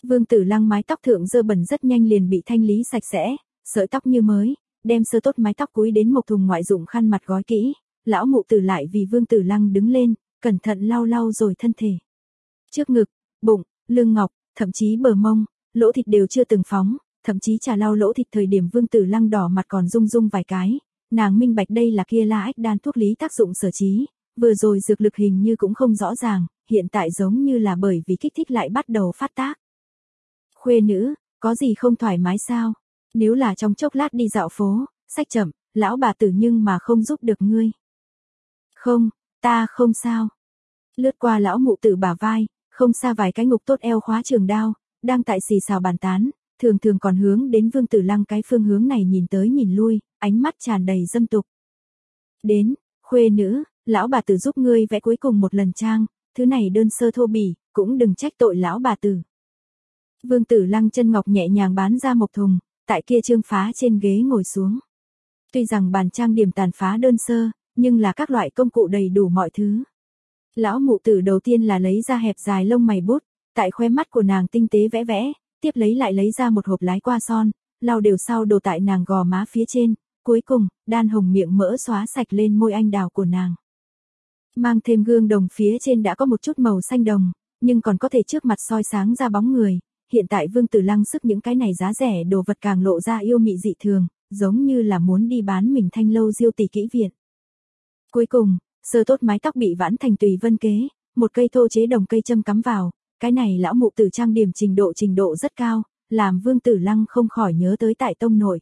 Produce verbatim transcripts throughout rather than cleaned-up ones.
Vương Tử Lăng mái tóc thượng dơ bẩn rất nhanh liền bị thanh lý sạch sẽ, sợi tóc như mới, đem sơ tốt mái tóc cúi đến một thùng ngoại dụng khăn mặt gói kỹ, lão mụ tử lại vì Vương Tử Lăng đứng lên, cẩn thận lau lau rồi thân thể. Trước ngực, bụng, lưng ngọc, thậm chí bờ mông, lỗ thịt đều chưa từng phóng, thậm chí trà lau lỗ thịt thời điểm Vương Tử Lăng đỏ mặt còn rung rung vài cái, nàng minh bạch đây là kia la ách đan thuốc lý tác dụng sở trí, vừa rồi dược lực hình như cũng không rõ ràng, hiện tại giống như là bởi vì kích thích lại bắt đầu phát tác. Khuê nữ, có gì không thoải mái sao? Nếu là trong chốc lát đi dạo phố, sách chậm, lão bà tử nhưng mà không giúp được ngươi. Không, ta không sao. Lướt qua lão mụ tử bả vai, không xa vài cái ngục tốt eo khóa trường đao, đang tại xì xào bàn tán, thường thường còn hướng đến Vương Tử Lăng cái phương hướng này nhìn tới nhìn lui, ánh mắt tràn đầy dâm tục. Đến, khuê nữ, lão bà tử giúp ngươi vẽ cuối cùng một lần trang, thứ này đơn sơ thô bỉ, cũng đừng trách tội lão bà tử. Vương Tử Lăng chân ngọc nhẹ nhàng bán ra một thùng, tại kia trương phá trên ghế ngồi xuống. Tuy rằng bàn trang điểm tàn phá đơn sơ, nhưng là các loại công cụ đầy đủ mọi thứ. Lão mụ tử đầu tiên là lấy ra hẹp dài lông mày bút, tại khóe mắt của nàng tinh tế vẽ vẽ, tiếp lấy lại lấy ra một hộp lái qua son, lau đều sau đồ tại nàng gò má phía trên, cuối cùng, đan hồng miệng mỡ xóa sạch lên môi anh đào của nàng. Mang thêm gương đồng phía trên đã có một chút màu xanh đồng, nhưng còn có thể trước mặt soi sáng ra bóng người. Hiện tại Vương Tử Lăng sức những cái này giá rẻ đồ vật càng lộ ra yêu mị dị thường, giống như là muốn đi bán mình thanh lâu diêu tỷ kỹ viện. Cuối cùng, sơ tốt mái tóc bị vãn thành tùy vân kế, một cây thô chế đồng cây châm cắm vào, cái này lão mụ tử trang điểm trình độ trình độ rất cao, làm Vương Tử Lăng không khỏi nhớ tới tại tông nội.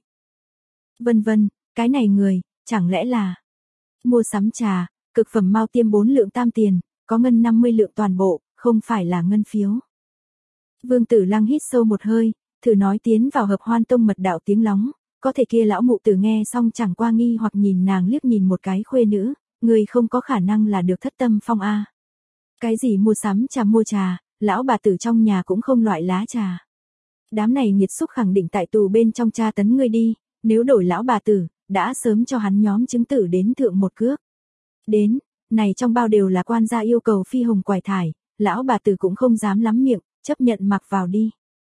Vân vân, cái này người, chẳng lẽ là mua sắm trà, cực phẩm mao tiêm bốn lượng tam tiền, có ngân năm mươi lượng toàn bộ, không phải là ngân phiếu. Vương Tử Lăng hít sâu một hơi, thử nói tiến vào hợp hoan tông mật đạo tiếng lóng, có thể kia lão mụ tử nghe xong chẳng qua nghi hoặc nhìn nàng liếc nhìn một cái khuê nữ, người không có khả năng là được thất tâm phong a. Cái gì mua sắm trà mua trà, lão bà tử trong nhà cũng không loại lá trà. Đám này nghiệt xúc khẳng định tại tù bên trong tra tấn ngươi đi, nếu đổi lão bà tử, đã sớm cho hắn nhóm chứng tử đến thượng một cước. Đến, này trong bao đều là quan gia yêu cầu phi hồng quải thải, lão bà tử cũng không dám lắm miệng, chấp nhận mặc vào đi.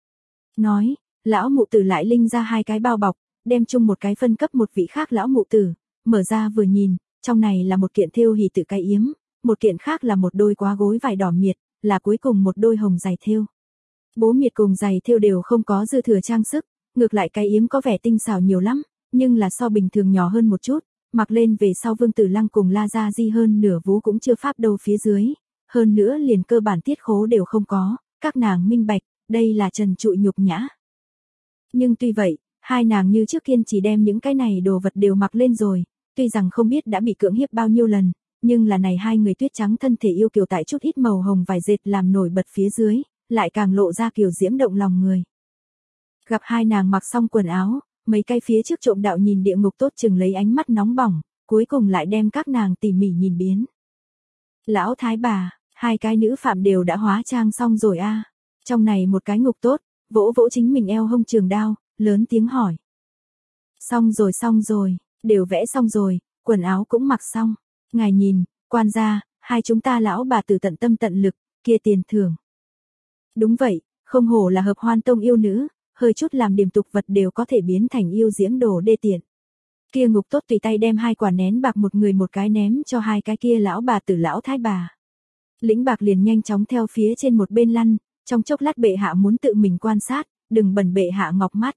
Nói, lão mụ tử lại linh ra hai cái bao bọc, đem chung một cái phân cấp một vị khác lão mụ tử, mở ra vừa nhìn, trong này là một kiện thêu hỷ tử cái yếm, một kiện khác là một đôi quá gối vải đỏ miệt, là cuối cùng một đôi hồng giày thêu. Bố miệt cùng giày thêu đều không có dư thừa trang sức, ngược lại cái yếm có vẻ tinh xảo nhiều lắm, nhưng là so bình thường nhỏ hơn một chút, mặc lên về sau Vương Tử Lăng cùng La Gia Di hơn nửa vú cũng chưa pháp đâu phía dưới, hơn nữa liền cơ bản tiết khố đều không có, các nàng minh bạch, đây là trần trụi nhục nhã. Nhưng tuy vậy, hai nàng như trước kiên chỉ đem những cái này đồ vật đều mặc lên rồi, tuy rằng không biết đã bị cưỡng hiếp bao nhiêu lần, nhưng là này hai người tuyết trắng thân thể yêu kiều tại chút ít màu hồng vải dệt làm nổi bật phía dưới, lại càng lộ ra kiều diễm động lòng người. Gặp hai nàng mặc xong quần áo, mấy cây phía trước trộm đạo nhìn địa ngục tốt chừng lấy ánh mắt nóng bỏng, cuối cùng lại đem các nàng tỉ mỉ nhìn biến. Lão thái bà, hai cái nữ phạm đều đã hóa trang xong rồi a. À. Trong này một cái ngục tốt, vỗ vỗ chính mình eo hông trường đao, lớn tiếng hỏi. Xong rồi xong rồi, đều vẽ xong rồi, quần áo cũng mặc xong. Ngài nhìn, quan gia, hai chúng ta lão bà từ tận tâm tận lực, kia tiền thưởng. Đúng vậy, không hổ là hợp hoan tông yêu nữ, hơi chút làm điểm tục vật đều có thể biến thành yêu diễm đồ đê tiện. Kia ngục tốt tùy tay đem hai quả nén bạc một người một cái ném cho hai cái kia lão bà tử lão thái bà. Lĩnh bạc liền nhanh chóng theo phía trên một bên lăn, trong chốc lát bệ hạ muốn tự mình quan sát, đừng bẩn bệ hạ ngọc mắt.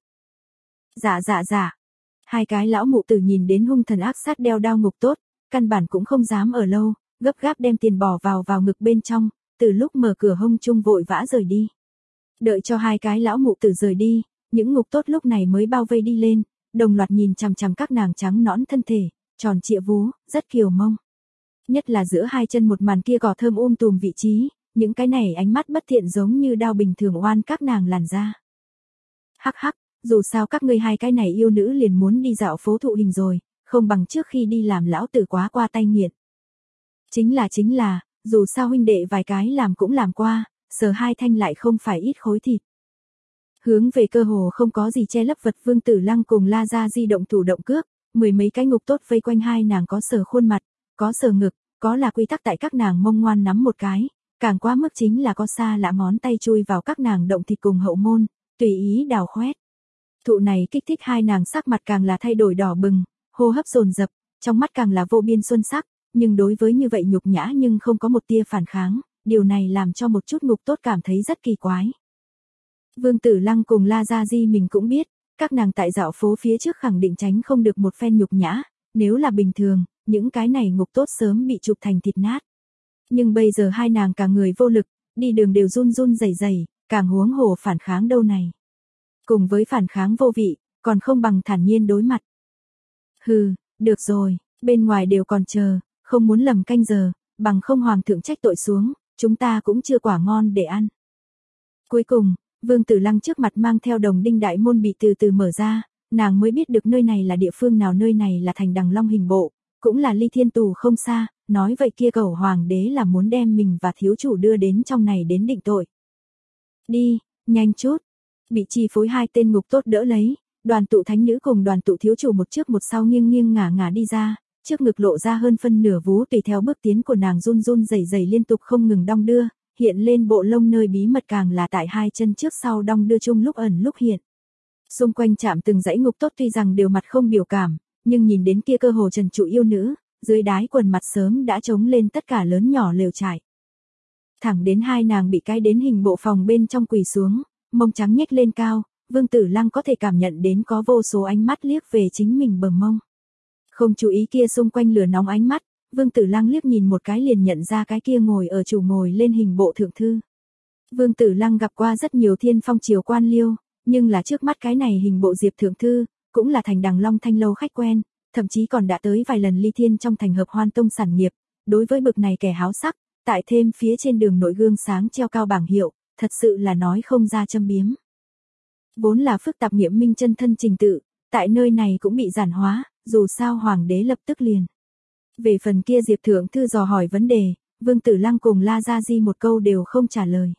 Dạ dạ dạ. Hai cái lão mụ tử nhìn đến hung thần ác sát đeo đao ngục tốt, căn bản cũng không dám ở lâu, gấp gáp đem tiền bỏ vào vào ngực bên trong, từ lúc mở cửa hông chung vội vã rời đi. Đợi cho hai cái lão mụ tử rời đi, những ngục tốt lúc này mới bao vây đi lên, đồng loạt nhìn chằm chằm các nàng trắng nõn thân thể, tròn trịa vú, rất kiều mông. Nhất là giữa hai chân một màn kia cỏ thơm um tùm vị trí, những cái này ánh mắt bất thiện giống như đao bình thường oan các nàng làn da. Hắc hắc, dù sao các ngươi hai cái này yêu nữ liền muốn đi dạo phố thụ hình rồi, không bằng trước khi đi làm lão tử quá qua tay nghiện. Chính là chính là, dù sao huynh đệ vài cái làm cũng làm qua, sờ hai thanh lại không phải ít khối thịt. Hướng về cơ hồ không có gì che lấp vật Vương Tử Lăng cùng La Gia Di động thủ động cước, mười mấy cái ngục tốt vây quanh hai nàng có sờ khuôn mặt, có sờ ngực, có là quy tắc tại các nàng mông ngoan nắm một cái, càng quá mức chính là có xa lạ ngón tay chui vào các nàng động thịt cùng hậu môn, tùy ý đào khoét. Thụ này kích thích hai nàng sắc mặt càng là thay đổi đỏ bừng, hô hấp dồn dập, trong mắt càng là vô biên xuân sắc, nhưng đối với như vậy nhục nhã nhưng không có một tia phản kháng, điều này làm cho một chút ngục tốt cảm thấy rất kỳ quái. Vương Tử Lăng cùng La Gia Di mình cũng biết, các nàng tại dạo phố phía trước khẳng định tránh không được một phen nhục nhã, nếu là bình thường, những cái này ngục tốt sớm bị chụp thành thịt nát. Nhưng bây giờ hai nàng cả người vô lực, đi đường đều run run rẩy rẩy, càng huống hồ phản kháng đâu này. Cùng với phản kháng vô vị, còn không bằng thản nhiên đối mặt. Hừ, được rồi, bên ngoài đều còn chờ, không muốn lầm canh giờ, bằng không hoàng thượng trách tội xuống, chúng ta cũng chưa quả ngon để ăn. Cuối cùng, Vương Tử Lăng trước mặt mang theo đồng đinh đại môn bị từ từ mở ra, nàng mới biết được nơi này là địa phương nào, nơi này là thành Đằng Long hình bộ, cũng là ly thiên tù không xa, nói vậy kia cẩu hoàng đế là muốn đem mình và thiếu chủ đưa đến trong này đến định tội. Đi, nhanh chút. Bị chi phối hai tên ngục tốt đỡ lấy, đoàn tụ thánh nữ cùng đoàn tụ thiếu chủ một trước một sau nghiêng nghiêng ngả ngả đi ra, trước ngực lộ ra hơn phân nửa vú tùy theo bước tiến của nàng run run rẩy rẩy liên tục không ngừng đong đưa, hiện lên bộ lông nơi bí mật càng là tại hai chân trước sau đong đưa chung lúc ẩn lúc hiện. Xung quanh chạm từng dãy ngục tốt tuy rằng đều mặt không biểu cảm, nhưng nhìn đến kia cơ hồ trần trụ yêu nữ, dưới đái quần mặt sớm đã trống lên tất cả lớn nhỏ lều trại. Thẳng đến hai nàng bị cái đến hình bộ phòng bên trong quỳ xuống, mông trắng nhếch lên cao, Vương Tử Lăng có thể cảm nhận đến có vô số ánh mắt liếc về chính mình bờ mông. Không chú ý kia xung quanh lửa nóng ánh mắt, Vương Tử Lăng liếc nhìn một cái liền nhận ra cái kia ngồi ở chủ ngồi lên hình bộ thượng thư. Vương Tử Lăng gặp qua rất nhiều thiên phong triều quan liêu, nhưng là trước mắt cái này hình bộ Diệp thượng thư, cũng là thành Đằng Long Thanh lâu khách quen, thậm chí còn đã tới vài lần ly thiên trong thành hợp hoan tông sản nghiệp, đối với bực này kẻ háo sắc, tại thêm phía trên đường nội gương sáng treo cao bảng hiệu, thật sự là nói không ra châm biếm. Vốn là phức tạp nghiệm minh chân thân trình tự, tại nơi này cũng bị giản hóa, dù sao hoàng đế lập tức liền. Về phần kia Diệp thượng thư dò hỏi vấn đề, Vương Tử Lăng cùng La Gia Di một câu đều không trả lời.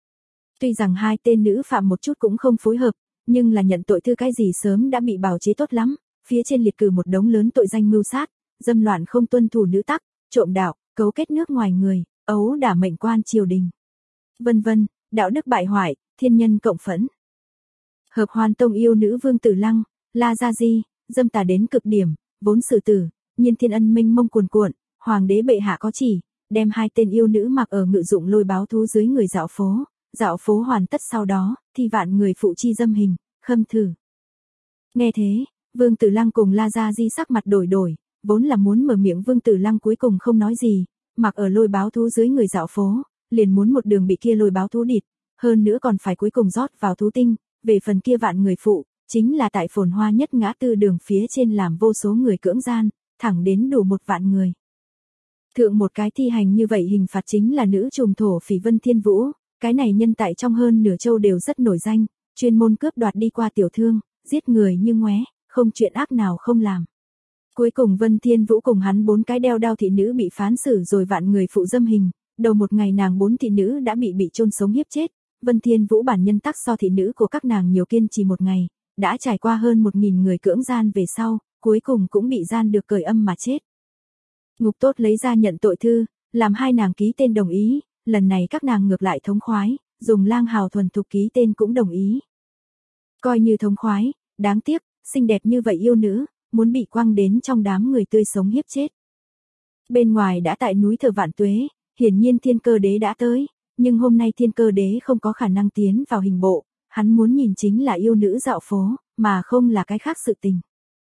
Tuy rằng hai tên nữ phạm một chút cũng không phối hợp, nhưng là nhận tội thư cái gì sớm đã bị bảo chế tốt lắm, phía trên liệt cử một đống lớn tội danh mưu sát, dâm loạn không tuân thủ nữ tắc, trộm đạo, cấu kết nước ngoài người, ấu đả mệnh quan triều đình, vân vân, đạo đức bại hoại, thiên nhân cộng phẫn. Hợp hoan tông yêu nữ Vương Tử Lăng, La Gia Di, dâm tà đến cực điểm, vốn xử tử, nhiên thiên ân minh mông cuồn cuộn, hoàng đế bệ hạ có chỉ, đem hai tên yêu nữ mặc ở ngự dụng lôi báo thú dưới người dạo phố, dạo phố hoàn tất sau đó, thì vạn người phụ chi dâm hình, khâm thử. Nghe thế, Vương Tử Lăng cùng La Gia Di sắc mặt đổi đổi, vốn là muốn mở miệng Vương Tử Lăng cuối cùng không nói gì, mặc ở lôi báo thú dưới người dạo phố, liền muốn một đường bị kia lôi báo thú địt, hơn nữa còn phải cuối cùng rót vào thú tinh, về phần kia vạn người phụ, chính là tại phồn hoa nhất ngã tư đường phía trên làm vô số người cưỡng gian, thẳng đến đủ một vạn người. Thượng một cái thi hành như vậy hình phạt chính là nữ trùm thổ phỉ Vân Thiên Vũ, cái này nhân tại trong hơn nửa châu đều rất nổi danh, chuyên môn cướp đoạt đi qua tiểu thương, giết người như ngoé, không chuyện ác nào không làm. Cuối cùng Vân Thiên Vũ cùng hắn bốn cái đeo đao thị nữ bị phán xử rồi vạn người phụ dâm hình, đầu một ngày nàng bốn thị nữ đã bị bị chôn sống hiếp chết, Vân Thiên Vũ bản nhân tắc so thị nữ của các nàng nhiều kiên trì một ngày, đã trải qua hơn một nghìn người cưỡng gian về sau, cuối cùng cũng bị gian được cởi âm mà chết. Ngục tốt lấy ra nhận tội thư, làm hai nàng ký tên đồng ý, lần này các nàng ngược lại thống khoái, dùng lang hào thuần thục ký tên cũng đồng ý. Coi như thống khoái, đáng tiếc, xinh đẹp như vậy yêu nữ, muốn bị quăng đến trong đám người tươi sống hiếp chết. Bên ngoài đã tại núi thờ vạn tuế, hiển nhiên Thiên Cơ Đế đã tới, nhưng hôm nay Thiên Cơ Đế không có khả năng tiến vào hình bộ, hắn muốn nhìn chính là yêu nữ dạo phố, mà không là cái khác sự tình.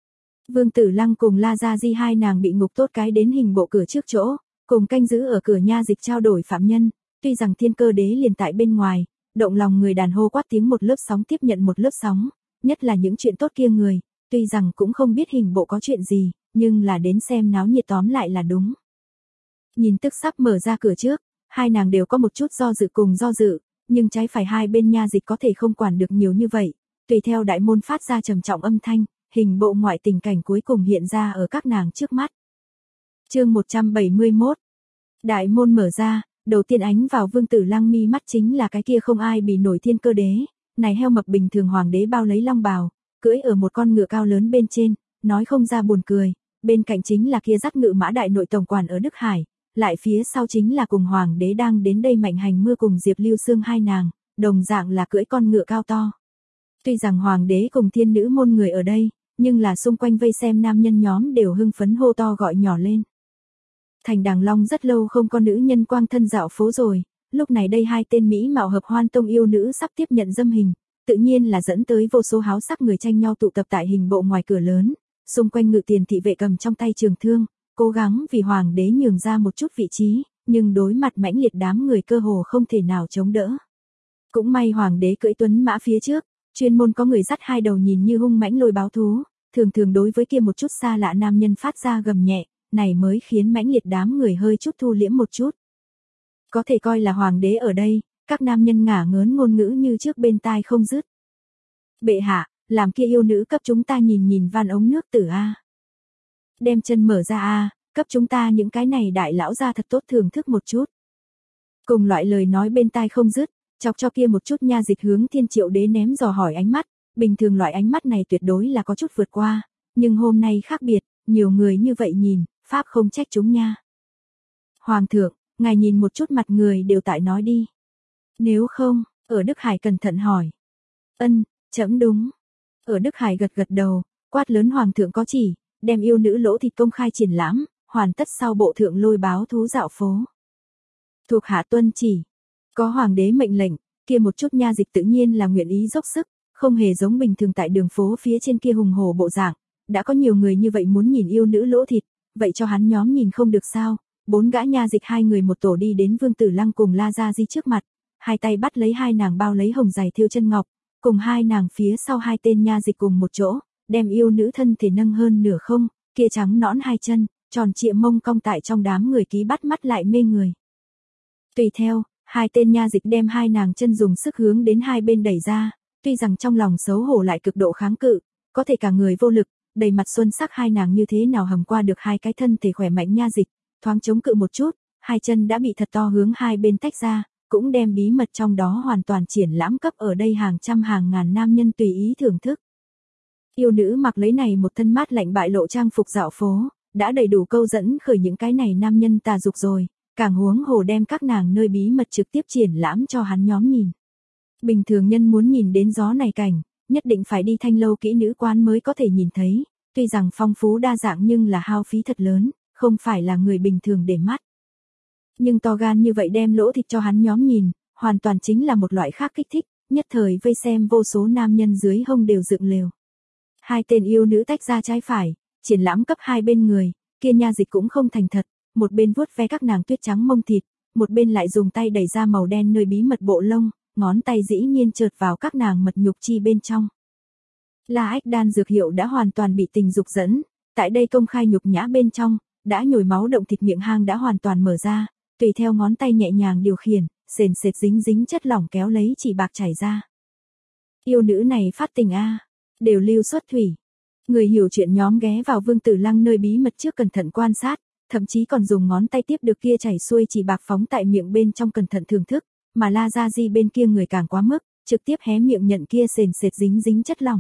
Vương Tử Lăng cùng La Gia Di hai nàng bị ngục tốt cái đến hình bộ cửa trước chỗ, cùng canh giữ ở cửa nha dịch trao đổi phạm nhân, tuy rằng Thiên Cơ Đế liền tại bên ngoài, động lòng người đàn hô quát tiếng một lớp sóng tiếp nhận một lớp sóng, nhất là những chuyện tốt kia người, tuy rằng cũng không biết hình bộ có chuyện gì, nhưng là đến xem náo nhiệt tóm lại là đúng. Nhìn tức sắp mở ra cửa trước, hai nàng đều có một chút do dự cùng do dự, nhưng trái phải hai bên nha dịch có thể không quản được nhiều như vậy, tùy theo đại môn phát ra trầm trọng âm thanh, hình bộ ngoại tình cảnh cuối cùng hiện ra ở các nàng trước mắt. Chương một trăm bảy mươi mốt. Đại môn mở ra, đầu tiên ánh vào Vương Tử Lăng mi mắt chính là cái kia không ai bì nổi Thiên Cơ Đế, này heo mập bình thường hoàng đế bao lấy long bào, cưỡi ở một con ngựa cao lớn bên trên, nói không ra buồn cười, bên cạnh chính là kia dắt ngự mã đại nội tổng quản ở Đức Hải, lại phía sau chính là cùng hoàng đế đang đến đây Mạnh Hành Mưa cùng Diệp Lưu Xương hai nàng, đồng dạng là cưỡi con ngựa cao to. Tuy rằng hoàng đế cùng thiên nữ môn người ở đây, nhưng là xung quanh vây xem nam nhân nhóm đều hưng phấn hô to gọi nhỏ lên. Thành Đằng Long rất lâu không có nữ nhân quang thân dạo phố rồi, lúc này đây hai tên mỹ mạo hợp hoan tông yêu nữ sắp tiếp nhận dâm hình, tự nhiên là dẫn tới vô số háo sắc người tranh nhau tụ tập tại hình bộ ngoài cửa lớn, xung quanh ngự tiền thị vệ cầm trong tay trường thương, cố gắng vì hoàng đế nhường ra một chút vị trí, nhưng đối mặt mãnh liệt đám người cơ hồ không thể nào chống đỡ. Cũng may hoàng đế cưỡi tuấn mã phía trước, chuyên môn có người dắt hai đầu nhìn như hung mãnh lôi báo thú, thường thường đối với kia một chút xa lạ nam nhân phát ra gầm nhẹ, này mới khiến mãnh liệt đám người hơi chút thu liễm một chút. Có thể coi là hoàng đế ở đây, các nam nhân ngả ngớn ngôn ngữ như trước bên tai không dứt. Bệ hạ, làm kia yêu nữ cấp chúng ta nhìn nhìn van ống nước tử a. Đem chân mở ra a, cấp chúng ta những cái này đại lão ra thật tốt thưởng thức một chút. Cùng loại lời nói bên tai không dứt, chọc cho kia một chút nha dịch hướng Thiên Triệu Đế ném dò hỏi ánh mắt, bình thường loại ánh mắt này tuyệt đối là có chút vượt qua, nhưng hôm nay khác biệt, nhiều người như vậy nhìn, pháp không trách chúng nha. Hoàng thượng, ngài nhìn một chút mặt người đều tại nói đi. Nếu không, ở Đức Hải cẩn thận hỏi. Ân, trẫm đúng. Ở Đức Hải gật gật đầu, quát lớn hoàng thượng có chỉ, đem yêu nữ lỗ thịt công khai triển lãm, hoàn tất sau bộ thượng lôi báo thú dạo phố. Thuộc hạ tuân chỉ. Có hoàng đế mệnh lệnh, kia một chút nha dịch tự nhiên là nguyện ý dốc sức, không hề giống bình thường tại đường phố phía trên kia hùng hổ bộ dạng, đã có nhiều người như vậy muốn nhìn yêu nữ lỗ thịt, vậy cho hắn nhóm nhìn không được sao? Bốn gã nha dịch hai người một tổ đi đến Vương Tử Lăng cùng La Gia Di trước mặt, hai tay bắt lấy hai nàng bao lấy hồng giày thêu chân ngọc, cùng hai nàng phía sau hai tên nha dịch cùng một chỗ, đem yêu nữ thân thể nâng hơn nửa không, kia trắng nõn hai chân, tròn trịa mông cong tại trong đám người ký bắt mắt lại mê người. Tùy theo, hai tên nha dịch đem hai nàng chân dùng sức hướng đến hai bên đẩy ra, tuy rằng trong lòng xấu hổ lại cực độ kháng cự, có thể cả người vô lực, đầy mặt xuân sắc hai nàng như thế nào hầm qua được hai cái thân thể khỏe mạnh nha dịch, thoáng chống cự một chút, hai chân đã bị thật to hướng hai bên tách ra, cũng đem bí mật trong đó hoàn toàn triển lãm cấp ở đây hàng trăm hàng ngàn nam nhân tùy ý thưởng thức. Yêu nữ mặc lấy này một thân mát lạnh bại lộ trang phục dạo phố, đã đầy đủ câu dẫn khởi những cái này nam nhân tà dục rồi, càng huống hồ đem các nàng nơi bí mật trực tiếp triển lãm cho hắn nhóm nhìn. Bình thường nhân muốn nhìn đến gió này cảnh, nhất định phải đi thanh lâu kỹ nữ quán mới có thể nhìn thấy, tuy rằng phong phú đa dạng nhưng là hao phí thật lớn, không phải là người bình thường để mắt. Nhưng to gan như vậy đem lỗ thịt cho hắn nhóm nhìn, hoàn toàn chính là một loại khác kích thích, nhất thời vây xem vô số nam nhân dưới hông đều dựng lều. Hai tên yêu nữ tách ra trái phải, triển lãm cấp hai bên người, kia nha dịch cũng không thành thật, một bên vuốt ve các nàng tuyết trắng mông thịt, một bên lại dùng tay đẩy ra màu đen nơi bí mật bộ lông, ngón tay dĩ nhiên trượt vào các nàng mật nhục chi bên trong. La Ách đan dược hiệu đã hoàn toàn bị tình dục dẫn, tại đây công khai nhục nhã bên trong, đã nhồi máu động thịt miệng hang đã hoàn toàn mở ra, tùy theo ngón tay nhẹ nhàng điều khiển, sền sệt dính dính chất lỏng kéo lấy chỉ bạc chảy ra. Yêu nữ này phát tình a, đều lưu xuất thủy. Người hiểu chuyện nhóm ghé vào Vương Tử Lăng nơi bí mật trước cẩn thận quan sát, thậm chí còn dùng ngón tay tiếp được kia chảy xuôi chỉ bạc phóng tại miệng bên trong cẩn thận thưởng thức, mà La Gia Di bên kia người càng quá mức, trực tiếp hé miệng nhận kia sền sệt dính dính chất lỏng.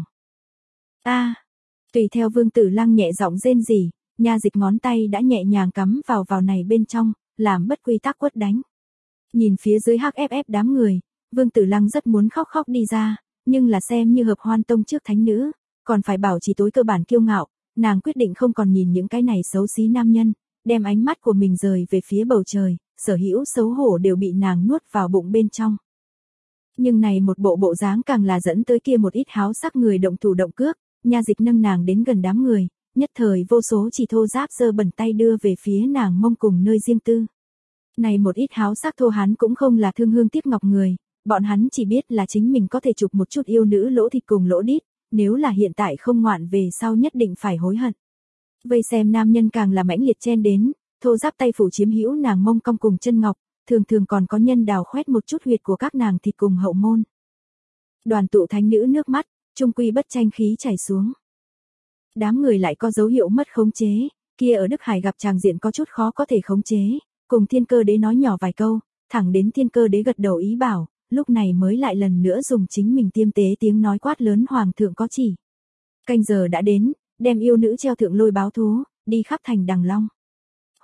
A, tùy theo Vương Tử Lăng nhẹ giọng rên rỉ, nha dịch ngón tay đã nhẹ nhàng cắm vào vào này bên trong, làm bất quy tắc quất đánh. Nhìn phía dưới hắc ép ép đám người, Vương Tử Lăng rất muốn khóc khóc đi ra, nhưng là xem như hợp hoan tông trước thánh nữ, còn phải bảo trì tối cơ bản kiêu ngạo, nàng quyết định không còn nhìn những cái này xấu xí nam nhân, đem ánh mắt của mình rời về phía bầu trời, sở hữu xấu hổ đều bị nàng nuốt vào bụng bên trong. Nhưng này một bộ bộ dáng càng là dẫn tới kia một ít háo sắc người động thủ động cước, nha dịch nâng nàng đến gần đám người, nhất thời vô số chỉ thô giáp giơ bẩn tay đưa về phía nàng mông cùng nơi riêng tư. Này một ít háo sắc thô hán cũng không là thương hương tiếc ngọc người, bọn hắn chỉ biết là chính mình có thể chụp một chút yêu nữ lỗ thịt cùng lỗ đít, nếu là hiện tại không ngoạn về sau nhất định phải hối hận. Vây xem nam nhân càng là mãnh liệt chen đến, thô giáp tay phủ chiếm hữu nàng mông cong cùng chân ngọc, thường thường còn có nhân đào khoét một chút huyệt của các nàng thịt cùng hậu môn. Đoàn tụ thánh nữ nước mắt, trung quy bất tranh khí chảy xuống. Đám người lại có dấu hiệu mất khống chế, kia ở Đức Hải gặp tràng diện có chút khó có thể khống chế, cùng Thiên Cơ Đế nói nhỏ vài câu, thẳng đến Thiên Cơ Đế gật đầu ý bảo, lúc này mới lại lần nữa dùng chính mình tiêm tế tiếng nói quát lớn hoàng thượng có chỉ. Canh giờ đã đến, đem yêu nữ treo thượng lôi báo thú, đi khắp thành Đằng Long.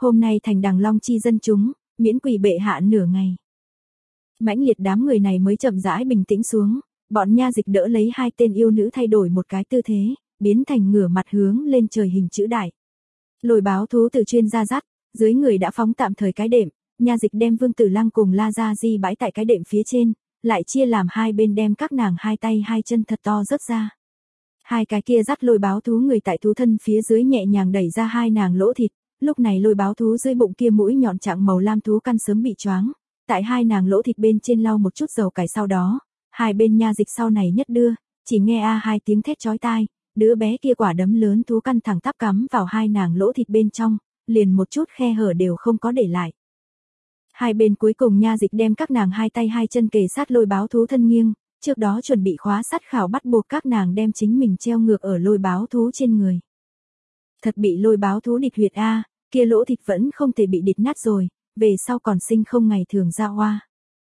Hôm nay thành đằng long chi dân chúng, miễn quỳ bệ hạ nửa ngày. Mãnh liệt đám người này mới chậm rãi bình tĩnh xuống, bọn nha dịch đỡ lấy hai tên yêu nữ thay đổi một cái tư thế, biến thành ngửa mặt hướng lên trời hình chữ đại. Lôi báo thú từ chuyên gia dắt, dưới người đã phóng tạm thời cái đệm, nha dịch đem Vương Tử Lăng cùng La Gia Di bãi tại cái đệm phía trên, lại chia làm hai bên đem các nàng hai tay hai chân thật to rớt ra. Hai cái kia dắt lôi báo thú người tại thú thân phía dưới nhẹ nhàng đẩy ra hai nàng lỗ thịt, lúc này lôi báo thú dưới bụng kia mũi nhọn trạng màu lam thú căn sớm bị choáng, tại hai nàng lỗ thịt bên trên lau một chút dầu cải sau đó, hai bên nha dịch sau này nhất đưa, chỉ nghe a hai tiếng thét chói tai, đứa bé kia quả đấm lớn thú căn thẳng tắp cắm vào hai nàng lỗ thịt bên trong, liền một chút khe hở đều không có để lại. Hai bên cuối cùng nha dịch đem các nàng hai tay hai chân kề sát lôi báo thú thân nghiêng, trước đó chuẩn bị khóa sát khảo bắt buộc các nàng đem chính mình treo ngược ở lôi báo thú trên người. Thật bị lôi báo thú địch huyệt a, kia lỗ thịt vẫn không thể bị địch nát rồi, về sau còn sinh không ngày thường ra hoa.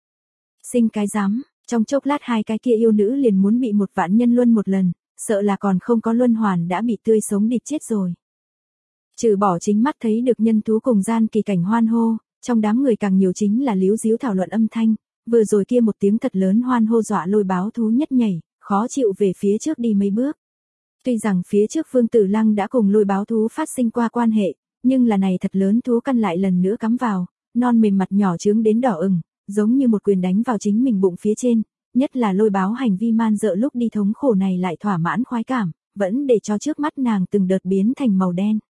Sinh cái dám, trong chốc lát hai cái kia yêu nữ liền muốn bị một vạn nhân luân một lần, sợ là còn không có luân hoàn đã bị tươi sống địch chết rồi. Trừ bỏ chính mắt thấy được nhân thú cùng gian kỳ cảnh hoan hô, trong đám người càng nhiều chính là líu díu thảo luận âm thanh, vừa rồi kia một tiếng thật lớn hoan hô dọa lôi báo thú nhất nhảy, khó chịu về phía trước đi mấy bước. Tuy rằng phía trước Vương Tử Lăng đã cùng lôi báo thú phát sinh qua quan hệ, nhưng là này thật lớn thú căn lại lần nữa cắm vào, non mềm mặt nhỏ trướng đến đỏ ửng, giống như một quyền đánh vào chính mình bụng phía trên, nhất là lôi báo hành vi man dợ lúc đi thống khổ này lại thỏa mãn khoái cảm, vẫn để cho trước mắt nàng từng đợt biến thành màu đen.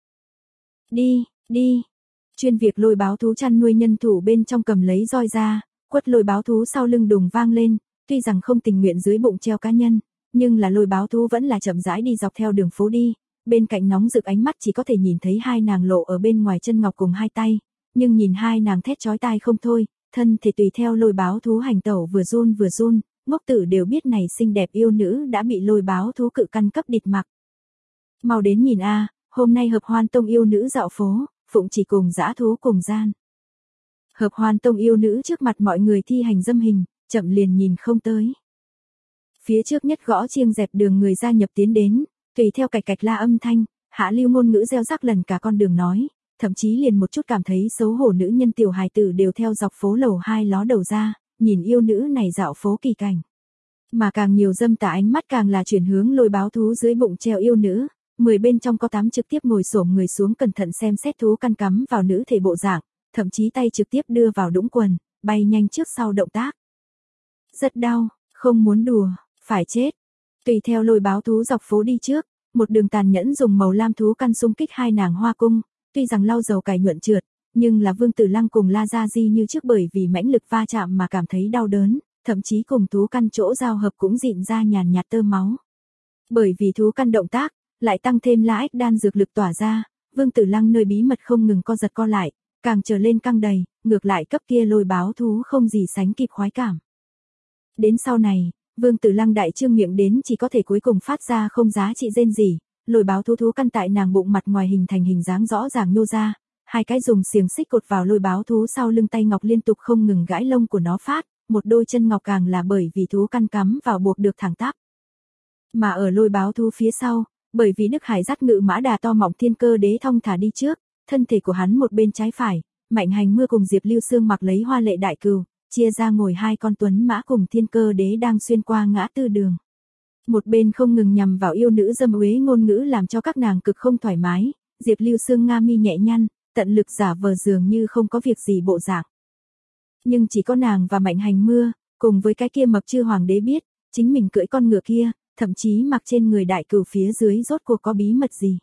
Đi, đi. Chuyên việc lôi báo thú chăn nuôi nhân thủ bên trong cầm lấy roi ra, quất lôi báo thú sau lưng đùng vang lên, tuy rằng không tình nguyện dưới bụng treo cá nhân, nhưng là lôi báo thú vẫn là chậm rãi đi dọc theo đường phố đi, bên cạnh nóng rực ánh mắt chỉ có thể nhìn thấy hai nàng lộ ở bên ngoài chân ngọc cùng hai tay, nhưng nhìn hai nàng thét chói tai không thôi, thân thể tùy theo lôi báo thú hành tẩu vừa run vừa run, ngốc tử đều biết này xinh đẹp yêu nữ đã bị lôi báo thú cự căn cấp địch mặc. Mau đến nhìn a, hôm nay hợp hoan tông yêu nữ dạo phố, phụng chỉ cùng dã thú cùng gian. Hợp hoan tông yêu nữ trước mặt mọi người thi hành dâm hình, chậm liền nhìn không tới. Phía trước nhất gõ chiêng dẹp đường người gia nhập tiến đến, tùy theo cạch cạch la âm thanh, hạ lưu ngôn ngữ gieo rắc lần cả con đường nói, thậm chí liền một chút cảm thấy xấu hổ nữ nhân tiểu hài tử đều theo dọc phố lầu hai ló đầu ra, nhìn yêu nữ này dạo phố kỳ cảnh. Mà càng nhiều dâm tà ánh mắt càng là chuyển hướng lôi báo thú dưới bụng treo yêu nữ, mười bên trong có tám trực tiếp ngồi xổm người xuống cẩn thận xem xét thú căn cắm vào nữ thể bộ dạng, thậm chí tay trực tiếp đưa vào đũng quần, bay nhanh trước sau động tác. Rất đau, không muốn đùa, phải chết. Tùy theo lôi báo thú dọc phố đi trước, một đường tàn nhẫn dùng màu lam thú căn xung kích hai nàng hoa cung, tuy rằng lau dầu cải nhuận trượt, nhưng là Vương Tử Lăng cùng La Gia Di như trước bởi vì mãnh lực va chạm mà cảm thấy đau đớn, thậm chí cùng thú căn chỗ giao hợp cũng dịn ra nhàn nhạt tơ máu. Bởi vì thú căn động tác, lại tăng thêm La Ếch đan dược lực tỏa ra, Vương Tử Lăng nơi bí mật không ngừng co giật co lại, càng trở lên căng đầy, ngược lại cấp kia lôi báo thú không gì sánh kịp khoái cảm. Đến sau này, Vương Tử Lăng đại trương miệng đến chỉ có thể cuối cùng phát ra không giá trị rên gì, lôi báo thú thú căn tại nàng bụng mặt ngoài hình thành hình dáng rõ ràng nhô ra, hai cái dùng xiềng xích cột vào lôi báo thú sau lưng tay ngọc liên tục không ngừng gãi lông của nó phát, một đôi chân ngọc càng là bởi vì thú căn cắm vào buộc được thẳng tắp. Mà ở lôi báo thú phía sau, bởi vì Đức Hải dắt ngự mã đà to mọng thiên cơ đế thong thả đi trước, thân thể của hắn một bên trái phải, Mạnh Hành Mưa cùng Diệp Lưu Sương mặc lấy hoa lệ đại cừu, chia ra ngồi hai con tuấn mã cùng thiên cơ đế đang xuyên qua ngã tư đường. Một bên không ngừng nhằm vào yêu nữ dâm uế ngôn ngữ làm cho các nàng cực không thoải mái, Diệp Lưu Sương nga mi nhẹ nhăn, tận lực giả vờ dường như không có việc gì bộ dạng. Nhưng chỉ có nàng và Mạnh Hành Mưa, cùng với cái kia mập chư hoàng đế biết, chính mình cưỡi con ngựa kia, thậm chí mặc trên người đại cừu phía dưới rốt cuộc có bí mật gì.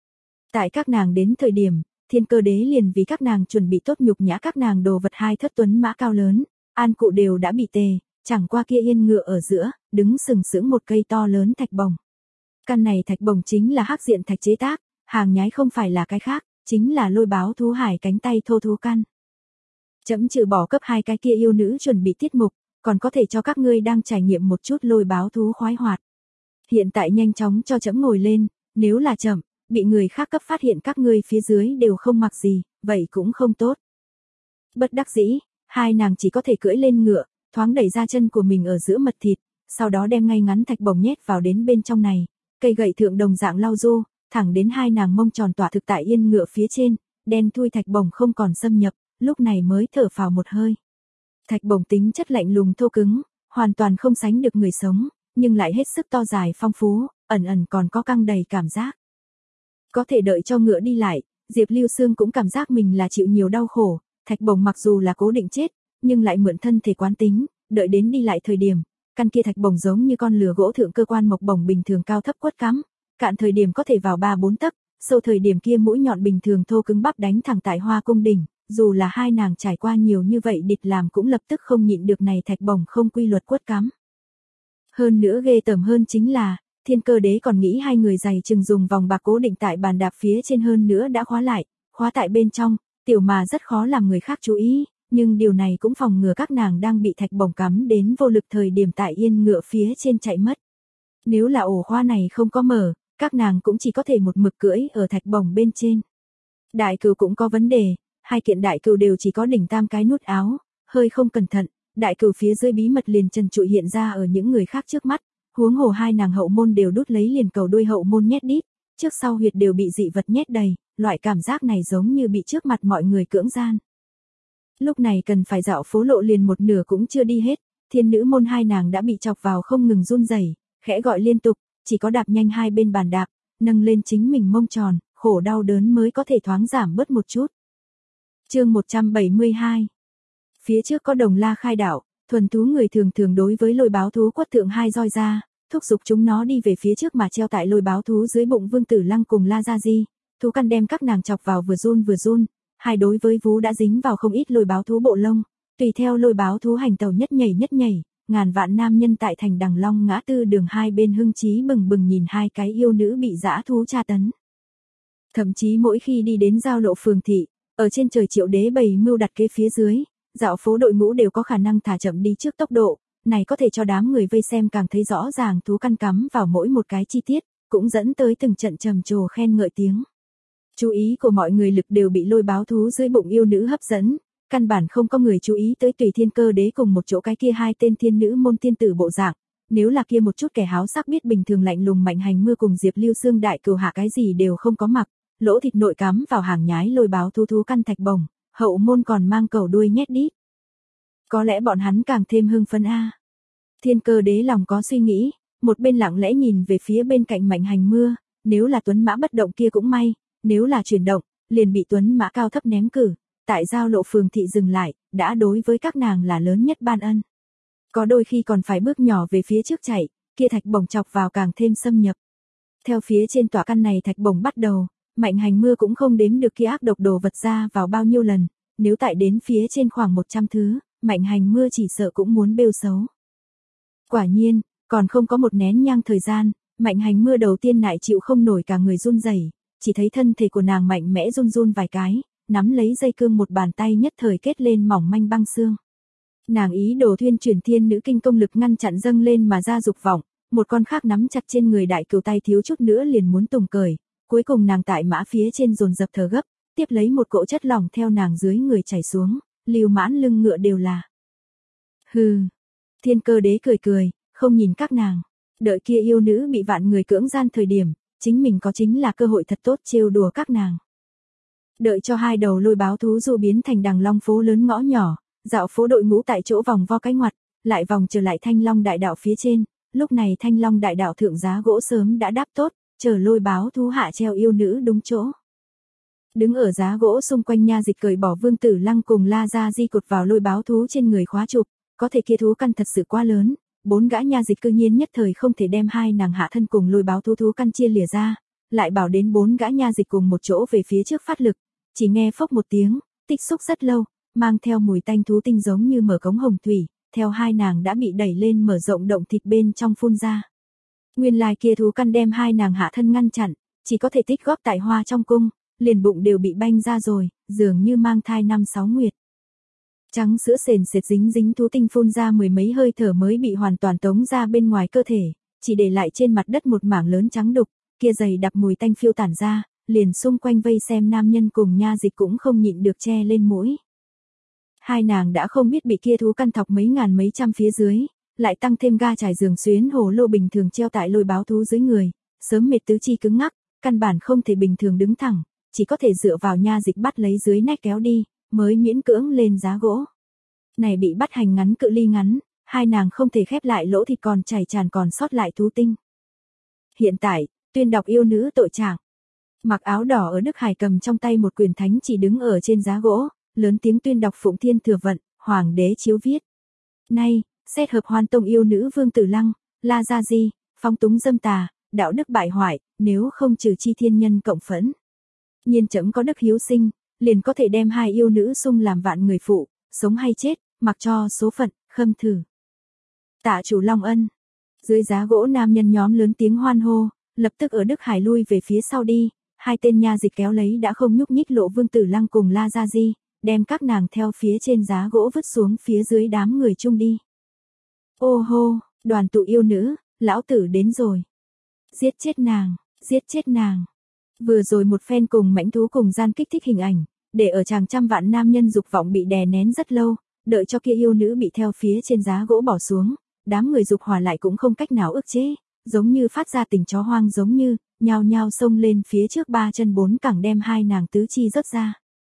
Tại các nàng đến thời điểm, thiên cơ đế liền vì các nàng chuẩn bị tốt nhục nhã các nàng đồ vật hai thất tuấn mã cao lớn, an cụ đều đã bị tề, chẳng qua kia yên ngựa ở giữa, đứng sừng sững một cây to lớn thạch bồng. Căn này thạch bồng chính là hắc diện thạch chế tác, hàng nhái không phải là cái khác, chính là lôi báo thú hải cánh tay thô thú căn. Chấm trừ bỏ cấp hai cái kia yêu nữ chuẩn bị tiết mục, còn có thể cho các ngươi đang trải nghiệm một chút lôi báo thú khoái hoạt. Hiện tại nhanh chóng cho chấm ngồi lên, nếu là chậm, bị người khác cấp phát hiện các ngươi phía dưới đều không mặc gì, vậy cũng không tốt. Bất đắc dĩ, hai nàng chỉ có thể cưỡi lên ngựa, thoáng đẩy ra chân của mình ở giữa mật thịt, sau đó đem ngay ngắn thạch bồng nhét vào đến bên trong này, cây gậy thượng đồng dạng lau du, thẳng đến hai nàng mông tròn tỏa thực tại yên ngựa phía trên, đen thui thạch bổng không còn xâm nhập, lúc này mới thở phào một hơi. Thạch bổng tính chất lạnh lùng thô cứng, hoàn toàn không sánh được người sống, nhưng lại hết sức to dài phong phú, ẩn ẩn còn có căng đầy cảm giác. Có thể đợi cho ngựa đi lại, Diệp Lưu Sương cũng cảm giác mình là chịu nhiều đau khổ, thạch bổng mặc dù là cố định chết, nhưng lại mượn thân thể quán tính, đợi đến đi lại thời điểm, căn kia thạch bổng giống như con lừa gỗ thượng cơ quan mộc bổng bình thường cao thấp quất cắm, cạn thời điểm có thể vào ba bốn tấc, sâu thời điểm kia mũi nhọn bình thường thô cứng bắp đánh thẳng tại Hoa Cung đỉnh, dù là hai nàng trải qua nhiều như vậy địch làm cũng lập tức không nhịn được này thạch bổng không quy luật quất cắm. Hơn nữa ghê tởm hơn chính là, Thiên Cơ Đế còn nghĩ hai người giày chừng dùng vòng bạc cố định tại bàn đạp phía trên hơn nữa đã khóa lại, khóa tại bên trong, tiểu mà rất khó làm người khác chú ý, nhưng điều này cũng phòng ngừa các nàng đang bị thạch bổng cắm đến vô lực thời điểm tại yên ngựa phía trên chạy mất. Nếu là ổ khóa này không có mở, các nàng cũng chỉ có thể một mực cưỡi ở thạch bổng bên trên. Đại cừu cũng có vấn đề, hai kiện đại cừu đều chỉ có đỉnh tam cái nút áo, hơi không cẩn thận, đại cừu phía dưới bí mật liền trần trụi hiện ra ở những người khác trước mắt, huống hồ hai nàng hậu môn đều đút lấy liền cầu đuôi hậu môn nhét đít, trước sau huyệt đều bị dị vật nhét đầy, loại cảm giác này giống như bị trước mặt mọi người cưỡng gian. Lúc này cần phải dạo phố lộ liền một nửa cũng chưa đi hết, thiên nữ môn hai nàng đã bị chọc vào không ngừng run rẩy, khẽ gọi liên tục, chỉ có đạp nhanh hai bên bàn đạp, nâng lên chính mình mông tròn, khổ đau đớn mới có thể thoáng giảm bớt một chút. Chương một trăm bảy mươi hai. Phía trước có Đồng La khai đảo, thuần thú người thường thường đối với lôi báo thú quất thượng hai roi ra, thúc giục chúng nó đi về phía trước mà treo tại lôi báo thú dưới bụng Vương Tử Lăng cùng La Gia Di, thú căn đem các nàng chọc vào vừa run vừa run, hai đối với vú đã dính vào không ít lôi báo thú bộ lông, tùy theo lôi báo thú hành tàu nhất nhảy nhất nhảy, ngàn vạn nam nhân tại thành Đằng Long ngã tư đường hai bên hưng chí bừng bừng nhìn hai cái yêu nữ bị dã thú tra tấn. Thậm chí mỗi khi đi đến giao lộ phường thị, ở trên trời Triệu Đế bày mưu đặt kế phía dưới, dạo phố đội ngũ đều có khả năng thả chậm đi trước tốc độ, này có thể cho đám người vây xem càng thấy rõ ràng thú căn cắm vào mỗi một cái chi tiết, cũng dẫn tới từng trận trầm trồ khen ngợi tiếng. Chú ý của mọi người lực đều bị lôi báo thú dưới bụng yêu nữ hấp dẫn, căn bản không có người chú ý tới Tùy Thiên Cơ Đế cùng một chỗ cái kia hai tên thiên nữ môn tiên tử bộ dạng, nếu là kia một chút kẻ háo sắc biết bình thường lạnh lùng Mạnh Hành Mưa cùng Diệp Lưu Sương đại cừu hạ cái gì đều không có mặc, lỗ thịt nội cắm vào hàng nhái lôi báo thú thú căn thạch bổng, hậu môn còn mang cầu đuôi nhét đít. Có lẽ bọn hắn càng thêm hưng phấn a. Thiên Cơ Đế lòng có suy nghĩ, một bên lặng lẽ nhìn về phía bên cạnh Mạnh Hành Mưa, nếu là tuấn mã bất động kia cũng may, nếu là chuyển động, liền bị tuấn mã cao thấp ném cử, tại giao lộ phường thị dừng lại, đã đối với các nàng là lớn nhất ban ân. Có đôi khi còn phải bước nhỏ về phía trước chạy, kia thạch bổng chọc vào càng thêm xâm nhập. Theo phía trên tòa căn này thạch bổng bắt đầu, Mạnh Hành Mưa cũng không đếm được kia ác độc đồ vật ra vào bao nhiêu lần, nếu tại đến phía trên khoảng một trăm thứ, Mạnh Hành Mưa chỉ sợ cũng muốn bêu xấu. Quả nhiên, còn không có một nén nhang thời gian, Mạnh Hành Mưa đầu tiên nại chịu không nổi cả người run rẩy, chỉ thấy thân thể của nàng mạnh mẽ run run vài cái, nắm lấy dây cương một bàn tay nhất thời kết lên mỏng manh băng xương. Nàng ý đồ thuyên chuyển thiên nữ kinh công lực ngăn chặn dâng lên mà ra dục vọng, một con khác nắm chặt trên người đại cừu tay thiếu chút nữa liền muốn tùng cởi, cuối cùng nàng tại mã phía trên dồn dập thở gấp, tiếp lấy một cỗ chất lỏng theo nàng dưới người chảy xuống, lưu mãn lưng ngựa đều là. Hừ. Thiên Cơ Đế cười cười, không nhìn các nàng, đợi kia yêu nữ bị vạn người cưỡng gian thời điểm, chính mình có chính là cơ hội thật tốt trêu đùa các nàng. Đợi cho hai đầu lôi báo thú dụ biến thành Đằng Long phố lớn ngõ nhỏ, dạo phố đội ngũ tại chỗ vòng vo cái ngoặt, lại vòng trở lại Thanh Long đại đạo phía trên, lúc này Thanh Long đại đạo thượng giá gỗ sớm đã đáp tốt, chờ lôi báo thú hạ treo yêu nữ đúng chỗ. Đứng ở giá gỗ xung quanh nha dịch cởi bỏ Vương Tử Lăng cùng La Gia Di cột vào lôi báo thú trên người khóa chụp, có thể kia thú căn thật sự quá lớn, bốn gã nha dịch cư nhiên nhất thời không thể đem hai nàng hạ thân cùng lôi báo thú thú căn chia lìa ra, lại bảo đến bốn gã nha dịch cùng một chỗ về phía trước phát lực, chỉ nghe phốc một tiếng, tích xúc rất lâu, mang theo mùi tanh thú tinh giống như mở cống hồng thủy, theo hai nàng đã bị đẩy lên mở rộng động thịt bên trong phun ra. Nguyên lai kia thú căn đem hai nàng hạ thân ngăn chặn, chỉ có thể tích góp tại Hoa trong cung, liền bụng đều bị banh ra rồi, dường như mang thai năm sáu nguyệt. Trắng sữa sền sệt dính dính thú tinh phun ra mười mấy hơi thở mới bị hoàn toàn tống ra bên ngoài cơ thể, chỉ để lại trên mặt đất một mảng lớn trắng đục, kia dày đặc mùi tanh phiêu tản ra, liền xung quanh vây xem nam nhân cùng nha dịch cũng không nhịn được che lên mũi. Hai nàng đã không biết bị kia thú căn thọc mấy ngàn mấy trăm phía dưới, lại tăng thêm ga trải giường xuyến hồ lô bình thường treo tại lôi báo thú dưới người, sớm mệt tứ chi cứng ngắc, căn bản không thể bình thường đứng thẳng, chỉ có thể dựa vào nha dịch bắt lấy dưới nách kéo đi, mới miễn cưỡng lên giá gỗ. Này bị bắt hành ngắn cự ly ngắn, hai nàng không thể khép lại lỗ thịt còn chảy tràn còn sót lại thú tinh. Hiện tại, tuyên đọc yêu nữ tội trạng. Mặc áo đỏ ở Đức Hải cầm trong tay một quyển thánh chỉ đứng ở trên giá gỗ, lớn tiếng tuyên đọc Phụng Thiên Thừa Vận, Hoàng đế chiếu viết. Nay, xét hợp Hoan Tông yêu nữ Vương Tử Lăng, La Gia Di, phóng túng dâm tà, đạo đức bại hoại, nếu không trừ chi thiên nhân cộng phẫn. Nhiên chấm có đức hiếu sinh, liền có thể đem hai yêu nữ xung làm vạn người phụ, sống hay chết, mặc cho số phận, khâm thử. Tạ chủ Long Ân. Dưới giá gỗ nam nhân nhóm lớn tiếng hoan hô, lập tức ở Đức Hải lui về phía sau đi, hai tên nha dịch kéo lấy đã không nhúc nhích Lộ Vương Tử Lăng cùng La Gia Di, đem các nàng theo phía trên giá gỗ vứt xuống phía dưới đám người chung đi. Ô hô, đoàn tụ yêu nữ, lão tử đến rồi. Giết chết nàng, giết chết nàng. Vừa rồi một phen cùng mãnh thú cùng gian kích thích hình ảnh, để ở chàng trăm vạn nam nhân dục vọng bị đè nén rất lâu, đợi cho kia yêu nữ bị theo phía trên giá gỗ bỏ xuống, đám người dục hỏa lại cũng không cách nào ức chế, giống như phát ra tình chó hoang giống như, nhao nhao xông lên phía trước ba chân bốn cẳng đem hai nàng tứ chi rớt ra.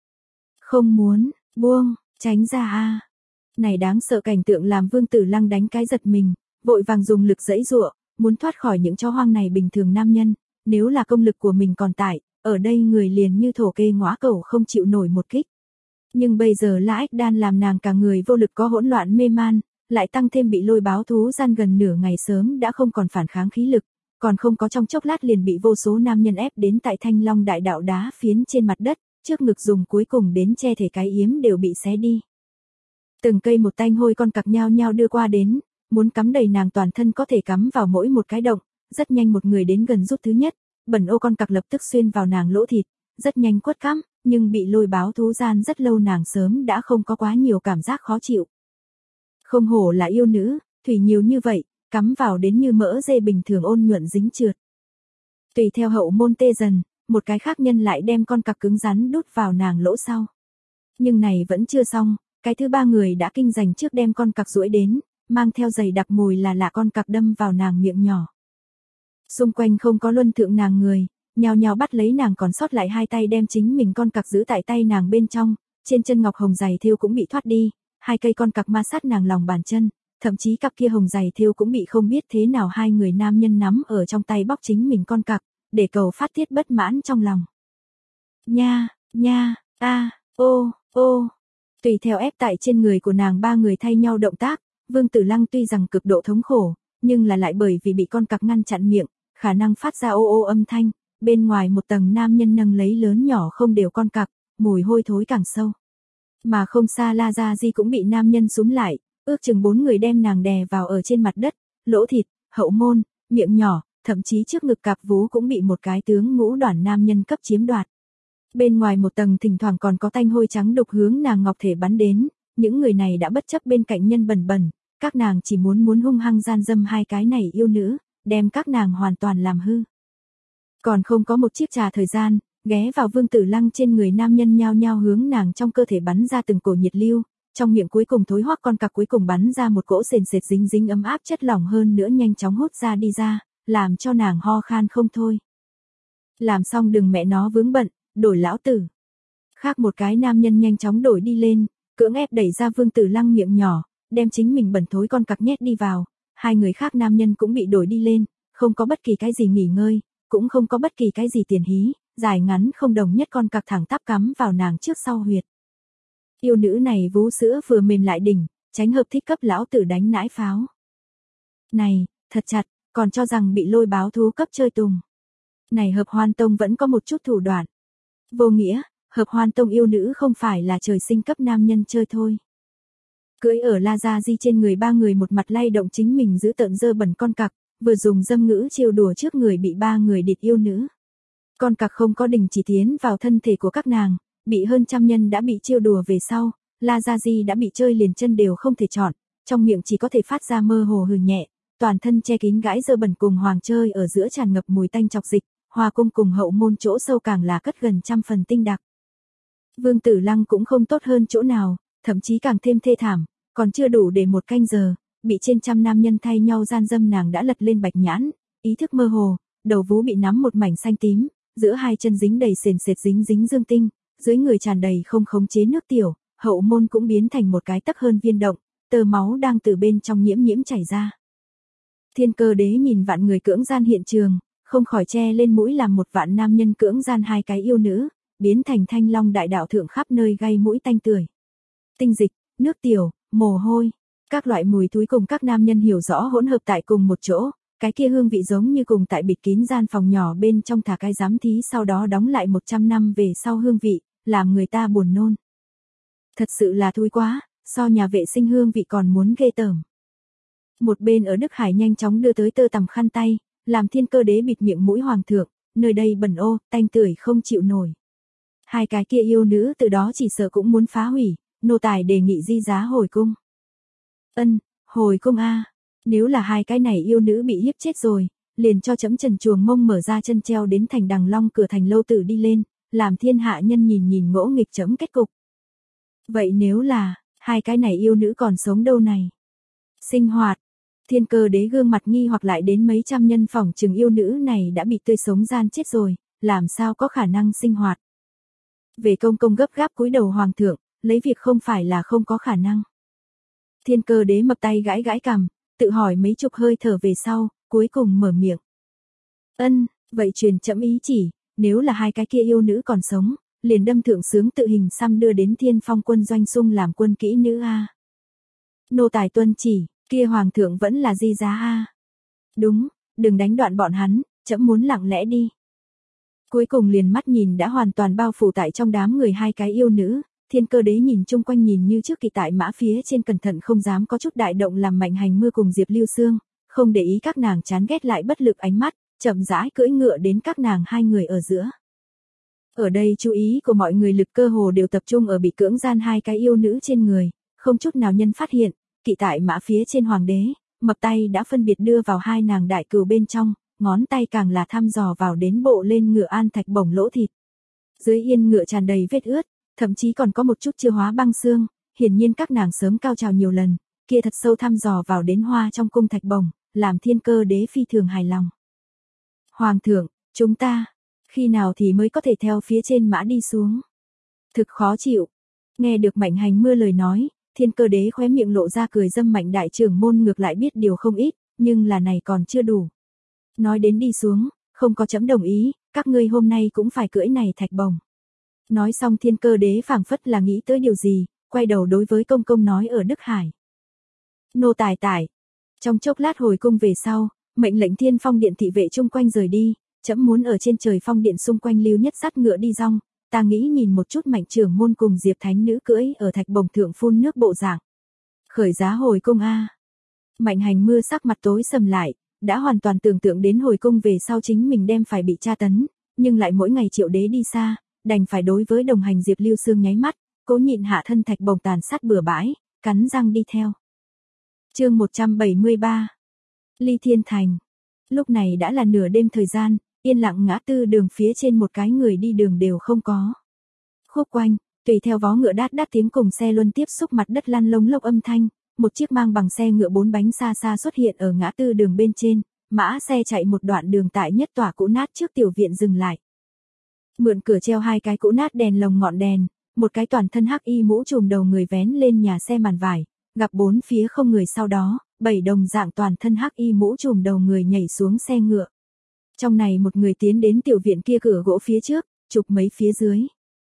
Không muốn, buông, tránh ra a. Này đáng sợ cảnh tượng làm Vương Tử Lăng đánh cái giật mình, vội vàng dùng lực giãy giụa, muốn thoát khỏi những chó hoang này bình thường nam nhân, nếu là công lực của mình còn tại, ở đây người liền như thổ kê ngõa cẩu không chịu nổi một kích. Nhưng bây giờ La Ách Đan làm nàng cả người vô lực có hỗn loạn mê man, lại tăng thêm bị lôi báo thú gian gần nửa ngày sớm đã không còn phản kháng khí lực, còn không có trong chốc lát liền bị vô số nam nhân ép đến tại Thanh Long đại đạo đá phiến trên mặt đất, trước ngực dùng cuối cùng đến che thể cái yếm đều bị xé đi. Từng cây một tanh hôi con cặc nhao nhao đưa qua đến, muốn cắm đầy nàng toàn thân có thể cắm vào mỗi một cái động, rất nhanh một người đến gần rút thứ nhất, bẩn ô con cặc lập tức xuyên vào nàng lỗ thịt, rất nhanh quất cắm, nhưng bị lôi báo thú gian rất lâu nàng sớm đã không có quá nhiều cảm giác khó chịu. Không hổ là yêu nữ, thủy nhiều như vậy, cắm vào đến như mỡ dê bình thường ôn nhuận dính trượt. Tùy theo hậu môn tê dần, một cái khác nhân lại đem con cặc cứng rắn đút vào nàng lỗ sau. Nhưng này vẫn chưa xong, cái thứ ba người đã kinh giành trước đem con cặc duỗi đến, mang theo giày đặc mùi là lạ con cặc đâm vào nàng miệng nhỏ. Xung quanh không có luân thượng nàng người, nhao nhao bắt lấy nàng còn sót lại hai tay đem chính mình con cặc giữ tại tay nàng bên trong, trên chân ngọc hồng giày thêu cũng bị thoát đi, hai cây con cặc ma sát nàng lòng bàn chân, thậm chí cặp kia hồng giày thêu cũng bị không biết thế nào hai người nam nhân nắm ở trong tay bóc chính mình con cặc, để cầu phát tiết bất mãn trong lòng. Nha, nha, a, ô, ô. Tùy theo ép tại trên người của nàng ba người thay nhau động tác, Vương Tử Lăng tuy rằng cực độ thống khổ, nhưng là lại bởi vì bị con cặc ngăn chặn miệng, khả năng phát ra ô ô âm thanh, bên ngoài một tầng nam nhân nâng lấy lớn nhỏ không đều con cặc, mùi hôi thối càng sâu. Mà không xa La Gia Di cũng bị nam nhân súm lại, ước chừng bốn người đem nàng đè vào ở trên mặt đất, lỗ thịt, hậu môn, miệng nhỏ, thậm chí trước ngực cạp vú cũng bị một cái tướng ngũ đoàn nam nhân cấp chiếm đoạt. Bên ngoài một tầng thỉnh thoảng còn có tanh hôi trắng đục hướng nàng ngọc thể bắn đến, những người này đã bất chấp bên cạnh nhân bẩn bẩn, các nàng chỉ muốn muốn hung hăng gian dâm hai cái này yêu nữ, đem các nàng hoàn toàn làm hư. Còn không có một chiếc trà thời gian, ghé vào Vương Tử Lăng trên người nam nhân nhao nhao hướng nàng trong cơ thể bắn ra từng cổ nhiệt lưu, trong miệng cuối cùng thối hoắc con cặc cuối cùng bắn ra một cỗ sền sệt dính dính ấm áp chất lỏng hơn nữa nhanh chóng hút ra đi ra, làm cho nàng ho khan không thôi. Làm xong đừng mẹ nó vướng bận, đổi lão tử. Khác một cái nam nhân nhanh chóng đổi đi lên, cưỡng ép đẩy ra Vương Tử Lăng miệng nhỏ, đem chính mình bẩn thối con cặc nhét đi vào, hai người khác nam nhân cũng bị đổi đi lên, không có bất kỳ cái gì nghỉ ngơi, cũng không có bất kỳ cái gì tiền hí, dài ngắn không đồng nhất con cặc thẳng tắp cắm vào nàng trước sau huyệt. Yêu nữ này vú sữa vừa mềm lại đỉnh, tránh hợp thích cấp lão tử đánh nãi pháo. Này, thật chặt, còn cho rằng bị lôi báo thú cấp chơi tùng. Này Hợp Hoan Tông vẫn có một chút thủ đoạn. Vô nghĩa, Hợp Hoan Tông yêu nữ không phải là trời sinh cấp nam nhân chơi thôi. Cưỡi ở La Gia Di trên người ba người một mặt lay động chính mình giữ tợn dơ bẩn con cặc, vừa dùng dâm ngữ trêu đùa trước người bị ba người địch yêu nữ. Con cặc không có đình chỉ tiến vào thân thể của các nàng, bị hơn trăm nhân đã bị trêu đùa về sau, La Gia Di đã bị chơi liền chân đều không thể chọn, trong miệng chỉ có thể phát ra mơ hồ hừ nhẹ, toàn thân che kín gãi dơ bẩn cùng hoàng chơi ở giữa tràn ngập mùi tanh chọc dịch, hoa cung cùng hậu môn chỗ sâu càng là cất gần trăm phần tinh đặc. Vương Tử Lăng cũng không tốt hơn chỗ nào, thậm chí càng thêm thê thảm, còn chưa đủ để một canh giờ, bị trên trăm nam nhân thay nhau gian dâm nàng đã lật lên bạch nhãn, ý thức mơ hồ, đầu vú bị nắm một mảnh xanh tím, giữa hai chân dính đầy sền sệt dính dính dương tinh, dưới người tràn đầy không khống chế nước tiểu, hậu môn cũng biến thành một cái tấc hơn viên động, tơ máu đang từ bên trong nhiễm nhiễm chảy ra. Thiên Cơ Đế nhìn vạn người cưỡng gian hiện trường, không khỏi che lên mũi làm một vạn nam nhân cưỡng gian hai cái yêu nữ, biến thành thanh long đại đạo thượng khắp nơi gây mũi tanh tưởi. Tinh dịch, nước tiểu, mồ hôi, các loại mùi thúi cùng các nam nhân hiểu rõ hỗn hợp tại cùng một chỗ, cái kia hương vị giống như cùng tại bịt kín gian phòng nhỏ bên trong thả cái giám thí sau đó đóng lại một trăm năm về sau hương vị, làm người ta buồn nôn. Thật sự là thúi quá, so nhà vệ sinh hương vị còn muốn ghê tởm. Một bên ở Đức Hải nhanh chóng đưa tới tơ tằm khăn tay, làm Thiên Cơ Đế bịt miệng mũi hoàng thượng, nơi đây bẩn ô, tanh tưởi không chịu nổi. Hai cái kia yêu nữ từ đó chỉ sợ cũng muốn phá hủy, nô tài đề nghị di giá hồi cung. Ân, hồi cung a. Nếu là hai cái này yêu nữ bị hiếp chết rồi, liền cho chấm trần chuồng mông mở ra chân treo đến thành Đằng Long cửa thành lâu tử đi lên, làm thiên hạ nhân nhìn nhìn ngỗ nghịch chấm kết cục. Vậy nếu là, hai cái này yêu nữ còn sống đâu này? Sinh hoạt. Thiên Cơ Đế gương mặt nghi hoặc lại đến mấy trăm nhân phỏng chừng yêu nữ này đã bị tươi sống gian chết rồi, làm sao có khả năng sinh hoạt. Về công công gấp gáp cúi đầu hoàng thượng, lấy việc không phải là không có khả năng. Thiên Cơ Đế mập tay gãi gãi cằm, tự hỏi mấy chục hơi thở về sau, cuối cùng mở miệng. Ân, vậy truyền chậm ý chỉ, nếu là hai cái kia yêu nữ còn sống, liền đâm thượng sướng tự hình xăm đưa đến Thiên Phong quân doanh sung làm quân kỹ nữ a. Nô tài tuân chỉ, kia hoàng thượng vẫn là di giá a. Đúng, đừng đánh đoạn bọn hắn, chậm muốn lặng lẽ đi. Cuối cùng liền mắt nhìn đã hoàn toàn bao phủ tại trong đám người hai cái yêu nữ, Thiên Cơ Đế nhìn chung quanh nhìn như trước kỳ tại mã phía trên cẩn thận không dám có chút đại động làm Mạnh Hành Mưa cùng Diệp Lưu Xương, không để ý các nàng chán ghét lại bất lực ánh mắt, chậm rãi cưỡi ngựa đến các nàng hai người ở giữa. Ở đây chú ý của mọi người lực cơ hồ đều tập trung ở bị cưỡng gian hai cái yêu nữ trên người, không chút nào nhân phát hiện, kỵ tại mã phía trên hoàng đế, mập tay đã phân biệt đưa vào hai nàng đại cừu bên trong, ngón tay càng là thăm dò vào đến bộ lên ngựa an thạch bổng lỗ thịt. Dưới yên ngựa tràn đầy vết ướt, thậm chí còn có một chút chưa hóa băng xương, hiển nhiên các nàng sớm cao trào nhiều lần, kia thật sâu thăm dò vào đến hoa trong cung thạch bổng, làm Thiên Cơ Đế phi thường hài lòng. Hoàng thượng, chúng ta, khi nào thì mới có thể theo phía trên mã đi xuống? Thực khó chịu. Nghe được Mạnh Hành Mưa lời nói, Thiên Cơ Đế khóe miệng lộ ra cười dâm. Mạnh đại trưởng môn ngược lại biết điều không ít, nhưng là này còn chưa đủ. Nói đến đi xuống, không có chấm đồng ý, các ngươi hôm nay cũng phải cưỡi này thạch bổng. Nói xong Thiên Cơ Đế phảng phất là nghĩ tới điều gì, quay đầu đối với công công nói ở Đức Hải. Nô tài tải. Trong chốc lát hồi cung về sau, mệnh lệnh Thiên Phong điện thị vệ chung quanh rời đi, chấm muốn ở trên trời phong điện xung quanh lưu nhất dắt ngựa đi rong, ta nghĩ nhìn một chút Mạnh trưởng môn cùng Diệp Thánh nữ cưỡi ở thạch bổng thượng phun nước bộ dạng. Khởi giá hồi cung a. Mạnh Hành Mưa sắc mặt tối sầm lại, đã hoàn toàn tưởng tượng đến hồi cung về sau chính mình đem phải bị tra tấn, nhưng lại mỗi ngày Triệu Đế đi xa, đành phải đối với đồng hành Diệp Lưu Xương nháy mắt, cố nhịn hạ thân thạch bổng tàn sát bừa bãi, cắn răng đi theo. Chương một trăm bảy mươi ba. Ly Thiên Thành. Lúc này đã là nửa đêm thời gian, yên lặng ngã tư đường phía trên một cái người đi đường đều không có. Khúc quanh, tùy theo vó ngựa đát đát tiếng cùng xe luân tiếp xúc mặt đất lăn lông lốc âm thanh, một chiếc mang bằng xe ngựa bốn bánh xa xa xuất hiện ở ngã tư đường bên trên, mã xe chạy một đoạn đường tại nhất tòa cũ nát trước tiểu viện dừng lại. Mượn cửa treo hai cái cũ nát đèn lồng ngọn đèn, một cái toàn thân hắc y mũ trùm đầu người vén lên nhà xe màn vải, gặp bốn phía không người sau đó, bảy đồng dạng toàn thân hắc y mũ trùm đầu người nhảy xuống xe ngựa. Trong này một người tiến đến tiểu viện kia cửa gỗ phía trước, chụp mấy phía dưới.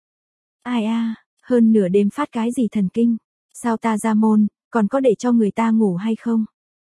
Ai a, hơn nửa đêm phát cái gì thần kinh, sao ta ra môn, còn có để cho người ta ngủ hay không?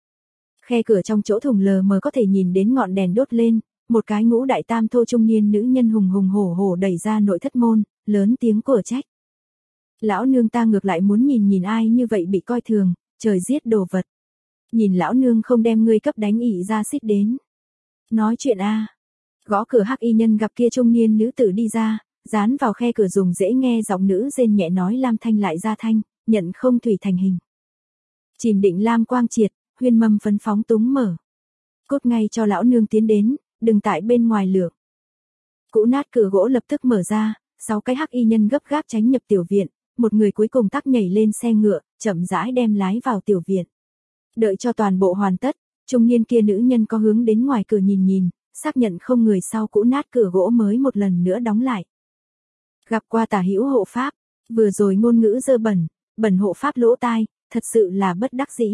Khe cửa trong chỗ thùng lờ mờ có thể nhìn đến ngọn đèn đốt lên, một cái ngũ đại tam thô trung niên nữ nhân hùng hùng hổ hổ đẩy ra nội thất môn, lớn tiếng của trách. Lão nương ta ngược lại muốn nhìn nhìn ai như vậy bị coi thường, trời giết đồ vật. Nhìn lão nương không đem ngươi cấp đánh ỉ ra xít đến. Nói chuyện a. Gõ cửa hắc y nhân gặp kia trung niên nữ tử đi ra, dán vào khe cửa dùng dễ nghe giọng nữ rên nhẹ nói lam thanh lại ra thanh, nhận không thủy thành hình. Chìm định lam quang triệt, huyên mâm phấn phóng túng mở. Cốt ngay cho lão nương tiến đến, đừng tại bên ngoài lửa. Cũ nát cửa gỗ lập tức mở ra, sáu cái hắc y nhân gấp gáp tránh nhập tiểu viện, một người cuối cùng tắc nhảy lên xe ngựa, chậm rãi đem lái vào tiểu viện. Đợi cho toàn bộ hoàn tất, trung niên kia nữ nhân có hướng đến ngoài cửa nhìn nhìn, xác nhận không người sau cũ nát cửa gỗ mới một lần nữa đóng lại. Gặp qua Tả Hữu hộ pháp, vừa rồi ngôn ngữ dơ bẩn, bẩn hộ pháp lỗ tai, thật sự là bất đắc dĩ.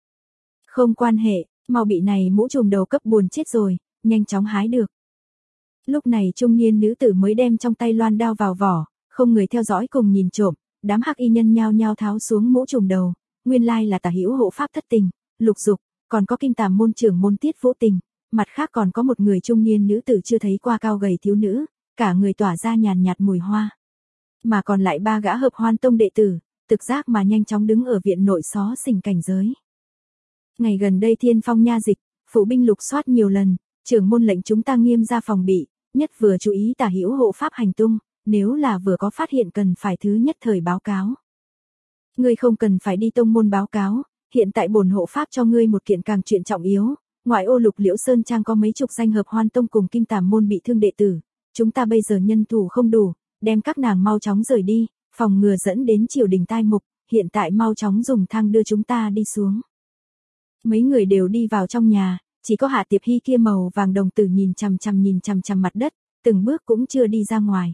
Không quan hệ, mau bị này mũ trùm đầu cấp buồn chết rồi, nhanh chóng hái được. Lúc này trung niên nữ tử mới đem trong tay loan đao vào vỏ, không người theo dõi cùng nhìn trộm, đám hắc y nhân nhao nhao tháo xuống mũ trùm đầu, nguyên lai là Tả Hữu hộ pháp Thất Tình, Lục Dục, còn có Kim Tàm môn trưởng môn Tiết Vũ Tình, mặt khác còn có một người trung niên nữ tử chưa thấy qua cao gầy thiếu nữ, cả người tỏa ra nhàn nhạt mùi hoa. Mà còn lại ba gã Hợp Hoan Tông đệ tử, thực giác mà nhanh chóng đứng ở viện nội xó xỉnh cảnh giới. Ngày gần đây Thiên Phong nha dịch, phụ binh lục soát nhiều lần, trưởng môn lệnh chúng ta nghiêm ra phòng bị, nhất vừa chú ý Tả Hữu hộ pháp hành tung, nếu là vừa có phát hiện cần phải thứ nhất thời báo cáo. Ngươi không cần phải đi tông môn báo cáo, hiện tại bổn hộ pháp cho ngươi một kiện càng chuyện trọng yếu, ngoại ô Lục Liễu Sơn Trang có mấy chục danh Hợp Hoan Tông cùng Kim Tàm môn bị thương đệ tử, chúng ta bây giờ nhân thủ không đủ, đem các nàng mau chóng rời đi, phòng ngừa dẫn đến triều đình tai mục, hiện tại mau chóng dùng thang đưa chúng ta đi xuống. Mấy người đều đi vào trong nhà, chỉ có Hạ Tiệp Hy kia màu vàng đồng tử nhìn chằm chằm nhìn chằm chằm mặt đất, từng bước cũng chưa đi ra ngoài.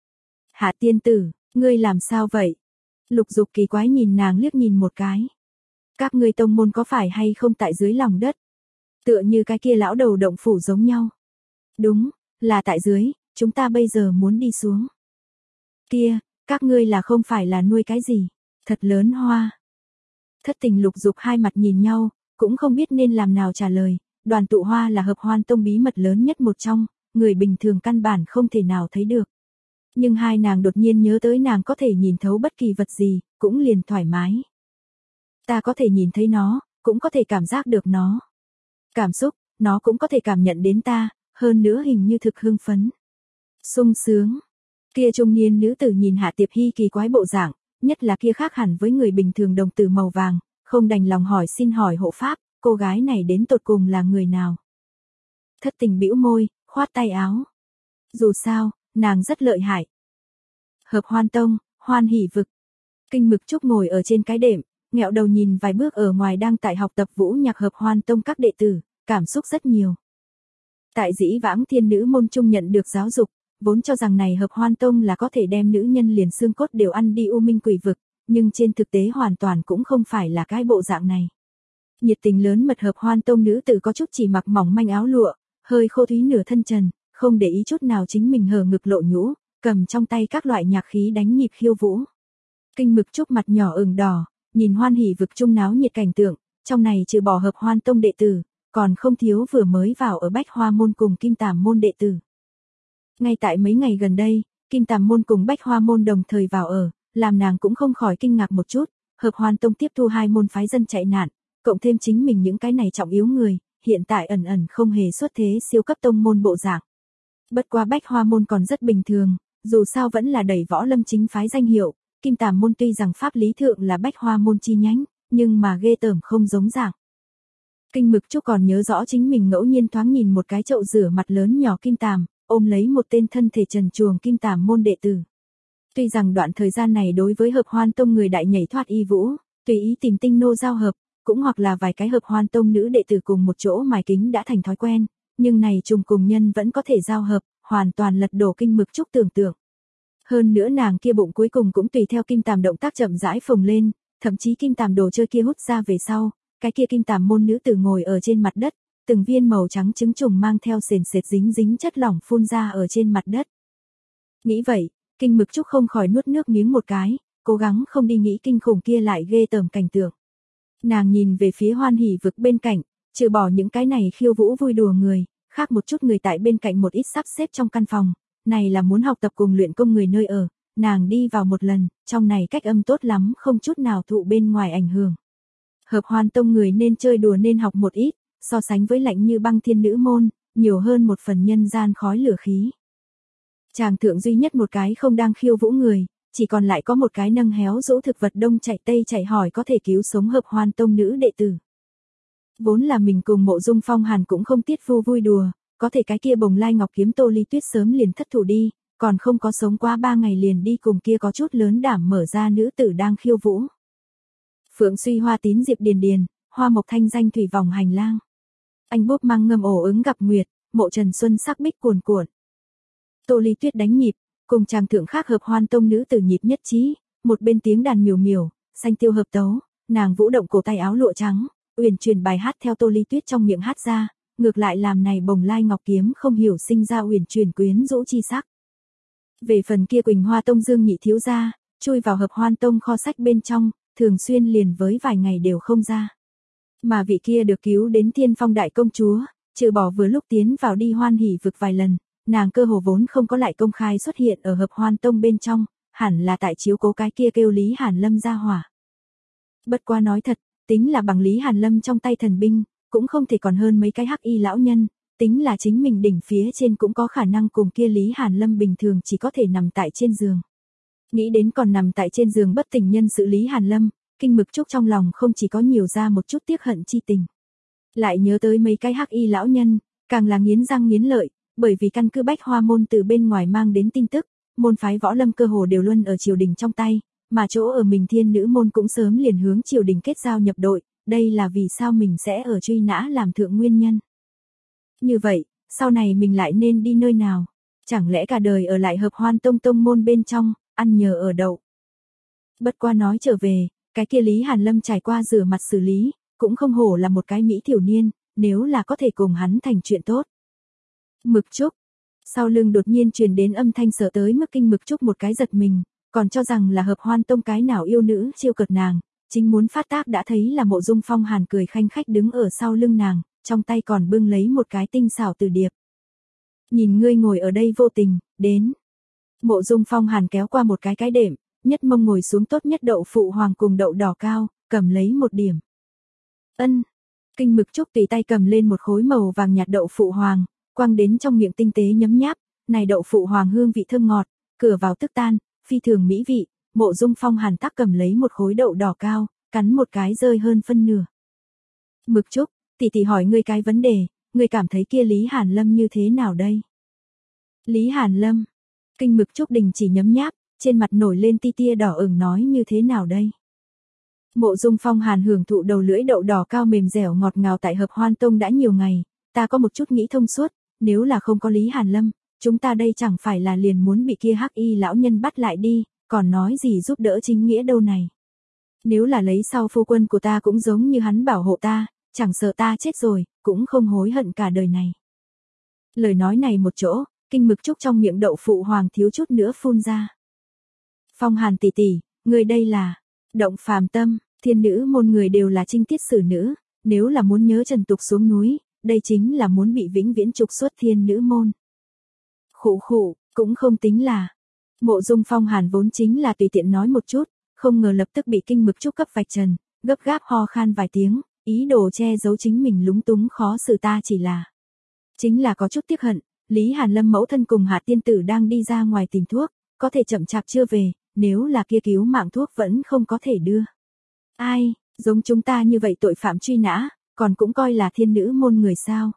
Hạ tiên tử, ngươi làm sao vậy? Lục Dục kỳ quái nhìn nàng liếc nhìn một cái. Các ngươi tông môn có phải hay không tại dưới lòng đất? Tựa như cái kia lão đầu động phủ giống nhau. Đúng, là tại dưới, chúng ta bây giờ muốn đi xuống. Kia, các ngươi là không phải là nuôi cái gì? Thật lớn hoa. Thất Tình Lục Dục hai mặt nhìn nhau, cũng không biết nên làm nào trả lời. Đoàn tụ hoa là Hợp Hoan Tông bí mật lớn nhất một trong, người bình thường căn bản không thể nào thấy được. Nhưng hai nàng đột nhiên nhớ tới nàng có thể nhìn thấu bất kỳ vật gì, cũng liền thoải mái. Ta có thể nhìn thấy nó, cũng có thể cảm giác được nó. Cảm xúc, nó cũng có thể cảm nhận đến ta, hơn nữa hình như thực hưng phấn. Sung sướng. Kia trung niên nữ tử nhìn Hạ Tiệp Hy kỳ quái bộ dạng, nhất là kia khác hẳn với người bình thường đồng tử màu vàng, không đành lòng hỏi xin hỏi hộ pháp, cô gái này đến tột cùng là người nào. Thất Tình bĩu môi, khoát tay áo. Dù sao, nàng rất lợi hại. Hợp Hoan Tông, Hoan Hỷ Vực. Kinh Mực Trúc ngồi ở trên cái đệm, nghẹo đầu nhìn vài bước ở ngoài đang tại học tập vũ nhạc Hợp Hoan Tông các đệ tử, cảm xúc rất nhiều. Tại dĩ vãng thiên nữ môn trung nhận được giáo dục, vốn cho rằng này Hợp Hoan Tông là có thể đem nữ nhân liền xương cốt đều ăn đi u minh quỷ vực, nhưng trên thực tế hoàn toàn cũng không phải là cái bộ dạng này. Nhiệt tình lớn mật Hợp Hoan Tông nữ tử có chút chỉ mặc mỏng manh áo lụa, hơi khô thúy nửa thân trần, không để ý chút nào chính mình hở ngực lộ nhũ, cầm trong tay các loại nhạc khí đánh nhịp khiêu vũ. Kinh Mực Trúc mặt nhỏ ửng đỏ, nhìn Hoan Hỷ Vực trung náo nhiệt cảnh tượng, trong này trừ bỏ Hợp Hoan Tông đệ tử, còn không thiếu vừa mới vào ở Bách Hoa môn cùng Kim Tàm môn đệ tử. Ngay tại mấy ngày gần đây, Kim Tàm môn cùng Bách Hoa môn đồng thời vào ở, làm nàng cũng không khỏi kinh ngạc một chút, Hợp Hoan Tông tiếp thu hai môn phái dân chạy nạn, cộng thêm chính mình những cái này trọng yếu người, hiện tại ẩn ẩn không hề xuất thế siêu cấp tông môn bộ dạng. Bất quá Bách Hoa môn còn rất bình thường, dù sao vẫn là đẩy võ lâm chính phái danh hiệu, Kim Tàm môn tuy rằng pháp lý thượng là Bách Hoa môn chi nhánh, nhưng mà ghê tởm không giống dạng. Kinh Mực Trúc còn nhớ rõ chính mình ngẫu nhiên thoáng nhìn một cái chậu rửa mặt lớn nhỏ Kim Tàm, ôm lấy một tên thân thể trần truồng Kim Tàm môn đệ tử. Tuy rằng đoạn thời gian này đối với Hợp Hoan Tông người đại nhảy thoát y vũ, tùy ý tìm tinh nô giao hợp, cũng hoặc là vài cái Hợp Hoan Tông nữ đệ tử cùng một chỗ mài kính đã thành thói quen, nhưng này trùng cùng nhân vẫn có thể giao hợp, hoàn toàn lật đổ Kinh Mực Trúc tưởng tượng. Hơn nữa nàng kia bụng cuối cùng cũng tùy theo Kim Tàm động tác chậm rãi phồng lên, thậm chí Kim Tàm đồ chơi kia hút ra về sau, cái kia Kim Tàm môn nữ tử ngồi ở trên mặt đất, từng viên màu trắng trứng trùng mang theo sền sệt dính dính chất lỏng phun ra ở trên mặt đất. Nghĩ vậy, Kinh Mực Trúc không khỏi nuốt nước miếng một cái, cố gắng không đi nghĩ kinh khủng kia lại ghê tởm cảnh tượng. Nàng nhìn về phía Hoan Hỷ Vực bên cạnh, trừ bỏ những cái này khiêu vũ vui đùa người, khác một chút người tại bên cạnh một ít sắp xếp trong căn phòng, này là muốn học tập cùng luyện công người nơi ở, nàng đi vào một lần, trong này cách âm tốt lắm không chút nào thụ bên ngoài ảnh hưởng. Hợp Hoan Tông người nên chơi đùa nên học một ít, so sánh với lạnh như băng thiên nữ môn, nhiều hơn một phần nhân gian khói lửa khí. Chàng thượng duy nhất một cái không đang khiêu vũ người, chỉ còn lại có một cái nâng héo rũ thực vật đông chạy tây chạy hỏi có thể cứu sống Hợp Hoan Tông nữ đệ tử. Vốn là mình cùng Mộ Dung Phong Hàn cũng không tiết vu vui đùa, có thể cái kia Bồng Lai Ngọc Kiếm Tô Ly Tuyết sớm liền thất thủ đi, còn không có sống qua ba ngày liền đi cùng kia có chút lớn đảm mở ra nữ tử đang khiêu vũ. Phượng Suy Hoa Tín Diệp Điền Điền, Hoa Mộc Thanh Danh Thủy Vòng Hành Lang. Anh bốp mang ngâm ổ ứng gặp nguyệt, Mộ Trần Xuân sắc bích cuồn cuộn. Tô Ly Tuyết đánh nhịp, cùng chàng thượng khác hợp hoan tông nữ tử nhịp nhất trí, một bên tiếng đàn miều miều, xanh tiêu hợp tấu, nàng vũ động cổ tay áo lụa trắng, uyển chuyển bài hát theo Tô Ly Tuyết trong miệng hát ra, ngược lại làm này bồng lai ngọc kiếm không hiểu sinh ra uyển chuyển quyến rũ chi sắc. Về phần kia Quỳnh Hoa Tông Dương nhị thiếu gia, chui vào hợp hoan tông kho sách bên trong, thường xuyên liền với vài ngày đều không ra. Mà vị kia được cứu đến Thiên Phong đại công chúa, trừ bỏ vừa lúc tiến vào đi hoan hỉ vực vài lần, nàng cơ hồ vốn không có lại công khai xuất hiện ở hợp hoan tông bên trong, hẳn là tại chiếu cố cái kia kêu Lý Hàn Lâm ra hỏa. Bất qua nói thật, tính là bằng Lý Hàn Lâm trong tay thần binh, cũng không thể còn hơn mấy cái hắc y lão nhân, tính là chính mình đỉnh phía trên cũng có khả năng cùng kia Lý Hàn Lâm bình thường chỉ có thể nằm tại trên giường. Nghĩ đến còn nằm tại trên giường bất tỉnh nhân sự Lý Hàn Lâm, Kinh Mực Trúc trong lòng không chỉ có nhiều ra một chút tiếc hận chi tình. Lại nhớ tới mấy cái hắc y lão nhân, càng là nghiến răng nghiến lợi, bởi vì căn cứ Bách Hoa môn từ bên ngoài mang đến tin tức, môn phái võ lâm cơ hồ đều luân ở triều đình trong tay, mà chỗ ở mình Thiên Nữ môn cũng sớm liền hướng triều đình kết giao nhập đội, đây là vì sao mình sẽ ở truy nã làm thượng nguyên nhân. Như vậy, sau này mình lại nên đi nơi nào? Chẳng lẽ cả đời ở lại hợp hoan tông tông môn bên trong, ăn nhờ ở đậu? Bất qua nói trở về, cái kia Lý Hàn Lâm trải qua rửa mặt xử lý, cũng không hổ là một cái mỹ thiểu niên, nếu là có thể cùng hắn thành chuyện tốt. Mực Trúc. Sau lưng đột nhiên truyền đến âm thanh sợ tới mức Kinh Mực Trúc một cái giật mình, còn cho rằng là hợp hoan tông cái nào yêu nữ chiêu cợt nàng, chính muốn phát tác đã thấy là Mộ Dung Phong Hàn cười khanh khách đứng ở sau lưng nàng, trong tay còn bưng lấy một cái tinh xảo từ điệp. Nhìn ngươi ngồi ở đây vô tình, đến. Mộ Dung Phong Hàn kéo qua một cái cái đệm, nhất mông ngồi xuống tốt nhất đậu phụ hoàng cùng đậu đỏ cao, cầm lấy một điểm. Ân. Kinh Mực Trúc tùy tay cầm lên một khối màu vàng nhạt đậu phụ hoàng, quăng đến trong miệng tinh tế nhấm nháp, này đậu phụ hoàng hương vị thơm ngọt, cửa vào tức tan, phi thường mỹ vị. Mộ Dung Phong Hàn tắc cầm lấy một khối đậu đỏ cao, cắn một cái rơi hơn phân nửa. Mực Trúc, tỷ tỷ hỏi ngươi cái vấn đề, ngươi cảm thấy kia Lý Hàn Lâm như thế nào đây? Lý Hàn Lâm. Kinh Mực Trúc đình chỉ nhấm nháp, trên mặt nổi lên ti tia đỏ ửng nói như thế nào đây? Mộ Dung Phong Hàn hưởng thụ đầu lưỡi đậu đỏ cao mềm dẻo ngọt ngào tại hợp hoan tông đã nhiều ngày, ta có một chút nghĩ thông suốt, nếu là không có Lý Hàn Lâm, chúng ta đây chẳng phải là liền muốn bị kia hắc y lão nhân bắt lại đi, còn nói gì giúp đỡ chính nghĩa đâu này. Nếu là lấy sau phu quân của ta cũng giống như hắn bảo hộ ta, chẳng sợ ta chết rồi, cũng không hối hận cả đời này. Lời nói này một chỗ, Kinh Mực Trúc trong miệng đậu phụ hoàng thiếu chút nữa phun ra. Phong Hàn tỷ tỷ, người đây là động phàm tâm, Thiên Nữ môn người đều là trinh tiết xử nữ, nếu là muốn nhớ trần tục xuống núi, đây chính là muốn bị vĩnh viễn trục xuất Thiên Nữ môn. Khụ khụ, cũng không tính là. Mộ Dung Phong Hàn vốn chính là tùy tiện nói một chút, không ngờ lập tức bị Kinh Mực Trúc cấp vạch trần, gấp gáp ho khan vài tiếng, ý đồ che giấu chính mình lúng túng khó xử ta chỉ là. Chính là có chút tiếc hận, Lý Hàn Lâm mẫu thân cùng Hạ tiên tử đang đi ra ngoài tìm thuốc, có thể chậm chạp chưa về, nếu là kia cứu mạng thuốc vẫn không có thể đưa. Ai, giống chúng ta như vậy tội phạm truy nã, còn cũng coi là Thiên Nữ môn người sao?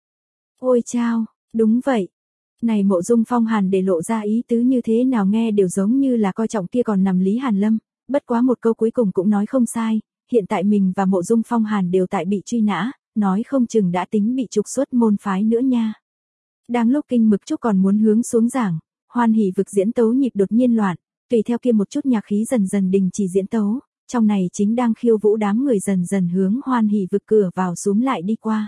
Ôi chao, đúng vậy. Này Mộ Dung Phong Hàn để lộ ra ý tứ như thế nào nghe đều giống như là coi trọng kia còn nằm Lý Hàn Lâm, bất quá một câu cuối cùng cũng nói không sai, hiện tại mình và Mộ Dung Phong Hàn đều tại bị truy nã, nói không chừng đã tính bị trục xuất môn phái nữa nha. Đang lúc Kinh Mực Trúc còn muốn hướng xuống giảng, hoan hỉ vực diễn tấu nhịp đột nhiên loạn, tùy theo kia một chút nhạc khí dần dần đình chỉ diễn tấu, trong này chính đang khiêu vũ đám người dần dần hướng hoan hỉ vực cửa vào xuống lại đi qua.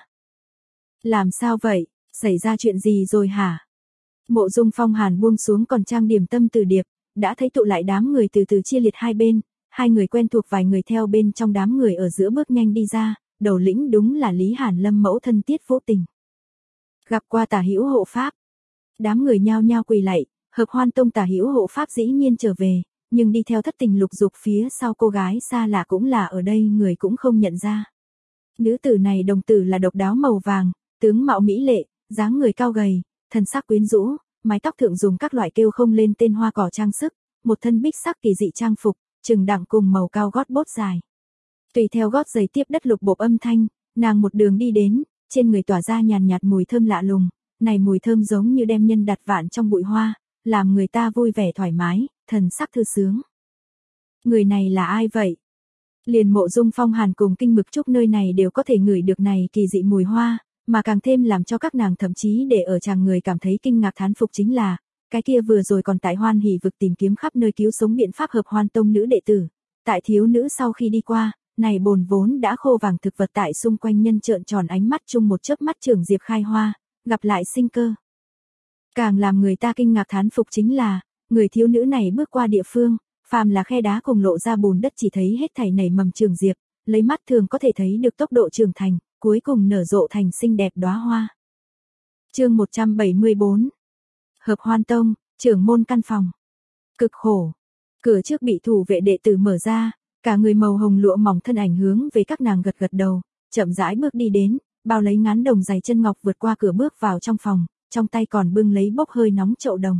Làm sao vậy, xảy ra chuyện gì rồi hả? Mộ Dung Phong Hàn buông xuống còn trang điểm tâm từ điệp, đã thấy tụ lại đám người từ từ chia liệt hai bên, hai người quen thuộc vài người theo bên trong đám người ở giữa bước nhanh đi ra, đầu lĩnh đúng là Lý Hàn Lâm mẫu thân Tiết Vũ Tình. Gặp qua Tả Hữu hộ pháp, đám người nhao nhao quỳ lạy, hợp hoan tông Tả Hữu hộ pháp dĩ nhiên trở về, nhưng đi theo thất tình lục dục phía sau cô gái xa lạ cũng là ở đây người cũng không nhận ra. Nữ tử này đồng tử là độc đáo màu vàng, tướng mạo mỹ lệ, dáng người cao gầy, thân sắc quyến rũ, mái tóc thượng dùng các loại kêu không lên tên hoa cỏ trang sức, một thân bích sắc kỳ dị trang phục, trừng đẳng cùng màu cao gót bốt dài. Tùy theo gót giày tiếp đất lục bộp âm thanh, nàng một đường đi đến, trên người tỏa ra nhàn nhạt mùi thơm lạ lùng, này mùi thơm giống như đem nhân đặt vạn trong bụi hoa, làm người ta vui vẻ thoải mái, thần sắc thư sướng. Người này là ai vậy? Liền Mộ Dung Phong Hàn cùng Kinh Mực Trúc nơi này đều có thể ngửi được này kỳ dị mùi hoa, Mà càng thêm làm cho các nàng thậm chí để ở chàng người cảm thấy kinh ngạc thán phục chính là, cái kia vừa rồi còn tại Hoan Hỷ vực tìm kiếm khắp nơi cứu sống biện pháp Hợp Hoan tông nữ đệ tử, tại thiếu nữ sau khi đi qua, này bồn vốn đã khô vàng thực vật tại xung quanh nhân trợn tròn ánh mắt chung một chớp mắt trưởng diệp khai hoa, gặp lại sinh cơ. Càng làm người ta kinh ngạc thán phục chính là, người thiếu nữ này bước qua địa phương, phàm là khe đá cùng lộ ra bùn đất chỉ thấy hết thảy nảy mầm trường diệp, lấy mắt thường có thể thấy được tốc độ trưởng thành, cuối cùng nở rộ thành xinh đẹp đóa hoa. Chương một trăm bảy mươi bốn. Hợp Hoan tông, trưởng môn căn phòng. Cực khổ. Cửa trước bị thủ vệ đệ tử mở ra, cả người màu hồng lụa mỏng thân ảnh hướng về các nàng gật gật đầu, chậm rãi bước đi đến, bao lấy ngắn đồng giày chân ngọc vượt qua cửa bước vào trong phòng, trong tay còn bưng lấy bốc hơi nóng chậu đồng.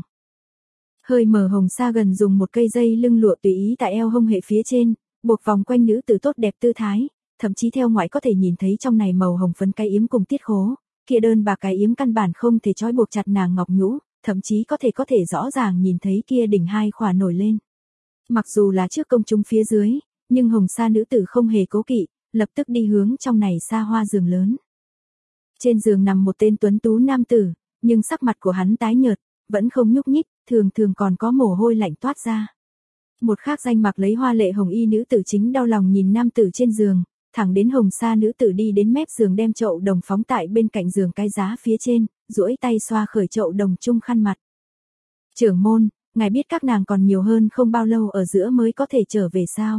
Hơi mở hồng sa gần dùng một cây dây lưng lụa tùy ý tại eo hông hệ phía trên, buộc vòng quanh nữ tử tốt đẹp tư thái, thậm chí theo ngoại có thể nhìn thấy trong này màu hồng phấn cái yếm cùng tiết khố, kia đơn bạc cái yếm căn bản không thể trói buộc chặt nàng ngọc nhũ, thậm chí có thể có thể rõ ràng nhìn thấy kia đỉnh hai khỏa nổi lên. Mặc dù là trước công chúng phía dưới, nhưng hồng sa nữ tử không hề cố kỵ, lập tức đi hướng trong này xa hoa giường lớn. Trên giường nằm một tên tuấn tú nam tử, nhưng sắc mặt của hắn tái nhợt, vẫn không nhúc nhích, thường thường còn có mồ hôi lạnh toát ra. Một khác danh mặc lấy hoa lệ hồng y nữ tử chính đau lòng nhìn nam tử trên giường, thẳng đến hồng sa nữ tử đi đến mép giường đem chậu đồng phóng tại bên cạnh giường cái giá phía trên, duỗi tay xoa khởi chậu đồng chung khăn mặt. Trưởng môn, ngài biết các nàng còn nhiều hơn không bao lâu ở giữa mới có thể trở về sao?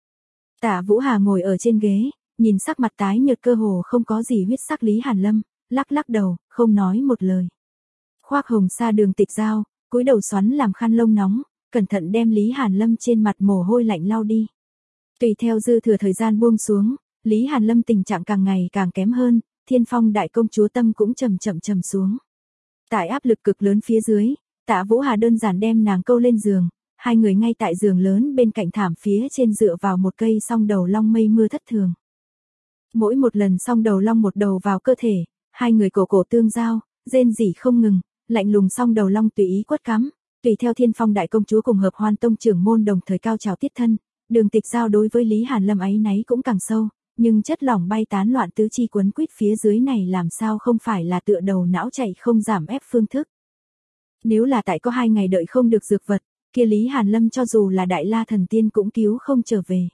Tạ Vũ Hà ngồi ở trên ghế, nhìn sắc mặt tái nhợt cơ hồ không có gì huyết sắc Lý Hàn Lâm, lắc lắc đầu, không nói một lời. Khoác hồng sa Đường Tịch Giao, cúi đầu xoắn làm khăn lông nóng, cẩn thận đem Lý Hàn Lâm trên mặt mồ hôi lạnh lau đi. Tùy theo dư thừa thời gian buông xuống, Lý Hàn Lâm tình trạng càng ngày càng kém hơn, Thiên Phong đại công chúa tâm cũng chậm chậm trầm xuống. Tại áp lực cực lớn phía dưới, Tạ Vũ Hà đơn giản đem nàng câu lên giường, hai người ngay tại giường lớn bên cạnh thảm phía trên dựa vào một cây song đầu long mây mưa thất thường. Mỗi một lần song đầu long một đầu vào cơ thể, hai người cổ cổ tương giao, rên rỉ không ngừng, lạnh lùng song đầu long tùy ý quất cắm, tùy theo Thiên Phong đại công chúa cùng Hợp Hoan tông trưởng môn đồng thời cao trào tiết thân, Đường Tịch Giao đối với Lý Hàn Lâm áy náy cũng càng sâu, nhưng chất lỏng bay tán loạn tứ chi quấn quýt phía dưới này làm sao không phải là tựa đầu não chạy không giảm ép phương thức. Nếu là tại có hai ngày đợi không được dược vật, kia Lý Hàn Lâm cho dù là đại la thần tiên cũng cứu không trở về.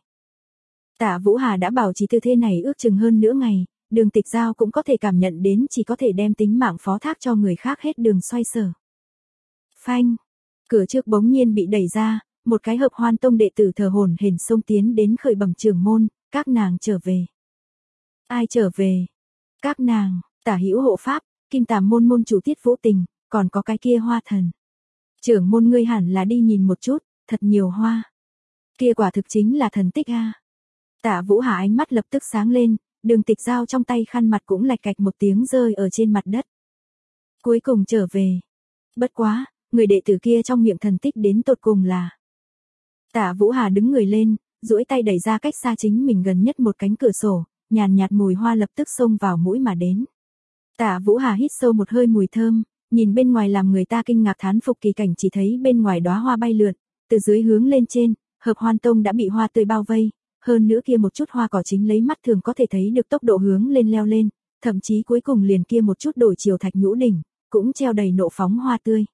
Tạ Vũ Hà đã bảo trì tư thế này ước chừng hơn nửa ngày, Đường Tịch Giao cũng có thể cảm nhận đến chỉ có thể đem tính mạng phó thác cho người khác hết đường xoay sở. Phanh, cửa trước bỗng nhiên bị đẩy ra, một cái Hợp Hoan tông đệ tử thờ hổn hển xông tiến đến khởi bẩm trưởng môn, các nàng trở về. Ai trở về? Các nàng, Tả Hữu hộ pháp, Kim Tàm môn môn chủ Tiết Vũ Tình, còn có cái kia Hoa thần. Trưởng môn ngươi hẳn là đi nhìn một chút, thật nhiều hoa. Kia quả thực chính là thần tích a. Tạ Vũ Hà ánh mắt lập tức sáng lên, Đường Tịch Giao trong tay khăn mặt cũng lạch cạch một tiếng rơi ở trên mặt đất. Cuối cùng trở về. Bất quá, người đệ tử kia trong miệng thần tích đến tột cùng là. Tạ Vũ Hà đứng người lên, duỗi tay đẩy ra cách xa chính mình gần nhất một cánh cửa sổ, nhàn nhạt mùi hoa lập tức xông vào mũi mà đến. Tạ Vũ Hà hít sâu một hơi mùi thơm, nhìn bên ngoài làm người ta kinh ngạc thán phục kỳ cảnh chỉ thấy bên ngoài đóa hoa bay lượn, từ dưới hướng lên trên, Hợp Hoan tông đã bị hoa tươi bao vây, hơn nữa kia một chút hoa cỏ chính lấy mắt thường có thể thấy được tốc độ hướng lên leo lên, thậm chí cuối cùng liền kia một chút đổi chiều thạch nhũ đỉnh, cũng treo đầy nộ phóng hoa tươi.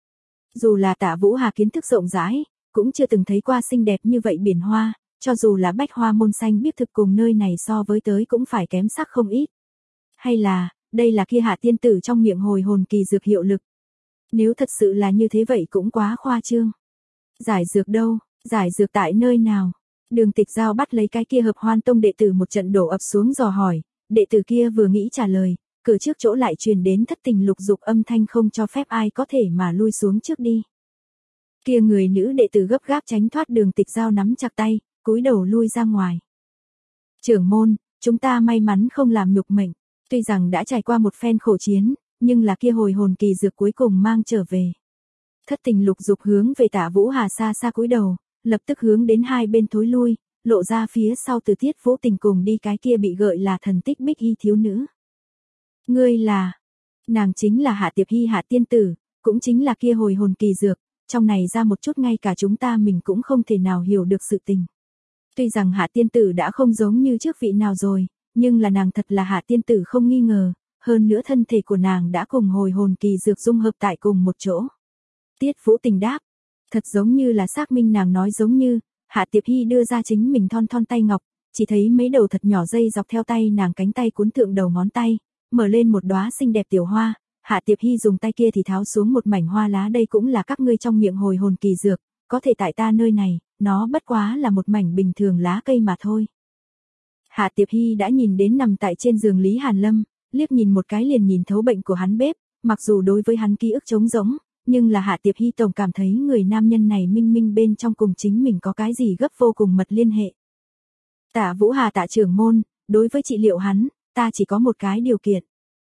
Dù là Tạ Vũ Hà kiến thức rộng rãi, cũng chưa từng thấy qua xinh đẹp như vậy biển hoa, cho dù là bách hoa môn xanh biết thực cùng nơi này so với tới cũng phải kém sắc không ít. Hay là, đây là kia Hạ tiên tử trong miệng hồi hồn kỳ dược hiệu lực. Nếu thật sự là như thế vậy cũng quá khoa trương. Giải dược đâu, giải dược tại nơi nào? Đường Tịch Giao bắt lấy cái kia Hợp Hoan tông đệ tử một trận đổ ập xuống dò hỏi, đệ tử kia vừa nghĩ trả lời, cửa trước chỗ lại truyền đến thất tình lục dục âm thanh không cho phép ai có thể mà lui xuống trước đi. Kia người nữ đệ tử gấp gáp tránh thoát Đường Tịch Giao nắm chặt tay, cúi đầu lui ra ngoài. Trưởng môn, chúng ta may mắn không làm nhục mệnh, tuy rằng đã trải qua một phen khổ chiến, nhưng là kia hồi hồn kỳ dược cuối cùng mang trở về. Thất tình lục dục hướng về Tạ Vũ Hà xa xa cúi đầu, lập tức hướng đến hai bên thối lui, lộ ra phía sau từ Tiết Vũ Tình cùng đi cái kia bị gợi là thần tích Bích Hy thiếu nữ. Ngươi là, nàng chính là Hạ Tiệp Hy Hạ tiên tử, cũng chính là kia hồi hồn kỳ dược, trong này ra một chút ngay cả chúng ta mình cũng không thể nào hiểu được sự tình. Tuy rằng Hạ tiên tử đã không giống như trước vị nào rồi, nhưng là nàng thật là Hạ tiên tử không nghi ngờ, hơn nữa thân thể của nàng đã cùng hồi hồn kỳ dược dung hợp tại cùng một chỗ. Tiết Vũ Tình đáp, thật giống như là xác minh nàng nói giống như, Hạ Tiệp Hy đưa ra chính mình thon thon tay ngọc, chỉ thấy mấy đầu thật nhỏ dây dọc theo tay nàng cánh tay cuốn thượng đầu ngón tay, mở lên một đóa xinh đẹp tiểu hoa, Hạ Tiệp Hy dùng tay kia thì tháo xuống một mảnh hoa lá, đây cũng là các ngươi trong miệng hồi hồn kỳ dược, có thể tại ta nơi này, nó bất quá là một mảnh bình thường lá cây mà thôi. Hạ Tiệp Hy đã nhìn đến nằm tại trên giường Lý Hàn Lâm, liếc nhìn một cái liền nhìn thấu bệnh của hắn bếp, mặc dù đối với hắn ký ức trống rỗng, nhưng là Hạ Tiệp Hy tổng cảm thấy người nam nhân này minh minh bên trong cùng chính mình có cái gì gấp vô cùng mật liên hệ. Tạ Vũ Hà Tạ trưởng môn, đối với trị liệu hắn, ta chỉ có một cái điều kiện.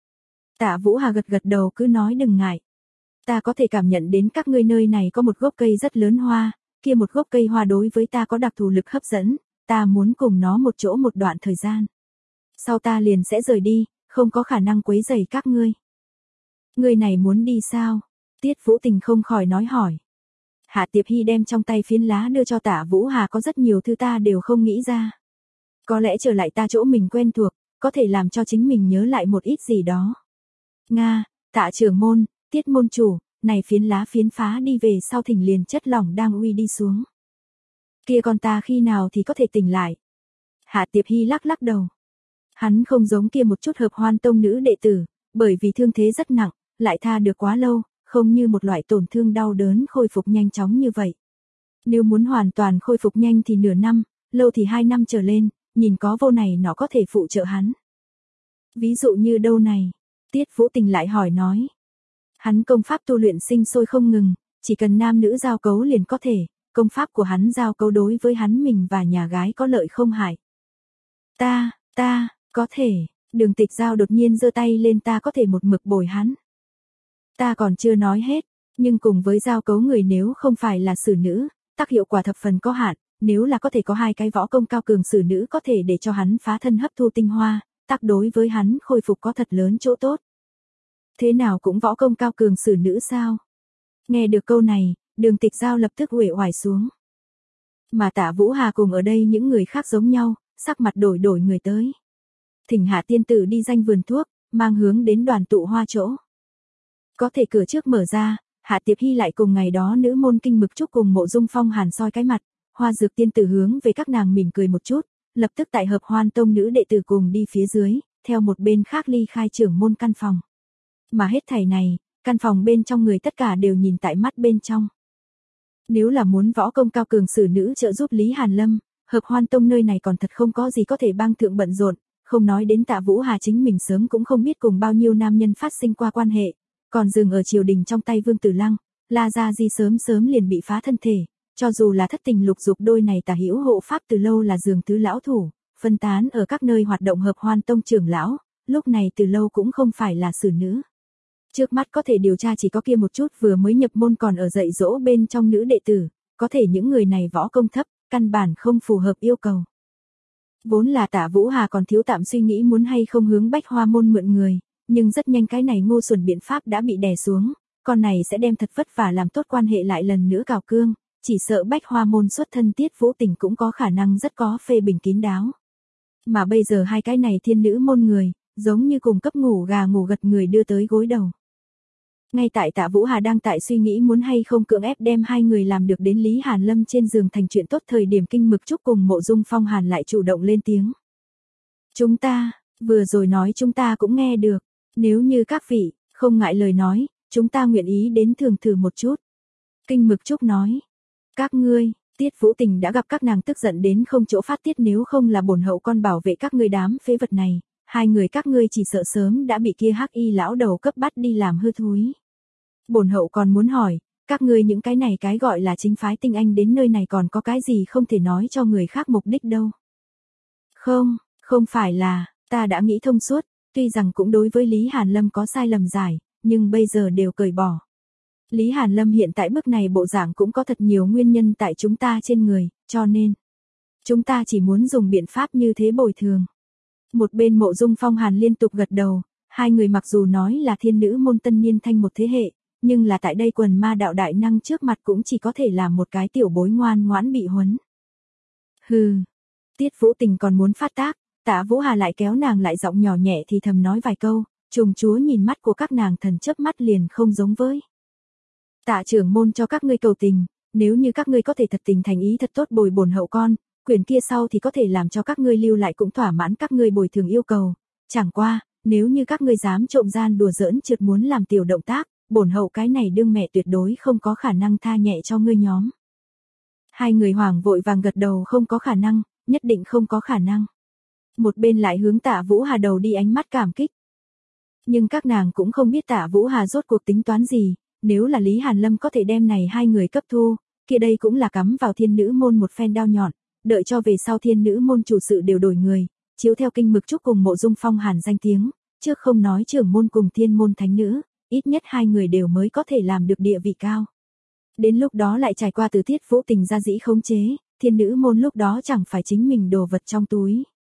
Tạ Vũ Hà gật gật đầu, cứ nói đừng ngại. Ta có thể cảm nhận đến các ngươi nơi này có một gốc cây rất lớn hoa, kia một gốc cây hoa đối với ta có đặc thù lực hấp dẫn, ta muốn cùng nó một chỗ một đoạn thời gian. Sau ta liền sẽ rời đi, không có khả năng quấy rầy các ngươi. Ngươi này muốn đi sao? Tiết Vũ Tình không khỏi nói hỏi. Hạ Tiệp Hy đem trong tay phiến lá đưa cho Tạ Vũ Hà, có rất nhiều thứ ta đều không nghĩ ra. Có lẽ trở lại ta chỗ mình quen thuộc, có thể làm cho chính mình nhớ lại một ít gì đó. Nga, Tạ trưởng môn, Tiết môn chủ, này phiến lá phiến phá đi về sau thỉnh liền chất lỏng đang uy đi xuống. Kia con ta khi nào thì có thể tỉnh lại? Hạ Tiệp Hy lắc lắc đầu. Hắn không giống kia một chút Hợp Hoan Tông nữ đệ tử, bởi vì thương thế rất nặng, lại tha được quá lâu, không như một loại tổn thương đau đớn khôi phục nhanh chóng như vậy. Nếu muốn hoàn toàn khôi phục nhanh thì nửa năm, lâu thì hai năm trở lên, nhìn có vô này nó có thể phụ trợ hắn. Ví dụ như đâu này? Tiết Vũ Tình lại hỏi nói. Hắn công pháp tu luyện sinh sôi không ngừng, chỉ cần nam nữ giao cấu liền có thể, công pháp của hắn giao cấu đối với hắn mình và nhà gái có lợi không hại. Ta, ta, có thể, Đường Tịch Giao đột nhiên giơ tay lên, ta có thể một mực bồi hắn. Ta còn chưa nói hết, nhưng cùng với giao cấu người nếu không phải là xử nữ, tác hiệu quả thập phần có hạn, nếu là có thể có hai cái võ công cao cường xử nữ có thể để cho hắn phá thân hấp thu tinh hoa, tác đối với hắn khôi phục có thật lớn chỗ tốt. Thế nào cũng võ công cao cường xử nữ sao? Nghe được câu này, Đường Tịch Giao lập tức uể oải xuống. Mà Tạ Vũ Hà cùng ở đây những người khác giống nhau, sắc mặt đổi đổi người tới. Thỉnh Hạ tiên tử đi danh vườn thuốc, mang hướng đến đoàn tụ hoa chỗ. Có thể cửa trước mở ra, Hạ Tiệp Hy lại cùng ngày đó nữ môn kinh Mực Trúc cùng Mộ Dung Phong Hàn soi cái mặt, Hoa Dược tiên tử hướng về các nàng mỉm cười một chút, lập tức tại Hợp Hoan Tông nữ đệ tử cùng đi phía dưới, theo một bên khác ly khai trưởng môn căn phòng. Mà hết thảy này, căn phòng bên trong người tất cả đều nhìn tại mắt bên trong. Nếu là muốn võ công cao cường xử nữ trợ giúp Lý Hàn Lâm, Hợp Hoan Tông nơi này còn thật không có gì có thể bang thượng bận rộn, không nói đến Tạ Vũ Hà chính mình sớm cũng không biết cùng bao nhiêu nam nhân phát sinh qua quan hệ, còn dừng ở triều đình trong tay Vương Tử Lăng, La Gia Di sớm sớm liền bị phá thân thể, cho dù là thất tình lục dục đôi này tả hữu hộ pháp từ lâu là giường tứ lão thủ, phân tán ở các nơi hoạt động Hợp Hoan Tông trưởng lão, lúc này từ lâu cũng không phải là xử nữ. Trước mắt có thể điều tra chỉ có kia một chút vừa mới nhập môn còn ở dạy dỗ bên trong nữ đệ tử, có thể những người này võ công thấp, căn bản không phù hợp yêu cầu. Vốn là Tạ Vũ Hà còn thiếu tạm suy nghĩ muốn hay không hướng Bách Hoa môn mượn người, nhưng rất nhanh cái này ngu xuẩn biện pháp đã bị đè xuống, con này sẽ đem thật vất vả làm tốt quan hệ lại lần nữa cào cương, chỉ sợ Bách Hoa môn xuất thân Tiết Vũ Tình cũng có khả năng rất có phê bình kín đáo. Mà bây giờ hai cái này thiên nữ môn người, giống như cùng cấp ngủ gà ngủ gật người đưa tới gối đầu. Ngay tại Tạ Vũ Hà đang tại suy nghĩ muốn hay không cưỡng ép đem hai người làm được đến Lý Hàn Lâm trên giường thành chuyện tốt thời điểm kinh Mực Trúc cùng Mộ Dung Phong Hàn lại chủ động lên tiếng. Chúng ta, vừa rồi nói chúng ta cũng nghe được, nếu như các vị, không ngại lời nói, chúng ta nguyện ý đến thường thử một chút. Kinh Mực Trúc nói, các ngươi, Tiết Vũ Tình đã gặp các nàng tức giận đến không chỗ phát tiết, nếu không là bổn hậu con bảo vệ các ngươi đám phế vật này, hai người các ngươi chỉ sợ sớm đã bị kia hắc y lão đầu cấp bắt đi làm hư thúi. Bổn hậu còn muốn hỏi, các ngươi những cái này cái gọi là chính phái tinh anh đến nơi này còn có cái gì không thể nói cho người khác mục đích đâu. Không, không phải là, ta đã nghĩ thông suốt, tuy rằng cũng đối với Lý Hàn Lâm có sai lầm giải, nhưng bây giờ đều cởi bỏ. Lý Hàn Lâm hiện tại bước này bộ dạng cũng có thật nhiều nguyên nhân tại chúng ta trên người, cho nên, chúng ta chỉ muốn dùng biện pháp như thế bồi thường. Một bên Mộ Dung Phong Hàn liên tục gật đầu, hai người mặc dù nói là thiên nữ môn tân niên thanh một thế hệ, nhưng là tại đây quần ma đạo đại năng trước mặt cũng chỉ có thể làm một cái tiểu bối ngoan ngoãn bị huấn. Hừ, Tiết Vũ Tình còn muốn phát tác, Tạ Vũ Hà lại kéo nàng lại giọng nhỏ nhẹ thì thầm nói vài câu, Trùng chúa nhìn mắt của các nàng thần chớp mắt liền không giống với. Tạ trưởng môn cho các ngươi cầu tình, nếu như các ngươi có thể thật tình thành ý thật tốt bồi bổn hậu con, quyền kia sau thì có thể làm cho các ngươi lưu lại cũng thỏa mãn các ngươi bồi thường yêu cầu. Chẳng qua, nếu như các ngươi dám trộm gian đùa giỡn trượt muốn làm tiểu động tác, bổn hậu cái này đương mẹ tuyệt đối không có khả năng tha nhẹ cho ngươi nhóm. Hai người hoàng vội vàng gật đầu không có khả năng, nhất định không có khả năng. Một bên lại hướng Tạ Vũ Hà đầu đi ánh mắt cảm kích. Nhưng các nàng cũng không biết Tạ Vũ Hà rốt cuộc tính toán gì, nếu là Lý Hàn Lâm có thể đem này hai người cấp thu, kia đây cũng là cắm vào thiên nữ môn một phen đao nhọn, đợi cho về sau thiên nữ môn chủ sự đều đổi người, chiếu theo kinh mực chúc cùng Mộ Dung Phong Hàn danh tiếng, trước không nói trưởng môn cùng thiên môn thánh nữ, ít nhất hai người đều mới có thể làm được địa vị cao. Đến lúc đó lại trải qua từ Tiết Vũ Tình ra dĩ khống chế, thiên nữ môn lúc đó chẳng phải chính mình đồ vật trong túi.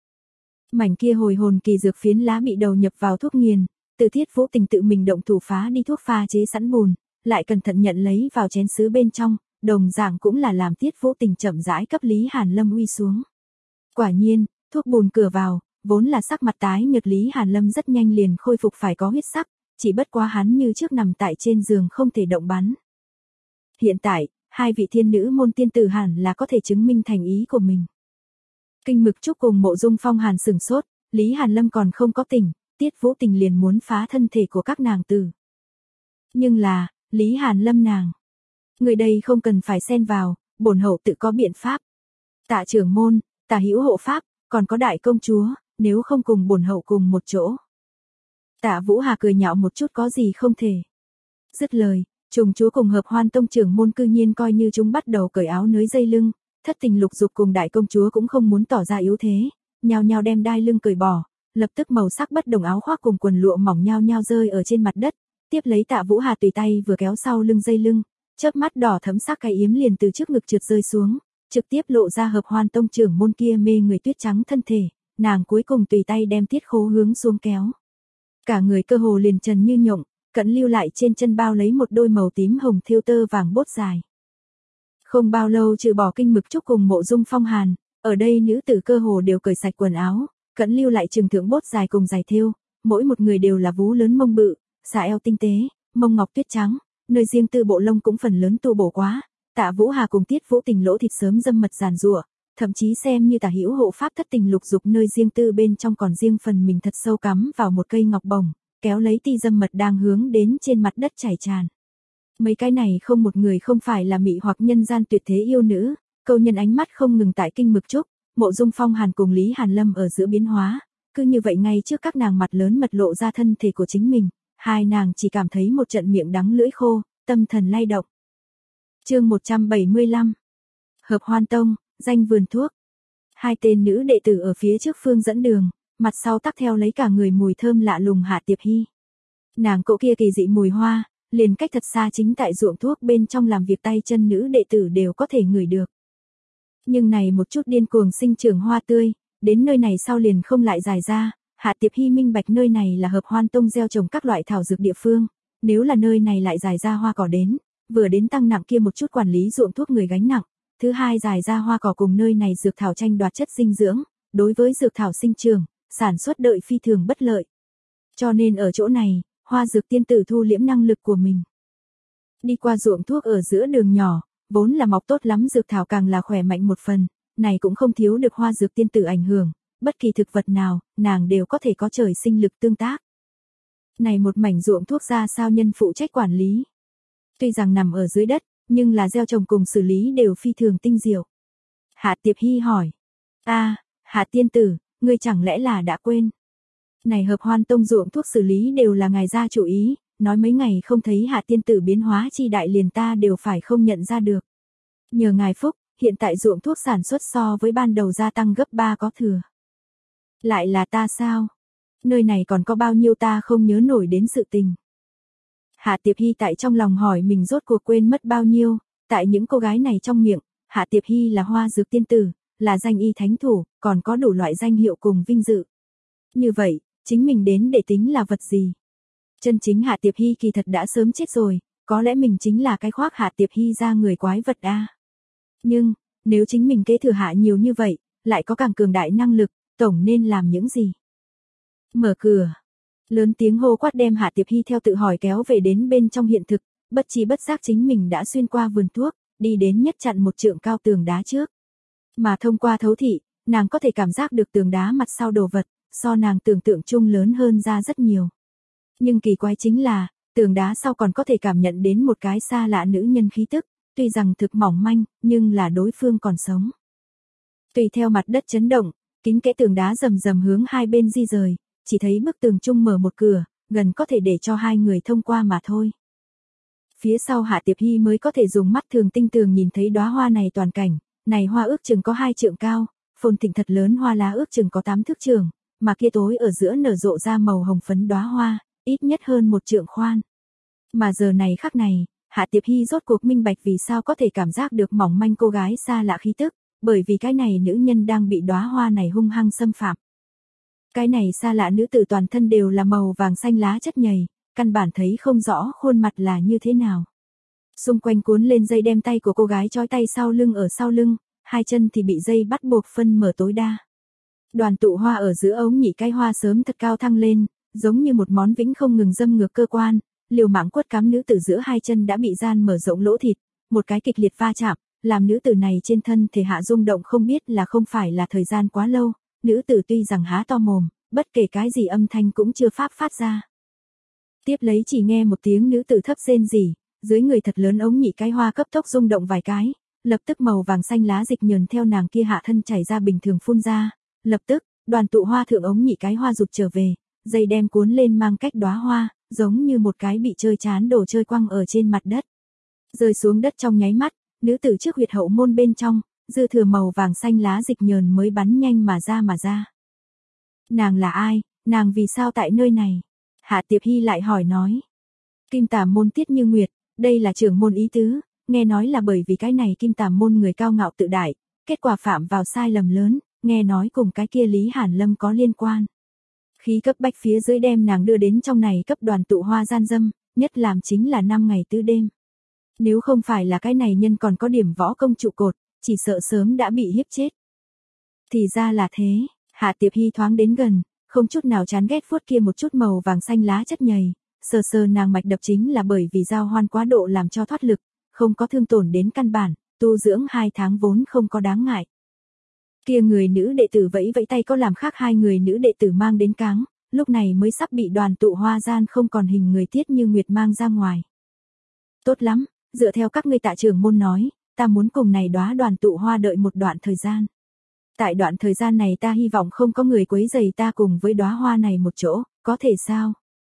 Mảnh kia hồi hồn kỳ dược phiến lá bị đầu nhập vào thuốc nghiền, từ Tiết Vũ Tình tự mình động thủ phá đi thuốc pha chế sẵn bùn, lại cẩn thận nhận lấy vào chén sứ bên trong, đồng dạng cũng là làm Tiết Vũ Tình chậm rãi cấp Lý Hàn Lâm uy xuống. Quả nhiên, thuốc bùn cửa vào, vốn là sắc mặt tái nhợt Lý Hàn Lâm rất nhanh liền khôi phục phải có huyết sắc, chỉ bất quá hắn như trước nằm tại trên giường không thể động bắn. Hiện tại, hai vị thiên nữ môn tiên tử hẳn là có thể chứng minh thành ý của mình. Kinh Mực Trúc cùng Mộ Dung Phong Hàn sửng sốt, Lý Hàn Lâm còn không có tỉnh, Tiết Vũ Tình liền muốn phá thân thể của các nàng tử. Nhưng là, Lý Hàn Lâm nàng, người đây không cần phải xen vào, bổn hậu tự có biện pháp. Tạ trưởng môn, Tạ hữu hộ pháp, còn có đại công chúa, nếu không cùng bổn hậu cùng một chỗ. Tạ Vũ Hà cười nhạo một chút có gì không thể. Dứt lời, trùng chúa cùng Hợp Hoan tông trưởng môn cư nhiên coi như chúng bắt đầu cởi áo nới dây lưng, Thất Tình Lục Dục cùng đại công chúa cũng không muốn tỏ ra yếu thế, nhao nhao đem đai lưng cởi bỏ, lập tức màu sắc bất đồng áo khoác cùng quần lụa mỏng nhao nhao rơi ở trên mặt đất, tiếp lấy Tạ Vũ Hà tùy tay vừa kéo sau lưng dây lưng, chớp mắt đỏ thẫm sắc cái yếm liền từ trước ngực trượt rơi xuống, trực tiếp lộ ra Hợp Hoan tông trưởng môn kia mê người tuyết trắng thân thể, nàng cuối cùng tùy tay đem Tiết Khố hướng xuống kéo. Cả người cơ hồ liền trần như nhộng, cẩn lưu lại trên chân bao lấy một đôi màu tím hồng thêu tơ vàng bốt dài. Không bao lâu trừ bỏ Kinh Mực Trúc cùng Mộ Dung Phong Hàn, ở đây nữ tử cơ hồ đều cởi sạch quần áo, cẩn lưu lại trường thượng bốt dài cùng dài thêu, mỗi một người đều là vú lớn mông bự, xà eo tinh tế, mông ngọc tuyết trắng, nơi riêng tư bộ lông cũng phần lớn tu bổ quá. Tạ Vũ Hà cùng Tiết Vũ Tình lỗ thịt sớm dâm mật giàn giụa, thậm chí xem như Tả hữu hộ pháp Thất Tình Lục Dục nơi riêng tư bên trong còn riêng phần mình thật sâu cắm vào một cây ngọc bổng, kéo lấy ti dâm mật đang hướng đến trên mặt đất chảy tràn. Mấy cái này không một người không phải là mị hoặc nhân gian tuyệt thế yêu nữ, câu nhân ánh mắt không ngừng tại Kinh Mực Trúc, Mộ Dung Phong Hàn cùng Lý Hàn Lâm ở giữa biến hóa, cứ như vậy ngay trước các nàng mặt lớn mật lộ ra thân thể của chính mình, hai nàng chỉ cảm thấy một trận miệng đắng lưỡi khô, tâm thần lay động. Chương một trăm bảy mươi lăm. Hợp Hoan tông, danh vườn thuốc. Hai tên nữ đệ tử ở phía trước phương dẫn đường, mặt sau tắc theo lấy cả người mùi thơm lạ lùng Hạ Tiệp Hy. Nàng cỗ kia kỳ dị mùi hoa, liền cách thật xa chính tại ruộng thuốc bên trong làm việc tay chân nữ đệ tử đều có thể ngửi được. Nhưng này một chút điên cuồng sinh trưởng hoa tươi, đến nơi này sau liền không lại dài ra, Hạ Tiệp Hy minh bạch nơi này là Hợp Hoan tông gieo trồng các loại thảo dược địa phương, nếu là nơi này lại dài ra hoa cỏ đến, vừa đến tăng nặng kia một chút quản lý ruộng thuốc người gánh nặng, thứ hai dài ra hoa cỏ cùng nơi này dược thảo tranh đoạt chất dinh dưỡng, đối với dược thảo sinh trưởng, sản xuất đợi phi thường bất lợi. Cho nên ở chỗ này, Hoa Dược tiên tử thu liễm năng lực của mình. Đi qua ruộng thuốc ở giữa đường nhỏ, vốn là mọc tốt lắm dược thảo càng là khỏe mạnh một phần, này cũng không thiếu được Hoa Dược tiên tử ảnh hưởng, bất kỳ thực vật nào, nàng đều có thể có trời sinh lực tương tác. Này một mảnh ruộng thuốc ra sao nhân phụ trách quản lý. Tuy rằng nằm ở dưới đất, nhưng là gieo trồng cùng xử lý đều phi thường tinh diệu. Hạ Tiệp Hy hỏi. A, Hạ tiên tử, ngươi chẳng lẽ là đã quên. Này Hợp Hoan tông ruộng thuốc xử lý đều là ngài gia chủ ý, nói mấy ngày không thấy Hạ tiên tử biến hóa chi đại liền ta đều phải không nhận ra được. Nhờ ngài phúc, hiện tại ruộng thuốc sản xuất so với ban đầu gia tăng gấp ba có thừa. Lại là ta sao? Nơi này còn có bao nhiêu ta không nhớ nổi đến sự tình. Hạ Tiệp Hy tại trong lòng hỏi mình rốt cuộc quên mất bao nhiêu, tại những cô gái này trong miệng, Hạ Tiệp Hy là Hoa Dược tiên tử, là danh y thánh thủ, còn có đủ loại danh hiệu cùng vinh dự. Như vậy, chính mình đến để tính là vật gì? Chân chính Hạ Tiệp Hy kỳ thật đã sớm chết rồi, có lẽ mình chính là cái khoác Hạ Tiệp Hy ra người quái vật a. Nhưng, nếu chính mình kế thừa hạ nhiều như vậy, lại có càng cường đại năng lực, tổng nên làm những gì? Mở cửa. Lớn tiếng hô quát đem Hạ Tiệp Hy theo tự hỏi kéo về đến bên trong hiện thực, bất chi bất giác chính mình đã xuyên qua vườn thuốc, đi đến nhất chặn một trượng cao tường đá trước. Mà thông qua thấu thị, nàng có thể cảm giác được tường đá mặt sau đồ vật, so nàng tưởng tượng chung lớn hơn ra rất nhiều. Nhưng kỳ quái chính là, tường đá sau còn có thể cảm nhận đến một cái xa lạ nữ nhân khí tức, tuy rằng thực mỏng manh, nhưng là đối phương còn sống. Tùy theo mặt đất chấn động, kín kẽ tường đá rầm rầm hướng hai bên di rời, chỉ thấy bức tường chung mở một cửa, gần có thể để cho hai người thông qua mà thôi. Phía sau Hạ Tiệp Hy mới có thể dùng mắt thường tinh tường nhìn thấy đóa hoa này toàn cảnh, này hoa ước chừng có hai trượng cao, phồn thịnh thật lớn hoa lá ước chừng có tám thước trường, mà kia tối ở giữa nở rộ ra màu hồng phấn đóa hoa, ít nhất hơn một trượng khoan. Mà giờ này khắc này, Hạ Tiệp Hy rốt cuộc minh bạch vì sao có thể cảm giác được mỏng manh cô gái xa lạ khí tức, bởi vì cái này nữ nhân đang bị đóa hoa này hung hăng xâm phạm. Cái này xa lạ nữ tử toàn thân đều là màu vàng xanh lá chất nhầy, căn bản thấy không rõ khuôn mặt là như thế nào. Xung quanh cuốn lên dây đem tay của cô gái trói tay sau lưng ở sau lưng, hai chân thì bị dây bắt buộc phân mở tối đa. Đoàn tụ hoa ở giữa ống nhị cái hoa sớm thật cao thăng lên, giống như một món vĩnh không ngừng dâm ngược cơ quan, liều mạng quất cắm nữ tử giữa hai chân đã bị gian mở rộng lỗ thịt, một cái kịch liệt va chạm, làm nữ tử này trên thân thể hạ rung động không biết là không phải là thời gian quá lâu, nữ tử tuy rằng há to mồm, bất kể cái gì âm thanh cũng chưa pháp phát ra. Tiếp lấy chỉ nghe một tiếng nữ tử thấp rên rỉ, dưới người thật lớn ống nhị cái hoa cấp tốc rung động vài cái, lập tức màu vàng xanh lá dịch nhờn theo nàng kia hạ thân chảy ra bình thường phun ra, lập tức, đoàn tụ hoa thượng ống nhị cái hoa rụt trở về, dây đem cuốn lên mang cách đóa hoa, giống như một cái bị chơi chán đồ chơi quăng ở trên mặt đất. Rơi xuống đất trong nháy mắt, nữ tử trước huyệt hậu môn bên trong, dư thừa màu vàng xanh lá dịch nhờn mới bắn nhanh mà ra mà ra. Nàng là ai, nàng vì sao tại nơi này? Hạ Tiệp Hy lại hỏi nói. Kim Tà môn Tiết Như Nguyệt, đây là trưởng môn ý tứ, nghe nói là bởi vì cái này Kim Tà môn người cao ngạo tự đại, kết quả phạm vào sai lầm lớn, nghe nói cùng cái kia Lý Hàn Lâm có liên quan. Khí cấp bách phía dưới đem nàng đưa đến trong này cấp đoàn tụ hoa gian dâm, nhất làm chính là năm ngày tứ đêm. Nếu không phải là cái này nhân còn có điểm võ công trụ cột, chỉ sợ sớm đã bị hiếp chết. Thì ra là thế, Hạ Tiệp Hy thoáng đến gần, không chút nào chán ghét vuốt kia một chút màu vàng xanh lá chất nhầy, sờ sờ nàng mạch đập chính là bởi vì giao hoan quá độ làm cho thoát lực, không có thương tổn đến căn bản, tu dưỡng hai tháng vốn không có đáng ngại. Kia người nữ đệ tử vẫy vẫy tay có làm khác hai người nữ đệ tử mang đến cáng, lúc này mới sắp bị đoàn tụ hoa gian không còn hình người Tiết Như Nguyệt mang ra ngoài. Tốt lắm, dựa theo các ngươi tạ trưởng môn nói, ta muốn cùng này đóa đoàn tụ hoa đợi một đoạn thời gian. Tại đoạn thời gian này ta hy vọng không có người quấy rầy ta cùng với đóa hoa này một chỗ, có thể sao?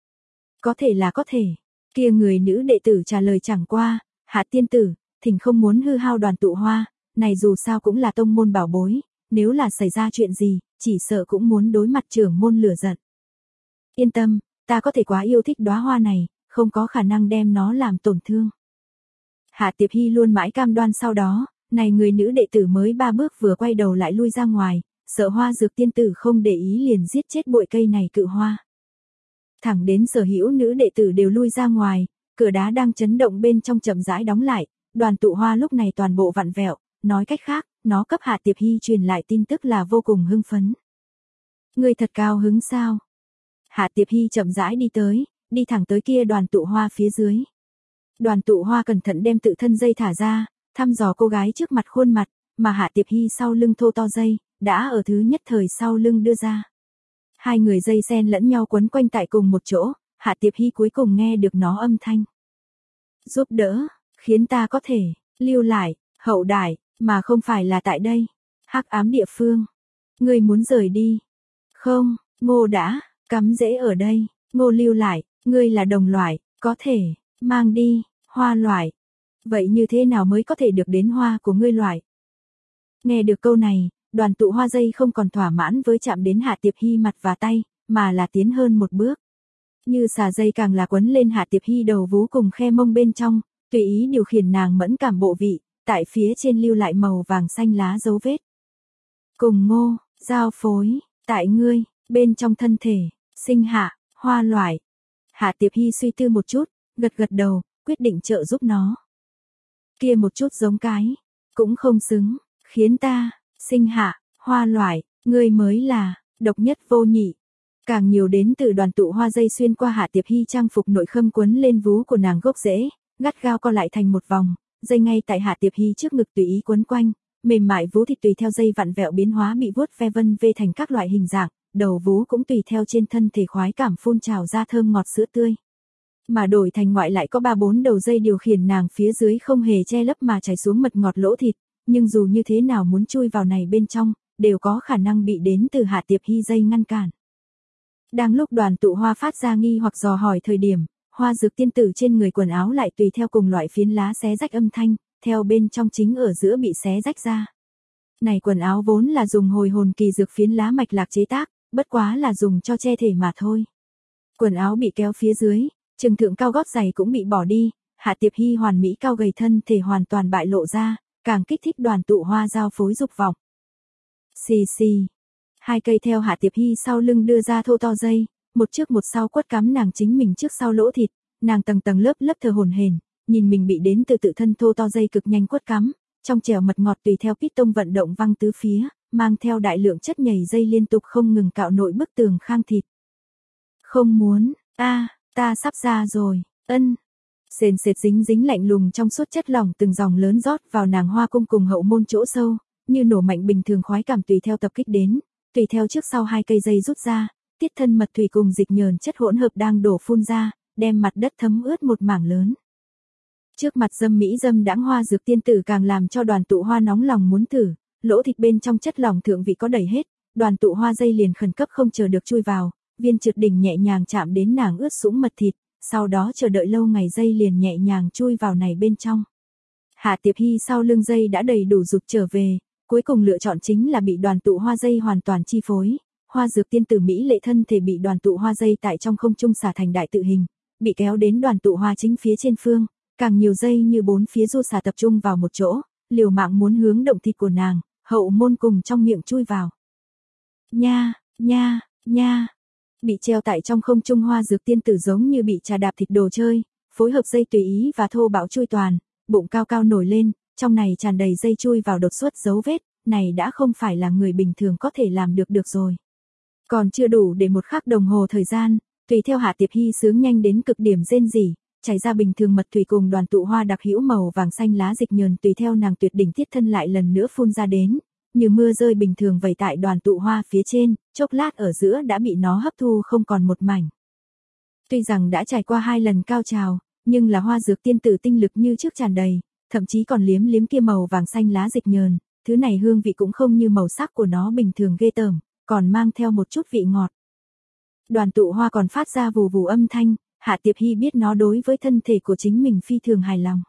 Có thể là có thể. Kia người nữ đệ tử trả lời chẳng qua, Hạ tiên tử, thỉnh không muốn hư hao đoàn tụ hoa, này dù sao cũng là tông môn bảo bối, nếu là xảy ra chuyện gì, chỉ sợ cũng muốn đối mặt trưởng môn lửa giận. Yên tâm, ta có thể quá yêu thích đóa hoa này, không có khả năng đem nó làm tổn thương. Hạ Tiệp Hy luôn mãi cam đoan sau đó, này người nữ đệ tử mới ba bước vừa quay đầu lại lui ra ngoài, sợ hoa dược tiên tử không để ý liền giết chết bội cây này cự hoa. Thẳng đến sở hữu nữ đệ tử đều lui ra ngoài, cửa đá đang chấn động bên trong chậm rãi đóng lại, đoàn tụ hoa lúc này toàn bộ vặn vẹo, nói cách khác, nó cấp Hạ Tiệp Hy truyền lại tin tức là vô cùng hưng phấn. Ngươi thật cao hứng sao? Hạ Tiệp Hy chậm rãi đi tới, đi thẳng tới kia đoàn tụ hoa phía dưới. Đoàn tụ hoa cẩn thận đem tự thân dây thả ra, thăm dò cô gái trước mặt khuôn mặt, mà Hạ Tiệp Hy sau lưng thô to dây, đã ở thứ nhất thời sau lưng đưa ra. Hai người dây xen lẫn nhau quấn quanh tại cùng một chỗ, Hạ Tiệp Hy cuối cùng nghe được nó âm thanh. Giúp đỡ, khiến ta có thể, lưu lại, hậu đãi, mà không phải là tại đây. Hắc ám địa phương. Ngươi muốn rời đi. Không, Ngô đã, cắm rễ ở đây, Ngô lưu lại, ngươi là đồng loại, có thể, mang đi, hoa loại. Vậy như thế nào mới có thể được đến hoa của ngươi loại? Nghe được câu này, đoàn tụ hoa dây không còn thỏa mãn với chạm đến Hạ Tiệp Hy mặt và tay, mà là tiến hơn một bước. Như xà dây càng là quấn lên Hạ Tiệp Hy đầu vú cùng khe mông bên trong, tùy ý điều khiển nàng mẫn cảm bộ vị, tại phía trên lưu lại màu vàng xanh lá dấu vết. Cùng Ngô, giao phối, tại ngươi, bên trong thân thể, sinh hạ, hoa loại. Hạ Tiệp Hy suy tư một chút, gật gật đầu, quyết định trợ giúp nó. Kia một chút giống cái, cũng không xứng, khiến ta, sinh hạ, hoa loại, ngươi mới là, độc nhất vô nhị. càng nhiều đến từ đoàn tụ hoa dây xuyên qua Hạ Tiệp Hy trang phục nội khâm quấn lên vú của nàng gốc rễ, gắt gao co lại thành một vòng, dây ngay tại Hạ Tiệp Hy trước ngực tùy ý quấn quanh, mềm mại vú thịt tùy theo dây vặn vẹo biến hóa bị vuốt ve vân vê thành các loại hình dạng, đầu vú cũng tùy theo trên thân thể khoái cảm phun trào ra thơm ngọt sữa tươi. Mà đổi thành ngoại lại có ba bốn đầu dây điều khiển nàng phía dưới không hề che lấp mà chảy xuống mật ngọt lỗ thịt, nhưng dù như thế nào muốn chui vào này bên trong, đều có khả năng bị đến từ Hạ Tiệp Hy dây ngăn cản. Đang lúc đoàn tụ hoa phát ra nghi hoặc dò hỏi thời điểm, Hoa Dược tiên tử trên người quần áo lại tùy theo cùng loại phiến lá xé rách âm thanh, theo bên trong chính ở giữa bị xé rách ra. Này quần áo vốn là dùng hồi hồn kỳ dược phiến lá mạch lạc chế tác, bất quá là dùng cho che thể mà thôi. Quần áo bị kéo phía dưới, trừng thượng cao gót giày cũng bị bỏ đi, Hạ Tiệp Hy hoàn mỹ cao gầy thân thể hoàn toàn bại lộ ra, càng kích thích đoàn tụ hoa giao phối dục vọng. Xì xì. Hai cây theo Hạ Tiệp Hy sau lưng đưa ra thô to dây, một trước một sau quất cắm nàng chính mình trước sau lỗ thịt, nàng tầng tầng lớp lớp thở hổn hển, nhìn mình bị đến từ tự thân thô to dây cực nhanh quất cắm, trong trẻo mật ngọt tùy theo piston vận động văng tứ phía, mang theo đại lượng chất nhầy dây liên tục không ngừng cạo nội bức tường khang thịt. Không muốn, a, ta sắp ra rồi, ân. Sền sệt dính dính lạnh lùng trong suốt chất lỏng từng dòng lớn rót vào nàng hoa cung cùng hậu môn chỗ sâu, như nổ mạnh bình thường khoái cảm tùy theo tập kích đến, tùy theo trước sau hai cây dây rút ra, tiết thân mật thủy cùng dịch nhờn chất hỗn hợp đang đổ phun ra, đem mặt đất thấm ướt một mảng lớn. Trước mặt dâm mỹ dâm đãng Hoa Dược tiên tử càng làm cho đoàn tụ hoa nóng lòng muốn thử, lỗ thịt bên trong chất lỏng thượng vị có đầy hết, đoàn tụ hoa dây liền khẩn cấp không chờ được chui vào, viên trượt đỉnh nhẹ nhàng chạm đến nàng ướt sũng mật thịt, sau đó chờ đợi lâu ngày dây liền nhẹ nhàng chui vào này bên trong. Hạ Tiệp Hy sau lưng dây đã đầy đủ rụt trở về, cuối cùng lựa chọn chính là bị đoàn tụ hoa dây hoàn toàn chi phối. Hoa Dược tiên tử mỹ lệ thân thể bị đoàn tụ hoa dây tại trong không trung xả thành đại tự hình, bị kéo đến đoàn tụ hoa chính phía trên phương, càng nhiều dây như bốn phía du xả tập trung vào một chỗ, liều mạng muốn hướng động thịt của nàng, hậu môn cùng trong miệng chui vào. Nha, nha, nha. Bị treo tại trong không trung Hoa Dược tiên tử giống như bị trà đạp thịt đồ chơi, phối hợp dây tùy ý và thô bạo chui toàn, bụng cao cao nổi lên, trong này tràn đầy dây chui vào đột xuất dấu vết, này đã không phải là người bình thường có thể làm được được rồi. Còn chưa đủ để một khắc đồng hồ thời gian, tùy theo Hạ Tiệp Hy sướng nhanh đến cực điểm rên rỉ, chảy ra bình thường mật thủy cùng đoàn tụ hoa đặc hữu màu vàng xanh lá dịch nhờn tùy theo nàng tuyệt đỉnh tiết thân lại lần nữa phun ra đến, như mưa rơi bình thường vẩy tại đoàn tụ hoa phía trên, chốc lát ở giữa đã bị nó hấp thu không còn một mảnh. Tuy rằng đã trải qua hai lần cao trào, nhưng là Hoa Dược tiên tử tinh lực như trước tràn đầy, thậm chí còn liếm liếm kia màu vàng xanh lá dịch nhờn, thứ này hương vị cũng không như màu sắc của nó bình thường ghê tởm, còn mang theo một chút vị ngọt. Đoàn tụ hoa còn phát ra vù vù âm thanh, Hạ Tiệp Hy biết nó đối với thân thể của chính mình phi thường hài lòng.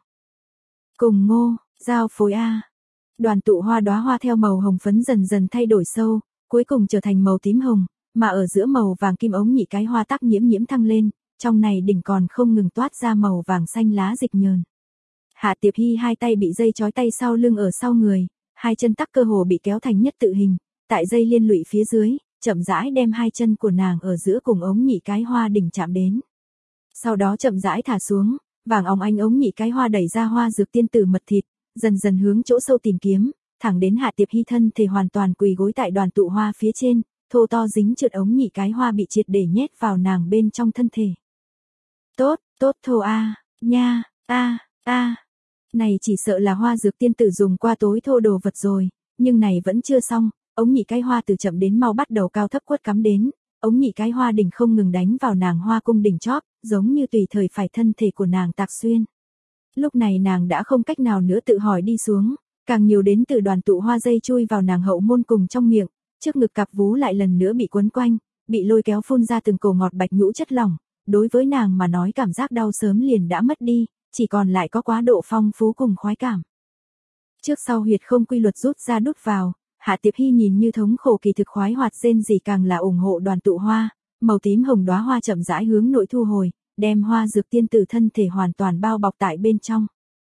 Cùng ngô, giao phối a. Đoàn tụ hoa đóa hoa theo màu hồng phấn dần dần thay đổi sâu, cuối cùng trở thành màu tím hồng, mà ở giữa màu vàng kim ống nhị cái hoa tắc nhiễm nhiễm thăng lên, trong này đỉnh còn không ngừng toát ra màu vàng xanh lá dịch nhờn. Hạ Tiệp Hy hai tay bị dây trói tay sau lưng ở sau người, hai chân tắc cơ hồ bị kéo thành nhất tự hình, tại dây liên lụy phía dưới, chậm rãi đem hai chân của nàng ở giữa cùng ống nhị cái hoa đỉnh chạm đến. Sau đó chậm rãi thả xuống, vàng óng ánh ống nhị cái hoa đẩy ra Hoa Dược tiên tử mật thịt, dần dần hướng chỗ sâu tìm kiếm, thẳng đến Hạ Tiệp Hy thân thể hoàn toàn quỳ gối tại đoàn tụ hoa phía trên, thô to dính trượt ống nhị cái hoa bị triệt để nhét vào nàng bên trong thân thể. Tốt, tốt thô a, nha, a, a. Này chỉ sợ là Hoa Dược tiên tử dùng qua tối thô đồ vật rồi, nhưng này vẫn chưa xong, ống nhị cái hoa từ chậm đến mau bắt đầu cao thấp quất cắm đến, ống nhị cái hoa đỉnh không ngừng đánh vào nàng hoa cung đỉnh chóp, giống như tùy thời phải thân thể của nàng tạc xuyên. Lúc này nàng đã không cách nào nữa tự hỏi đi xuống, càng nhiều đến từ đoàn tụ hoa dây chui vào nàng hậu môn cùng trong miệng, trước ngực cặp vú lại lần nữa bị quấn quanh, bị lôi kéo phun ra từng cổ ngọt bạch nhũ chất lỏng, đối với nàng mà nói cảm giác đau sớm liền đã mất đi, chỉ còn lại có quá độ phong phú cùng khoái cảm. Trước sau huyệt không quy luật rút ra đút vào, Hạ Tiệp Hy nhìn như thống khổ kỳ thực khoái hoạt rên gì càng là ủng hộ đoàn tụ hoa, màu tím hồng đóa hoa chậm rãi hướng nội thu hồi, đem Hoa Dược tiên tử thân thể hoàn toàn bao bọc tại bên trong.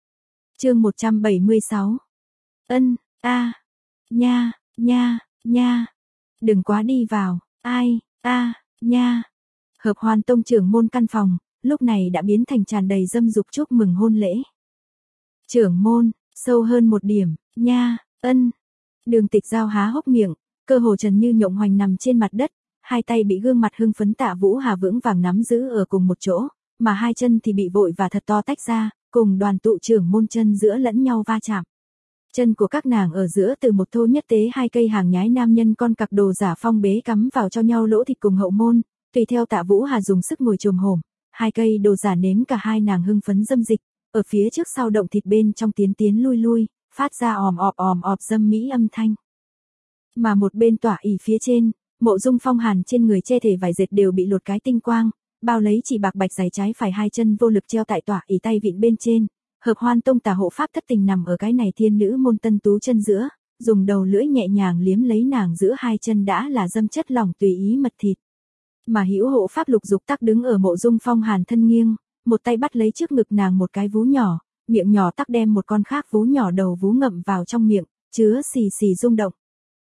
Chương một trăm bảy mươi sáu. Ân, a, nha, nha, nha. Đừng quá đi vào, ai, a, nha. Hợp Hoan tông trưởng môn căn phòng, lúc này đã biến thành tràn đầy dâm dục chúc mừng hôn lễ. Trưởng môn, sâu hơn một điểm, nha, ân. Đường Tịch Giao há hốc miệng, cơ hồ trần như nhộng hoành nằm trên mặt đất, hai tay bị gương mặt hưng phấn Tạ Vũ Hà vững vàng nắm giữ ở cùng một chỗ, mà hai chân thì bị vội và thật to tách ra, cùng đoàn tụ trưởng môn chân giữa lẫn nhau va chạm. Chân của các nàng ở giữa từ một thô nhất tế hai cây hàng nhái nam nhân con cặc đồ giả phong bế cắm vào cho nhau lỗ thịt cùng hậu môn, tùy theo Tạ Vũ Hà dùng sức ngồi chồm hổm, hai cây đồ giả nếm cả hai nàng hưng phấn dâm dịch, ở phía trước sau động thịt bên trong tiến tiến lui lui, phát ra òm ọp òm ọp dâm mỹ âm thanh. Mà một bên tỏa ỉ phía trên, Mộ Dung Phong Hàn trên người che thể vải dệt đều bị lột cái tinh quang, bao lấy chỉ bạc bạch giày trái phải hai chân vô lực treo tại tỏa ỉ tay vịn bên trên. Hợp Hoan Tông tà hộ pháp thất tình nằm ở cái này thiên nữ môn tân tú chân giữa, dùng đầu lưỡi nhẹ nhàng liếm lấy nàng giữa hai chân đã là dâm chất lỏng tùy ý mật thịt. Mà hữu hộ pháp Lục Dục tắc đứng ở Mộ Dung Phong Hàn thân nghiêng, một tay bắt lấy trước ngực nàng một cái vú nhỏ, miệng nhỏ tắc đem một con khác vú nhỏ đầu vú ngậm vào trong miệng, chứa xì xì rung động.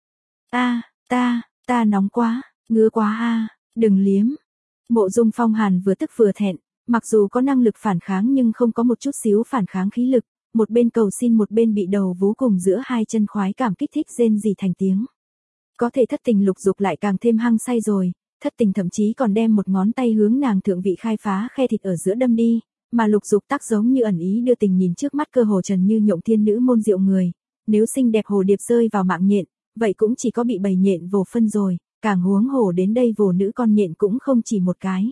A, ta, ta nóng quá, ngứa quá a, đừng liếm. Mộ Dung Phong Hàn vừa tức vừa thẹn, mặc dù có năng lực phản kháng nhưng không có một chút xíu phản kháng khí lực, một bên cầu xin một bên bị đầu vú cùng giữa hai chân khoái cảm kích thích rên rỉ thành tiếng. Có thể thất tình Lục Dục lại càng thêm hăng say rồi, thất tình thậm chí còn đem một ngón tay hướng nàng thượng vị khai phá khe thịt ở giữa đâm đi, mà Lục Dục tác giống như ẩn ý đưa tình nhìn trước mắt cơ hồ trần như nhộng thiên nữ môn diệu người, nếu xinh đẹp hồ điệp rơi vào mạng nhện, vậy cũng chỉ có bị bầy nhện vồ phân rồi, càng huống hồ đến đây vồ nữ con nhện cũng không chỉ một cái.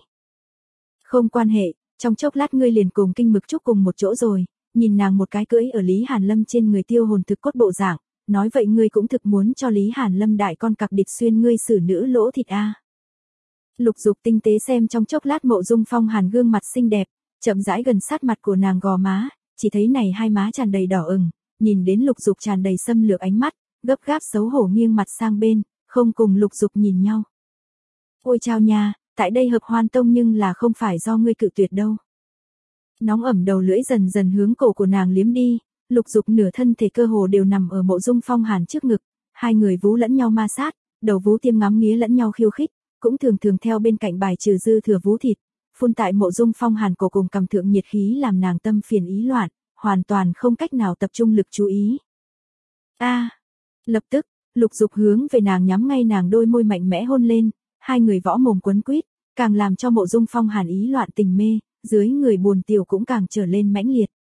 Không quan hệ, trong chốc lát ngươi liền cùng Kinh Mực Trúc cùng một chỗ rồi, nhìn nàng một cái cưỡi ở Lý Hàn Lâm trên người tiêu hồn thực cốt bộ dạng, nói vậy ngươi cũng thực muốn cho Lý Hàn Lâm đại con cặc địch xuyên ngươi xử nữ lỗ thịt a. Lục Dục tinh tế xem trong chốc lát Mộ Dung Phong Hàn gương mặt xinh đẹp, chậm rãi gần sát mặt của nàng gò má, chỉ thấy này hai má tràn đầy đỏ ửng, nhìn đến Lục Dục tràn đầy xâm lược ánh mắt, gấp gáp xấu hổ nghiêng mặt sang bên, không cùng Lục Dục nhìn nhau. Ôi chao nha, tại đây Hợp Hoan Tông nhưng là không phải do ngươi cự tuyệt đâu. Nóng ẩm đầu lưỡi dần dần hướng cổ của nàng liếm đi, Lục Dục nửa thân thể cơ hồ đều nằm ở Mộ Dung Phong Hàn trước ngực, hai người vú lẫn nhau ma sát, đầu vú tiêm ngắm nghía lẫn nhau khiêu khích, cũng thường thường theo bên cạnh bài trừ dư thừa vú thịt, phun tại Mộ Dung Phong Hàn cổ cùng cầm thượng nhiệt khí làm nàng tâm phiền ý loạn, hoàn toàn không cách nào tập trung lực chú ý. A, à, lập tức, Lục Dục hướng về nàng nhắm ngay nàng đôi môi mạnh mẽ hôn lên, hai người võ mồm quấn quýt, càng làm cho Mộ Dung Phong Hàn ý loạn tình mê, dưới người buồn tiểu cũng càng trở lên mãnh liệt.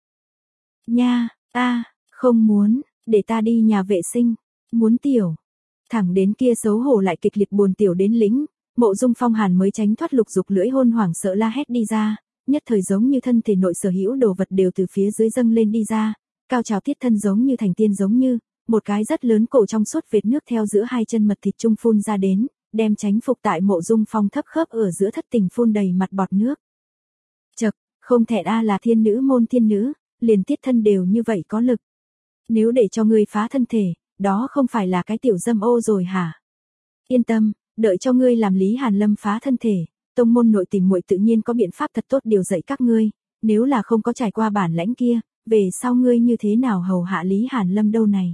Nha, a, à, không muốn, để ta đi nhà vệ sinh, muốn tiểu. Thẳng đến kia xấu hổ lại kịch liệt buồn tiểu đến lĩnh, Mộ Dung Phong Hàn mới tránh thoát Lục Dục lưỡi hôn hoảng sợ la hét đi ra, nhất thời giống như thân thể nội sở hữu đồ vật đều từ phía dưới dâng lên đi ra, cao trào tiết thân giống như thành tiên giống như, một cái rất lớn cổ trong suốt vệt nước theo giữa hai chân mật thịt trung phun ra đến, đem tránh phục tại Mộ Dung Phong thấp khớp ở giữa thất tình phun đầy mặt bọt nước. Chậc, không thẹn a là thiên nữ môn thiên nữ, liền tiết thân đều như vậy có lực. Nếu để cho ngươi phá thân thể, đó không phải là cái tiểu dâm ô rồi hả? Yên tâm, đợi cho ngươi làm Lý Hàn Lâm phá thân thể, tông môn nội tình muội tự nhiên có biện pháp thật tốt điều dạy các ngươi, nếu là không có trải qua bản lãnh kia, về sau ngươi như thế nào hầu hạ Lý Hàn Lâm đâu này.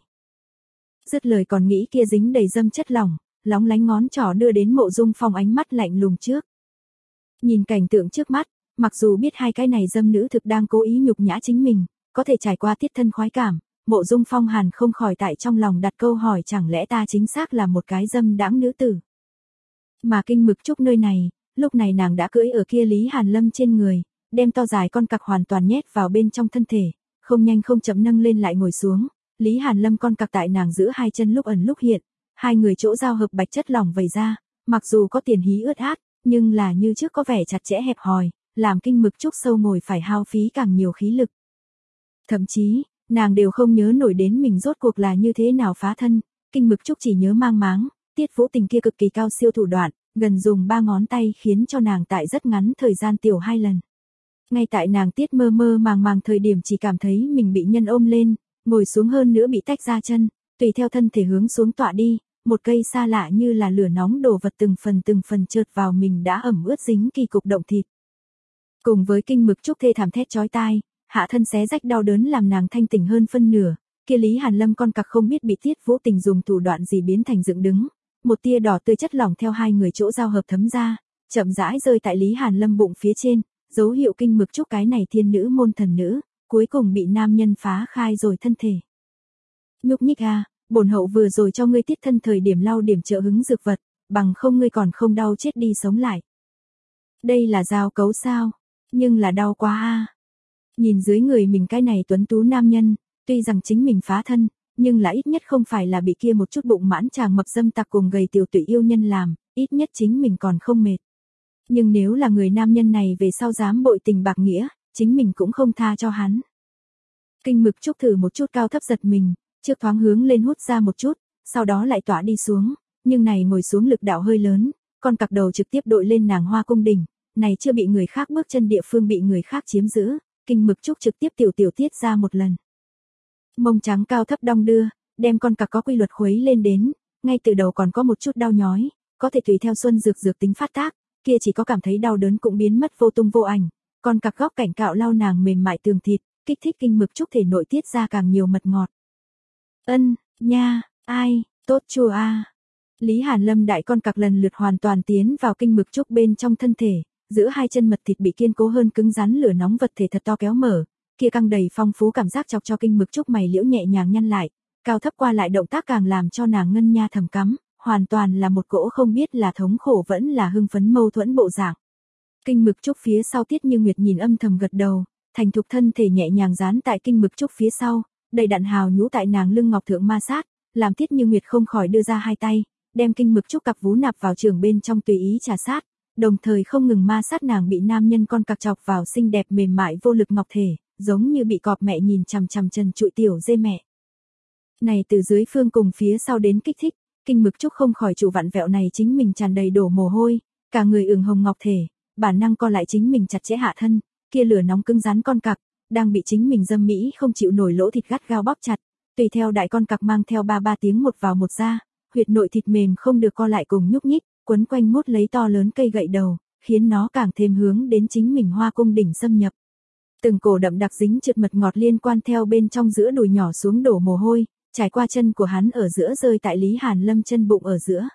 Dứt lời còn nghĩ kia dính đầy dâm chất lỏng, lóng lánh ngón trỏ đưa đến Mộ Dung Phong ánh mắt lạnh lùng trước. Nhìn cảnh tượng trước mắt, mặc dù biết hai cái này dâm nữ thực đang cố ý nhục nhã chính mình, có thể trải qua tiết thân khoái cảm, Mộ Dung Phong Hàn không khỏi tại trong lòng đặt câu hỏi chẳng lẽ ta chính xác là một cái dâm đãng nữ tử. Mà Kinh Mực Trúc nơi này, lúc này nàng đã cưỡi ở kia Lý Hàn Lâm trên người, đem to dài con cặc hoàn toàn nhét vào bên trong thân thể, không nhanh không chậm nâng lên lại ngồi xuống, Lý Hàn Lâm con cặc tại nàng giữa hai chân lúc ẩn lúc hiện, hai người chỗ giao hợp bạch chất lỏng vẩy ra, mặc dù có tiền hí ướt át, nhưng là như trước có vẻ chặt chẽ hẹp hòi, làm Kinh Mực Trúc sâu ngồi phải hao phí càng nhiều khí lực. Thậm chí, nàng đều không nhớ nổi đến mình rốt cuộc là như thế nào phá thân, Kinh Mực Trúc chỉ nhớ mang máng, Tiết Vũ Tình kia cực kỳ cao siêu thủ đoạn, gần dùng ba ngón tay khiến cho nàng tại rất ngắn thời gian tiểu hai lần. Ngay tại nàng tiết mơ mơ màng màng thời điểm chỉ cảm thấy mình bị nhân ôm lên, ngồi xuống hơn nữa bị tách ra chân, tùy theo thân thể hướng xuống tọa đi, một cây xa lạ như là lửa nóng đổ vật từng phần từng phần trượt vào mình đã ẩm ướt dính kỳ cục động thịt. Cùng với Kinh Mực Trúc thê thảm thét chói tai, hạ thân xé rách đau đớn làm nàng thanh tỉnh hơn phân nửa, kia Lý Hàn Lâm con cặc không biết bị Tiết Vũ Tình dùng thủ đoạn gì biến thành dựng đứng, một tia đỏ tươi chất lỏng theo hai người chỗ giao hợp thấm ra, chậm rãi rơi tại Lý Hàn Lâm bụng phía trên, dấu hiệu Kinh Mực Trúc cái này thiên nữ môn thần nữ, cuối cùng bị nam nhân phá khai rồi thân thể. Nhúc nhích a, bổn hậu vừa rồi cho ngươi tiết thân thời điểm lau điểm trợ hứng dược vật, bằng không ngươi còn không đau chết đi sống lại. Đây là giao cấu sao? Nhưng là đau quá a. Nhìn dưới người mình cái này tuấn tú nam nhân, tuy rằng chính mình phá thân, nhưng là ít nhất không phải là bị kia một chút bụng mãn chàng mập dâm tặc cùng gầy tiểu tụy yêu nhân làm, ít nhất chính mình còn không mệt. Nhưng nếu là người nam nhân này về sau dám bội tình bạc nghĩa, chính mình cũng không tha cho hắn. Kinh Mực Trúc thử một chút cao thấp giật mình, trước thoáng hướng lên hút ra một chút, sau đó lại tỏa đi xuống, nhưng này ngồi xuống lực đạo hơi lớn, con cặc đầu trực tiếp đội lên nàng hoa cung đỉnh, này chưa bị người khác bước chân địa phương bị người khác chiếm giữ, Kinh Mực Trúc trực tiếp tiểu tiểu tiết ra một lần. Mông trắng cao thấp đong đưa, đem con cặc có quy luật khuấy lên đến, ngay từ đầu còn có một chút đau nhói, có thể tùy theo xuân dược dược tính phát tác, kia chỉ có cảm thấy đau đớn cũng biến mất vô tung vô ảnh, con cặc góc cảnh cạo lau nàng mềm mại tường thịt, kích thích Kinh Mực Trúc thể nội tiết ra càng nhiều mật ngọt. Ân, nha, ai, tốt chua a. Lý Hàn Lâm đại con cặc lần lượt hoàn toàn tiến vào Kinh Mực Trúc bên trong thân thể, giữa hai chân mật thịt bị kiên cố hơn cứng rắn lửa nóng vật thể thật to kéo mở, kia căng đầy phong phú cảm giác chọc cho Kinh Mực Trúc mày liễu nhẹ nhàng nhăn lại, cao thấp qua lại động tác càng làm cho nàng ngân nha thầm cắm, hoàn toàn là một cỗ không biết là thống khổ vẫn là hưng phấn mâu thuẫn bộ dạng. Kinh Mực Trúc phía sau Tiết Như Nguyệt nhìn âm thầm gật đầu, thành thục thân thể nhẹ nhàng dán tại Kinh Mực Trúc phía sau, đầy đặn hào nhũ tại nàng lưng ngọc thượng ma sát, làm Tiết Như Nguyệt không khỏi đưa ra hai tay, đem Kinh Mực Trúc cặp vú nạp vào trường bên trong tùy ý trà sát, đồng thời không ngừng ma sát nàng bị nam nhân con cặc chọc vào xinh đẹp mềm mại vô lực ngọc thể, giống như bị cọp mẹ nhìn chằm chằm trần trụi tiểu dê mẹ. Này từ dưới phương cùng phía sau đến kích thích, Kinh Mực Trúc không khỏi chủ vặn vẹo này chính mình tràn đầy đổ mồ hôi, cả người ửng hồng ngọc thể, bản năng co lại chính mình chặt chẽ hạ thân, kia lửa nóng cứng rắn con cặc, đang bị chính mình dâm mỹ không chịu nổi lỗ thịt gắt gao bóp chặt, tùy theo đại con cặc mang theo ba ba tiếng một vào một ra, huyệt nội thịt mềm không được co lại cùng nhúc nhích, quấn quanh mốt lấy to lớn cây gậy đầu, khiến nó càng thêm hướng đến chính mình hoa cung đỉnh xâm nhập. Từng cổ đậm đặc dính trượt mật ngọt liên quan theo bên trong giữa đùi nhỏ xuống đổ mồ hôi, trải qua chân của hắn ở giữa rơi tại Lý Hàn Lâm chân bụng ở giữa.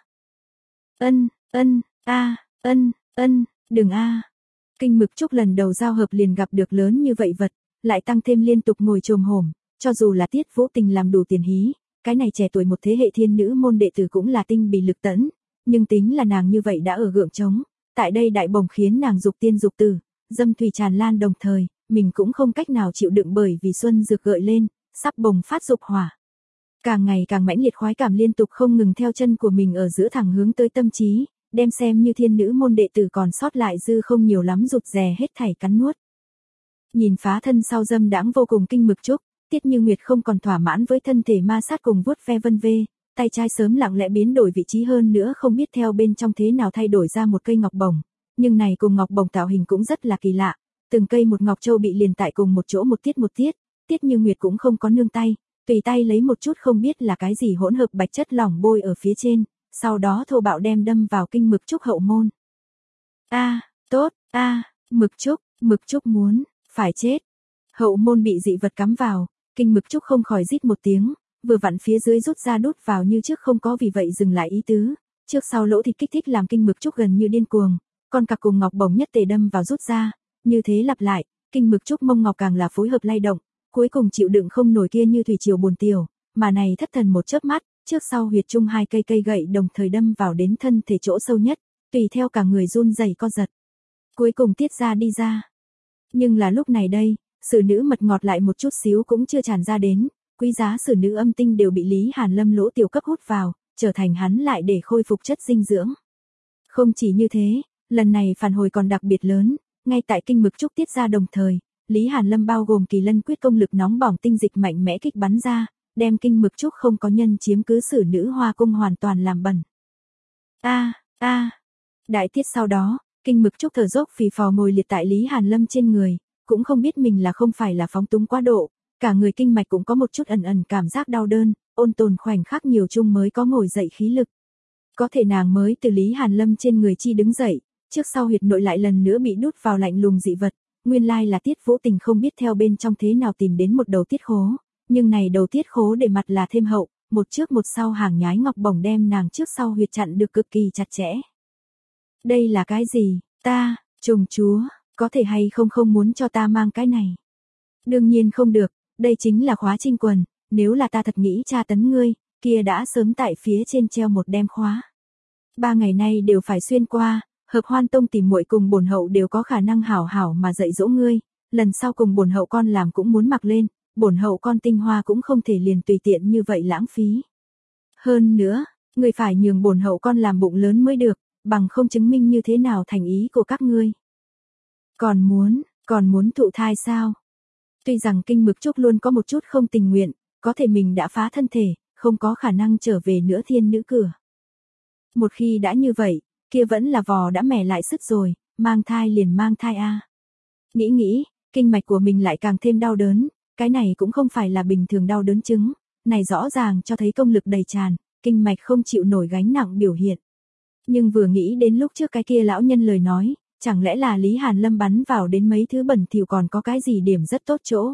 Ân, ân, a, ân, ân, đừng a. Kinh Mực Trúc lần đầu giao hợp liền gặp được lớn như vậy vật, lại tăng thêm liên tục ngồi chồm hổm, cho dù là Tiết Vũ Tình làm đủ tiền hí, cái này trẻ tuổi một thế hệ thiên nữ môn đệ tử cũng là tinh bì lực tẫn, nhưng tính là nàng như vậy đã ở gượng trống, tại đây đại bồng khiến nàng dục tiên dục tử, dâm thủy tràn lan đồng thời, mình cũng không cách nào chịu đựng bởi vì xuân dược gợi lên, sắp bồng phát dục hỏa. Càng ngày càng mãnh liệt khoái cảm liên tục không ngừng theo chân của mình ở giữa thẳng hướng tới tâm trí, đem xem như thiên nữ môn đệ tử còn sót lại dư không nhiều lắm rụt rè hết thảy cắn nuốt. Nhìn phá thân sau dâm đãng vô cùng Kinh Mực Trúc, Tiết Như Nguyệt không còn thỏa mãn với thân thể ma sát cùng vuốt ve vân vê, tay trái sớm lặng lẽ biến đổi vị trí hơn nữa không biết theo bên trong thế nào thay đổi ra một cây ngọc bổng, nhưng này cùng ngọc bổng tạo hình cũng rất là kỳ lạ, từng cây một ngọc châu bị liền tại cùng một chỗ một tiết một tiết, Tiết Như Nguyệt cũng không có nương tay, tùy tay lấy một chút không biết là cái gì hỗn hợp bạch chất lỏng bôi ở phía trên, sau đó thô bạo đem đâm vào Kinh Mực Trúc hậu môn. A, tốt, a, Mực Trúc, Mực Trúc muốn, phải chết. Hậu môn bị dị vật cắm vào, Kinh Mực Trúc không khỏi rít một tiếng, vừa vặn phía dưới rút ra đút vào như trước không có vì vậy dừng lại ý tứ, trước sau lỗ thịt kích thích làm Kinh Mực Trúc gần như điên cuồng, con cặc cùng ngọc bổng nhất tề đâm vào rút ra, như thế lặp lại, Kinh Mực Trúc mông ngọc càng là phối hợp lay động, cuối cùng chịu đựng không nổi kia như thủy triều buồn tiểu, mà này thất thần một chớp mắt, trước sau huyệt trung hai cây cây gậy đồng thời đâm vào đến thân thể chỗ sâu nhất, tùy theo cả người run rẩy co giật. Cuối cùng tiết ra đi ra. Nhưng là lúc này đây, sử nữ mật ngọt lại một chút xíu cũng chưa tràn ra đến, quý giá sử nữ âm tinh đều bị Lý Hàn Lâm lỗ tiểu cấp hút vào, trở thành hắn lại để khôi phục chất dinh dưỡng. Không chỉ như thế, lần này phản hồi còn đặc biệt lớn, ngay tại Kinh Mực Trúc tiết ra đồng thời, Lý Hàn Lâm bao gồm Kỳ Lân quyết công lực nóng bỏng tinh dịch mạnh mẽ kích bắn ra, đem Kinh Mực Trúc không có nhân chiếm cứ sử nữ hoa cung hoàn toàn làm bẩn. A, a. Đại tiết sau đó, Kinh Mực Trúc thở dốc phì phò ngồi liệt tại Lý Hàn Lâm trên người, cũng không biết mình là không phải là phóng túng quá độ, cả người kinh mạch cũng có một chút ẩn ẩn cảm giác đau đơn, ôn tồn khoảnh khắc nhiều chung mới có ngồi dậy khí lực. Có thể nàng mới từ Lý Hàn Lâm trên người chi đứng dậy, trước sau huyệt nội lại lần nữa bị đút vào lạnh lùng dị vật, nguyên lai là Tiết Vũ Tình không biết theo bên trong thế nào tìm đến một đầu tiết khố, nhưng này đầu tiết khố để mặt là thêm hậu, một trước một sau hàng nhái ngọc bổng đem nàng trước sau huyệt chặn được cực kỳ chặt chẽ. Đây là cái gì, ta, trùng chúa, có thể hay không không muốn cho ta mang cái này? Đương nhiên không được, đây chính là khóa trinh quần, nếu là ta thật nghĩ tra tấn ngươi, kia đã sớm tại phía trên treo một đem khóa. Ba ngày nay đều phải xuyên qua, Hợp Hoan Tông tìm muội cùng bổn hậu đều có khả năng hảo hảo mà dạy dỗ ngươi, lần sau cùng bổn hậu con làm cũng muốn mặc lên, bổn hậu con tinh hoa cũng không thể liền tùy tiện như vậy lãng phí. Hơn nữa, ngươi phải nhường bổn hậu con làm bụng lớn mới được, bằng không chứng minh như thế nào thành ý của các ngươi. Còn muốn, còn muốn thụ thai sao? Tuy rằng Kinh Mực Trúc luôn có một chút không tình nguyện, có thể mình đã phá thân thể, không có khả năng trở về nữa thiên nữ cửa. Một khi đã như vậy, kia vẫn là vò đã mẻ lại sức rồi, mang thai liền mang thai a. Nghĩ nghĩ, kinh mạch của mình lại càng thêm đau đớn, cái này cũng không phải là bình thường đau đớn chứng, này rõ ràng cho thấy công lực đầy tràn, kinh mạch không chịu nổi gánh nặng biểu hiện. Nhưng vừa nghĩ đến lúc trước cái kia lão nhân lời nói, chẳng lẽ là Lý Hàn Lâm bắn vào đến mấy thứ bẩn thỉu còn có cái gì điểm rất tốt chỗ.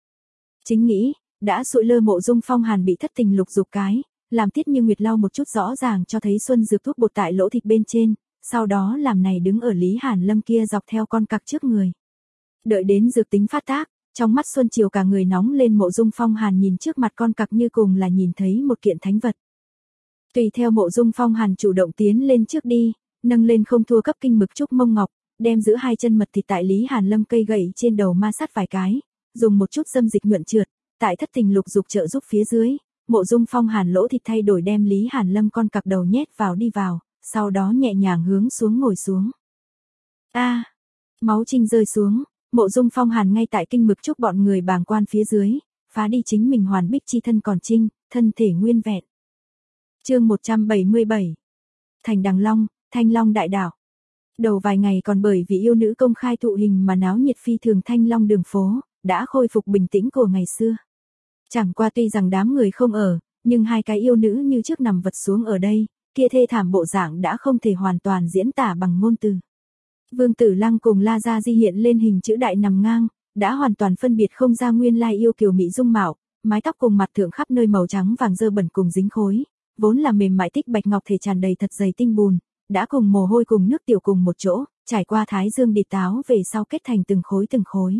Chính nghĩ, đã sụi lơ Mộ Dung Phong Hàn bị thất tình lục dục cái, làm Tiết Như Nguyệt lau một chút rõ ràng cho thấy xuân dược thuốc bột tại lỗ thịt bên trên, sau đó làm này đứng ở Lý Hàn Lâm kia dọc theo con cặc trước người. Đợi đến dược tính phát tác, trong mắt Xuân Chiều cả người nóng lên, Mộ Dung Phong Hàn nhìn trước mặt con cặc như cùng là nhìn thấy một kiện thánh vật. Tùy theo Mộ Dung Phong Hàn chủ động tiến lên trước đi, nâng lên không thua cấp Kinh Mực Trúc mông ngọc, đem giữ hai chân mật thịt tại Lý Hàn Lâm cây gậy trên đầu ma sát vài cái, dùng một chút dâm dịch nhuận trượt, tại thất tình lục dục trợ giúp phía dưới, Mộ Dung Phong Hàn lỗ thịt thay đổi đem Lý Hàn Lâm con cặc đầu nhét vào đi vào, sau đó nhẹ nhàng hướng xuống ngồi xuống. A, à, máu trinh rơi xuống, Mộ Dung Phong Hàn ngay tại Kinh Mực Trúc bọn người bàng quan phía dưới, phá đi chính mình hoàn bích chi thân còn trinh, thân thể nguyên vẹn. Chương một trăm bảy mươi bảy. Thành Đằng Long, Thanh Long đại đảo. Đầu vài ngày còn bởi vì yêu nữ công khai thụ hình mà náo nhiệt phi thường Thanh Long đường phố, đã khôi phục bình tĩnh của ngày xưa. Chẳng qua tuy rằng đám người không ở, nhưng hai cái yêu nữ như trước nằm vật xuống ở đây, kia thê thảm bộ dạng đã không thể hoàn toàn diễn tả bằng ngôn từ. Vương Tử Lăng cùng La Gia Di hiện lên hình chữ đại nằm ngang, đã hoàn toàn phân biệt không ra nguyên lai yêu kiều mỹ dung mạo, mái tóc cùng mặt thượng khắp nơi màu trắng vàng dơ bẩn cùng dính khối, vốn là mềm mại tích bạch ngọc thể tràn đầy thật dày tinh bùn, đã cùng mồ hôi cùng nước tiểu cùng một chỗ, trải qua thái dương địt táo về sau kết thành từng khối từng khối.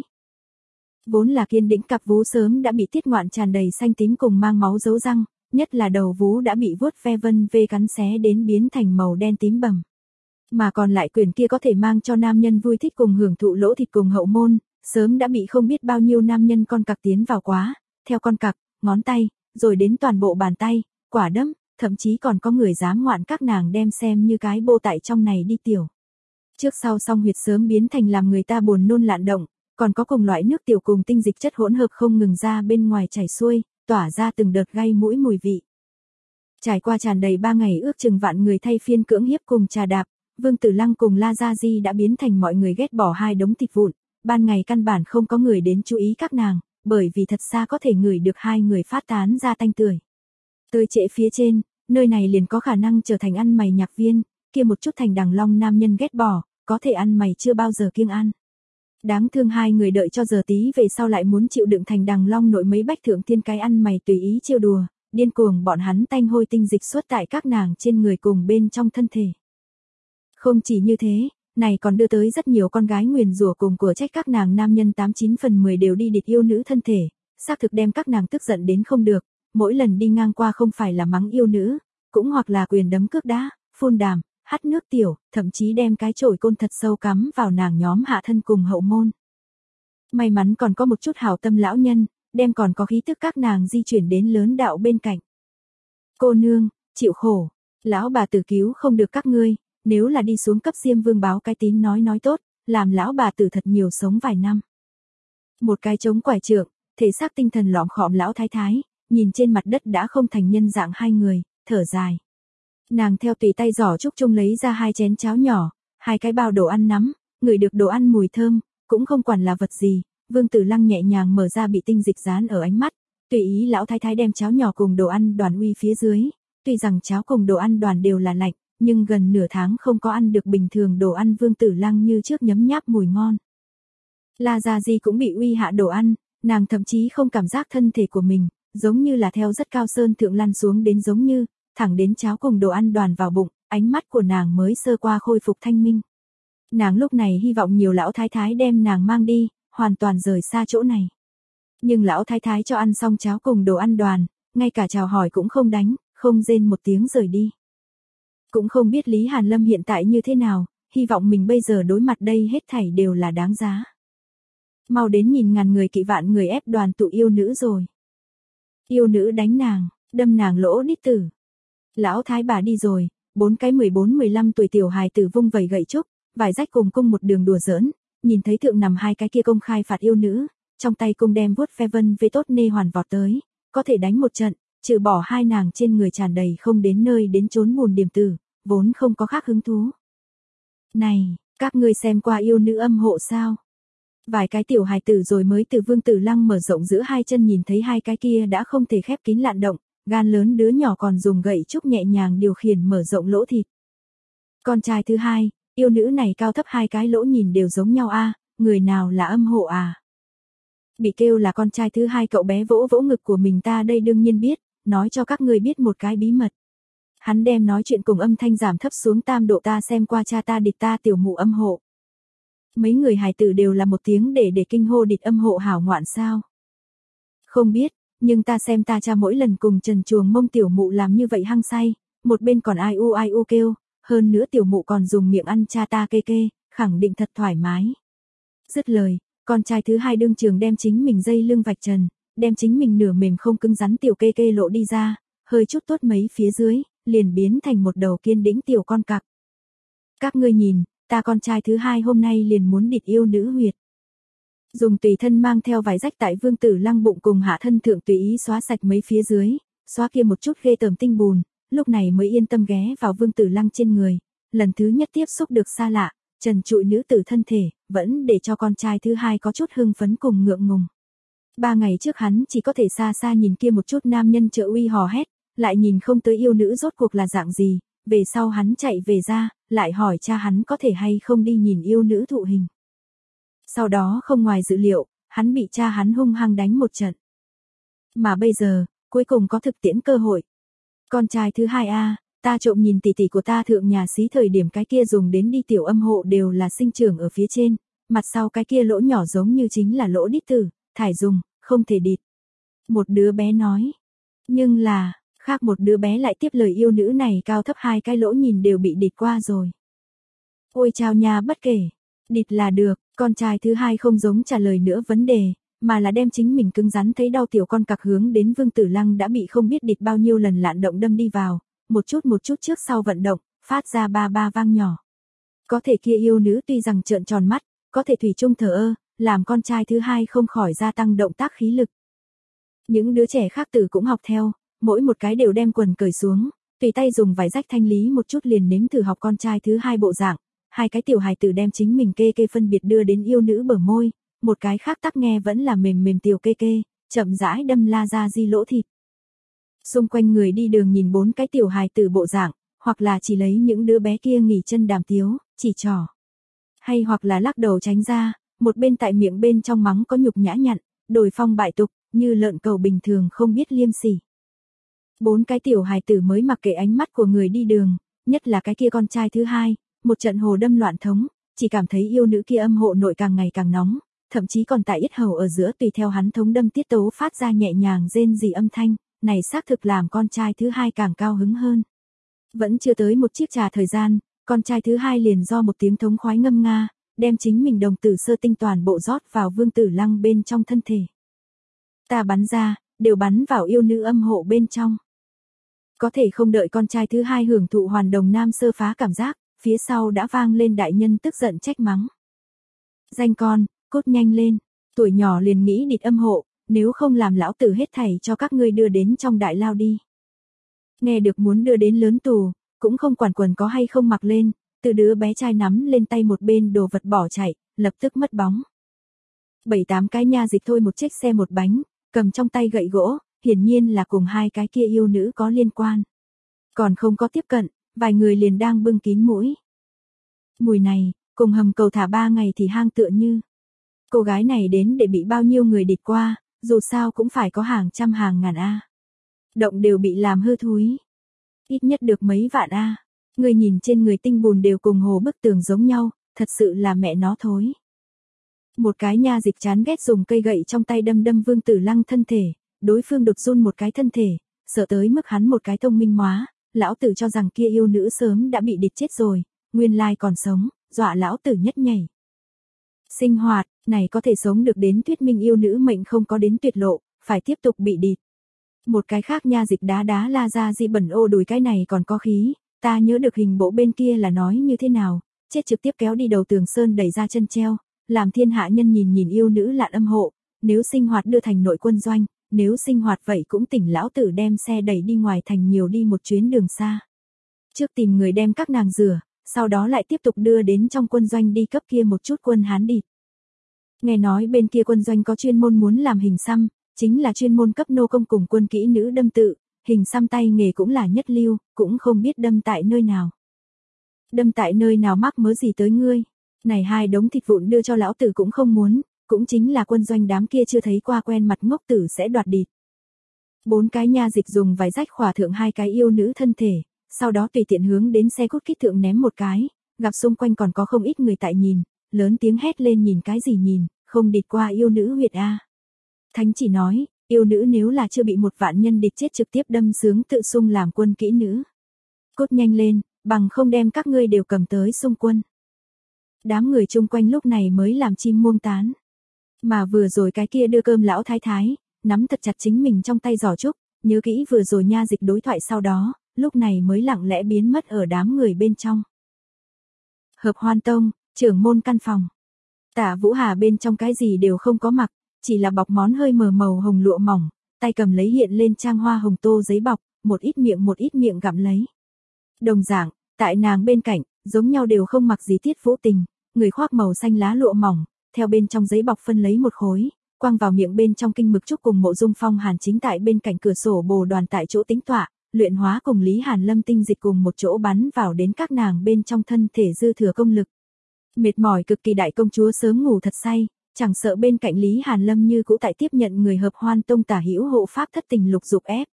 Vốn là kiên đĩnh cặp vú sớm đã bị tiết ngoạn tràn đầy xanh tím cùng mang máu dấu răng, nhất là đầu vú đã bị vuốt ve vân vê cắn xé đến biến thành màu đen tím bầm. Mà còn lại quyển kia có thể mang cho nam nhân vui thích cùng hưởng thụ lỗ thịt cùng hậu môn, sớm đã bị không biết bao nhiêu nam nhân con cặc tiến vào quá, theo con cặc, ngón tay, rồi đến toàn bộ bàn tay, quả đấm, thậm chí còn có người dám ngoạn các nàng đem xem như cái bô tại trong này đi tiểu. Trước sau song huyệt sớm biến thành làm người ta buồn nôn lạn động, còn có cùng loại nước tiểu cùng tinh dịch chất hỗn hợp không ngừng ra bên ngoài chảy xuôi, tỏa ra từng đợt gây mũi mùi vị. Trải qua tràn đầy ba ngày ước chừng vạn người thay phiên cưỡng hiếp cùng trà đạp, Vương Tử Lăng cùng La Gia Di đã biến thành mọi người ghét bỏ hai đống thịt vụn, ban ngày căn bản không có người đến chú ý các nàng, bởi vì thật xa có thể ngửi được hai người phát tán ra tanh tưởi. Tới trễ phía trên, nơi này liền có khả năng trở thành ăn mày nhạc viên, kia một chút Thành Đằng Long nam nhân ghét bỏ, có thể ăn mày chưa bao giờ kiêng ăn. Đáng thương hai người đợi cho giờ tí về sau lại muốn chịu đựng Thành Đằng Long nội mấy bách thượng thiên cái ăn mày tùy ý trêu đùa, điên cuồng bọn hắn tanh hôi tinh dịch xuất tại các nàng trên người cùng bên trong thân thể. Không chỉ như thế, này còn đưa tới rất nhiều con gái nguyền rủa cùng của trách các nàng nam nhân tám chín phần mười đều đi địch yêu nữ thân thể, xác thực đem các nàng tức giận đến không được, mỗi lần đi ngang qua không phải là mắng yêu nữ, cũng hoặc là quyền đấm cước đá, phun đàm, hắt nước tiểu, thậm chí đem cái chổi côn thật sâu cắm vào nàng nhóm hạ thân cùng hậu môn. May mắn còn có một chút hảo tâm lão nhân, đem còn có khí tức các nàng di chuyển đến lớn đạo bên cạnh. Cô nương, chịu khổ, lão bà tử cứu không được các ngươi, nếu là đi xuống cấp Diêm Vương báo cái tín nói nói tốt, làm lão bà tử thật nhiều sống vài năm. Một cái chống quải trượng, thể xác tinh thần lọm khọm lão thái thái, nhìn trên mặt đất đã không thành nhân dạng hai người, thở dài. Nàng theo tùy tay giỏ trúc chung lấy ra hai chén cháo nhỏ, hai cái bao đồ ăn nắm, ngửi được đồ ăn mùi thơm, cũng không quản là vật gì, Vương Tử Lăng nhẹ nhàng mở ra bị tinh dịch dán ở ánh mắt, tùy ý lão thái thái đem cháo nhỏ cùng đồ ăn đoàn uy phía dưới, tuy rằng cháo cùng đồ ăn đoàn đều là lạnh, nhưng gần nửa tháng không có ăn được bình thường đồ ăn Vương Tử Lăng như trước nhấm nháp mùi ngon. La Gia Di cũng bị uy hạ đồ ăn, nàng thậm chí không cảm giác thân thể của mình, giống như là theo rất cao sơn thượng lăn xuống đến giống như, thẳng đến cháo cùng đồ ăn đoàn vào bụng, ánh mắt của nàng mới sơ qua khôi phục thanh minh. Nàng lúc này hy vọng nhiều lão thái thái đem nàng mang đi, hoàn toàn rời xa chỗ này. Nhưng lão thái thái cho ăn xong cháo cùng đồ ăn đoàn, ngay cả chào hỏi cũng không đánh, không rên một tiếng rời đi. Cũng không biết Lý Hàn Lâm hiện tại như thế nào, hy vọng mình bây giờ đối mặt đây hết thảy đều là đáng giá. Mau đến nhìn ngàn người kỵ vạn người ép đoàn tụ yêu nữ rồi. Yêu nữ đánh nàng, đâm nàng lỗ đít tử. Lão thái bà đi rồi, bốn cái mười bốn mười lăm tuổi tiểu hài tử vung vẩy gậy trúc, vài rách cùng cung một đường đùa giỡn, nhìn thấy thượng nằm hai cái kia công khai phạt yêu nữ, trong tay cung đem vuốt ve vân vê tốt nê hoàn vọt tới, có thể đánh một trận, trừ bỏ hai nàng trên người tràn đầy không đến nơi đến chốn buồn điểm tử, vốn không có khác hứng thú. Này, các ngươi xem qua yêu nữ âm hộ sao? Vài cái tiểu hài tử rồi mới từ Vương Tử Lăng mở rộng giữa hai chân nhìn thấy hai cái kia đã không thể khép kín lạn động, gan lớn đứa nhỏ còn dùng gậy trúc nhẹ nhàng điều khiển mở rộng lỗ thịt. Con trai thứ hai, yêu nữ này cao thấp hai cái lỗ nhìn đều giống nhau a, người nào là âm hộ à? Bị kêu là con trai thứ hai cậu bé vỗ vỗ ngực của mình ta đây đương nhiên biết, nói cho các ngươi biết một cái bí mật. Hắn đem nói chuyện cùng âm thanh giảm thấp xuống tam độ ta xem qua cha ta địch ta tiểu mụ âm hộ. Mấy người hài tử đều là một tiếng để để kinh hô địch âm hộ hảo ngoạn sao. Không biết, nhưng ta xem ta cha mỗi lần cùng trần chuồng mông tiểu mụ làm như vậy hăng say, một bên còn ai u ai u kêu, hơn nữa tiểu mụ còn dùng miệng ăn cha ta kê kê, khẳng định thật thoải mái. Dứt lời, con trai thứ hai đương trường đem chính mình dây lưng vạch trần, đem chính mình nửa mềm không cứng rắn tiểu kê kê lộ đi ra, hơi chút tốt mấy phía dưới, liền biến thành một đầu kiên đĩnh tiểu con cặc. Các ngươi nhìn, ta con trai thứ hai hôm nay liền muốn địch yêu nữ huyệt. Dùng tùy thân mang theo vài rách tại Vương Tử Lăng bụng cùng hạ thân thượng tùy ý xóa sạch mấy phía dưới, xóa kia một chút ghê tởm tinh bùn, lúc này mới yên tâm ghé vào Vương Tử Lăng trên người, lần thứ nhất tiếp xúc được xa lạ, trần trụi nữ tử thân thể, vẫn để cho con trai thứ hai có chút hưng phấn cùng ngượng ngùng. Ba ngày trước hắn chỉ có thể xa xa nhìn kia một chút nam nhân trợ uy hò hét, lại nhìn không tới yêu nữ rốt cuộc là dạng gì, về sau hắn chạy về ra, lại hỏi cha hắn có thể hay không đi nhìn yêu nữ thụ hình. Sau đó không ngoài dự liệu, hắn bị cha hắn hung hăng đánh một trận. Mà bây giờ, cuối cùng có thực tiễn cơ hội. Con trai thứ hai a, ta trộm nhìn tỷ tỷ của ta thượng nhà xí thời điểm cái kia dùng đến đi tiểu âm hộ đều là sinh trưởng ở phía trên, mặt sau cái kia lỗ nhỏ giống như chính là lỗ đít tử, thải dùng, không thể địt. Một đứa bé nói. Nhưng là, khác một đứa bé lại tiếp lời yêu nữ này cao thấp hai cái lỗ nhìn đều bị địt qua rồi. Ôi chao nha bất kể. Địt là được, con trai thứ hai không giống trả lời nữa vấn đề, mà là đem chính mình cứng rắn thấy đau tiểu con cặc hướng đến Vương Tử Lăng đã bị không biết địt bao nhiêu lần lạn động đâm đi vào, một chút một chút trước sau vận động, phát ra ba ba vang nhỏ. Có thể kia yêu nữ tuy rằng trợn tròn mắt, có thể thủy chung thờ ơ, làm con trai thứ hai không khỏi gia tăng động tác khí lực. Những đứa trẻ khác tử cũng học theo, mỗi một cái đều đem quần cởi xuống, tùy tay dùng vải rách thanh lý một chút liền nếm thử học con trai thứ hai bộ dạng, hai cái tiểu hài tử đem chính mình kê kê phân biệt đưa đến yêu nữ bờ môi, một cái khác tắc nghe vẫn là mềm mềm tiểu kê kê, chậm rãi đâm la ra di lỗ thịt. Xung quanh người đi đường nhìn bốn cái tiểu hài tử bộ dạng, hoặc là chỉ lấy những đứa bé kia nghỉ chân đàm tiếu, chỉ trỏ. Hay hoặc là lắc đầu tránh ra, một bên tại miệng bên trong mắng có nhục nhã nhặn, đồi phong bại tục, như lợn cầu bình thường không biết liêm sỉ. Bốn cái tiểu hài tử mới mặc kệ ánh mắt của người đi đường, nhất là cái kia con trai thứ hai, một trận hồ đâm loạn thống, chỉ cảm thấy yêu nữ kia âm hộ nội càng ngày càng nóng, thậm chí còn tại yết hầu ở giữa tùy theo hắn thống đâm tiết tấu phát ra nhẹ nhàng rên rỉ âm thanh, này xác thực làm con trai thứ hai càng cao hứng hơn. Vẫn chưa tới một chiếc trà thời gian, con trai thứ hai liền do một tiếng thống khoái ngâm nga, đem chính mình đồng tử sơ tinh toàn bộ rót vào Vương Tử Lăng bên trong thân thể. Ta bắn ra, đều bắn vào yêu nữ âm hộ bên trong. Có thể không đợi con trai thứ hai hưởng thụ hoàn đồng nam sơ phá cảm giác, phía sau đã vang lên đại nhân tức giận trách mắng. Danh con, cút nhanh lên, tuổi nhỏ liền nghĩ địt âm hộ, nếu không làm lão tử hết thảy cho các ngươi đưa đến trong đại lao đi. Nghe được muốn đưa đến lớn tù, cũng không quản quần có hay không mặc lên, từ đứa bé trai nắm lên tay một bên đồ vật bỏ chạy, lập tức mất bóng. Bảy tám cái nha dịch thôi một chiếc xe một bánh, cầm trong tay gậy gỗ, hiển nhiên là cùng hai cái kia yêu nữ có liên quan. Còn không có tiếp cận, vài người liền đang bưng kín mũi. Mùi này, cùng hầm cầu thả ba ngày thì hang tựa như. Cô gái này đến để bị bao nhiêu người địt qua, dù sao cũng phải có hàng trăm hàng ngàn a. Động đều bị làm hư thúi. Ít nhất được mấy vạn a. Người nhìn trên người tinh bùn đều cùng hồ bức tường giống nhau, thật sự là mẹ nó thối. Một cái nha dịch chán ghét dùng cây gậy trong tay đâm đâm Vương Tử Lăng thân thể, đối phương đột run một cái thân thể, sợ tới mức hắn một cái thông minh hóa, lão tử cho rằng kia yêu nữ sớm đã bị địch chết rồi, nguyên lai còn sống, dọa lão tử nhất nhảy. Sinh hoạt, này có thể sống được đến thuyết minh yêu nữ mệnh không có đến tuyệt lộ, phải tiếp tục bị địt. Một cái khác nha dịch đá đá La Gia Di bẩn ô đùi, cái này còn có khí, ta nhớ được hình bộ bên kia là nói như thế nào, chết trực tiếp kéo đi đầu tường sơn đẩy ra chân treo, làm thiên hạ nhân nhìn nhìn yêu nữ lạn âm hộ, nếu sinh hoạt đưa thành nội quân doanh, nếu sinh hoạt vậy cũng tỉnh lão tử đem xe đẩy đi ngoài thành nhiều đi một chuyến đường xa. Trước tìm người đem các nàng rửa, sau đó lại tiếp tục đưa đến trong quân doanh đi cấp kia một chút quân Hán địt. Nghe nói bên kia quân doanh có chuyên môn muốn làm hình xăm, chính là chuyên môn cấp nô công cùng quân kỹ nữ đâm tự, hình xăm tay nghề cũng là nhất lưu, cũng không biết đâm tại nơi nào. Đâm tại nơi nào mắc mớ gì tới ngươi, này hai đống thịt vụn đưa cho lão tử cũng không muốn, cũng chính là quân doanh đám kia chưa thấy qua quen mặt ngốc tử sẽ đoạt địt. Bốn cái nha dịch dùng vải rách khỏa thượng hai cái yêu nữ thân thể, sau đó tùy tiện hướng đến xe cút kít thượng ném một cái, gặp xung quanh còn có không ít người tại nhìn, lớn tiếng hét lên nhìn cái gì nhìn, không địt qua yêu nữ huyệt a. Thánh chỉ nói, yêu nữ nếu là chưa bị một vạn nhân địch chết trực tiếp đâm sướng tự xung làm quân kỹ nữ. Cốt nhanh lên, bằng không đem các ngươi đều cầm tới xung quân. Đám người chung quanh lúc này mới làm chim muông tán. Mà vừa rồi cái kia đưa cơm lão thái thái, nắm thật chặt chính mình trong tay giỏ trúc, nhớ kỹ vừa rồi nha dịch đối thoại sau đó, lúc này mới lặng lẽ biến mất ở đám người bên trong. Hợp Hoan Tông, trưởng môn căn phòng. Tạ Vũ Hà bên trong cái gì đều không có mặc, chỉ là bọc món hơi mờ màu hồng lụa mỏng, tay cầm lấy hiện lên trang hoa hồng tô giấy bọc, một ít miệng một ít miệng gặm lấy. Đồng dạng, tại nàng bên cạnh, giống nhau đều không mặc gì Tiết Vũ Tình, người khoác màu xanh lá lụa mỏng, theo bên trong giấy bọc phân lấy một khối, quăng vào miệng bên trong kinh mực trúc cùng Mộ Dung Phong Hàn chính tại bên cạnh cửa sổ bồ đoàn tại chỗ tính tọa, luyện hóa cùng Lý Hàn Lâm tinh dịch cùng một chỗ bắn vào đến các nàng bên trong thân thể dư thừa công lực. Mệt mỏi cực kỳ đại công chúa sớm ngủ thật say, chẳng sợ bên cạnh Lý Hàn Lâm như cũ tại tiếp nhận người Hợp Hoan Tông tả hữu hộ pháp thất tình lục dục ép.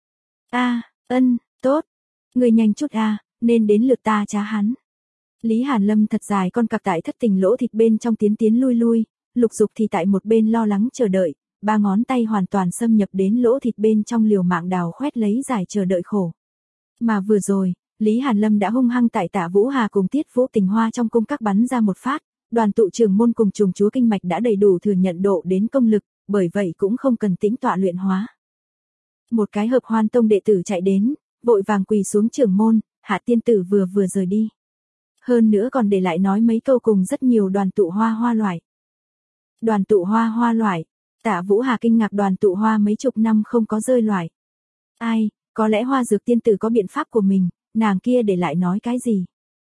A, ân, tốt, người nhanh chút a, nên đến lượt ta trá hắn. Lý Hàn Lâm thật dài con cặc tại thất tình lỗ thịt bên trong tiến tiến lui lui, lục dục thì tại một bên lo lắng chờ đợi, ba ngón tay hoàn toàn xâm nhập đến lỗ thịt bên trong liều mạng đào khoét lấy giải chờ đợi khổ. Mà vừa rồi, Lý Hàn Lâm đã hung hăng tại Tạ Vũ Hà cùng Tiết Vũ Tình Hoa trong cung các bắn ra một phát, đoàn tụ trưởng môn cùng trùng chúa kinh mạch đã đầy đủ thừa nhận độ đến công lực, bởi vậy cũng không cần tĩnh tọa luyện hóa. Một cái Hợp Hoan Tông đệ tử chạy đến, vội vàng quỳ xuống trưởng môn, Hạ tiên tử vừa vừa rời đi. Hơn nữa còn để lại nói mấy câu cùng rất nhiều đoàn tụ hoa hoa loại. Đoàn tụ hoa hoa loại, Tạ Vũ Hà kinh ngạc đoàn tụ hoa mấy chục năm không có rơi loại. Ai, có lẽ Hoa Dược tiên tử có biện pháp của mình, nàng kia để lại nói cái gì?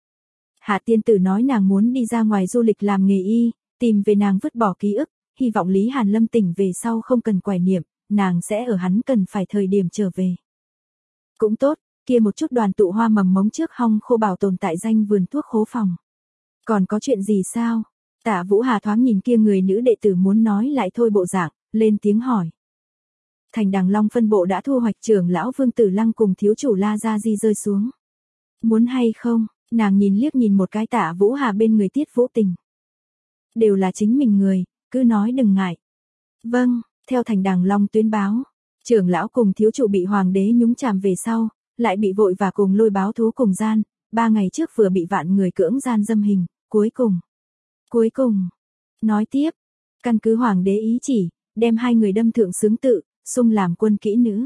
Hạ tiên tử nói nàng muốn đi ra ngoài du lịch làm nghề y, tìm về nàng vứt bỏ ký ức, hy vọng Lý Hàn Lâm tỉnh về sau không cần quải niệm, nàng sẽ ở hắn cần phải thời điểm trở về. Cũng tốt, kia một chút đoàn tụ hoa mầm mống trước hong khô bảo tồn tại danh vườn thuốc khố phòng. Còn có chuyện gì sao? Tạ Vũ Hà thoáng nhìn kia người nữ đệ tử muốn nói lại thôi bộ dạng, lên tiếng hỏi. Thành Đằng Long phân bộ đã thu hoạch trưởng lão Vương Tử Lăng cùng thiếu chủ La Gia Di rơi xuống. Muốn hay không? Nàng nhìn liếc nhìn một cái Tạ Vũ Hà bên người Tiết Vũ Tình. Đều là chính mình người, cứ nói đừng ngại. Vâng, theo Thành Đằng Long tuyên báo, trưởng lão cùng thiếu chủ bị hoàng đế nhúng chàm về sau, lại bị vội và cùng lôi báo thú cùng gian, ba ngày trước vừa bị vạn người cưỡng gian dâm hình, cuối cùng. Cuối cùng, nói tiếp, căn cứ hoàng đế ý chỉ, đem hai người đâm thượng xướng tự, xung làm quân kỹ nữ.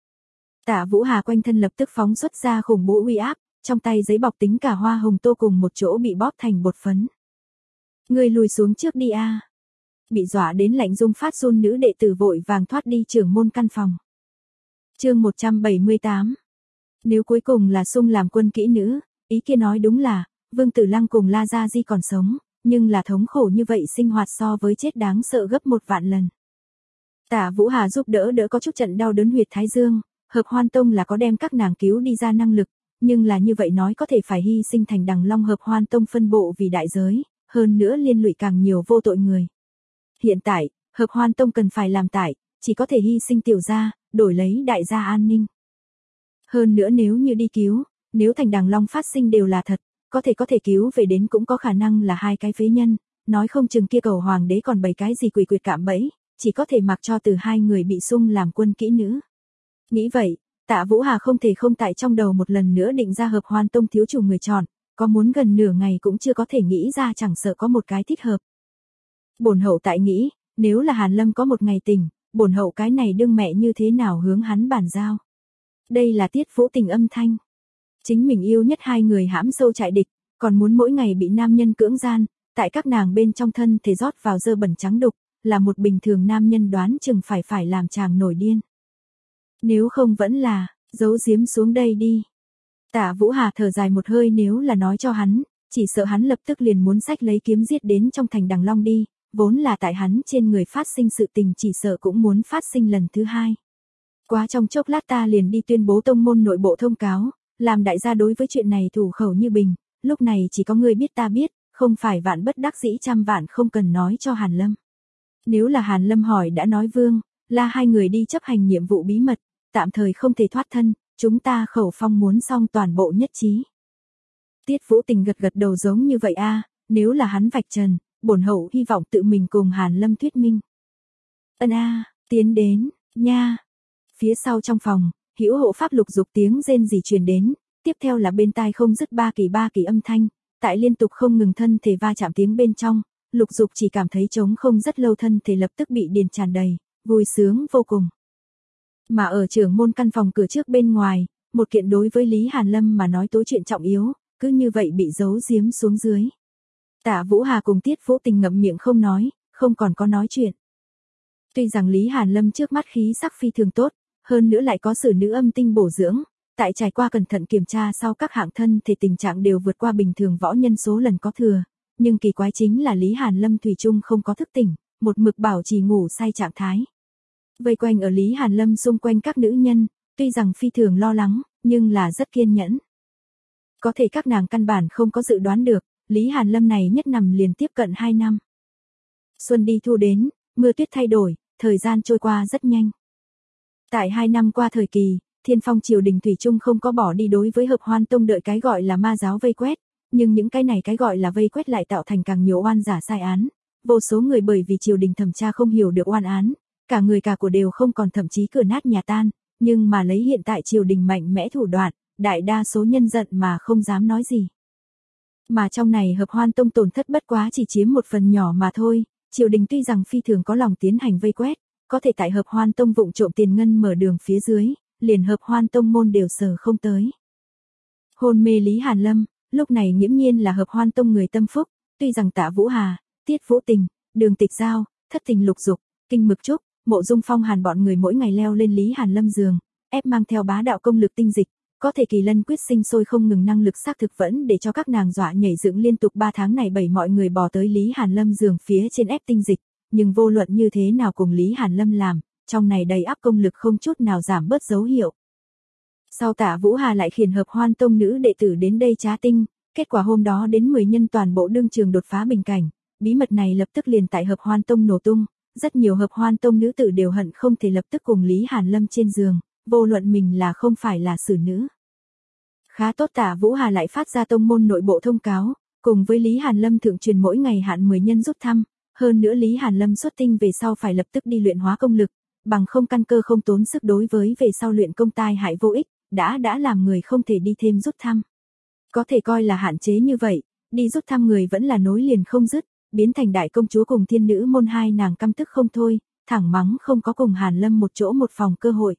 Tạ Vũ Hà quanh thân lập tức phóng xuất ra khủng bố uy áp, trong tay giấy bọc tính cả hoa hồng tô cùng một chỗ bị bóp thành bột phấn. Người lùi xuống trước đi a. Bị dọa đến lạnh rung phát run nữ đệ tử vội vàng thoát đi trưởng môn căn phòng. Chương một trăm bảy mươi tám. Nếu cuối cùng là xung làm quân kỹ nữ, ý kia nói đúng là, Vương Tử Lăng cùng La Gia Di còn sống, nhưng là thống khổ như vậy sinh hoạt so với chết đáng sợ gấp một vạn lần. Tạ Vũ Hà giúp đỡ đỡ có chút trận đau đớn huyệt thái dương, Hợp Hoan Tông là có đem các nàng cứu đi ra năng lực, nhưng là như vậy nói có thể phải hy sinh Thành Đằng Long Hợp Hoan Tông phân bộ vì đại giới, hơn nữa liên lụy càng nhiều vô tội người. Hiện tại, Hợp Hoan Tông cần phải làm tại, chỉ có thể hy sinh tiểu gia, đổi lấy đại gia an ninh. Hơn nữa nếu như đi cứu, nếu Thành Đằng Long phát sinh đều là thật, có thể có thể cứu về đến cũng có khả năng là hai cái phế nhân, nói không chừng kia cầu hoàng đế còn bày cái gì quỷ quyệt cạm bẫy, chỉ có thể mặc cho từ hai người bị xung làm quân kỹ nữ. Nghĩ vậy, Tạ Vũ Hà không thể không tại trong đầu một lần nữa định ra Hợp Hoan Tông thiếu chủ người chọn, có muốn gần nửa ngày cũng chưa có thể nghĩ ra, chẳng sợ có một cái thích hợp. Bổn hậu tại nghĩ, nếu là Hàn Lâm có một ngày tỉnh, bổn hậu cái này đương mẹ như thế nào hướng hắn bàn giao. Đây là Tiết Vũ Tình âm thanh. Chính mình yêu nhất hai người hãm sâu trại địch, còn muốn mỗi ngày bị nam nhân cưỡng gian, tại các nàng bên trong thân thể rót vào dơ bẩn trắng đục, là một bình thường nam nhân đoán chừng phải phải làm chàng nổi điên. Nếu không vẫn là, giấu giếm xuống đây đi. Tạ Vũ Hà thở dài một hơi, nếu là nói cho hắn, chỉ sợ hắn lập tức liền muốn xách lấy kiếm giết đến trong thành Đằng Long đi, vốn là tại hắn trên người phát sinh sự tình chỉ sợ cũng muốn phát sinh lần thứ hai. Quá trong chốc lát ta liền đi tuyên bố tông môn nội bộ thông cáo, làm đại gia đối với chuyện này thủ khẩu như bình, lúc này chỉ có ngươi biết ta biết, không phải vạn bất đắc dĩ trăm vạn không cần nói cho Hàn Lâm. Nếu là Hàn Lâm hỏi đã nói Vương, là hai người đi chấp hành nhiệm vụ bí mật, tạm thời không thể thoát thân, chúng ta khẩu phong muốn xong toàn bộ nhất trí. Tiết Vũ Tình gật gật đầu giống như vậy a, nếu là hắn vạch trần, bổn hậu hy vọng tự mình cùng Hàn Lâm thuyết minh. Ân a, tiến đến, nha. Phía sau trong phòng, hữu hộ pháp lục dục tiếng rên rỉ truyền đến, tiếp theo là bên tai không dứt ba kỳ ba kỳ âm thanh, tại liên tục không ngừng thân thể va chạm tiếng bên trong, lục dục chỉ cảm thấy trống không rất lâu, thân thể lập tức bị điền tràn đầy, vui sướng vô cùng. Mà ở trưởng môn căn phòng cửa trước bên ngoài, một kiện đối với Lý Hàn Lâm mà nói tối chuyện trọng yếu, cứ như vậy bị giấu giếm xuống dưới. Tạ Vũ Hà cùng Tiết Vũ Tình ngậm miệng không nói, không còn có nói chuyện. Tuy rằng Lý Hàn Lâm trước mắt khí sắc phi thường tốt, hơn nữa lại có sử nữ âm tinh bổ dưỡng, tại trải qua cẩn thận kiểm tra sau các hạng thân thể tình trạng đều vượt qua bình thường võ nhân số lần có thừa, nhưng kỳ quái chính là Lý Hàn Lâm thủy chung không có thức tỉnh, một mực bảo trì ngủ say trạng thái. Vây quanh ở Lý Hàn Lâm xung quanh các nữ nhân, tuy rằng phi thường lo lắng, nhưng là rất kiên nhẫn. Có thể các nàng căn bản không có dự đoán được, Lý Hàn Lâm này nhất nằm liền tiếp cận hai năm. Xuân đi thu đến, mưa tuyết thay đổi, thời gian trôi qua rất nhanh. Tại hai năm qua thời kỳ, Thiên Phong triều đình thủy chung không có bỏ đi đối với Hợp Hoan Tông đợi cái gọi là ma giáo vây quét, nhưng những cái này cái gọi là vây quét lại tạo thành càng nhiều oan giả sai án, vô số người bởi vì triều đình thẩm tra không hiểu được oan án, cả người cả của đều không còn, thậm chí cửa nát nhà tan, nhưng mà lấy hiện tại triều đình mạnh mẽ thủ đoạn, đại đa số nhân giận mà không dám nói gì. Mà trong này Hợp Hoan Tông tổn thất bất quá chỉ chiếm một phần nhỏ mà thôi, triều đình tuy rằng phi thường có lòng tiến hành vây quét, có thể tại Hợp Hoan Tông vụng trộm tiền ngân mở đường phía dưới, liền Hợp Hoan Tông môn đều sờ không tới. Hôn mê Lý Hàn Lâm, lúc này nghiễm nhiên là Hợp Hoan Tông người tâm phúc, tuy rằng Tạ Vũ Hà, Tiết Vũ Tình, Đường Tịch Giao, Thất Tình Lục Dục, Kinh Mực Trúc, Mộ Dung Phong Hàn bọn người mỗi ngày leo lên Lý Hàn Lâm giường, ép mang theo bá đạo công lực tinh dịch, có thể kỳ lân quyết sinh sôi không ngừng năng lực xác thực vẫn để cho các nàng dọa nhảy dựng liên tục ba tháng này bảy mọi người bò tới Lý Hàn Lâm giường phía trên ép tinh dịch, nhưng vô luận như thế nào cùng Lý Hàn Lâm làm, trong này đầy áp công lực không chút nào giảm bớt dấu hiệu. Sau Tạ Vũ Hà lại khiển Hợp Hoan Tông nữ đệ tử đến đây trá tinh, kết quả hôm đó đến mười nhân toàn bộ đương trường đột phá bình cảnh, bí mật này lập tức liền tại Hợp Hoan Tông nổ tung, rất nhiều Hợp Hoan Tông nữ tử đều hận không thể lập tức cùng Lý Hàn Lâm trên giường, vô luận mình là không phải là xử nữ. Khá tốt, Tạ Vũ Hà lại phát ra tông môn nội bộ thông cáo, cùng với Lý Hàn Lâm thượng truyền mỗi ngày hạn mười nhân rút thăm, hơn nữa Lý Hàn Lâm xuất tinh về sau phải lập tức đi luyện hóa công lực, bằng không căn cơ không tốn sức đối với về sau luyện công tai hại vô ích, đã đã làm người không thể đi thêm rút thăm. Có thể coi là hạn chế như vậy, đi rút thăm người vẫn là nối liền không dứt, biến thành đại công chúa cùng thiên nữ môn hai nàng căm tức không thôi, thẳng mắng không có cùng Hàn Lâm một chỗ một phòng cơ hội.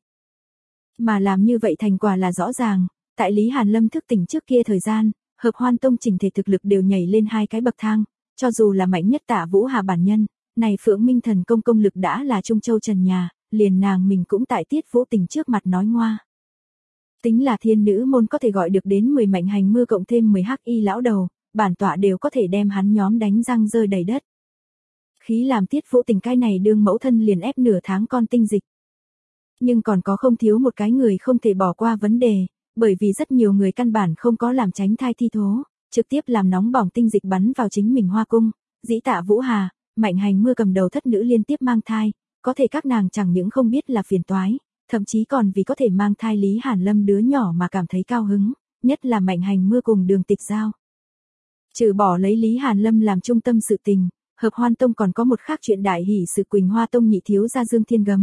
Mà làm như vậy thành quả là rõ ràng, tại Lý Hàn Lâm thức tỉnh trước kia thời gian, Hợp Hoan Tông chỉnh thể thực lực đều nhảy lên hai cái bậc thang, cho dù là mạnh nhất Tạ Vũ Hà bản nhân, này Phượng Minh Thần công công lực đã là trung châu trần nhà, liền nàng mình cũng tại Tiết Vũ Tình trước mặt nói ngoa. Tính là thiên nữ môn có thể gọi được đến mười mạnh hành mưa cộng thêm mười hắc y lão đầu, bản tọa đều có thể đem hắn nhóm đánh răng rơi đầy đất. Khí làm Tiết Vũ Tình cái này đương mẫu thân liền ép nửa tháng con tinh dịch. Nhưng còn có không thiếu một cái người không thể bỏ qua vấn đề, bởi vì rất nhiều người căn bản không có làm tránh thai thi thố, trực tiếp làm nóng bỏng tinh dịch bắn vào chính mình hoa cung, dĩ Tạ Vũ Hà, mạnh hành mưa cầm đầu thất nữ liên tiếp mang thai, có thể các nàng chẳng những không biết là phiền toái, thậm chí còn vì có thể mang thai Lý Hàn Lâm đứa nhỏ mà cảm thấy cao hứng, nhất là mạnh hành mưa cùng Đường Tịch Giao. Trừ bỏ lấy Lý Hàn Lâm làm trung tâm sự tình, Hợp Hoan Tông còn có một khác chuyện đại hỷ sự Quỳnh Hoa Tông nhị thiếu gia Dương Thiên Gấm,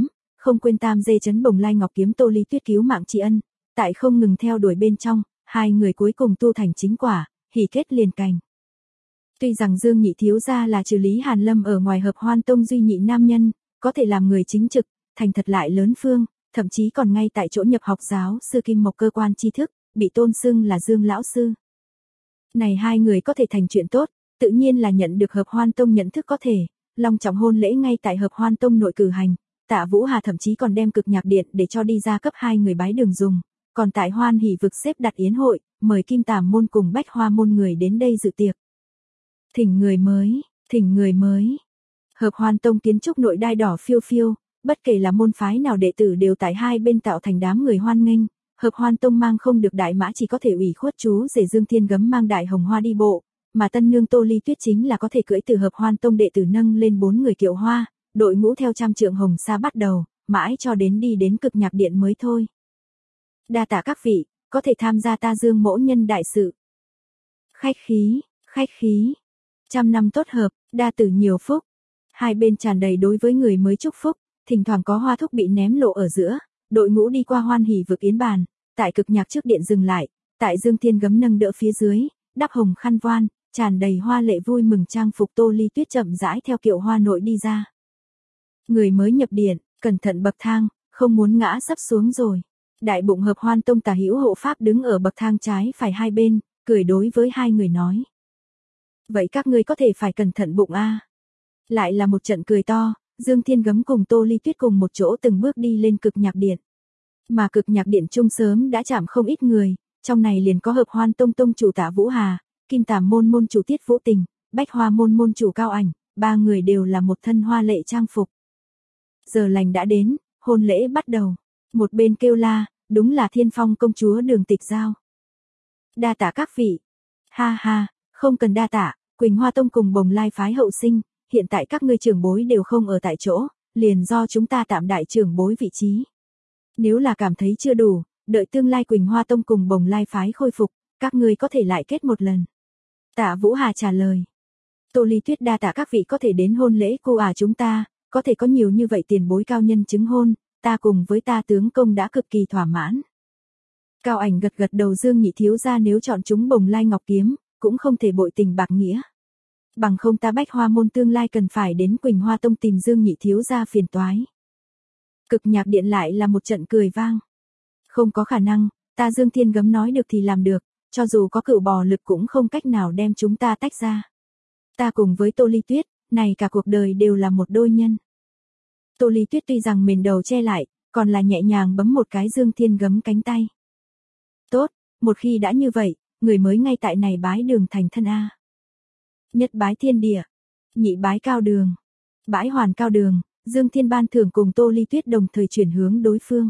không quên tam dê chấn bồng lai ngọc kiếm Tô Ly Tuyết cứu mạng tri ân, tại không ngừng theo đuổi bên trong, hai người cuối cùng tu thành chính quả, hỷ kết liền cành. Tuy rằng Dương Nhị thiếu gia là trừ Lý Hàn Lâm ở ngoài Hợp Hoan Tông duy nhị nam nhân, có thể làm người chính trực, thành thật lại lớn phương, thậm chí còn ngay tại chỗ nhập học giáo sư Kim Mộc cơ quan tri thức, bị tôn xưng là Dương lão sư. Này hai người có thể thành chuyện tốt, tự nhiên là nhận được Hợp Hoan Tông nhận thức có thể, long trọng hôn lễ ngay tại Hợp Hoan Tông nội cử hành, Tạ Vũ Hà thậm chí còn đem cực nhạc điện để cho đi ra cấp hai người bái đường dùng, còn tại Hoan Hỷ vực xếp đặt yến hội, mời Kim Tàm môn cùng Bách Hoa môn người đến đây dự tiệc. Thỉnh người mới, thỉnh người mới. Hợp Hoan Tông kiến trúc nội đai đỏ phiêu phiêu, bất kể là môn phái nào đệ tử đều tại hai bên tạo thành đám người hoan nghênh. Hợp Hoan Tông mang không được đại mã chỉ có thể ủy khuất chú rể Dương Thiên Gấm mang đại hồng hoa đi bộ, mà tân nương Tô Ly Tuyết chính là có thể cưỡi từ Hợp Hoan Tông đệ tử nâng lên bốn người kiệu hoa, đội ngũ theo trăm trượng hồng sa bắt đầu, mãi cho đến đi đến cực nhạc điện mới thôi. Đa tạ các vị, có thể tham gia ta Dương mỗ nhân đại sự. Khách khí, khách khí. Trăm năm tốt hợp, đa tử nhiều phúc. Hai bên tràn đầy đối với người mới chúc phúc, thỉnh thoảng có hoa thúc bị ném lộ ở giữa, đội ngũ đi qua Hoan Hỷ vực yến bàn, tại cực nhạc trước điện dừng lại, tại Dương Thiên Gấm nâng đỡ phía dưới, đắp hồng khăn voan, tràn đầy hoa lệ vui mừng trang phục Tô Ly Tuyết chậm rãi theo kiệu hoa nội đi ra. Người mới nhập điện, cẩn thận bậc thang, không muốn ngã sấp xuống rồi. Đại bụng Hợp Hoan Tông Tả Hữu hộ pháp đứng ở bậc thang trái phải hai bên, cười đối với hai người nói. Vậy các ngươi có thể phải cẩn thận bụng a. Lại là một trận cười to, Dương Thiên Gấm cùng Tô Ly Tuyết cùng một chỗ từng bước đi lên cực nhạc điện. Mà cực nhạc điện trung sớm đã chạm không ít người, trong này liền có Hợp Hoan Tông tông chủ Tạ Vũ Hà, Kim Tàm môn môn chủ Tiết Vũ Tình, Bách Hoa môn môn chủ Cao Ảnh, ba người đều là một thân hoa lệ trang phục. Giờ lành đã đến, hôn lễ bắt đầu. Một bên kêu la, đúng là Thiên Phong công chúa Đường Tịch Giao. Đa tạ các vị. Ha ha, không cần đa tạ, Quỳnh Hoa Tông cùng Bồng Lai phái hậu sinh, hiện tại các ngươi trưởng bối đều không ở tại chỗ, liền do chúng ta tạm đại trưởng bối vị trí. Nếu là cảm thấy chưa đủ, đợi tương lai Quỳnh Hoa Tông cùng Bồng Lai phái khôi phục, các ngươi có thể lại kết một lần. Tạ Vũ Hà trả lời. Tô Ly Tuyết đa tạ các vị có thể đến hôn lễ cô à chúng ta, có thể có nhiều như vậy tiền bối cao nhân chứng hôn, ta cùng với ta tướng công đã cực kỳ thỏa mãn. Cao Ảnh gật gật đầu Dương Nhị thiếu gia nếu chọn chúng Bồng Lai ngọc kiếm, cũng không thể bội tình bạc nghĩa. Bằng không ta Bách Hoa môn tương lai cần phải đến Quỳnh Hoa Tông tìm Dương Nhị thiếu gia phiền toái. Cực nhạc điện lại là một trận cười vang. Không có khả năng, ta Dương Thiên Gấm nói được thì làm được, cho dù có cựu bò lực cũng không cách nào đem chúng ta tách ra. Ta cùng với Tô Ly Tuyết, này cả cuộc đời đều là một đôi nhân. Tô Ly Tuyết tuy rằng mền đầu che lại, còn là nhẹ nhàng bấm một cái Dương Thiên Gấm cánh tay. Tốt, một khi đã như vậy, người mới ngay tại này bái đường thành thân A. Nhất bái thiên địa, nhị bái cao đường, bái hoàn cao đường, Dương Thiên ban thưởng cùng Tô Ly Tuyết đồng thời chuyển hướng đối phương.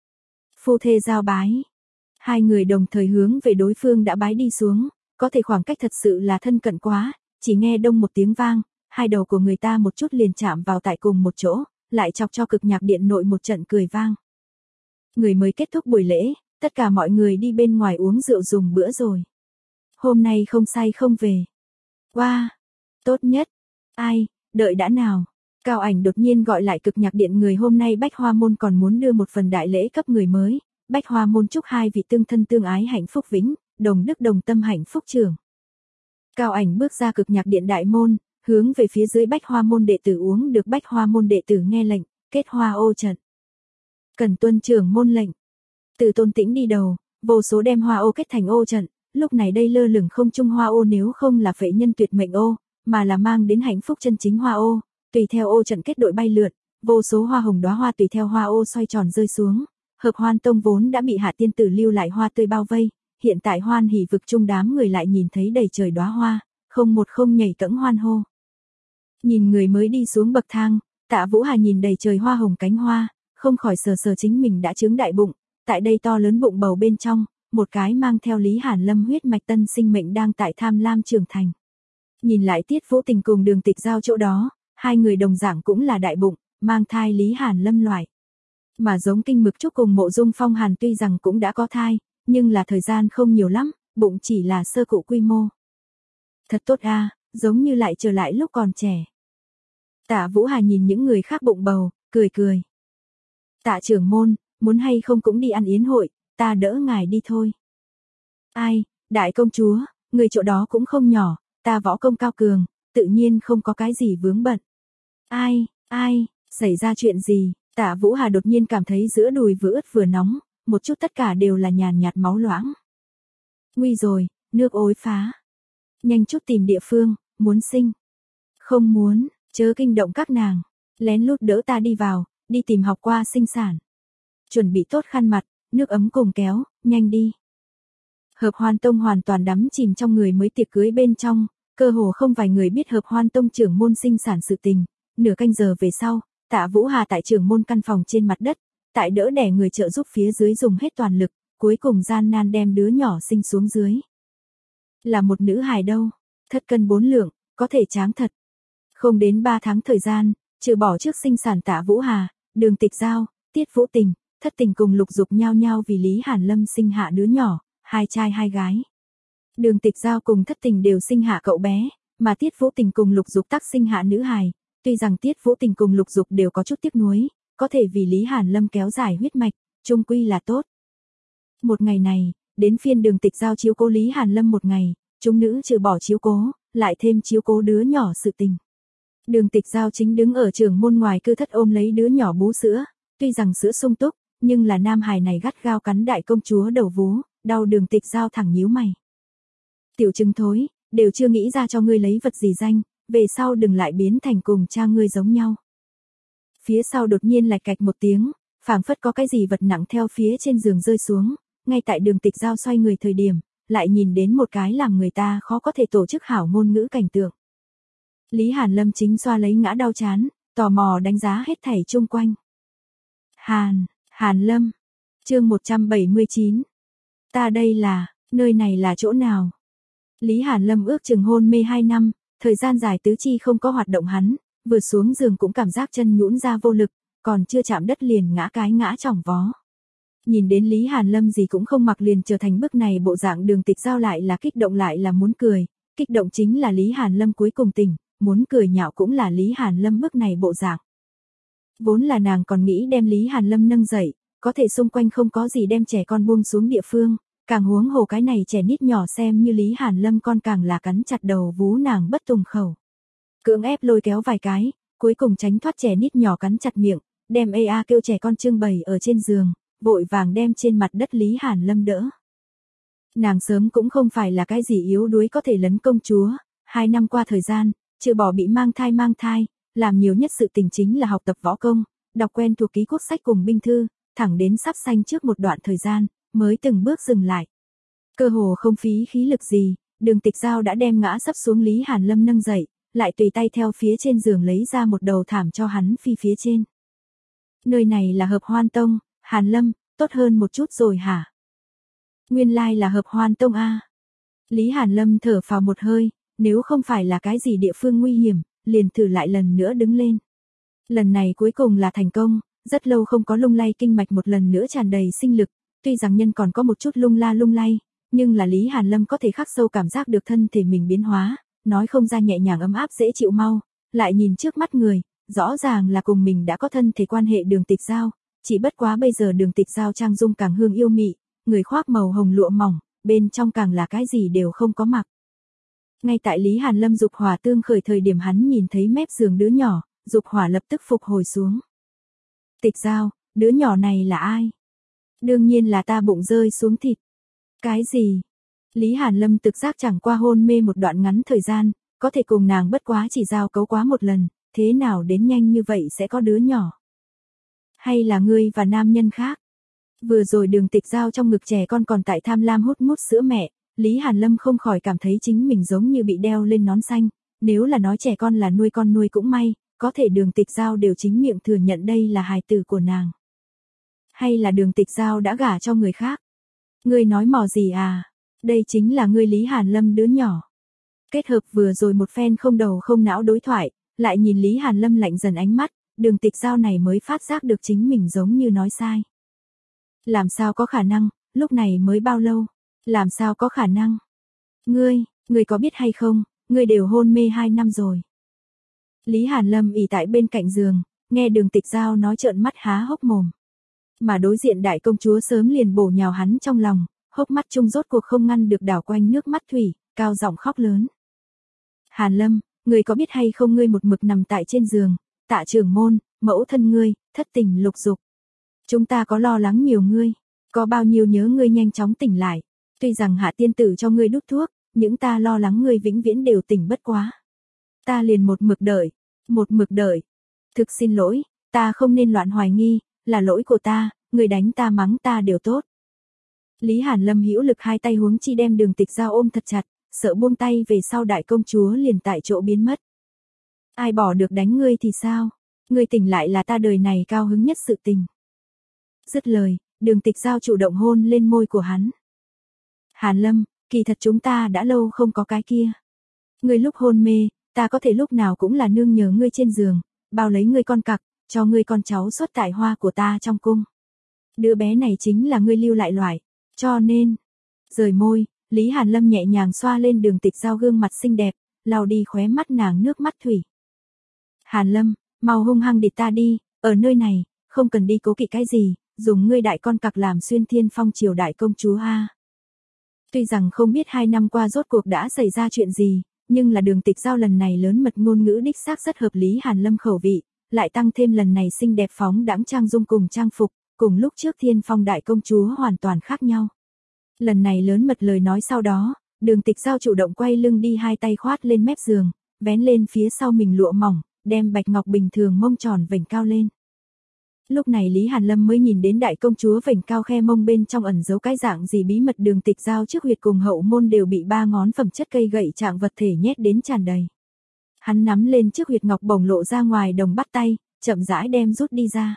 Phu thê giao bái. Hai người đồng thời hướng về đối phương đã bái đi xuống, có thể khoảng cách thật sự là thân cận quá, chỉ nghe đông một tiếng vang, hai đầu của người ta một chút liền chạm vào tại cùng một chỗ, lại chọc cho cực nhạc điện nội một trận cười vang. Người mới kết thúc buổi lễ, tất cả mọi người đi bên ngoài uống rượu dùng bữa rồi. Hôm nay không say không về. Wow, tốt nhất. Ai, đợi đã nào. Cao Ảnh đột nhiên gọi lại cực nhạc điện người hôm nay Bách Hoa môn còn muốn đưa một phần đại lễ cấp người mới. Bách Hoa môn chúc hai vị tương thân tương ái hạnh phúc vĩnh, đồng đức đồng tâm hạnh phúc trường. Cao Ảnh bước ra cực nhạc điện đại môn, hướng về phía dưới Bách Hoa môn đệ tử uống được Bách Hoa môn đệ tử nghe lệnh, kết hoa ô trận. Cần tuân trưởng môn lệnh. Từ Tôn Tĩnh đi đầu, vô số đem hoa ô kết thành ô trận, lúc này đây lơ lửng không trung hoa ô nếu không là phệ nhân tuyệt mệnh ô, mà là mang đến hạnh phúc chân chính hoa ô, tùy theo ô trận kết đội bay lượn, vô số hoa hồng đóa hoa tùy theo hoa ô xoay tròn rơi xuống. Hợp Hoan Tông vốn đã bị Hạ tiên tử lưu lại hoa tươi bao vây, hiện tại Hoan Hỷ vực chung đám người lại nhìn thấy đầy trời đóa hoa, không một không nhảy cẫng hoan hô. Nhìn người mới đi xuống bậc thang, Tạ Vũ Hà nhìn đầy trời hoa hồng cánh hoa, không khỏi sờ sờ chính mình đã trướng đại bụng, tại đây to lớn bụng bầu bên trong, một cái mang theo Lý Hàn Lâm huyết mạch tân sinh mệnh đang tại tham lam trưởng thành. Nhìn lại Tiết Vũ Tình cùng Đường Tịch Giao chỗ đó, hai người đồng dạng cũng là đại bụng, mang thai Lý Hàn Lâm loại. Mà giống Kinh Mực Trúc cùng Mộ Dung Phong Hàn tuy rằng cũng đã có thai, nhưng là thời gian không nhiều lắm, bụng chỉ là sơ cụ quy mô. Thật tốt a, giống như lại trở lại lúc còn trẻ. Tạ Vũ Hà nhìn những người khác bụng bầu, cười cười. Tạ trưởng môn, muốn hay không cũng đi ăn yến hội, ta đỡ ngài đi thôi. Ai, đại công chúa, người chỗ đó cũng không nhỏ, ta võ công cao cường, tự nhiên không có cái gì vướng bận. Ai, ai, xảy ra chuyện gì? Tạ Vũ Hà đột nhiên cảm thấy giữa đùi vừa ướt vừa nóng, một chút tất cả đều là nhàn nhạt máu loãng. Nguy rồi, nước ối phá. Nhanh chút tìm địa phương, muốn sinh. Không muốn, chớ kinh động các nàng. Lén lút đỡ ta đi vào, đi tìm học qua sinh sản. Chuẩn bị tốt khăn mặt, nước ấm cùng kéo, nhanh đi. Hợp Hoan Tông hoàn toàn đắm chìm trong người mới tiệc cưới bên trong, cơ hồ không vài người biết Hợp Hoan Tông trưởng môn sinh sản sự tình. Nửa canh giờ về sau, Tạ Vũ Hà tại trưởng môn căn phòng trên mặt đất, tại đỡ đẻ người trợ giúp phía dưới dùng hết toàn lực, cuối cùng gian nan đem đứa nhỏ sinh xuống dưới. Là một nữ hài đâu, thất cân bốn lượng, có thể tráng thật. Không đến ba tháng thời gian, trừ bỏ trước sinh sản Tạ Vũ Hà, Đường Tịch Giao, Tiết Vũ Tình, Thất Tình cùng Lục Dục nhau nhau vì Lý Hàn Lâm sinh hạ đứa nhỏ, hai trai hai gái. Đường Tịch Giao cùng Thất Tình đều sinh hạ cậu bé, mà Tiết Vũ Tình cùng Lục Dục tác sinh hạ nữ hài. Tuy rằng Tiết Vũ Tình cùng Lục Dục đều có chút tiếc nuối, có thể vì Lý Hàn Lâm kéo dài huyết mạch, chung quy là tốt. Một ngày này, đến phiên Đường Tịch Giao chiếu cố Lý Hàn Lâm một ngày, chúng nữ trừ bỏ chiếu cố, lại thêm chiếu cố đứa nhỏ sự tình. Đường Tịch Giao chính đứng ở trưởng môn ngoài cư thất ôm lấy đứa nhỏ bú sữa, tuy rằng sữa sung túc, nhưng là nam hài này gắt gao cắn đại công chúa đầu vú, đau Đường Tịch Giao thẳng nhíu mày. Tiểu trứng thối, đều chưa nghĩ ra cho ngươi lấy vật gì danh, về sau đừng lại biến thành cùng cha ngươi giống nhau. Phía sau đột nhiên lạch cạch một tiếng, phảng phất có cái gì vật nặng theo phía trên giường rơi xuống, ngay tại Đường Tịch Giao xoay người thời điểm, lại nhìn đến một cái làm người ta khó có thể tổ chức hảo ngôn ngữ cảnh tượng. Lý Hàn Lâm chính xoa lấy ngã đau chán, tò mò đánh giá hết thảy chung quanh. Hàn, Hàn Lâm, chương một trăm bảy mươi chín. Ta đây là, nơi này là chỗ nào? Lý Hàn Lâm ước chừng hôn mê hai năm, thời gian dài tứ chi không có hoạt động hắn, vừa xuống giường cũng cảm giác chân nhũn ra vô lực, còn chưa chạm đất liền ngã cái ngã chỏng vó. Nhìn đến Lý Hàn Lâm gì cũng không mặc liền trở thành bước này bộ dạng Đường Tịch Giao lại là kích động lại là muốn cười, kích động chính là Lý Hàn Lâm cuối cùng tỉnh, muốn cười nhạo cũng là Lý Hàn Lâm bước này bộ dạng. Vốn là nàng còn nghĩ đem Lý Hàn Lâm nâng dậy, có thể xung quanh không có gì đem trẻ con buông xuống địa phương, càng huống hồ cái này trẻ nít nhỏ xem như Lý Hàn Lâm con càng là cắn chặt đầu vú nàng bất tùng khẩu. Cưỡng ép lôi kéo vài cái, cuối cùng tránh thoát trẻ nít nhỏ cắn chặt miệng, đem ê a kêu trẻ con trưng bày ở trên giường, vội vàng đem trên mặt đất Lý Hàn Lâm đỡ. Nàng sớm cũng không phải là cái gì yếu đuối có thể lấn công chúa, hai năm qua thời gian, trừ bỏ bị mang thai mang thai, làm nhiều nhất sự tình chính là học tập võ công, đọc quen thuộc ký quốc sách cùng binh thư, thẳng đến sắp sanh trước một đoạn thời gian, mới từng bước dừng lại. Cơ hồ không phí khí lực gì, Đường Tịch Giao đã đem ngã sắp xuống Lý Hàn Lâm nâng dậy, lại tùy tay theo phía trên giường lấy ra một đầu thảm cho hắn phi phía trên. Nơi này là Hợp Hoan Tông, Hàn Lâm, tốt hơn một chút rồi hả? Nguyên lai là Hợp Hoan Tông a. Lý Hàn Lâm thở phào một hơi, nếu không phải là cái gì địa phương nguy hiểm, liền thử lại lần nữa đứng lên. Lần này cuối cùng là thành công, rất lâu không có lung lay kinh mạch một lần nữa tràn đầy sinh lực, tuy rằng nhân còn có một chút lung la lung lay, nhưng là Lý Hàn Lâm có thể khắc sâu cảm giác được thân thể mình biến hóa, nói không ra nhẹ nhàng ấm áp dễ chịu mau, lại nhìn trước mắt người, rõ ràng là cùng mình đã có thân thể quan hệ Đường Tịch Giao, chỉ bất quá bây giờ Đường Tịch Giao trang dung càng hương yêu mị, người khoác màu hồng lụa mỏng, bên trong càng là cái gì đều không có mặc. Ngay tại Lý Hàn Lâm dục hỏa tương khởi thời điểm hắn nhìn thấy mép giường đứa nhỏ, dục hỏa lập tức phục hồi xuống. Tịch Giao, đứa nhỏ này là ai? Đương nhiên là ta bụng rơi xuống thịt. Cái gì? Lý Hàn Lâm thực giác chẳng qua hôn mê một đoạn ngắn thời gian, có thể cùng nàng bất quá chỉ giao cấu quá một lần, thế nào đến nhanh như vậy sẽ có đứa nhỏ? Hay là ngươi và nam nhân khác? Vừa rồi Đường Tịch Giao trong ngực trẻ con còn tại tham lam hút mút sữa mẹ, Lý Hàn Lâm không khỏi cảm thấy chính mình giống như bị đeo lên nón xanh, nếu là nói trẻ con là nuôi con nuôi cũng may, có thể Đường Tịch Giao đều chính miệng thừa nhận đây là hài tử của nàng. Hay là Đường Tịch Giao đã gả cho người khác? Ngươi nói mò gì à? Đây chính là ngươi Lý Hàn Lâm đứa nhỏ. Kết hợp vừa rồi một phen không đầu không não đối thoại, lại nhìn Lý Hàn Lâm lạnh dần ánh mắt, Đường Tịch Giao này mới phát giác được chính mình giống như nói sai. Làm sao có khả năng, lúc này mới bao lâu? Làm sao có khả năng? Ngươi, ngươi có biết hay không, ngươi đều hôn mê hai năm rồi. Lý Hàn Lâm ỉ tại bên cạnh giường, nghe Đường Tịch Giao nói trợn mắt há hốc mồm. Mà đối diện đại công chúa sớm liền bổ nhào hắn trong lòng, hốc mắt chung rốt cuộc không ngăn được đảo quanh nước mắt thủy, cao giọng khóc lớn. Hàn Lâm, ngươi có biết hay không ngươi một mực nằm tại trên giường, Tạ trưởng môn, mẫu thân ngươi, thất tình lục dục. Chúng ta có lo lắng nhiều ngươi, có bao nhiêu nhớ ngươi nhanh chóng tỉnh lại. Tuy rằng hạ tiên tử cho ngươi đút thuốc, những ta lo lắng ngươi vĩnh viễn đều tỉnh bất quá. Ta liền một mực đợi, một mực đợi. Thực xin lỗi, ta không nên loạn hoài nghi, là lỗi của ta, ngươi đánh ta mắng ta đều tốt. Lý Hàn Lâm hữu lực hai tay huống chi đem Đường Tịch Giao ôm thật chặt, sợ buông tay về sau đại công chúa liền tại chỗ biến mất. Ai bỏ được đánh ngươi thì sao? Ngươi tỉnh lại là ta đời này cao hứng nhất sự tình. Dứt lời, Đường Tịch Giao chủ động hôn lên môi của hắn. Hàn Lâm, kỳ thật chúng ta đã lâu không có cái kia. Ngươi lúc hôn mê, ta có thể lúc nào cũng là nương nhờ ngươi trên giường, bao lấy ngươi con cặc, cho ngươi con cháu xuất tại hoa của ta trong cung. Đứa bé này chính là ngươi lưu lại loại, cho nên... Rời môi, Lý Hàn Lâm nhẹ nhàng xoa lên Đường Tịch Giao gương mặt xinh đẹp, lau đi khóe mắt nàng nước mắt thủy. Hàn Lâm, mau hung hăng địt ta đi, ở nơi này, không cần đi cố kỵ cái gì, dùng ngươi đại con cặc làm xuyên thiên phong triều đại công chúa a. Tuy rằng không biết hai năm qua rốt cuộc đã xảy ra chuyện gì, nhưng là Đường Tịch Giao lần này lớn mật ngôn ngữ đích xác rất hợp Lý Hàn Lâm khẩu vị, lại tăng thêm lần này xinh đẹp phóng đãng trang dung cùng trang phục, cùng lúc trước thiên phong đại công chúa hoàn toàn khác nhau. Lần này lớn mật lời nói sau đó, Đường Tịch Giao chủ động quay lưng đi hai tay khoát lên mép giường, vén lên phía sau mình lụa mỏng, đem bạch ngọc bình thường mông tròn vểnh cao lên. Lúc này Lý Hàn Lâm mới nhìn đến đại công chúa vểnh cao khe mông bên trong ẩn giấu cái dạng gì bí mật. Đường Tịch Giao trước huyệt cùng hậu môn đều bị ba ngón phẩm chất cây gậy trạng vật thể nhét đến tràn đầy. Hắn nắm lên trước huyệt ngọc bổng lộ ra ngoài đồng bắt tay, chậm rãi đem rút đi ra.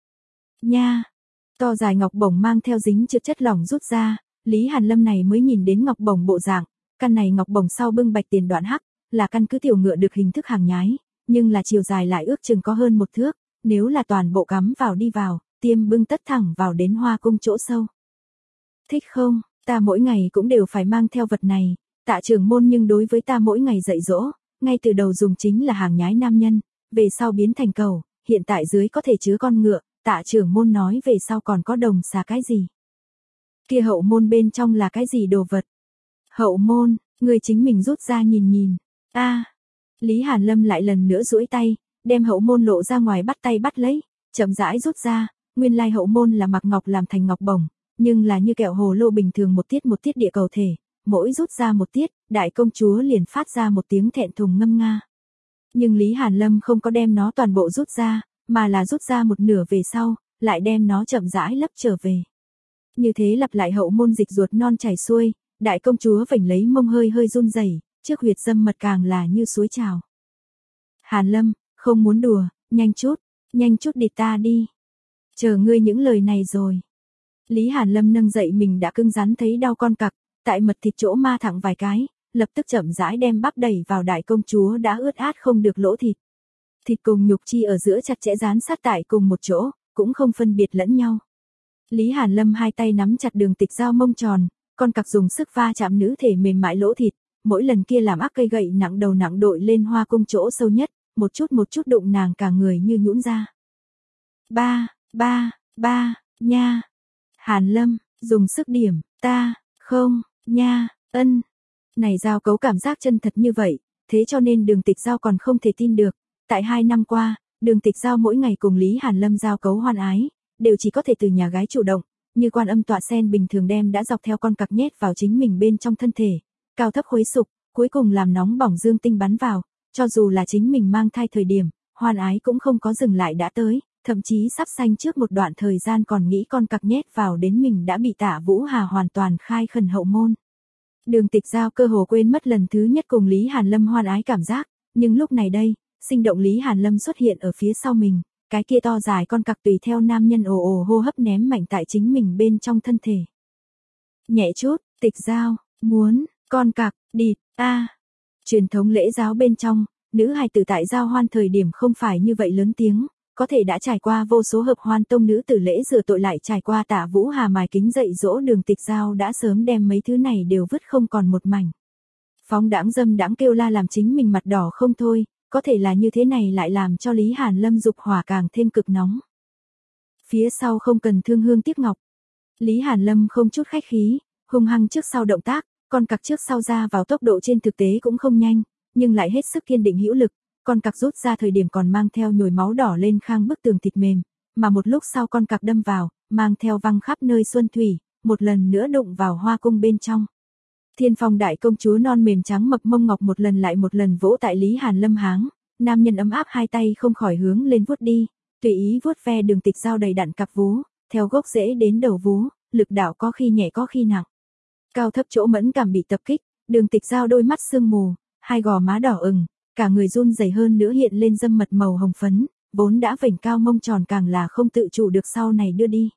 Nha! To dài ngọc bổng mang theo dính chứa chất lỏng rút ra, Lý Hàn Lâm này mới nhìn đến ngọc bổng bộ dạng, căn này ngọc bổng sau bưng bạch tiền đoạn hắc, là căn cứ tiểu ngựa được hình thức hàng nhái, nhưng là chiều dài lại ước chừng có hơn một thước, nếu là toàn bộ cắm vào đi vào, tiêm bưng tất thẳng vào đến hoa cung chỗ sâu. Thích không, ta mỗi ngày cũng đều phải mang theo vật này, Tạ trưởng môn nhưng đối với ta mỗi ngày dạy dỗ, ngay từ đầu dùng chính là hàng nhái nam nhân, về sau biến thành cầu, hiện tại dưới có thể chứa con ngựa, Tạ trưởng môn nói về sau còn có đồng xà cái gì. Kia hậu môn bên trong là cái gì đồ vật? Hậu môn, người chính mình rút ra nhìn nhìn. A, à, Lý Hàn Lâm lại lần nữa duỗi tay, đem hậu môn lộ ra ngoài bắt tay bắt lấy, chậm rãi rút ra, nguyên lai hậu môn là mặc ngọc làm thành ngọc bổng, nhưng là như kẹo hồ lô bình thường một tiết một tiết địa cầu thể, mỗi rút ra một tiết, đại công chúa liền phát ra một tiếng thẹn thùng ngâm nga. Nhưng Lý Hàn Lâm không có đem nó toàn bộ rút ra, mà là rút ra một nửa về sau, lại đem nó chậm rãi lấp trở về. Như thế lặp lại hậu môn dịch ruột non chảy xuôi, đại công chúa vểnh lấy mông hơi hơi run rẩy, trước huyệt dâm mật càng là như suối trào. Hàn Lâm, không muốn đùa, nhanh chút, nhanh chút địt ta đi. Chờ ngươi những lời này rồi. Lý Hàn Lâm nâng dậy mình đã cứng rắn thấy đau con cặc, tại mật thịt chỗ ma thẳng vài cái, lập tức chậm rãi đem bắp đẩy vào đại công chúa đã ướt át không được lỗ thịt. Thịt cùng nhục chi ở giữa chặt chẽ dán sát tại cùng một chỗ, cũng không phân biệt lẫn nhau. Lý Hàn Lâm hai tay nắm chặt Đường Tịch Giao mông tròn, con cặc dùng sức va chạm nữ thể mềm mại lỗ thịt, mỗi lần kia làm ác cây gậy nặng đầu nặng đội lên hoa cung chỗ sâu nhất, một chút một chút đụng nàng cả người như nhũn ra. Ba, ba, ba, nha. Hàn Lâm, dùng sức điểm, ta, không, nha, ân. Này giao cấu cảm giác chân thật như vậy, thế cho nên Đường Tịch Giao còn không thể tin được. Tại hai năm qua, Đường Tịch Giao mỗi ngày cùng Lý Hàn Lâm giao cấu hoan ái, đều chỉ có thể từ nhà gái chủ động, như Quan Âm tọa sen bình thường đem đã dọc theo con cặc nhét vào chính mình bên trong thân thể, cao thấp khuấy sục, cuối cùng làm nóng bỏng dương tinh bắn vào, cho dù là chính mình mang thai thời điểm, hoan ái cũng không có dừng lại đã tới, thậm chí sắp sanh trước một đoạn thời gian còn nghĩ con cặc nhét vào đến mình đã bị Tạ Vũ Hà hoàn toàn khai khẩn hậu môn. Đường Tịch Giao cơ hồ quên mất lần thứ nhất cùng Lý Hàn Lâm hoan ái cảm giác, nhưng lúc này đây, sinh động Lý Hàn Lâm xuất hiện ở phía sau mình, cái kia to dài con cặc tùy theo nam nhân ồ ồ hô hấp ném mạnh tại chính mình bên trong thân thể. Nhẹ chút, Tịch Giao, muốn, con cặc, địt, a. Truyền thống lễ giáo bên trong, nữ hài tử tại giao hoan thời điểm không phải như vậy lớn tiếng, có thể đã trải qua vô số hợp hoan tông nữ tử lễ rửa tội lại trải qua Tạ Vũ Hà mài kính dạy dỗ. Đường Tịch Giao đã sớm đem mấy thứ này đều vứt không còn một mảnh. Phóng đãng dâm đãng kêu la làm chính mình mặt đỏ không thôi, có thể là như thế này lại làm cho Lý Hàn Lâm dục hỏa càng thêm cực nóng. Phía sau không cần thương hương tiếc ngọc. Lý Hàn Lâm không chút khách khí, hung hăng trước sau động tác, con cặc trước sau ra vào tốc độ trên thực tế cũng không nhanh, nhưng lại hết sức kiên định hữu lực, con cặc rút ra thời điểm còn mang theo nhồi máu đỏ lên khang bức tường thịt mềm, mà một lúc sau con cặc đâm vào, mang theo văng khắp nơi xuân thủy, một lần nữa đụng vào hoa cung bên trong. Thiên Phong đại công chúa non mềm trắng mập mông ngọc một lần lại một lần vỗ tại Lý Hàn Lâm háng, nam nhân ấm áp hai tay không khỏi hướng lên vuốt đi, tùy ý vuốt ve đường tịch dao đầy đặn cặp vú, theo gốc rễ đến đầu vú, lực đạo có khi nhẹ có khi nặng. Cao thấp chỗ mẫn cảm bị tập kích, đường tịch dao đôi mắt sương mù, hai gò má đỏ ửng, cả người run rẩy hơn nữa hiện lên dâm mật màu hồng phấn, vốn đã vểnh cao mông tròn càng là không tự chủ được sau này đưa đi.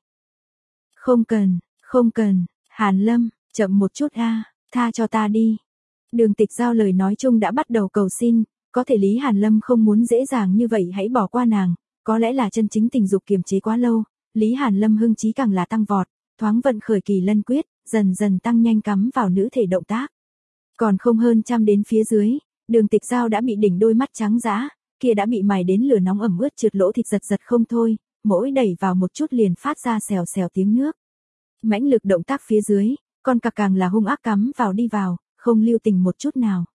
Không cần, không cần, Hàn Lâm, chậm một chút a, tha cho ta đi. Đường tịch dao lời nói chung đã bắt đầu cầu xin, có thể Lý Hàn Lâm không muốn dễ dàng như vậy hãy bỏ qua nàng, có lẽ là chân chính tình dục kiềm chế quá lâu, Lý Hàn Lâm hưng chí càng là tăng vọt, thoáng vận khởi kỳ lân quyết, dần dần tăng nhanh cắm vào nữ thể động tác. Còn không hơn trăm đến phía dưới, đường tịch dao đã bị đỉnh đôi mắt trắng dã, kia đã bị mài đến lửa nóng ẩm ướt trượt lỗ thịt giật giật không thôi, mỗi đẩy vào một chút liền phát ra xèo xèo tiếng nước. Mãnh lực động tác phía dưới, con cặc càng là hung ác cắm vào đi vào, không lưu tình một chút nào.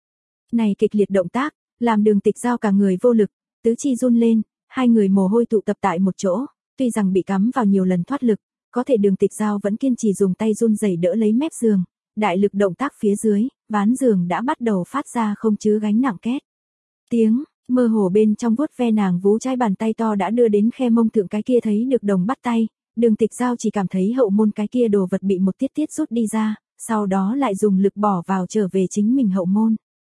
Này kịch liệt động tác, làm đường tịch dao cả người vô lực, tứ chi run lên, hai người mồ hôi tụ tập tại một chỗ, tuy rằng bị cắm vào nhiều lần thoát lực, có thể đường tịch dao vẫn kiên trì dùng tay run rẩy đỡ lấy mép giường, đại lực động tác phía dưới, ván giường đã bắt đầu phát ra không chứa gánh nặng két. Tiếng, mơ hồ bên trong vuốt ve nàng vú trái bàn tay to đã đưa đến khe mông thượng cái kia thấy được đồng bắt tay, đường tịch dao chỉ cảm thấy hậu môn cái kia đồ vật bị một tiết tiết rút đi ra, sau đó lại dùng lực bỏ vào trở về chính mình hậu môn.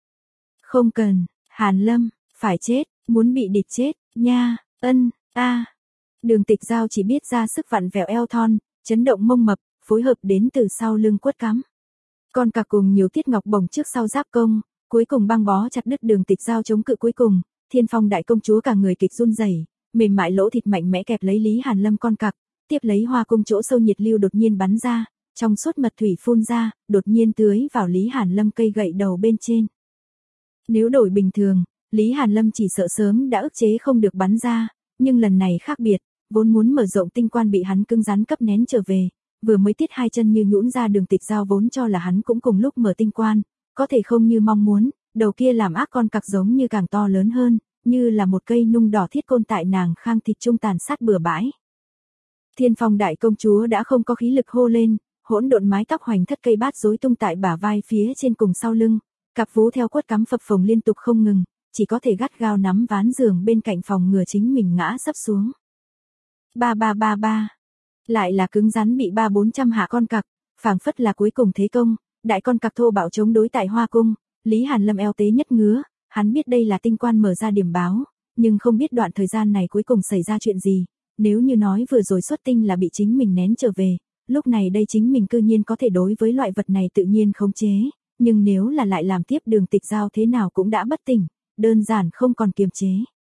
Không cần, Hàn Lâm, phải chết, muốn bị địch chết, nha, ân, a. Đường tịch dao chỉ biết ra sức vặn vẹo eo thon, chấn động mông mập, phối hợp đến từ sau lưng quất cắm. Con cặc cùng nhiều tiết ngọc bổng trước sau giáp công, cuối cùng băng bó chặt đứt đường tịch dao chống cự cuối cùng, Thiên Phong đại công chúa cả người kịch run rẩy, mềm mại lỗ thịt mạnh mẽ kẹp lấy Lý Hàn Lâm con cặc, tiếp lấy hoa cung chỗ sâu nhiệt lưu đột nhiên bắn ra, trong suốt mật thủy phun ra, đột nhiên tưới vào Lý Hàn Lâm cây gậy đầu bên trên. Nếu đổi bình thường, Lý Hàn Lâm chỉ sợ sớm đã ức chế không được bắn ra, nhưng lần này khác biệt, vốn muốn mở rộng tinh quan bị hắn cứng rắn cấp nén trở về, vừa mới tiết hai chân như nhũn ra đường tịch dao vốn cho là hắn cũng cùng lúc mở tinh quan, có thể không như mong muốn, đầu kia làm ác con cặc giống như càng to lớn hơn, như là một cây nung đỏ thiết côn tại nàng khang thịt trung tàn sát bừa bãi. Thiên Phong đại công chúa đã không có khí lực hô lên, hỗn độn mái tóc hoành thất cây bát rối tung tại bả vai phía trên cùng sau lưng, cặp vú theo quất cắm phập phồng liên tục không ngừng, chỉ có thể gắt gao nắm ván giường bên cạnh phòng ngừa chính mình ngã sấp xuống. Ba ba ba ba, lại là cứng rắn bị ba bốn trăm hạ con cặc, phảng phất là cuối cùng thế công, đại con cặc thô bạo chống đối tại hoa cung, Lý Hàn Lâm eo tế nhất ngứa, hắn biết đây là tinh quan mở ra điểm báo, nhưng không biết đoạn thời gian này cuối cùng xảy ra chuyện gì, nếu như nói vừa rồi xuất tinh là bị chính mình nén trở về, lúc này đây chính mình cư nhiên có thể đối với loại vật này tự nhiên khống chế, nhưng nếu là lại làm tiếp đường tịch dao thế nào cũng đã bất tỉnh, đơn giản không còn kiềm chế.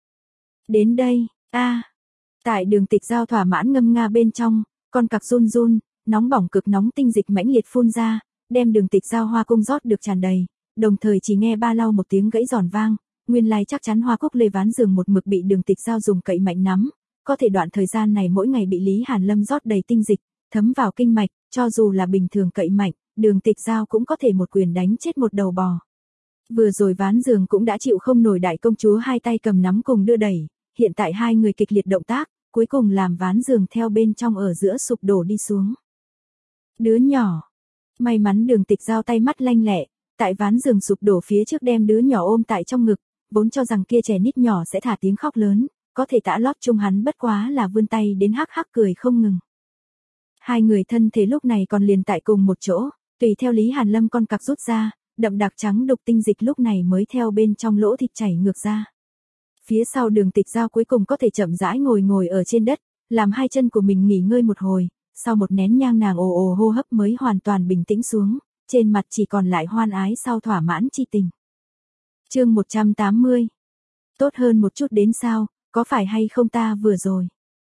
Đến đây, a. Tại đường tịch dao thỏa mãn ngâm nga bên trong, con cặc run run, nóng bỏng cực nóng tinh dịch mãnh liệt phun ra, đem đường tịch dao hoa cung rót được tràn đầy, đồng thời chỉ nghe ba lau một tiếng gãy giòn vang, nguyên lai chắc chắn hoa cúc lê ván giường một mực bị đường tịch dao dùng cậy mạnh nắm, có thể đoạn thời gian này mỗi ngày bị Lý Hàn Lâm rót đầy tinh dịch, thấm vào kinh mạch, cho dù là bình thường cậy mạnh, đường tịch dao cũng có thể một quyền đánh chết một đầu bò. Vừa rồi ván giường cũng đã chịu không nổi đại công chúa hai tay cầm nắm cùng đưa đẩy, hiện tại hai người kịch liệt động tác, cuối cùng làm ván giường theo bên trong ở giữa sụp đổ đi xuống. Đứa nhỏ, may mắn đường tịch dao tay mắt lanh lẹ, tại ván giường sụp đổ phía trước đem đứa nhỏ ôm tại trong ngực, vốn cho rằng kia trẻ nít nhỏ sẽ thả tiếng khóc lớn, có thể tã lót chung hắn bất quá là vươn tay đến hắc hắc cười không ngừng. Hai người thân thể lúc này còn liền tại cùng một chỗ, tùy theo Lý Hàn Lâm con cặc rút ra, đậm đặc trắng đục tinh dịch lúc này mới theo bên trong lỗ thịt chảy ngược ra. Phía sau đường tịch dao cuối cùng có thể chậm rãi ngồi ngồi ở trên đất, làm hai chân của mình nghỉ ngơi một hồi, sau một nén nhang nàng ồ ồ hô hấp mới hoàn toàn bình tĩnh xuống, trên mặt chỉ còn lại hoan ái sau thỏa mãn chi tình. Chương một trăm tám mươi. Tốt hơn một chút đến sao, có phải hay không ta vừa rồi.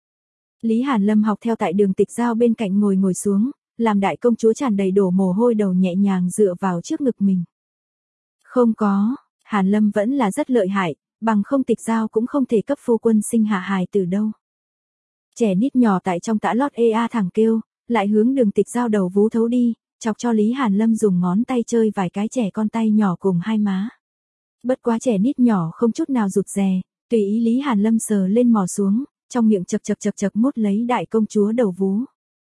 Lý Hàn Lâm học theo tại đường tịch dao bên cạnh ngồi ngồi xuống, làm đại công chúa tràn đầy đổ mồ hôi đầu nhẹ nhàng dựa vào trước ngực mình. Không có, Hàn Lâm vẫn là rất lợi hại, bằng không tịch dao cũng không thể cấp phu quân sinh hạ hài từ đâu. Trẻ nít nhỏ tại trong tã lót ê a thẳng kêu, lại hướng Đường Tịch Giao đầu vú thấu đi, chọc cho Lý Hàn Lâm dùng ngón tay chơi vài cái trẻ con tay nhỏ cùng hai má. Bất quá trẻ nít nhỏ không chút nào rụt rè, tùy ý Lý Hàn Lâm sờ lên mò xuống, trong miệng chật chật chật chật mút lấy đại công chúa đầu vú.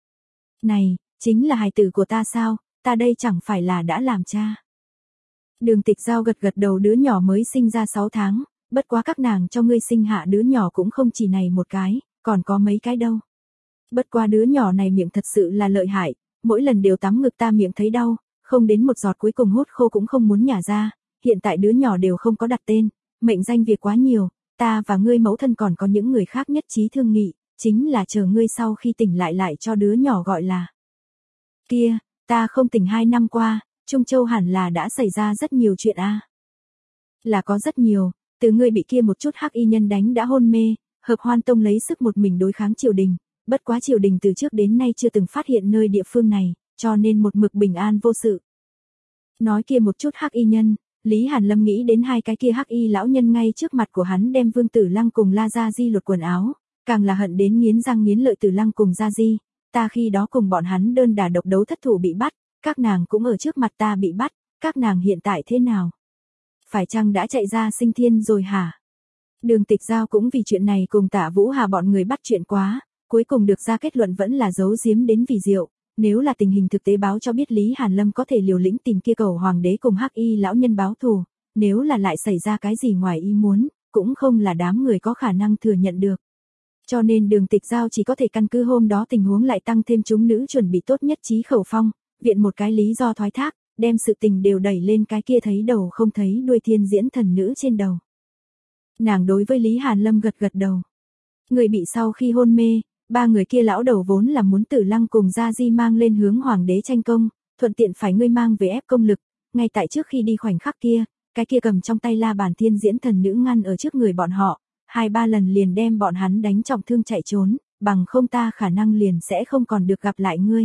Này, chính là hài tử của ta sao, ta đây chẳng phải là đã làm cha. Đường Tịch Giao gật gật đầu, đứa nhỏ mới sinh ra sáu tháng, bất quá các nàng cho ngươi sinh hạ đứa nhỏ cũng không chỉ này một cái, còn có mấy cái đâu. Bất quá đứa nhỏ này miệng thật sự là lợi hại, mỗi lần đều tắm ngực ta miệng thấy đau, không đến một giọt cuối cùng hút khô cũng không muốn nhả ra, hiện tại đứa nhỏ đều không có đặt tên, mệnh danh việc quá nhiều, ta và ngươi mẫu thân còn có những người khác nhất trí thương nghị, chính là chờ ngươi sau khi tỉnh lại lại cho đứa nhỏ gọi là. Kia, ta không tỉnh hai năm qua, Trung Châu hẳn là đã xảy ra rất nhiều chuyện a. À? Là có rất nhiều, từ ngươi bị kia một chút hắc y nhân đánh đã hôn mê, Hợp Hoan Tông lấy sức một mình đối kháng triều đình, bất quá triều đình từ trước đến nay chưa từng phát hiện nơi địa phương này, cho nên một mực bình an vô sự. Nói kia một chút hắc y nhân, Lý Hàn Lâm nghĩ đến hai cái kia hắc y lão nhân ngay trước mặt của hắn đem Vương Tử Lăng cùng La Gia Di lột quần áo, càng là hận đến nghiến răng nghiến lợi Tử Lăng cùng Gia Di, ta khi đó cùng bọn hắn đơn đả độc đấu thất thủ bị bắt, các nàng cũng ở trước mặt ta bị bắt, các nàng hiện tại thế nào? Phải chăng đã chạy ra sinh thiên rồi hả? Đường Tịch Giao cũng vì chuyện này cùng Tạ Vũ Hà bọn người bắt chuyện quá, cuối cùng được ra kết luận vẫn là giấu giếm đến vì diệu, nếu là tình hình thực tế báo cho biết Lý Hàn Lâm có thể liều lĩnh tìm kia cầu hoàng đế cùng hắc y lão nhân báo thù, nếu là lại xảy ra cái gì ngoài ý muốn, cũng không là đám người có khả năng thừa nhận được. Cho nên Đường Tịch Giao chỉ có thể căn cứ hôm đó tình huống lại tăng thêm chúng nữ chuẩn bị tốt nhất trí khẩu phong, viện một cái lý do thoái thác, đem sự tình đều đẩy lên cái kia thấy đầu không thấy đuôi thiên diễn thần nữ trên đầu. Nàng đối với Lý Hàn Lâm gật gật đầu. Người bị sau khi hôn mê, ba người kia lão đầu vốn là muốn Tử Lăng cùng Gia Di mang lên hướng hoàng đế tranh công, thuận tiện phải ngươi mang về ép công lực, ngay tại trước khi đi khoảnh khắc kia, cái kia cầm trong tay la bàn thiên diễn thần nữ ngăn ở trước người bọn họ, hai ba lần liền đem bọn hắn đánh trọng thương chạy trốn, bằng không ta khả năng liền sẽ không còn được gặp lại ngươi.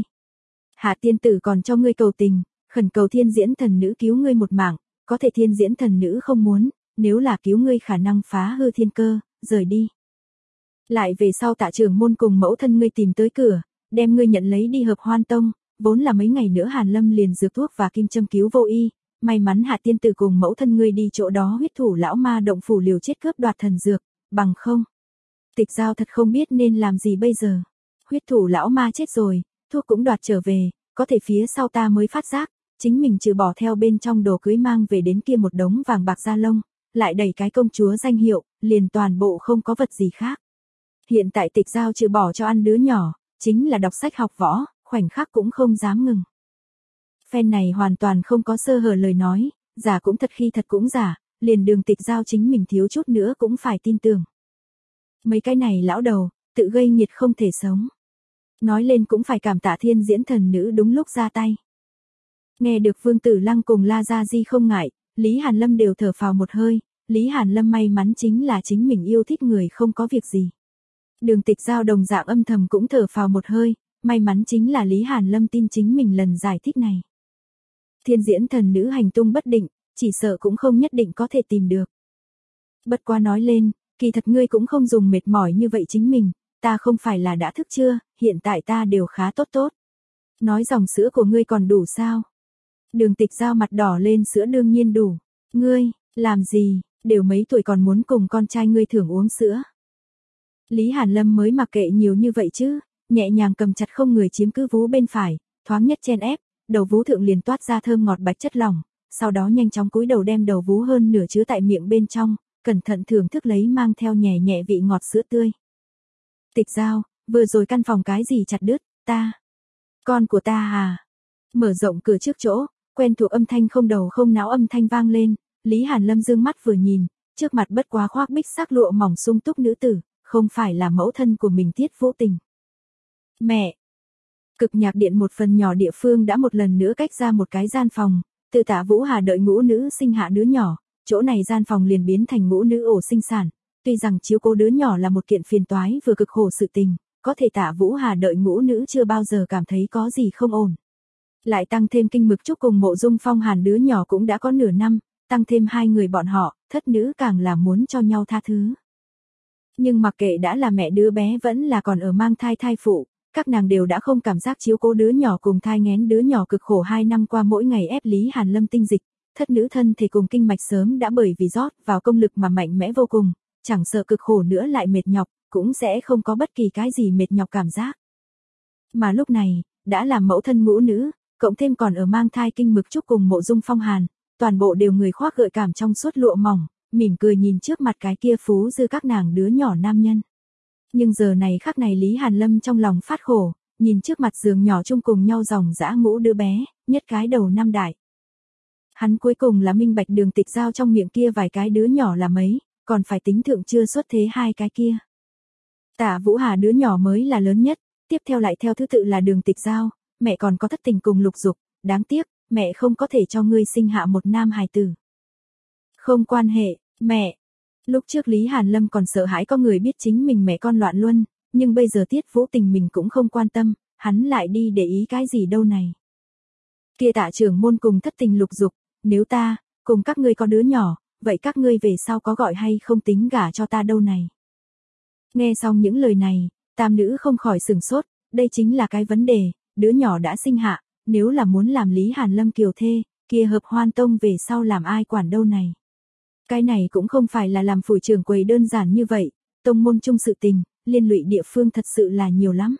Hạ tiên tử còn cho ngươi cầu tình, khẩn cầu thiên diễn thần nữ cứu ngươi một mạng, có thể thiên diễn thần nữ không muốn, nếu là cứu ngươi khả năng phá hư thiên cơ, rời đi. Lại về sau Tạ trưởng môn cùng mẫu thân ngươi tìm tới cửa, đem ngươi nhận lấy đi Hợp Hoan Tông, vốn là mấy ngày nữa Hàn Lâm liền dược thuốc và kim châm cứu vô y, may mắn Hạ tiên tử cùng mẫu thân ngươi đi chỗ đó huyết thủ lão ma động phủ liều chết cướp đoạt thần dược, bằng không. Tịch Giao thật không biết nên làm gì bây giờ. Huyết thủ lão ma chết rồi, thuốc cũng đoạt trở về, có thể phía sau ta mới phát giác, chính mình trừ bỏ theo bên trong đồ cưới mang về đến kia một đống vàng bạc da lông, lại đẩy cái công chúa danh hiệu, liền toàn bộ không có vật gì khác. Hiện tại Tịch Giao trừ bỏ cho ăn đứa nhỏ, chính là đọc sách học võ, khoảnh khắc cũng không dám ngừng. Phen này hoàn toàn không có sơ hở lời nói, giả cũng thật khi thật cũng giả, liền Đường Tịch Giao chính mình thiếu chút nữa cũng phải tin tưởng. Mấy cái này lão đầu, tự gây nghiệt không thể sống. Nói lên cũng phải cảm tạ thiên diễn thần nữ đúng lúc ra tay. Nghe được Vương Tử Lăng cùng La Gia Di không ngại, Lý Hàn Lâm đều thở phào một hơi, Lý Hàn Lâm may mắn chính là chính mình yêu thích người không có việc gì. Đường Tịch Giao đồng dạng âm thầm cũng thở phào một hơi, may mắn chính là Lý Hàn Lâm tin chính mình lần giải thích này. Thiên diễn thần nữ hành tung bất định, chỉ sợ cũng không nhất định có thể tìm được. Bất quá nói lên, kỳ thật ngươi cũng không dùng mệt mỏi như vậy chính mình, ta không phải là đã thức chưa, hiện tại ta đều khá tốt tốt. Nói dòng sữa của ngươi còn đủ sao? Đường Tịch Giao mặt đỏ lên, sữa đương nhiên đủ. Ngươi, làm gì, đều mấy tuổi còn muốn cùng con trai ngươi thưởng uống sữa. Lý Hàn Lâm mới mặc kệ nhiều như vậy chứ, nhẹ nhàng cầm chặt không người chiếm cứ vú bên phải, thoáng nhất chen ép, đầu vú thượng liền toát ra thơm ngọt bạch chất lỏng, sau đó nhanh chóng cúi đầu đem đầu vú hơn nửa chứa tại miệng bên trong, cẩn thận thưởng thức lấy mang theo nhẹ nhẹ vị ngọt sữa tươi. Tịch Giao, vừa rồi căn phòng cái gì chặt đứt, ta. Con của ta à? Mở rộng cửa trước chỗ, quen thuộc âm thanh không đầu không não âm thanh vang lên, Lý Hàn Lâm dương mắt vừa nhìn, trước mặt bất quá khoác bích sắc lụa mỏng sung túc nữ tử, không phải là mẫu thân của mình Tiết Vũ Tình. Mẹ! Cực nhạc điện một phần nhỏ địa phương đã một lần nữa cách ra một cái gian phòng, từ Tạ Vũ Hà đợi ngũ nữ sinh hạ đứa nhỏ, chỗ này gian phòng liền biến thành ngũ nữ ổ sinh sản, tuy rằng chiếu cố đứa nhỏ là một kiện phiền toái vừa cực khổ sự tình, có thể Tạ Vũ Hà đợi ngũ nữ chưa bao giờ cảm thấy có gì không ổn. Lại tăng thêm Kinh Mực Trúc cùng Mộ Dung Phong Hàn đứa nhỏ cũng đã có nửa năm, tăng thêm hai người bọn họ, thất nữ càng là muốn cho nhau tha thứ. Nhưng mặc kệ đã là mẹ đứa bé vẫn là còn ở mang thai thai phụ, các nàng đều đã không cảm giác chiếu cố đứa nhỏ cùng thai nghén đứa nhỏ cực khổ hai năm qua mỗi ngày ép Lý Hàn Lâm tinh dịch, thất nữ thân thể cùng kinh mạch sớm đã bởi vì rót vào công lực mà mạnh mẽ vô cùng, chẳng sợ cực khổ nữa lại mệt nhọc, cũng sẽ không có bất kỳ cái gì mệt nhọc cảm giác. Mà lúc này, đã làm mẫu thân ngũ nữ, cộng thêm còn ở mang thai Kinh Mực Trúc cùng Mộ Dung Phong Hàn, toàn bộ đều người khoác gợi cảm trong suốt lụa mỏng, mỉm cười nhìn trước mặt cái kia phú dư các nàng đứa nhỏ nam nhân. Nhưng giờ này khắc này Lý Hàn Lâm trong lòng phát khổ, nhìn trước mặt giường nhỏ chung cùng nhau dòng dã ngũ đứa bé, nhất cái đầu năm đại. Hắn cuối cùng là minh bạch Đường Tịch Giao trong miệng kia vài cái đứa nhỏ là mấy, còn phải tính thượng chưa xuất thế hai cái kia. Tạ Vũ Hà đứa nhỏ mới là lớn nhất, tiếp theo lại theo thứ tự là Đường Tịch Giao, mẹ còn có thất tình cùng Lục Dục, đáng tiếc, mẹ không có thể cho ngươi sinh hạ một nam hài tử. Không quan hệ, mẹ. Lúc trước Lý Hàn Lâm còn sợ hãi có người biết chính mình mẹ con loạn luân, nhưng bây giờ Tiết Vũ Tình mình cũng không quan tâm, hắn lại đi để ý cái gì đâu này. Kia Tạ trưởng môn cùng thất tình Lục Dục, nếu ta, cùng các ngươi có đứa nhỏ, vậy các ngươi về sau có gọi hay không tính gả cho ta đâu này. Nghe xong những lời này, tam nữ không khỏi sửng sốt, đây chính là cái vấn đề, đứa nhỏ đã sinh hạ, nếu là muốn làm Lý Hàn Lâm kiều thê, kia Hợp Hoan Tông về sau làm ai quản đâu này. Cái này cũng không phải là làm phủi trưởng quầy đơn giản như vậy, tông môn chung sự tình, liên lụy địa phương thật sự là nhiều lắm.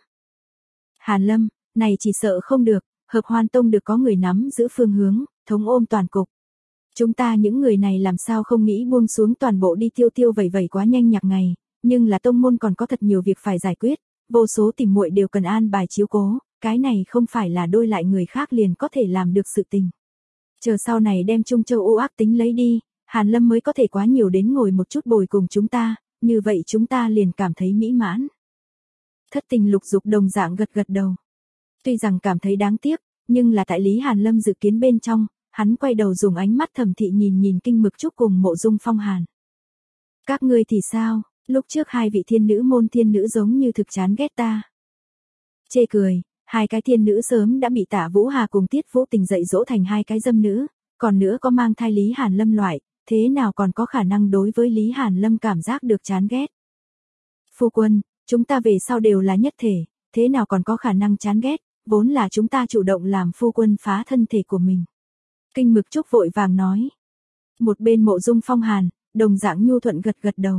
Hàn Lâm, này chỉ sợ không được, Hợp Hoan Tông được có người nắm giữ phương hướng, thống ôm toàn cục. Chúng ta những người này làm sao không nghĩ buông xuống toàn bộ đi tiêu tiêu vẩy vẩy quá nhanh nhạc ngày, nhưng là tông môn còn có thật nhiều việc phải giải quyết, vô số tìm muội đều cần an bài chiếu cố, cái này không phải là đôi lại người khác liền có thể làm được sự tình. Chờ sau này đem Trung Châu ô ác tính lấy đi, Hàn Lâm mới có thể quá nhiều đến ngồi một chút bồi cùng chúng ta, như vậy chúng ta liền cảm thấy mỹ mãn. Thất tình Lục Dục đồng dạng gật gật đầu. Tuy rằng cảm thấy đáng tiếc, nhưng là tại Lý Hàn Lâm dự kiến bên trong, hắn quay đầu dùng ánh mắt thẩm thị nhìn nhìn Kinh Mực Trúc cùng Mộ Dung Phong Hàn. Các ngươi thì sao, lúc trước hai vị thiên nữ môn thiên nữ giống như thực chán ghét ta. Chê cười, hai cái thiên nữ sớm đã bị Tạ Vũ Hà cùng Tiết Vũ Tình dạy dỗ thành hai cái dâm nữ, còn nữa có mang thai Lý Hàn Lâm loại, thế nào còn có khả năng đối với Lý Hàn Lâm cảm giác được chán ghét. Phu quân, chúng ta về sau đều là nhất thể, thế nào còn có khả năng chán ghét, vốn là chúng ta chủ động làm phu quân phá thân thể của mình. Kinh Mực Trúc vội vàng nói. Một bên Mộ Dung Phong Hàn, đồng dạng nhu thuận gật gật đầu.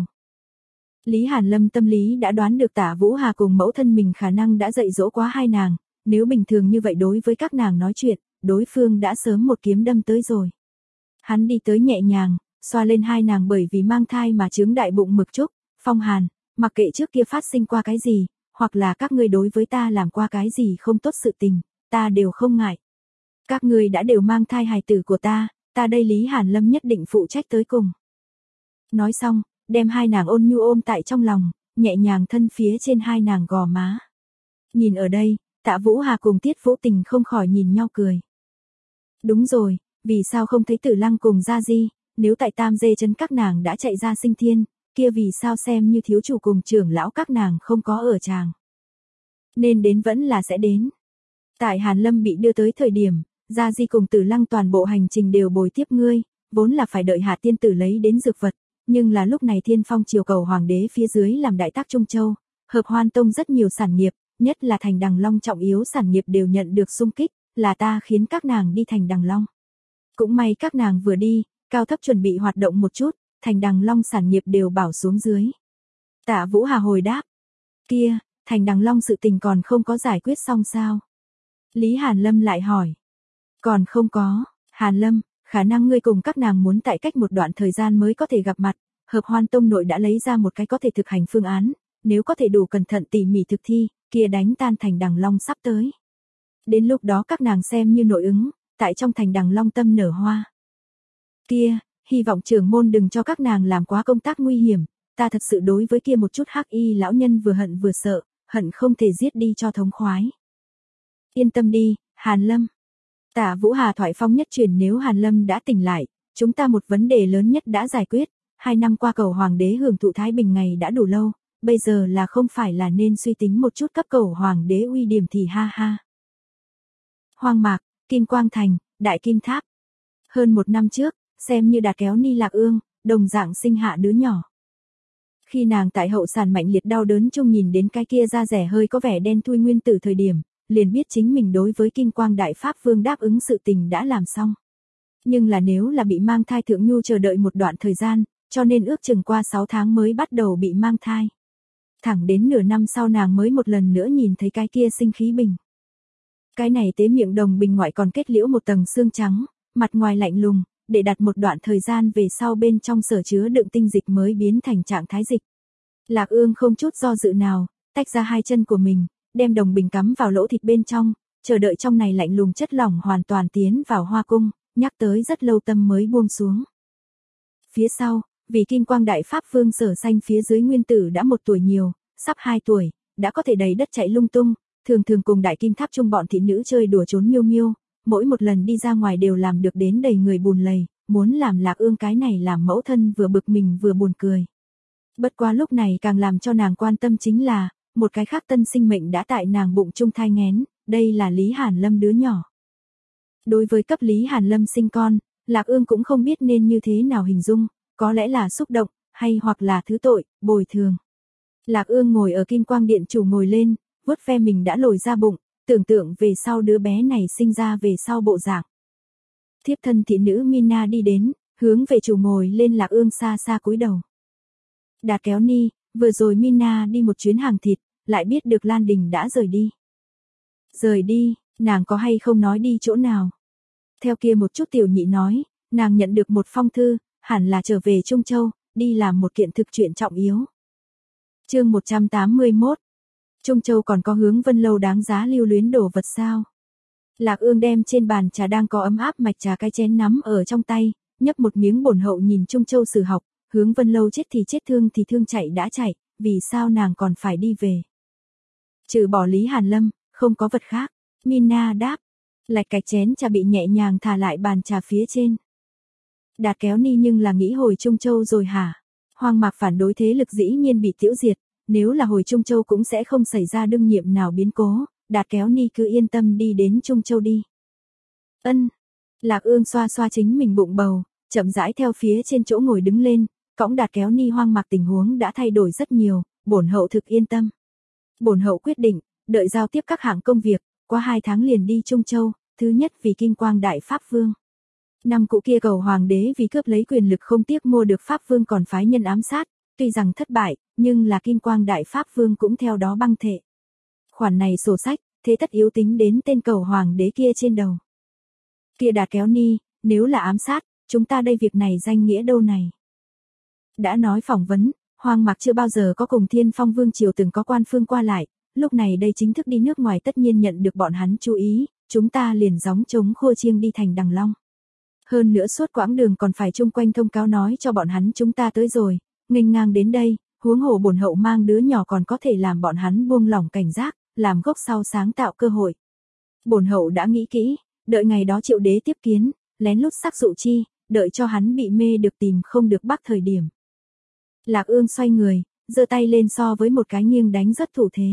Lý Hàn Lâm tâm lý đã đoán được Tạ Vũ Hà cùng mẫu thân mình khả năng đã dạy dỗ quá hai nàng, nếu bình thường như vậy đối với các nàng nói chuyện, đối phương đã sớm một kiếm đâm tới rồi. Hắn đi tới nhẹ nhàng, xoa lên hai nàng bởi vì mang thai mà chướng đại bụng Mực Trúc, Phong Hàn, mặc kệ trước kia phát sinh qua cái gì, hoặc là các ngươi đối với ta làm qua cái gì không tốt sự tình, ta đều không ngại. Các ngươi đã đều mang thai hài tử của ta, ta đây Lý Hàn Lâm nhất định phụ trách tới cùng. Nói xong, đem hai nàng ôn nhu ôm tại trong lòng, nhẹ nhàng thân phía trên hai nàng gò má. Nhìn ở đây, Tạ Vũ Hà cùng Tiết Vũ Tình không khỏi nhìn nhau cười. Đúng rồi, vì sao không thấy Tử Lăng cùng Gia Di, nếu tại Tam Dê Trấn các nàng đã chạy ra sinh thiên, kia vì sao xem như thiếu chủ cùng trưởng lão các nàng không có ở tràng. Nên đến vẫn là sẽ đến. Tại Hàn Lâm bị đưa tới thời điểm, Gia Di cùng Tử Lăng toàn bộ hành trình đều bồi tiếp ngươi, vốn là phải đợi Hạ tiên tử lấy đến dược vật, nhưng là lúc này Thiên Phong triều cầu hoàng đế phía dưới làm đại tác Trung Châu, Hợp Hoan Tông rất nhiều sản nghiệp, nhất là Thành Đằng Long trọng yếu sản nghiệp đều nhận được xung kích, là ta khiến các nàng đi Thành Đằng Long. Cũng may các nàng vừa đi, cao thấp chuẩn bị hoạt động một chút, Thành Đằng Long sản nghiệp đều bảo xuống dưới. Tạ Vũ Hà hồi đáp, kia, Thành Đằng Long sự tình còn không có giải quyết xong sao? Lý Hàn Lâm lại hỏi, còn không có, Hàn Lâm, khả năng ngươi cùng các nàng muốn tại cách một đoạn thời gian mới có thể gặp mặt, Hợp Hoan Tông nội đã lấy ra một cái có thể thực hành phương án, nếu có thể đủ cẩn thận tỉ mỉ thực thi, kia đánh tan Thành Đằng Long sắp tới. Đến lúc đó các nàng xem như nội ứng, tại trong Thành Đằng Long tâm nở hoa. Kia, hy vọng trưởng môn đừng cho các nàng làm quá công tác nguy hiểm, ta thật sự đối với kia một chút hắc y lão nhân vừa hận vừa sợ, hận không thể giết đi cho thống khoái. Yên tâm đi, Hàn Lâm. Tạ Vũ Hà thoại phong nhất truyền, nếu Hàn Lâm đã tỉnh lại, chúng ta một vấn đề lớn nhất đã giải quyết, hai năm qua cầu hoàng đế hưởng thụ thái bình ngày đã đủ lâu, bây giờ là không phải là nên suy tính một chút cấp cầu hoàng đế uy điểm thì ha ha. Hoang Mạc, Kim Quang Thành, Đại Kim Tháp. Hơn một năm trước, xem như Đạt kéo Ni Lạc Ương, đồng dạng sinh hạ đứa nhỏ. Khi nàng tại hậu sản mạnh liệt đau đớn chung nhìn đến cái kia da rẻ hơi có vẻ đen thui nguyên tử thời điểm, liền biết chính mình đối với Kim Quang Đại Pháp Vương đáp ứng sự tình đã làm xong. Nhưng là nếu là bị mang thai Thượng Nhu chờ đợi một đoạn thời gian, cho nên ước chừng qua sáu tháng mới bắt đầu bị mang thai. Thẳng đến nửa năm sau nàng mới một lần nữa nhìn thấy cái kia sinh khí bình. Cái này tế miệng đồng bình ngoại còn kết liễu một tầng xương trắng, mặt ngoài lạnh lùng, để đặt một đoạn thời gian về sau bên trong sở chứa đựng tinh dịch mới biến thành trạng thái dịch. Lạc Ương không chút do dự nào, tách ra hai chân của mình, đem đồng bình cắm vào lỗ thịt bên trong, chờ đợi trong này lạnh lùng chất lỏng hoàn toàn tiến vào hoa cung, nhắc tới rất lâu tâm mới buông xuống. Phía sau, vì Kim Quang Đại Pháp Vương sở sanh phía dưới nguyên tử đã một tuổi nhiều, sắp hai tuổi, đã có thể đầy đất chạy lung tung, thường thường cùng Đại Kim Tháp chung bọn thị nữ chơi đùa trốn miêu miêu, mỗi một lần đi ra ngoài đều làm được đến đầy người bùn lầy, muốn làm Lạc Ương cái này làm mẫu thân vừa bực mình vừa buồn cười. Bất quá lúc này càng làm cho nàng quan tâm chính là, một cái khác tân sinh mệnh đã tại nàng bụng chung thai nghén, đây là Lý Hàn Lâm đứa nhỏ. Đối với cấp Lý Hàn Lâm sinh con, Lạc Ương cũng không biết nên như thế nào hình dung, có lẽ là xúc động, hay hoặc là thứ tội, bồi thường. Lạc Ương ngồi ở Kim Quang Điện chủ ngồi lên, vuốt ve mình đã lồi ra bụng, tưởng tượng về sau đứa bé này sinh ra về sau bộ dạng. Thiếp thân thị nữ Mina đi đến, hướng về chủ ngồi lên Lạc Ương xa xa cúi đầu. Đạt Kéo Ni, vừa rồi Mina đi một chuyến hàng thịt, lại biết được Lan Đình đã rời đi. Rời đi, nàng có hay không nói đi chỗ nào? Theo kia một chút tiểu nhị nói, nàng nhận được một phong thư, hẳn là trở về Trung Châu, đi làm một kiện thực chuyện trọng yếu. Chương một trăm tám mươi mốt. Trung Châu còn có hướng Vân Lâu đáng giá lưu luyến đồ vật sao? Lạc Ương đem trên bàn trà đang có ấm áp mạch trà cái chén nắm ở trong tay, nhấp một miếng bổn hậu nhìn Trung Châu Sử học, hướng Vân Lâu chết thì chết thương thì thương chạy đã chạy, vì sao nàng còn phải đi về? Trừ bỏ Lý Hàn Lâm, không có vật khác. Mina đáp, lạch cạch chén trà bị nhẹ nhàng thả lại bàn trà phía trên. Đạt Kéo Ni nhưng là nghĩ hồi Trung Châu rồi hả? Hoang Mạc phản đối thế lực dĩ nhiên bị tiêu diệt, nếu là hồi Trung Châu cũng sẽ không xảy ra đương nhiệm nào biến cố, Đạt Kéo Ni cứ yên tâm đi đến Trung Châu đi. Ân. Lạc Ương xoa xoa chính mình bụng bầu, chậm rãi theo phía trên chỗ ngồi đứng lên, cõng Đạt Kéo Ni. Hoang Mạc tình huống đã thay đổi rất nhiều, bổn hậu thực yên tâm. Bổn hậu quyết định, đợi giao tiếp các hạng công việc, qua hai tháng liền đi Trung Châu, thứ nhất vì Kim Quang Đại Pháp Vương. Năm cũ kia cầu hoàng đế vì cướp lấy quyền lực không tiếc mua được Pháp Vương còn phái nhân ám sát, tuy rằng thất bại, nhưng là Kim Quang Đại Pháp Vương cũng theo đó băng thể. Khoản này sổ sách, thế tất yếu tính đến tên cầu hoàng đế kia trên đầu. Kia Đạt Kéo Ni, nếu là ám sát, chúng ta đây việc này danh nghĩa đâu này? Đã nói phỏng vấn, Hoang Mạc chưa bao giờ có cùng Thiên Phong Vương triều từng có quan phương qua lại, lúc này đây chính thức đi nước ngoài tất nhiên nhận được bọn hắn chú ý, chúng ta liền gióng trống khua chiêng đi thành Đằng Long. Hơn nữa suốt quãng đường còn phải chung quanh thông cáo nói cho bọn hắn chúng ta tới rồi, nghênh ngang đến đây, huống hồ bổn hậu mang đứa nhỏ còn có thể làm bọn hắn buông lỏng cảnh giác, làm gốc sau sáng tạo cơ hội. Bổn hậu đã nghĩ kỹ, đợi ngày đó Triệu đế tiếp kiến, lén lút sắc dụ chi, đợi cho hắn bị mê được tìm không được bắt thời điểm. Lạc Ương xoay người, giơ tay lên so với một cái nghiêng đánh rất thủ thế.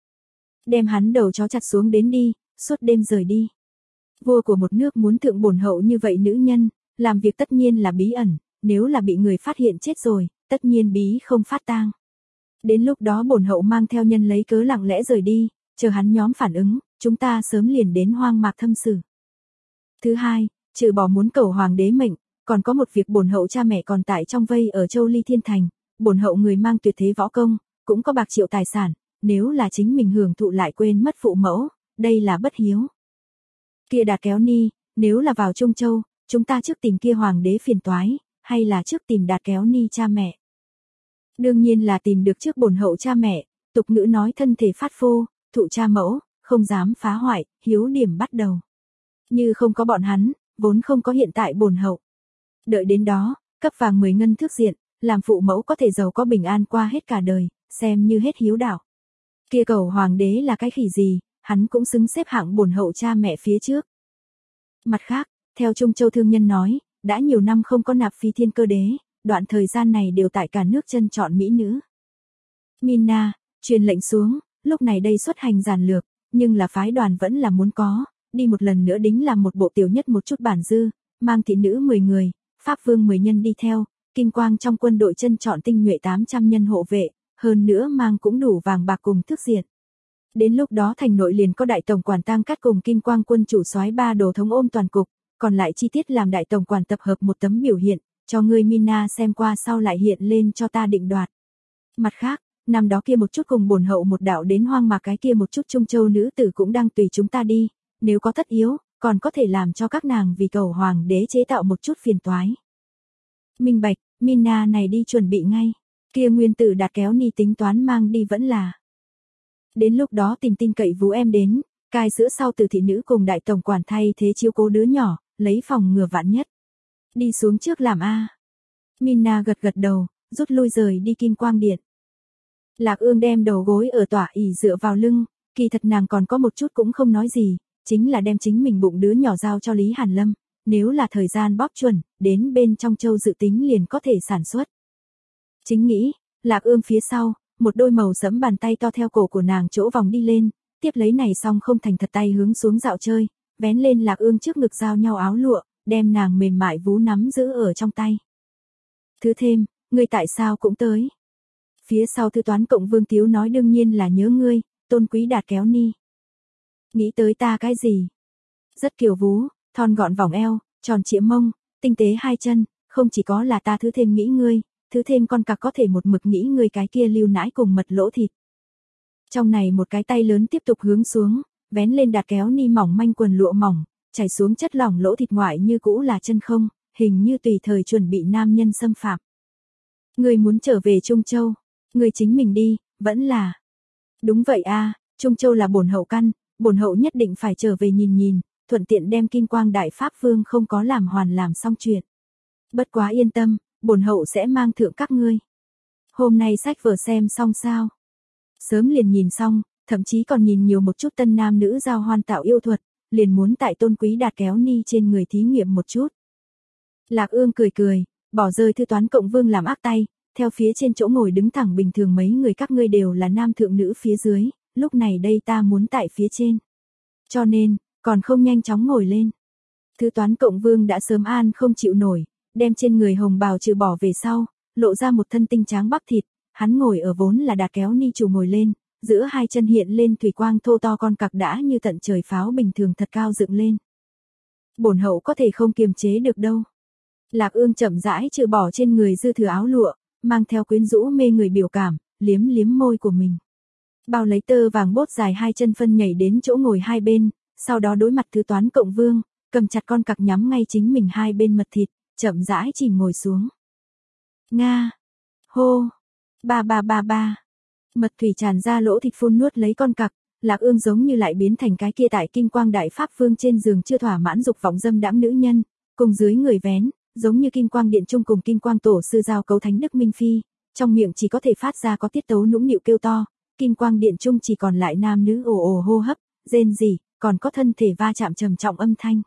Đem hắn đầu chó chặt xuống đến đi, suốt đêm rời đi. Vua của một nước muốn thượng bổn hậu như vậy nữ nhân, làm việc tất nhiên là bí ẩn, nếu là bị người phát hiện chết rồi, tất nhiên bí không phát tang. Đến lúc đó bổn hậu mang theo nhân lấy cớ lặng lẽ rời đi, chờ hắn nhóm phản ứng, chúng ta sớm liền đến Hoang Mạc thâm xử. Thứ hai, trừ bỏ muốn cầu hoàng đế mệnh, còn có một việc bổn hậu cha mẹ còn tại trong vây ở Châu Ly Thiên Thành, bổn hậu người mang tuyệt thế võ công, cũng có bạc triệu tài sản, nếu là chính mình hưởng thụ lại quên mất phụ mẫu, đây là bất hiếu. Kia Đạt Kéo Ni, nếu là vào Trung Châu, chúng ta trước tìm kia hoàng đế phiền toái, hay là trước tìm Đạt Kéo Ni cha mẹ? Đương nhiên là tìm được trước bổn hậu cha mẹ, tục ngữ nói thân thể phát phô, thụ cha mẫu, không dám phá hoại, hiếu điểm bắt đầu. Như không có bọn hắn, vốn không có hiện tại bổn hậu. Đợi đến đó, cấp vàng mười ngân thước diện, làm phụ mẫu có thể giàu có bình an qua hết cả đời, xem như hết hiếu đạo. Kia cầu hoàng đế là cái khỉ gì, hắn cũng xứng xếp hạng bổn hậu cha mẹ phía trước. Mặt khác, theo Trung Châu thương nhân nói, đã nhiều năm không có nạp phi thiên cơ đế, đoạn thời gian này đều tại cả nước chân chọn mỹ nữ. Mina, truyền lệnh xuống, lúc này đây xuất hành giản lược, nhưng là phái đoàn vẫn là muốn có, đi một lần nữa đính làm một bộ tiểu nhất một chút bản dư, mang thị nữ mười người, Pháp Vương mười nhân đi theo, Kim Quang trong quân đội chân chọn tinh nhuệ tám trăm nhân hộ vệ, hơn nữa mang cũng đủ vàng bạc cùng thức diện. Đến lúc đó thành nội liền có đại tổng quản Tang Cát cùng Kim Quang quân chủ soái ba đồ thống ôm toàn cục, còn lại chi tiết làm đại tổng quản tập hợp một tấm biểu hiện, cho ngươi Mina xem qua sau lại hiện lên cho ta định đoạt. Mặt khác, năm đó kia một chút cùng bổn hậu một đạo đến hoang mạc cái kia một chút Trung Châu nữ tử cũng đang tùy chúng ta đi, nếu có tất yếu, còn có thể làm cho các nàng vì cầu hoàng đế chế tạo một chút phiền toái. Minh bạch, Mina này đi chuẩn bị ngay, kia nguyên tử Đạt Kéo Ni tính toán mang đi vẫn là. Đến lúc đó tìm tin cậy vú em đến, cai sữa sau từ thị nữ cùng đại tổng quản thay thế chiếu cố đứa nhỏ, lấy phòng ngừa vạn nhất. Đi xuống trước làm a. Mina gật gật đầu, rút lui rời đi Kim Quang điện. Lạc Ương đem đầu gối ở tỏa ỷ dựa vào lưng, kỳ thật nàng còn có một chút cũng không nói gì, chính là đem chính mình bụng đứa nhỏ giao cho Lý Hàn Lâm, nếu là thời gian bóp chuẩn, đến bên trong châu dự tính liền có thể sản xuất. Chính nghĩ, Lạc Ương phía sau, một đôi màu sẫm bàn tay to theo cổ của nàng chỗ vòng đi lên, tiếp lấy này xong không thành thật tay hướng xuống dạo chơi, vén lên Lạc Ương trước ngực giao nhau áo lụa, đem nàng mềm mại vú nắm giữ ở trong tay. Thứ thêm, ngươi tại sao cũng tới? Phía sau thư toán cộng Vương Tiếu nói đương nhiên là nhớ ngươi, tôn quý Đạt Kéo Ni. Nghĩ tới ta cái gì? Rất kiều vú, thon gọn vòng eo, tròn trịa mông, tinh tế hai chân, không chỉ có là ta thứ thêm nghĩ ngươi, thứ thêm con cặc có thể một mực nghĩ ngươi cái kia lưu nãi cùng mật lỗ thịt. Trong này một cái tay lớn tiếp tục hướng xuống, vén lên Đạt Kéo Ni mỏng manh quần lụa mỏng, chảy xuống chất lỏng lỗ thịt ngoại như cũ là chân không, hình như tùy thời chuẩn bị nam nhân xâm phạm. Ngươi muốn trở về Trung Châu, ngươi chính mình đi, vẫn là. Đúng vậy a, Trung Châu là bổn hậu căn, bổn hậu nhất định phải trở về nhìn nhìn, thuận tiện đem Kim Quang Đại Pháp Vương không có làm hoàn làm xong chuyện. Bất quá yên tâm, bổn hậu sẽ mang thượng các ngươi. Hôm nay sách vở xem xong sao? Sớm liền nhìn xong, thậm chí còn nhìn nhiều một chút tân nam nữ giao hoan tạo yêu thuật, liền muốn tại tôn quý Đạt Kéo Ni trên người thí nghiệm một chút. Lạc Ương cười cười, bỏ rơi thư toán cộng Vương làm ác tay, theo phía trên chỗ ngồi đứng thẳng bình thường mấy người các ngươi đều là nam thượng nữ phía dưới, lúc này đây ta muốn tại phía trên. Cho nên, còn không nhanh chóng ngồi lên. Thư toán cộng Vương đã sớm an không chịu nổi, đem trên người hồng bào trừ bỏ về sau, lộ ra một thân tinh tráng bắp thịt, hắn ngồi ở vốn là Đạt Kéo Ni chủ ngồi lên, giữa hai chân hiện lên thủy quang thô to con cặc đã như tận trời pháo bình thường thật cao dựng lên. Bổn hậu có thể không kiềm chế được đâu. Lạc Ương chậm rãi trừ bỏ trên người dư thừa áo lụa, mang theo quyến rũ mê người biểu cảm, liếm liếm môi của mình. Bao lấy tơ vàng bốt dài hai chân phân nhảy đến chỗ ngồi hai bên, sau đó đối mặt thư toán cộng Vương, cầm chặt con cặc nhắm ngay chính mình hai bên mật thịt, chậm rãi chỉnh ngồi xuống. Nga, hô, ba ba ba ba. Mật thủy tràn ra lỗ thịt phun nuốt lấy con cặc, Lạc Ương giống như lại biến thành cái kia tại Kim Quang Đại Pháp Vương trên giường chưa thỏa mãn dục vọng dâm đãng nữ nhân, cùng dưới người vén, giống như Kim Quang Điện Trung cùng Kim Quang Tổ sư giao cấu Thánh Đức Minh Phi, trong miệng chỉ có thể phát ra có tiết tấu nũng nịu kêu to, Kim Quang Điện Trung chỉ còn lại nam nữ ồ ồ hô hấp, rên rỉ, còn có thân thể va chạm trầm trọng âm thanh.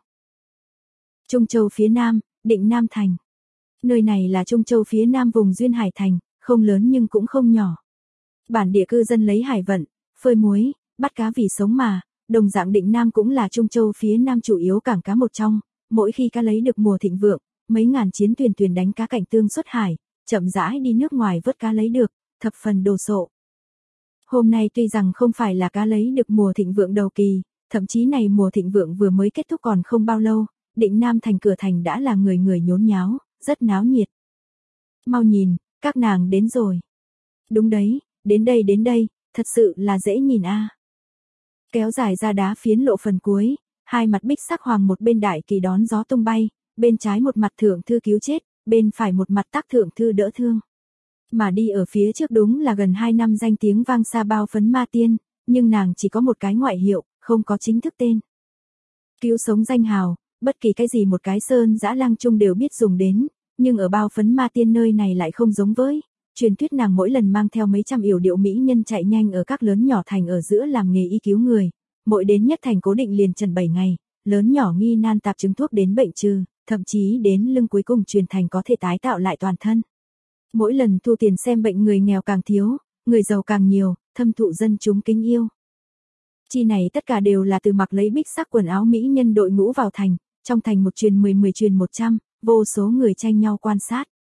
Trung Châu phía Nam, Định Nam Thành. Nơi này là Trung Châu phía Nam vùng Duyên Hải Thành, không lớn nhưng cũng không nhỏ. Bản địa cư dân lấy hải vận, phơi muối, bắt cá vì sống mà, đồng dạng Định Nam cũng là Trung Châu phía Nam chủ yếu cảng cá một trong, mỗi khi cá lấy được mùa thịnh vượng, mấy ngàn chiến thuyền thuyền đánh cá cảnh tương xuất hải, chậm rãi đi nước ngoài vớt cá lấy được, thập phần đồ sộ. Hôm nay tuy rằng không phải là cá lấy được mùa thịnh vượng đầu kỳ, thậm chí này mùa thịnh vượng vừa mới kết thúc còn không bao lâu, Định Nam Thành cửa thành đã là người người nhốn nháo, rất náo nhiệt. Mau nhìn, các nàng đến rồi. Đúng đấy, đến đây đến đây, thật sự là dễ nhìn a. Kéo dài ra đá phiến lộ phần cuối, hai mặt bích sắc hoàng một bên đại kỳ đón gió tung bay, bên trái một mặt thượng thư cứu chết, bên phải một mặt tác thượng thư đỡ thương. Mà đi ở phía trước đúng là gần hai năm danh tiếng vang xa bao phấn ma tiên, nhưng nàng chỉ có một cái ngoại hiệu, không có chính thức tên. Cứu sống danh hào, bất kỳ cái gì một cái sơn dã lang trung đều biết dùng đến, nhưng ở bao phấn ma tiên nơi này lại không giống với. Truyền thuyết nàng mỗi lần mang theo mấy trăm yểu điệu mỹ nhân chạy nhanh ở các lớn nhỏ thành ở giữa làm nghề y cứu người, mỗi đến nhất thành cố định liền trần bảy ngày, lớn nhỏ nghi nan tạp chứng thuốc đến bệnh trừ, thậm chí đến lưng cuối cùng truyền thành có thể tái tạo lại toàn thân. Mỗi lần thu tiền xem bệnh người nghèo càng thiếu, người giàu càng nhiều, thâm thụ dân chúng kính yêu. Chi này tất cả đều là từ mặc lấy bích sắc quần áo mỹ nhân đội ngũ vào thành, trong thành một truyền mười mười truyền một trăm, vô số người tranh nhau quan sát.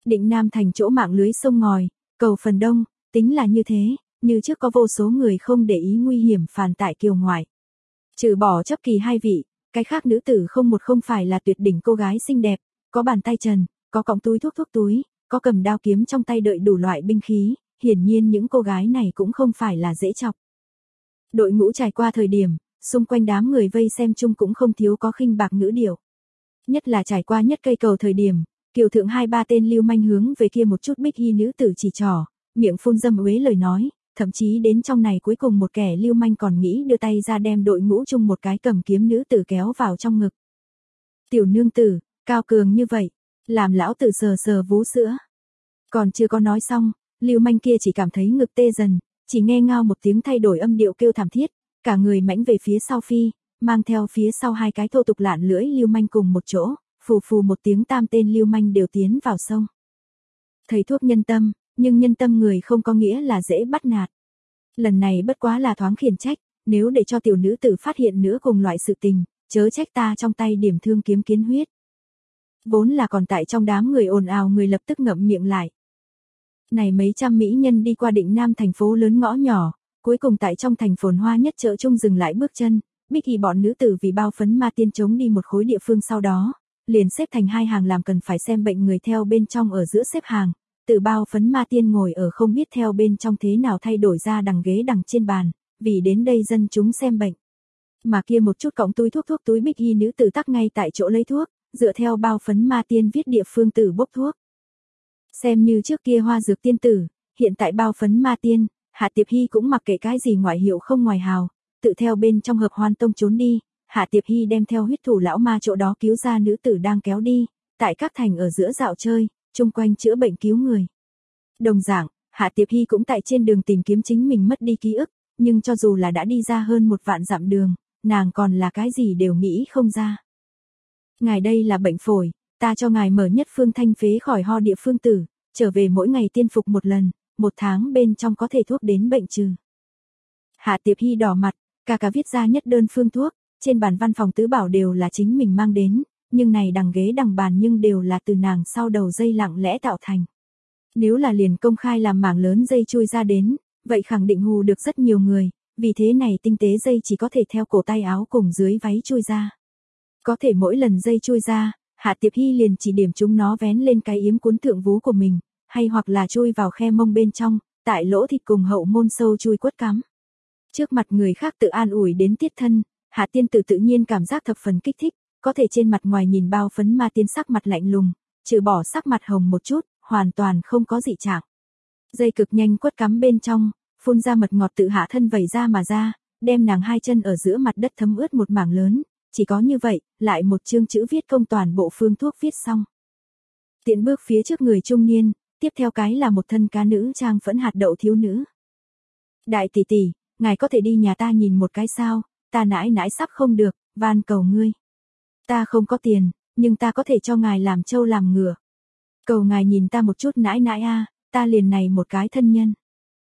Định Nam thành chỗ mạng lưới sông ngòi, cầu phần đông, tính là như thế, như trước có vô số người không để ý nguy hiểm phàn tại kiều ngoại. Trừ bỏ chấp kỳ hai vị, cái khác nữ tử không một không phải là tuyệt đỉnh cô gái xinh đẹp, có bàn tay trần, có cọng túi thuốc thuốc túi, có cầm đao kiếm trong tay đợi đủ loại binh khí, hiển nhiên những cô gái này cũng không phải là dễ chọc. Đội ngũ trải qua thời điểm, xung quanh đám người vây xem chung cũng không thiếu có khinh bạc ngữ điệu. Nhất là trải qua nhất cây cầu thời điểm, kiều thượng hai ba tên lưu manh hướng về kia một chút bích y nữ tử chỉ trỏ, miệng phun dâm uế lời nói, thậm chí đến trong này cuối cùng một kẻ lưu manh còn nghĩ đưa tay ra đem đội ngũ chung một cái cầm kiếm nữ tử kéo vào trong ngực. Tiểu nương tử, cao cường như vậy, làm lão tử sờ sờ vú sữa. Còn chưa có nói xong, lưu manh kia chỉ cảm thấy ngực tê dần, chỉ nghe ngao một tiếng thay đổi âm điệu kêu thảm thiết, cả người mãnh về phía sau phi, mang theo phía sau hai cái thô tục lạn lưỡi lưu manh cùng một chỗ, phù phù một tiếng tam tên lưu manh đều tiến vào sông. Thầy thuốc nhân tâm, nhưng nhân tâm người không có nghĩa là dễ bắt nạt. Lần này bất quá là thoáng khiển trách, nếu để cho tiểu nữ tử phát hiện nữa cùng loại sự tình, chớ trách ta trong tay điểm thương kiếm kiến huyết. Vốn là còn tại trong đám người ồn ào người lập tức ngậm miệng lại. Này mấy trăm mỹ nhân đi qua Định Nam thành phố lớn ngõ nhỏ, cuối cùng tại trong thành phồn hoa nhất chợ chung dừng lại bước chân, bích y bọn nữ tử vì bao phấn ma tiên chống đi một khối địa phương sau đó, liền xếp thành hai hàng làm cần phải xem bệnh người theo bên trong ở giữa xếp hàng, từ bao phấn ma tiên ngồi ở không biết theo bên trong thế nào thay đổi ra đằng ghế đằng trên bàn, vì đến đây dân chúng xem bệnh. Mà kia một chút cọng túi thuốc thuốc túi bích y nữ tử tắc ngay tại chỗ lấy thuốc, dựa theo bao phấn ma tiên viết địa phương tử bốc thuốc. Xem như trước kia hoa dược tiên tử, hiện tại bao phấn ma tiên, Hạ Tiệp Hy cũng mặc kệ cái gì ngoại hiệu không ngoài hào, tự theo bên trong hợp hoan tông trốn đi, Hạ Tiệp Hy đem theo huyết thủ lão ma chỗ đó cứu ra nữ tử đang kéo đi, tại các thành ở giữa dạo chơi, chung quanh chữa bệnh cứu người. Đồng dạng, Hạ Tiệp Hy cũng tại trên đường tìm kiếm chính mình mất đi ký ức, nhưng cho dù là đã đi ra hơn một vạn dặm đường, nàng còn là cái gì đều nghĩ không ra. Ngài đây là bệnh phổi, ta cho ngài mở nhất phương thanh phế khỏi ho địa phương tử, trở về mỗi ngày tiên phục một lần, một tháng bên trong có thể thuốc đến bệnh trừ. Hạ Tiệp Hy đỏ mặt, ca ca viết ra nhất đơn phương thuốc, trên bàn văn phòng tứ bảo đều là chính mình mang đến, nhưng này đằng ghế đằng bàn nhưng đều là từ nàng sau đầu dây lặng lẽ tạo thành. Nếu là liền công khai làm mảng lớn dây chui ra đến, vậy khẳng định hù được rất nhiều người, vì thế này tinh tế dây chỉ có thể theo cổ tay áo cùng dưới váy chui ra. Có thể mỗi lần dây chui ra, Hạ Tiệp Hy liền chỉ điểm chúng nó vén lên cái yếm cuốn thượng vú của mình, hay hoặc là chui vào khe mông bên trong, tại lỗ thịt cùng hậu môn sâu chui quất cắm. Trước mặt người khác tự an ủi đến tiết thân, Hạ tiên tử tự nhiên cảm giác thập phần kích thích, có thể trên mặt ngoài nhìn bao phấn ma tiên sắc mặt lạnh lùng, trừ bỏ sắc mặt hồng một chút, hoàn toàn không có dị trạng. Dây cực nhanh quất cắm bên trong, phun ra mật ngọt tự hạ thân vẩy ra mà ra, đem nàng hai chân ở giữa mặt đất thấm ướt một mảng lớn, chỉ có như vậy, lại một chương chữ viết công toàn bộ phương thuốc viết xong. Tiện bước phía trước người trung niên, tiếp theo cái là một thân cá nữ trang phẫn hạt đậu thiếu nữ. Đại tỷ tỷ, ngài có thể đi nhà ta nhìn một cái sao, ta nãi nãi sắp không được, van cầu ngươi. Ta không có tiền, nhưng ta có thể cho ngài làm trâu làm ngựa. Cầu ngài nhìn ta một chút nãi nãi a, ta liền này một cái thân nhân.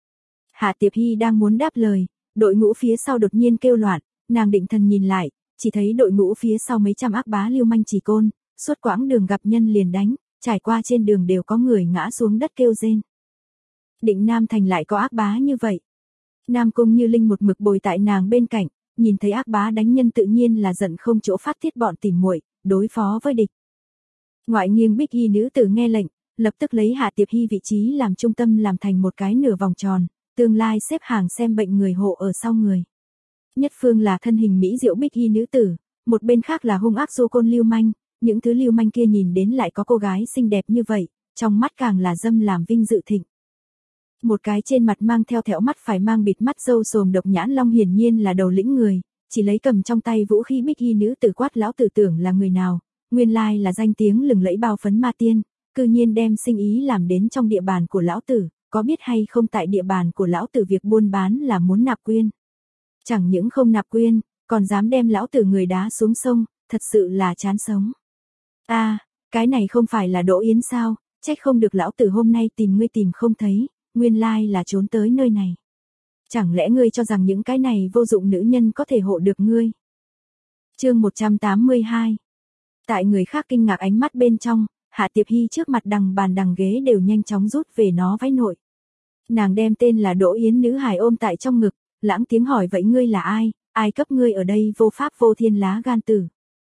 Hạ Tiệp Hy đang muốn đáp lời, đội ngũ phía sau đột nhiên kêu loạn, nàng định thần nhìn lại, chỉ thấy đội ngũ phía sau mấy trăm ác bá lưu manh chỉ côn, suốt quãng đường gặp nhân liền đánh, trải qua trên đường đều có người ngã xuống đất kêu rên. Định Nam thành lại có ác bá như vậy. Nam Cung Như Linh một mực bồi tại nàng bên cạnh, nhìn thấy ác bá đánh nhân tự nhiên là giận không chỗ phát tiết bọn tỉ muội, đối phó với địch. Ngoại nghiêng bích y nữ tử nghe lệnh, lập tức lấy Hạ Tiệp Hy vị trí làm trung tâm làm thành một cái nửa vòng tròn, tương lai xếp hàng xem bệnh người hộ ở sau người. Nhất phương là thân hình mỹ diệu bích y nữ tử, một bên khác là hung ác du côn lưu manh, những thứ lưu manh kia nhìn đến lại có cô gái xinh đẹp như vậy, trong mắt càng là dâm làm vinh dự thịnh. Một cái trên mặt mang theo thẹo mắt phải mang bịt mắt râu xồm độc nhãn long hiển nhiên là đầu lĩnh người, chỉ lấy cầm trong tay vũ khí bích y nữ tử quát lão tử tưởng là người nào, nguyên lai là danh tiếng lừng lẫy bao phấn ma tiên, cư nhiên đem sinh ý làm đến trong địa bàn của lão tử, có biết hay không tại địa bàn của lão tử việc buôn bán là muốn nạp quyên. Chẳng những không nạp quyên, còn dám đem lão tử người đá xuống sông, thật sự là chán sống. A, à, cái này không phải là Đỗ Yến sao, trách không được lão tử hôm nay tìm ngươi tìm không thấy, nguyên lai là trốn tới nơi này. Chẳng lẽ ngươi cho rằng những cái này vô dụng nữ nhân có thể hộ được ngươi? Chương một trăm tám mươi hai. Tại người khác kinh ngạc ánh mắt bên trong, Hạ Tiệp Hy trước mặt đằng bàn đằng ghế đều nhanh chóng rút về nó váy nội. Nàng đem tên là Đỗ Yến nữ hài ôm tại trong ngực, lãng tiếng hỏi vậy ngươi là ai, ai cấp ngươi ở đây vô pháp vô thiên lá gan tử.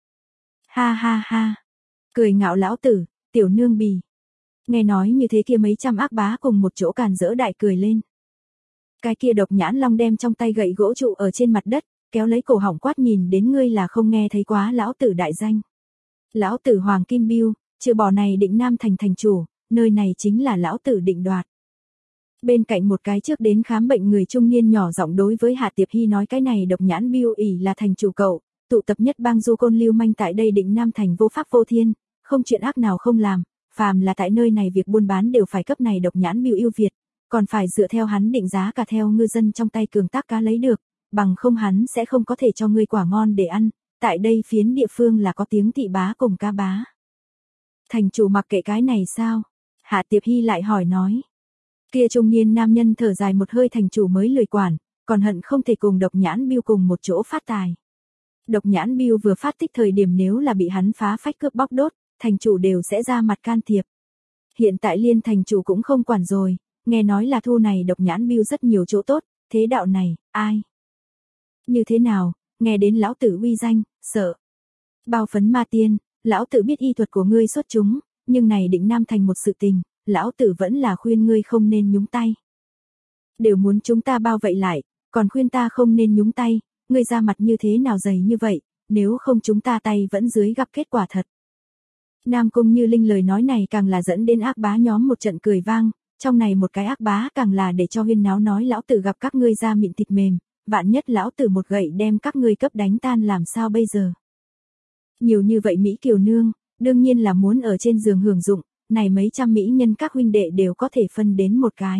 Ha ha ha, cười ngạo lão tử, tiểu nương bì. Nghe nói như thế kia mấy trăm ác bá cùng một chỗ càn rỡ đại cười lên. Cái kia độc nhãn long đem trong tay gậy gỗ trụ ở trên mặt đất, kéo lấy cổ họng quát nhìn đến ngươi là không nghe thấy quá lão tử đại danh. Lão tử Hoàng Kim Biêu, trừ bỏ này định Nam thành thành chủ, nơi này chính là lão tử định đoạt. Bên cạnh một cái trước đến khám bệnh người trung niên nhỏ giọng đối với Hạ Tiệp Hy nói cái này độc nhãn Biêu ỷ là thành chủ cậu, tụ tập nhất bang du côn lưu manh tại đây định Nam thành vô pháp vô thiên, không chuyện ác nào không làm, phàm là tại nơi này việc buôn bán đều phải cấp này độc nhãn Biêu yêu Việt, còn phải dựa theo hắn định giá cả theo ngư dân trong tay cường tác cá lấy được, bằng không hắn sẽ không có thể cho ngươi quả ngon để ăn, tại đây phiến địa phương là có tiếng thị bá cùng cá bá. Thành chủ mặc kệ cái này sao? Hạ Tiệp Hy lại hỏi nói. Kia trung niên nam nhân thở dài một hơi thành chủ mới lười quản, còn hận không thể cùng độc nhãn Biêu cùng một chỗ phát tài. Độc nhãn Biêu vừa phát tích thời điểm nếu là bị hắn phá phách cướp bóc đốt, thành chủ đều sẽ ra mặt can thiệp. Hiện tại liên thành chủ cũng không quản rồi, nghe nói là thu này độc nhãn Biêu rất nhiều chỗ tốt, thế đạo này, ai? Như thế nào, nghe đến lão tử uy danh, sợ. Bao phấn ma tiên, lão tử biết y thuật của ngươi xuất chúng, nhưng này định Nam thành một sự tình, lão tử vẫn là khuyên ngươi không nên nhúng tay. Đều muốn chúng ta bao vậy lại, còn khuyên ta không nên nhúng tay, ngươi ra mặt như thế nào dày như vậy, nếu không chúng ta tay vẫn dưới gặp kết quả thật. Nam Cung Như Linh lời nói này càng là dẫn đến ác bá nhóm một trận cười vang, trong này một cái ác bá càng là để cho huyên náo nói lão tử gặp các ngươi da mịn thịt mềm, vạn nhất lão tử một gậy đem các ngươi cấp đánh tan làm sao bây giờ. Nhiều như vậy Mỹ kiều nương, đương nhiên là muốn ở trên giường hưởng dụng, này mấy trăm Mỹ nhân các huynh đệ đều có thể phân đến một cái.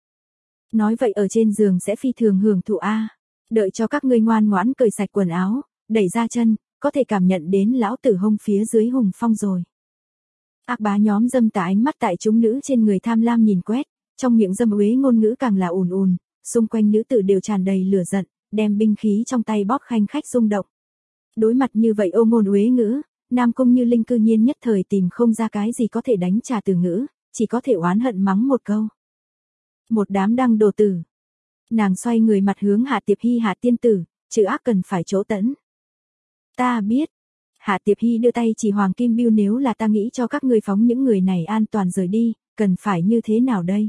Nói vậy ở trên giường sẽ phi thường hưởng thụ a, đợi cho các ngươi ngoan ngoãn cởi sạch quần áo, đẩy ra chân, có thể cảm nhận đến lão tử hông phía dưới hùng phong rồi. Ác bá nhóm dâm tà ánh mắt tại chúng nữ trên người tham lam nhìn quét, trong miệng dâm uế ngôn ngữ càng là ùn ùn, xung quanh nữ tử đều tràn đầy lửa giận, đem binh khí trong tay bóp khanh khách rung động. Đối mặt như vậy ô ngôn uế ngữ, Nam Cung Như Linh cư nhiên nhất thời tìm không ra cái gì có thể đánh trả từ ngữ, chỉ có thể oán hận mắng một câu. Một đám đăng đồ tử. Nàng xoay người mặt hướng Hạ Tiệp Hy Hạ tiên tử, chữ ác cần phải chỗ tẫn. Ta biết. Hạ Tiệp Hy đưa tay chỉ Hoàng Kim Biêu nếu là ta nghĩ cho các ngươi phóng những người này an toàn rời đi, cần phải như thế nào đây?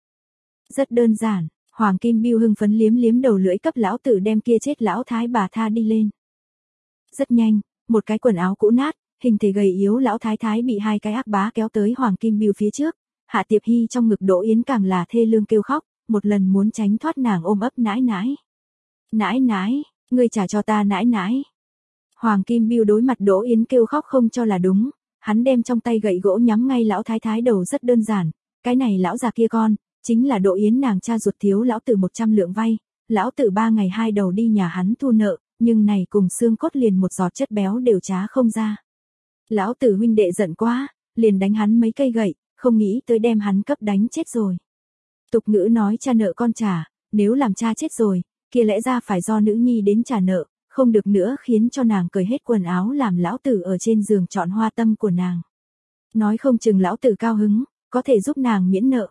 Rất đơn giản, Hoàng Kim Biêu hưng phấn liếm liếm đầu lưỡi cấp lão tử đem kia chết lão thái bà tha đi lên. Rất nhanh, một cái quần áo cũ nát, hình thể gầy yếu lão thái thái bị hai cái ác bá kéo tới Hoàng Kim Biêu phía trước, Hạ Tiệp Hy trong ngực Đỗ Yến càng là thê lương kêu khóc, một lần muốn tránh thoát nàng ôm ấp nãi nãi. Nãi nãi, ngươi trả cho ta nãi nãi. Hoàng Kim Biêu đối mặt Đỗ Yến kêu khóc không cho là đúng, hắn đem trong tay gậy gỗ nhắm ngay lão thái thái đầu rất đơn giản, cái này lão già kia con, chính là Đỗ Yến nàng cha ruột thiếu lão tử một trăm lượng vay, lão tử ba ngày hai đầu đi nhà hắn thu nợ, nhưng này cùng xương cốt liền một giọt chất béo đều trá không ra. Lão tử huynh đệ giận quá, liền đánh hắn mấy cây gậy, không nghĩ tới đem hắn cấp đánh chết rồi. Tục ngữ nói cha nợ con trả, nếu làm cha chết rồi, kia lẽ ra phải do nữ nhi đến trả nợ, không được nữa khiến cho nàng cởi hết quần áo làm lão tử ở trên giường chọn hoa tâm của nàng. Nói không chừng lão tử cao hứng, có thể giúp nàng miễn nợ.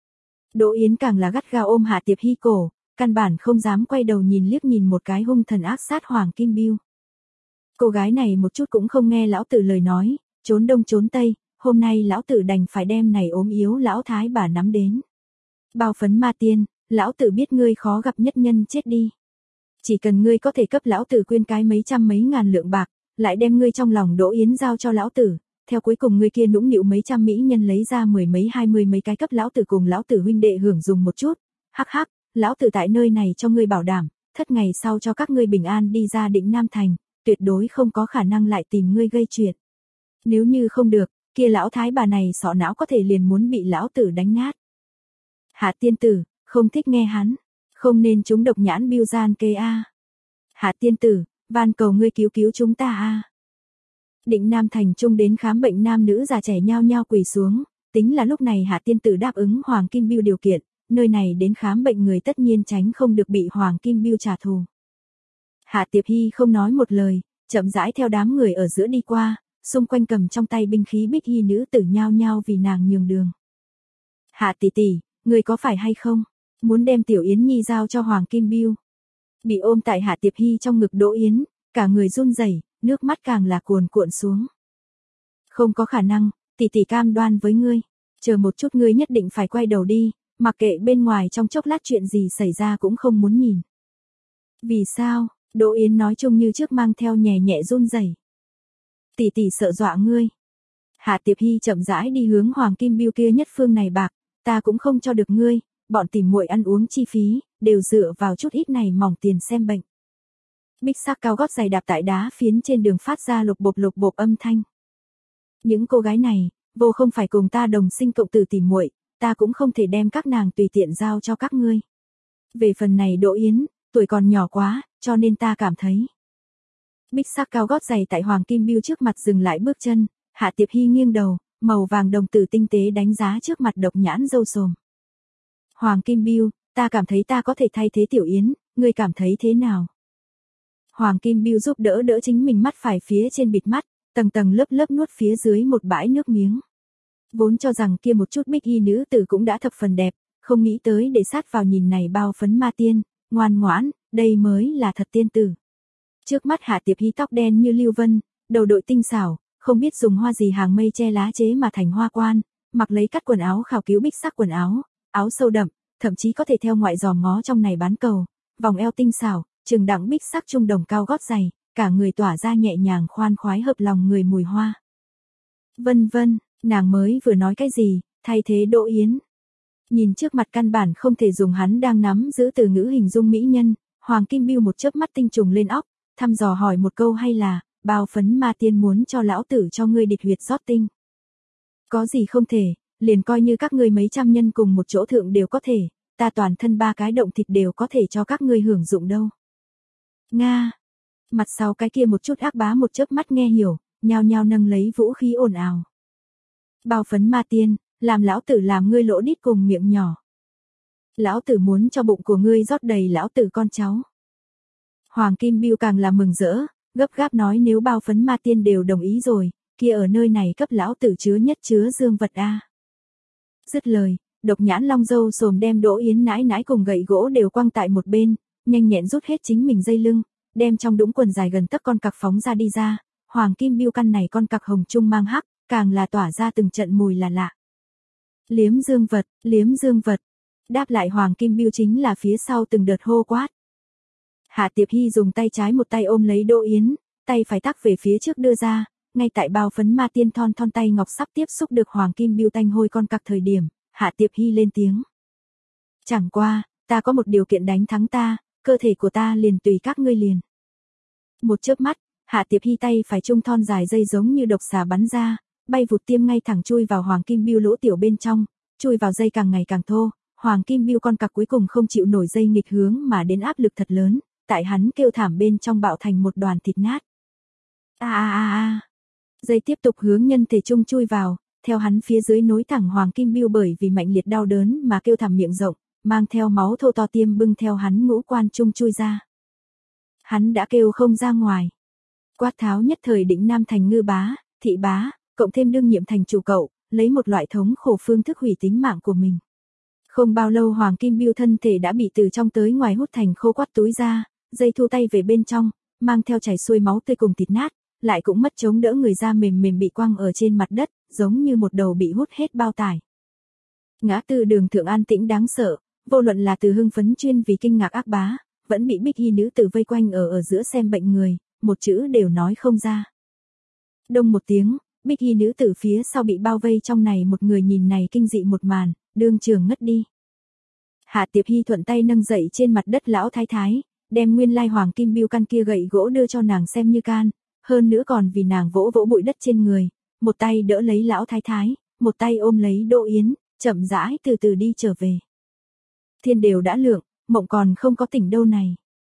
Đỗ Yến càng là gắt gao ôm Hạ Tiệp Hy cổ, căn bản không dám quay đầu nhìn liếc nhìn một cái hung thần ác sát Hoàng Kim Biêu. Cô gái này một chút cũng không nghe lão tử lời nói, trốn đông trốn tây, hôm nay lão tử đành phải đem này ốm yếu lão thái bà nắm đến. Bao phấn ma tiên, lão tử biết ngươi khó gặp nhất nhân chết đi. Chỉ cần ngươi có thể cấp lão tử quyên cái mấy trăm mấy ngàn lượng bạc, lại đem ngươi trong lòng Đỗ Yến giao cho lão tử, theo cuối cùng ngươi kia nũng nịu mấy trăm mỹ nhân lấy ra mười mấy hai mươi mấy cái cấp lão tử cùng lão tử huynh đệ hưởng dùng một chút. Hắc hắc, lão tử tại nơi này cho ngươi bảo đảm, thất ngày sau cho các ngươi bình an đi ra định Nam thành, tuyệt đối không có khả năng lại tìm ngươi gây chuyện. Nếu như không được, kia lão thái bà này sọ não có thể liền muốn bị lão tử đánh nát. Hạ tiên tử, không thích nghe hắn, không nên chúng độc nhãn Biêu gian kê a. Hạ tiên tử, van cầu ngươi cứu cứu chúng ta a. Định Nam thành trung đến khám bệnh nam nữ già trẻ nhao nhao quỳ xuống, tính là lúc này Hạ tiên tử đáp ứng Hoàng Kim Biêu điều kiện, nơi này đến khám bệnh người tất nhiên tránh không được bị Hoàng Kim Biêu trả thù. Hạ Tiệp Hy không nói một lời, chậm rãi theo đám người ở giữa đi qua, xung quanh cầm trong tay binh khí Bích Y nữ tử nhao nhao vì nàng nhường đường. Hạ tỷ tỷ, người có phải hay không? Muốn đem Tiểu Yến Nhi giao cho Hoàng Kim Biêu. Bị ôm tại Hạ Tiệp Hy trong ngực Đỗ Yến, cả người run rẩy, nước mắt càng là cuồn cuộn xuống. Không có khả năng, tỷ tỷ cam đoan với ngươi, chờ một chút ngươi nhất định phải quay đầu đi, mặc kệ bên ngoài trong chốc lát chuyện gì xảy ra cũng không muốn nhìn. Vì sao? Đỗ Yến nói chung như trước mang theo nhẹ nhẹ run rẩy. Tỷ tỷ sợ dọa ngươi. Hạ Tiệp Hy chậm rãi đi hướng Hoàng Kim Biêu kia nhất phương này bạc, ta cũng không cho được ngươi, bọn tìm muội ăn uống chi phí, đều dựa vào chút ít này mỏng tiền xem bệnh. Bích sắc cao gót giày đạp tại đá phiến trên đường phát ra lục bộp lục bộp âm thanh. Những cô gái này, vô không phải cùng ta đồng sinh cộng tử tỉ muội, ta cũng không thể đem các nàng tùy tiện giao cho các ngươi. Về phần này Đỗ Yến, tuổi còn nhỏ quá, cho nên ta cảm thấy. Bích sắc cao gót giày tại Hoàng Kim Biêu trước mặt dừng lại bước chân, Hạ Tiệp Hy nghiêng đầu, màu vàng đồng tử tinh tế đánh giá trước mặt độc nhãn râu sồm. Hoàng Kim Biêu, ta cảm thấy ta có thể thay thế Tiểu Yến, ngươi cảm thấy thế nào? Hoàng Kim Biêu giúp đỡ đỡ chính mình mắt phải phía trên bịt mắt, tầng tầng lớp lớp nuốt phía dưới một bãi nước miếng. Vốn cho rằng kia một chút Bích Y nữ tử cũng đã thập phần đẹp, không nghĩ tới để sát vào nhìn này bao phấn ma tiên, ngoan ngoãn, đây mới là thật tiên tử. Trước mắt Hạ Tiệp Hy tóc đen như lưu vân, đầu đội tinh xảo, không biết dùng hoa gì hàng mây che lá chế mà thành hoa quan, mặc lấy cắt quần áo khảo cứu bích sắc quần áo, áo sâu đậm, thậm chí có thể theo ngoại giòm ngó trong này bán cầu, vòng eo tinh xảo, trường đẳng bích sắc trung đồng cao gót giày, cả người tỏa ra nhẹ nhàng khoan khoái hợp lòng người mùi hoa. Vân vân, nàng mới vừa nói cái gì, thay thế Đỗ Yến. Nhìn trước mặt căn bản không thể dùng hắn đang nắm giữ từ ngữ hình dung mỹ nhân, Hoàng Kim Biêu một chớp mắt tinh trùng lên óc, thăm dò hỏi một câu hay là, bao phấn ma tiên muốn cho lão tử cho ngươi địch huyệt rót tinh. Có gì không thể, liền coi như các ngươi mấy trăm nhân cùng một chỗ thượng đều có thể, ta toàn thân ba cái động thịt đều có thể cho các ngươi hưởng dụng đâu. Nga. Mặt sau cái kia một chút ác bá một chớp mắt nghe hiểu, nhao nhao nâng lấy vũ khí ồn ào. Bao phấn ma tiên, làm lão tử làm ngươi lỗ đít cùng miệng nhỏ. Lão tử muốn cho bụng của ngươi rót đầy lão tử con cháu. Hoàng Kim Biêu càng là mừng rỡ, gấp gáp nói nếu bao phấn ma tiên đều đồng ý rồi, kia ở nơi này cấp lão tử chứa nhất chứa dương vật a. Dứt lời, độc nhãn long dâu sồm đem Đỗ Yến nãi nãi cùng gậy gỗ đều quăng tại một bên, nhanh nhẹn rút hết chính mình dây lưng, đem trong đũng quần dài gần tấc con cặc phóng ra đi ra, Hoàng Kim Biêu căn này con cặc hồng trung mang hắc, càng là tỏa ra từng trận mùi là lạ. Liếm dương vật, liếm dương vật. Đáp lại Hoàng Kim Biêu chính là phía sau từng đợt hô quát. Hạ Tiệp Hy dùng tay trái một tay ôm lấy Đỗ Yến, tay phải tắc về phía trước đưa ra, ngay tại bao phấn ma tiên thon thon tay ngọc sắp tiếp xúc được Hoàng Kim Biêu tanh hôi con cặc thời điểm, Hạ Tiệp Hy lên tiếng. Chẳng qua, ta có một điều kiện đánh thắng ta, cơ thể của ta liền tùy các ngươi liền. Một chớp mắt, Hạ Tiệp Hy tay phải trung thon dài dây giống như độc xà bắn ra, bay vụt tiêm ngay thẳng chui vào Hoàng Kim Biêu lỗ tiểu bên trong, chui vào dây càng ngày càng thô, Hoàng Kim Biêu con cặc cuối cùng không chịu nổi dây nghịch hướng mà đến áp lực thật lớn, tại hắn kêu thảm bên trong bạo thành một đoàn thịt nát. A a a a. Dây tiếp tục hướng nhân thể trung chui vào, theo hắn phía dưới nối thẳng Hoàng Kim Biêu bởi vì mạnh liệt đau đớn mà kêu thảm miệng rộng, mang theo máu thô to tiêm bưng theo hắn ngũ quan trung chui ra. Hắn đã kêu không ra ngoài. Quát tháo nhất thời định nam thành ngư bá, thị bá, cộng thêm đương nhiệm thành chủ cậu, lấy một loại thống khổ phương thức hủy tính mạng của mình. Không bao lâu Hoàng Kim Biêu thân thể đã bị từ trong tới ngoài hút thành khô quắt túi ra, dây thu tay về bên trong, mang theo chảy xuôi máu tươi cùng thịt nát, lại cũng mất chống đỡ người ra mềm mềm bị quăng ở trên mặt đất, giống như một đầu bị hút hết bao tải. Ngã tư đường thượng an tĩnh đáng sợ, vô luận là từ hưng phấn chuyên vì kinh ngạc ác bá, vẫn bị Bích Y nữ tử vây quanh ở ở giữa xem bệnh người, một chữ đều nói không ra. Đông một tiếng, Bích Y nữ tử phía sau bị bao vây trong này một người nhìn này kinh dị một màn, đương trường ngất đi. Hạ Tiệp Hy thuận tay nâng dậy trên mặt đất lão thái thái, đem nguyên lai Hoàng Kim Biêu căn kia gậy gỗ đưa cho nàng xem như can, hơn nữa còn vì nàng vỗ vỗ bụi đất trên người, một tay đỡ lấy lão thái thái, một tay ôm lấy Đỗ Yến, chậm rãi từ từ đi trở về. Thiên đều đã lượng, mộng còn không có tỉnh đâu này.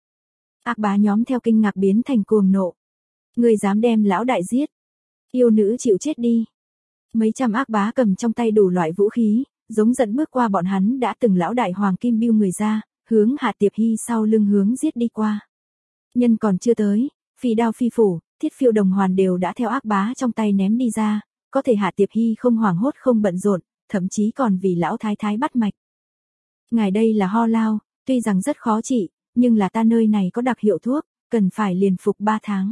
Ác bá nhóm theo kinh ngạc biến thành cuồng nộ. Người dám đem lão đại giết. Yêu nữ chịu chết đi. Mấy trăm ác bá cầm trong tay đủ loại vũ khí, giống giận bước qua bọn hắn đã từng lão đại Hoàng Kim Biêu người ra, hướng Hạ Tiệp Hy sau lưng hướng giết đi qua. Nhân còn chưa tới, phi đao phi phủ, thiết phiêu đồng hoàn đều đã theo ác bá trong tay ném đi ra, có thể Hạ Tiệp Hy không hoảng hốt không bận rộn, thậm chí còn vì lão thái thái bắt mạch. Ngài đây là ho lao, tuy rằng rất khó trị, nhưng là ta nơi này có đặc hiệu thuốc, cần phải liền phục ba tháng.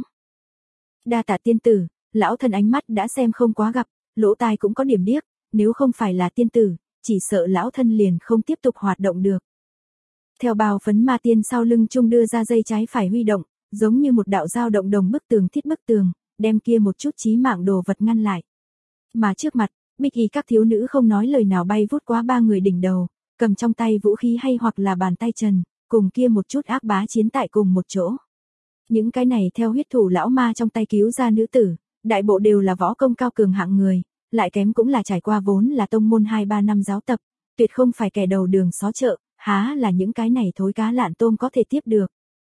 Đa tạ tiên tử, lão thân ánh mắt đã xem không quá gặp, lỗ tai cũng có điểm điếc, nếu không phải là tiên tử, chỉ sợ lão thân liền không tiếp tục hoạt động được. Theo bào phấn ma tiên sau lưng trung đưa ra dây trái phải huy động, giống như một đạo dao động đồng bức tường thiết bức tường, đem kia một chút chí mạng đồ vật ngăn lại. Mà trước mặt, bích y các thiếu nữ không nói lời nào bay vút qua ba người đỉnh đầu, cầm trong tay vũ khí hay hoặc là bàn tay trần, cùng kia một chút ác bá chiến tại cùng một chỗ. Những cái này theo huyết thủ lão ma trong tay cứu ra nữ tử, đại bộ đều là võ công cao cường hạng người, lại kém cũng là trải qua vốn là tông môn hai ba năm giáo tập, tuyệt không phải kẻ đầu đường xó chợ, há là những cái này thối cá lạn tôm có thể tiếp được.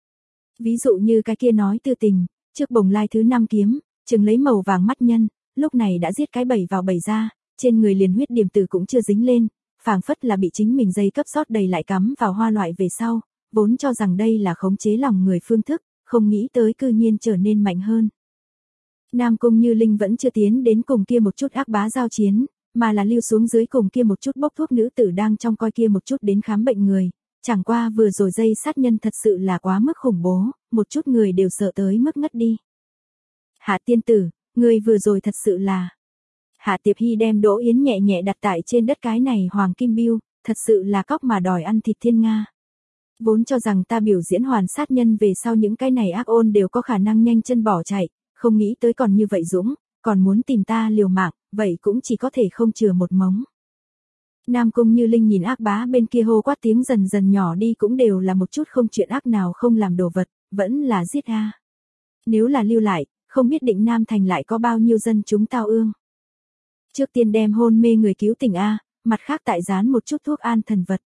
Ví dụ như cái kia nói tư tình, trước bồng lai thứ năm kiếm, chừng lấy màu vàng mắt nhân, lúc này đã giết cái bầy vào bầy ra, trên người liền huyết điểm tử cũng chưa dính lên, phảng phất là bị chính mình dây cấp sót đầy lại cắm vào hoa loại về sau, vốn cho rằng đây là khống chế lòng người phương thức, không nghĩ tới cư nhiên trở nên mạnh hơn. Nam Cung Như Linh vẫn chưa tiến đến cùng kia một chút ác bá giao chiến, mà là lưu xuống dưới cùng kia một chút bốc thuốc nữ tử đang trong coi kia một chút đến khám bệnh người, chẳng qua vừa rồi dây sát nhân thật sự là quá mức khủng bố, một chút người đều sợ tới mức ngất đi. Hạ tiên tử, người vừa rồi thật sự là... Hạ Tiệp Hy đem Đỗ Yến nhẹ nhẹ đặt tại trên đất cái này hoàng kim biêu, thật sự là cóc mà đòi ăn thịt thiên nga. Vốn cho rằng ta biểu diễn hoàn sát nhân về sau những cái này ác ôn đều có khả năng nhanh chân bỏ chạy, không nghĩ tới còn như vậy dũng, còn muốn tìm ta liều mạng, vậy cũng chỉ có thể không chừa một mống. Nam Cung Như Linh nhìn ác bá bên kia hô quát tiếng dần dần nhỏ đi cũng đều là một chút không chuyện ác nào không làm đồ vật, vẫn là giết a. Nếu là lưu lại, không biết định Nam Thành lại có bao nhiêu dân chúng tao ương. Trước tiên đem hôn mê người cứu tỉnh a, mặt khác tại dán một chút thuốc an thần vật.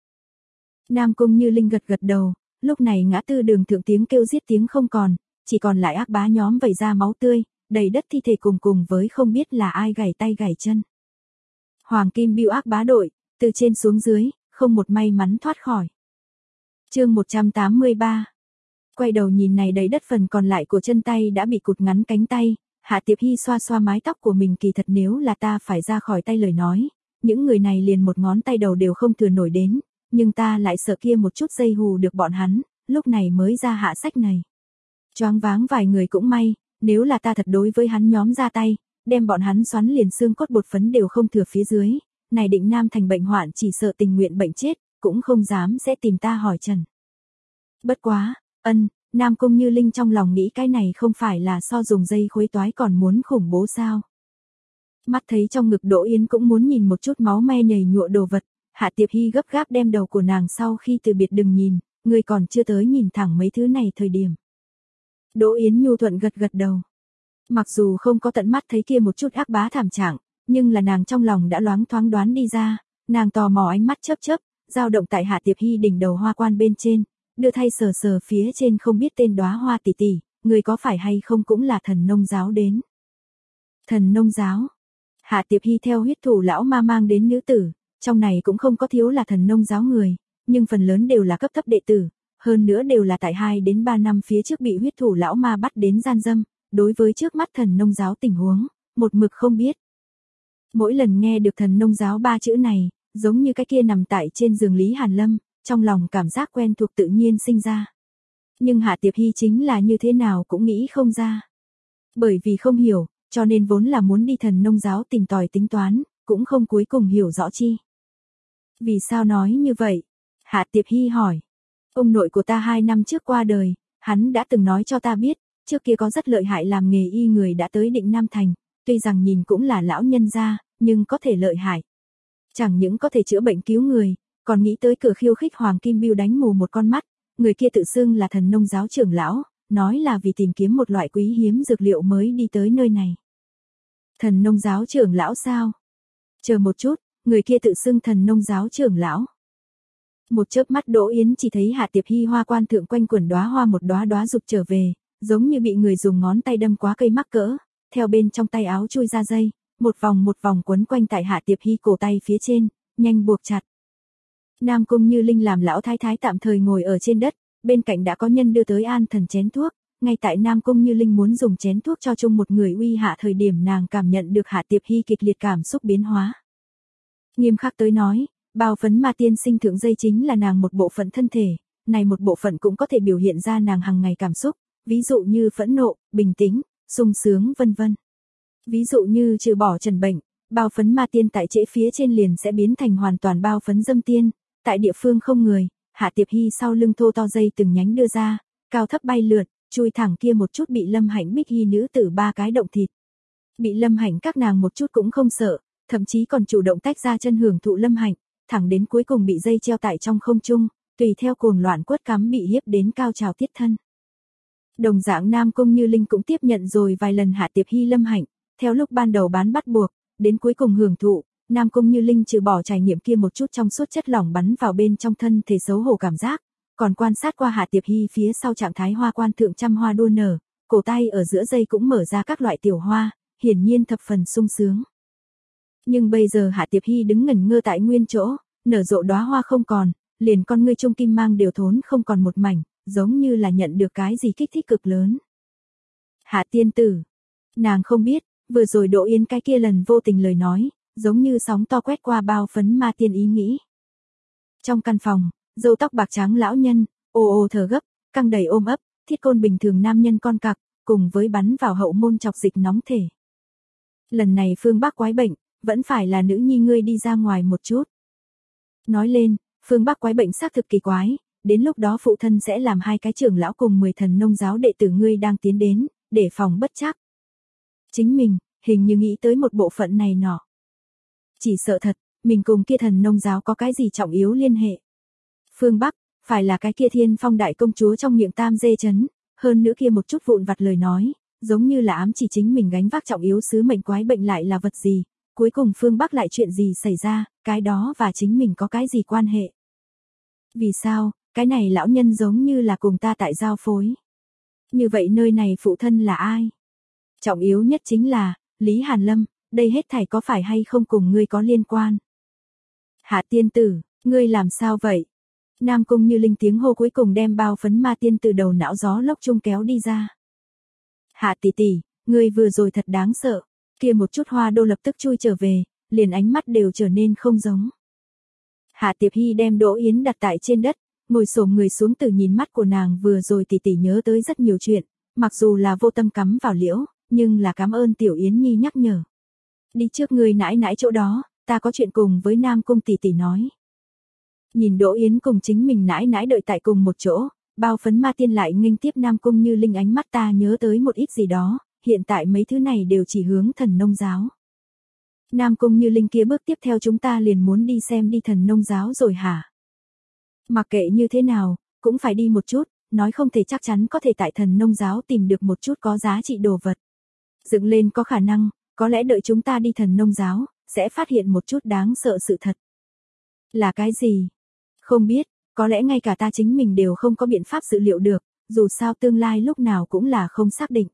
Nam Cung Như Linh gật gật đầu, lúc này ngã tư đường thượng tiếng kêu giết tiếng không còn, chỉ còn lại ác bá nhóm vẩy ra máu tươi, đầy đất thi thể cùng cùng với không biết là ai gảy tay gảy chân. Hoàng kim biêu ác bá đội, từ trên xuống dưới, không một may mắn thoát khỏi. Chương một trăm tám mươi ba. Quay đầu nhìn này đầy đất phần còn lại của chân tay đã bị cụt ngắn cánh tay, Hạ Tiệp Hy xoa xoa mái tóc của mình, kỳ thật nếu là ta phải ra khỏi tay lời nói, những người này liền một ngón tay đầu đều không thừa nổi đến, nhưng ta lại sợ kia một chút dây hù được bọn hắn, lúc này mới ra hạ sách này. Choáng váng vài người cũng may, nếu là ta thật đối với hắn nhóm ra tay, đem bọn hắn xoắn liền xương cốt bột phấn đều không thừa phía dưới, này định Nam Thành bệnh hoạn chỉ sợ tình nguyện bệnh chết, cũng không dám sẽ tìm ta hỏi trần. Bất quá, ân, Nam Cung Như Linh trong lòng nghĩ cái này không phải là so dùng dây khối toái còn muốn khủng bố sao. Mắt thấy trong ngực Đỗ Yến cũng muốn nhìn một chút máu me nhầy nhụa đồ vật, Hạ Tiệp Hy gấp gáp đem đầu của nàng sau khi từ biệt đừng nhìn, người còn chưa tới nhìn thẳng mấy thứ này thời điểm. Đỗ Yến nhu thuận gật gật đầu. Mặc dù không có tận mắt thấy kia một chút ác bá thảm trạng, nhưng là nàng trong lòng đã loáng thoáng đoán đi ra, nàng tò mò ánh mắt chớp chớp, dao động tại Hạ Tiệp Hy đỉnh đầu hoa quan bên trên, đưa thay sờ sờ phía trên không biết tên đóa hoa tỷ tỷ, người có phải hay không cũng là thần nông giáo đến. Thần nông giáo. Hạ Tiệp Hy theo huyết thủ lão ma mang đến nữ tử, trong này cũng không có thiếu là thần nông giáo người, nhưng phần lớn đều là cấp thấp đệ tử, hơn nữa đều là tại hai đến ba năm phía trước bị huyết thủ lão ma bắt đến gian dâm, đối với trước mắt thần nông giáo tình huống, một mực không biết. Mỗi lần nghe được thần nông giáo ba chữ này, giống như cái kia nằm tại trên giường Lý Hàn Lâm, trong lòng cảm giác quen thuộc tự nhiên sinh ra. Nhưng Hạ Tiệp Hy chính là như thế nào cũng nghĩ không ra. Bởi vì không hiểu, cho nên vốn là muốn đi thần nông giáo tìm tòi tính toán, cũng không cuối cùng hiểu rõ chi. Vì sao nói như vậy? Hạ Tiệp Hy hỏi. Ông nội của ta hai năm trước qua đời, hắn đã từng nói cho ta biết, trước kia có rất lợi hại làm nghề y người đã tới định Nam Thành, tuy rằng nhìn cũng là lão nhân gia, nhưng có thể lợi hại. Chẳng những có thể chữa bệnh cứu người, còn nghĩ tới cửa khiêu khích hoàng kim biêu đánh mù một con mắt, người kia tự xưng là thần nông giáo trưởng lão, nói là vì tìm kiếm một loại quý hiếm dược liệu mới đi tới nơi này. Thần nông giáo trưởng lão sao? Chờ một chút, người kia tự xưng thần nông giáo trưởng lão. Một chớp mắt Đỗ Yến chỉ thấy Hạ Tiệp Hy hoa quan thượng quanh quần đóa hoa một đóa đóa rụt trở về, giống như bị người dùng ngón tay đâm quá cây mắc cỡ, theo bên trong tay áo chui ra dây, một vòng một vòng quấn quanh tại Hạ Tiệp Hy cổ tay phía trên, nhanh buộc chặt. Nam Cung Như Linh làm lão thái thái tạm thời ngồi ở trên đất, bên cạnh đã có nhân đưa tới an thần chén thuốc, ngay tại Nam Cung Như Linh muốn dùng chén thuốc cho chung một người uy hạ thời điểm nàng cảm nhận được Hạ Tiệp Hy kịch liệt cảm xúc biến hóa. Nghiêm khắc tới nói, bao phấn ma tiên sinh thượng dây chính là nàng một bộ phận thân thể, này một bộ phận cũng có thể biểu hiện ra nàng hàng ngày cảm xúc, ví dụ như phẫn nộ, bình tĩnh, sung sướng vân vân. Ví dụ như trừ bỏ trần bệnh, bao phấn ma tiên tại trễ phía trên liền sẽ biến thành hoàn toàn bao phấn dâm tiên, tại địa phương không người, Hạ Tiệp Hy sau lưng thô to dây từng nhánh đưa ra, cao thấp bay lượn, chui thẳng kia một chút bị Lâm Hạnh Bích Hy nữ tử ba cái động thịt. Bị Lâm Hạnh các nàng một chút cũng không sợ, thậm chí còn chủ động tách ra chân hưởng thụ Lâm Hạnh, thẳng đến cuối cùng bị dây treo tại trong không trung, tùy theo cuồng loạn quất cắm bị hiếp đến cao trào tiết thân. Đồng dạng Nam Cung Như Linh cũng tiếp nhận rồi vài lần Hạ Tiệp Hy Lâm Hạnh, theo lúc ban đầu bán bắt buộc, đến cuối cùng hưởng thụ, Nam Cung Như Linh trừ bỏ trải nghiệm kia một chút trong suốt chất lỏng bắn vào bên trong thân thể xấu hổ cảm giác, còn quan sát qua Hạ Tiệp Hy phía sau trạng thái hoa quan thượng trăm hoa đua nở, cổ tay ở giữa dây cũng mở ra các loại tiểu hoa, hiển nhiên thập phần sung sướng. Nhưng bây giờ Hạ Tiệp Hy đứng ngẩn ngơ tại nguyên chỗ, nở rộ đóa hoa không còn, liền con ngươi trung kim mang đều thốn không còn một mảnh, giống như là nhận được cái gì kích thích cực lớn. Hạ tiên tử, nàng không biết, vừa rồi Đỗ Yến cái kia lần vô tình lời nói, giống như sóng to quét qua bao phấn ma tiên ý nghĩ. Trong căn phòng, râu tóc bạc trắng lão nhân, ồ ồ thở gấp, căng đầy ôm ấp, thiết côn bình thường nam nhân con cặc, cùng với bắn vào hậu môn chọc dịch nóng thể. Lần này phương Bắc quái bệnh, vẫn phải là nữ nhi ngươi đi ra ngoài một chút. Nói lên, phương Bắc quái bệnh xác thực kỳ quái, đến lúc đó phụ thân sẽ làm hai cái trưởng lão cùng mười thần nông giáo đệ tử ngươi đang tiến đến, để phòng bất trắc. Chính mình, hình như nghĩ tới một bộ phận này nọ. Chỉ sợ thật, mình cùng kia thần nông giáo có cái gì trọng yếu liên hệ. Phương Bắc, phải là cái kia Thiên Phong đại công chúa trong miệng tam dê chấn, hơn nữa kia một chút vụn vặt lời nói, giống như là ám chỉ chính mình gánh vác trọng yếu sứ mệnh quái bệnh lại là vật gì, cuối cùng Phương Bắc lại chuyện gì xảy ra, cái đó và chính mình có cái gì quan hệ. Vì sao, cái này lão nhân giống như là cùng ta tại giao phối. Như vậy nơi này phụ thân là ai? Trọng yếu nhất chính là, Lý Hàn Lâm, đây hết thảy có phải hay không cùng ngươi có liên quan? Hạ tiên tử, ngươi làm sao vậy? Nam Cung Như Linh tiếng hô cuối cùng đem bao phấn ma tiên từ đầu não gió lốc trung kéo đi ra. Hạ tỷ tỷ, ngươi vừa rồi thật đáng sợ, kia một chút hoa đô lập tức chui trở về, liền ánh mắt đều trở nên không giống. Hạ Tiệp Hy đem Đỗ Yến đặt tại trên đất, ngồi xổm người xuống từ nhìn mắt của nàng vừa rồi tỷ tỷ nhớ tới rất nhiều chuyện, mặc dù là vô tâm cắm vào liễu, nhưng là cảm ơn tiểu Yến Nhi nhắc nhở. Đi trước người nãi nãi chỗ đó, ta có chuyện cùng với Nam Cung tỷ tỷ nói. Nhìn Đỗ Yến cùng chính mình nãi nãi đợi tại cùng một chỗ, bao phấn ma tiên lại nghênh tiếp Nam Cung Như Linh ánh mắt ta nhớ tới một ít gì đó, hiện tại mấy thứ này đều chỉ hướng thần nông giáo. Nam Cung Như Linh kia bước tiếp theo chúng ta liền muốn đi xem đi thần nông giáo rồi hả? Mặc kệ như thế nào, cũng phải đi một chút, nói không thể chắc chắn có thể tại thần nông giáo tìm được một chút có giá trị đồ vật. Dựng lên có khả năng, có lẽ đợi chúng ta đi thần nông giáo, sẽ phát hiện một chút đáng sợ sự thật. Là cái gì? Không biết, có lẽ ngay cả ta chính mình đều không có biện pháp dự liệu được, dù sao tương lai lúc nào cũng là không xác định.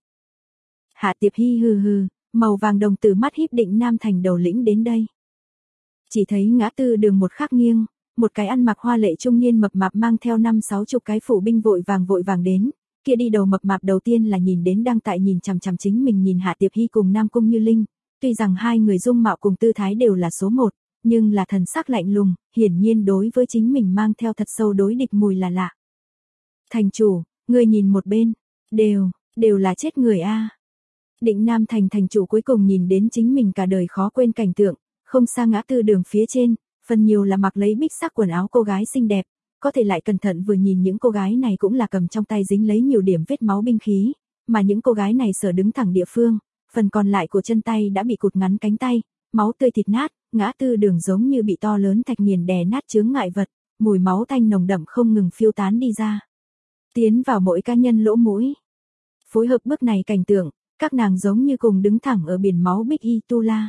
Hạ Tiệp Hy hừ hừ, màu vàng đồng tử mắt híp định Nam Thành đầu lĩnh đến đây. Chỉ thấy ngã tư đường một khắc nghiêng, một cái ăn mặc hoa lệ trung niên mập mạp mang theo năm sáu chục cái phủ binh vội vàng vội vàng đến, kia đi đầu mập mạp đầu tiên là nhìn đến đang tại nhìn chằm chằm chính mình nhìn Hạ Tiệp Hy cùng Nam Cung Như Linh, tuy rằng hai người dung mạo cùng tư thái đều là số một, nhưng là thần sắc lạnh lùng, hiển nhiên đối với chính mình mang theo thật sâu đối địch mùi là lạ. Thành chủ, người nhìn một bên, đều, đều là chết người a. Định Nam Thành thành chủ cuối cùng nhìn đến chính mình cả đời khó quên cảnh tượng, không xa ngã tư đường phía trên, phần nhiều là mặc lấy bích sắc quần áo cô gái xinh đẹp, có thể lại cẩn thận vừa nhìn những cô gái này cũng là cầm trong tay dính lấy nhiều điểm vết máu binh khí, mà những cô gái này sở đứng thẳng địa phương, phần còn lại của chân tay đã bị cụt ngắn cánh tay, máu tươi thịt nát, ngã tư đường giống như bị to lớn thạch nghiền đè nát chướng ngại vật, mùi máu tanh nồng đậm không ngừng phiêu tán đi ra. Tiến vào mỗi cá nhân lỗ mũi. Phối hợp bước này cảnh tượng, các nàng giống như cùng đứng thẳng ở biển máu Bích Y Tu La.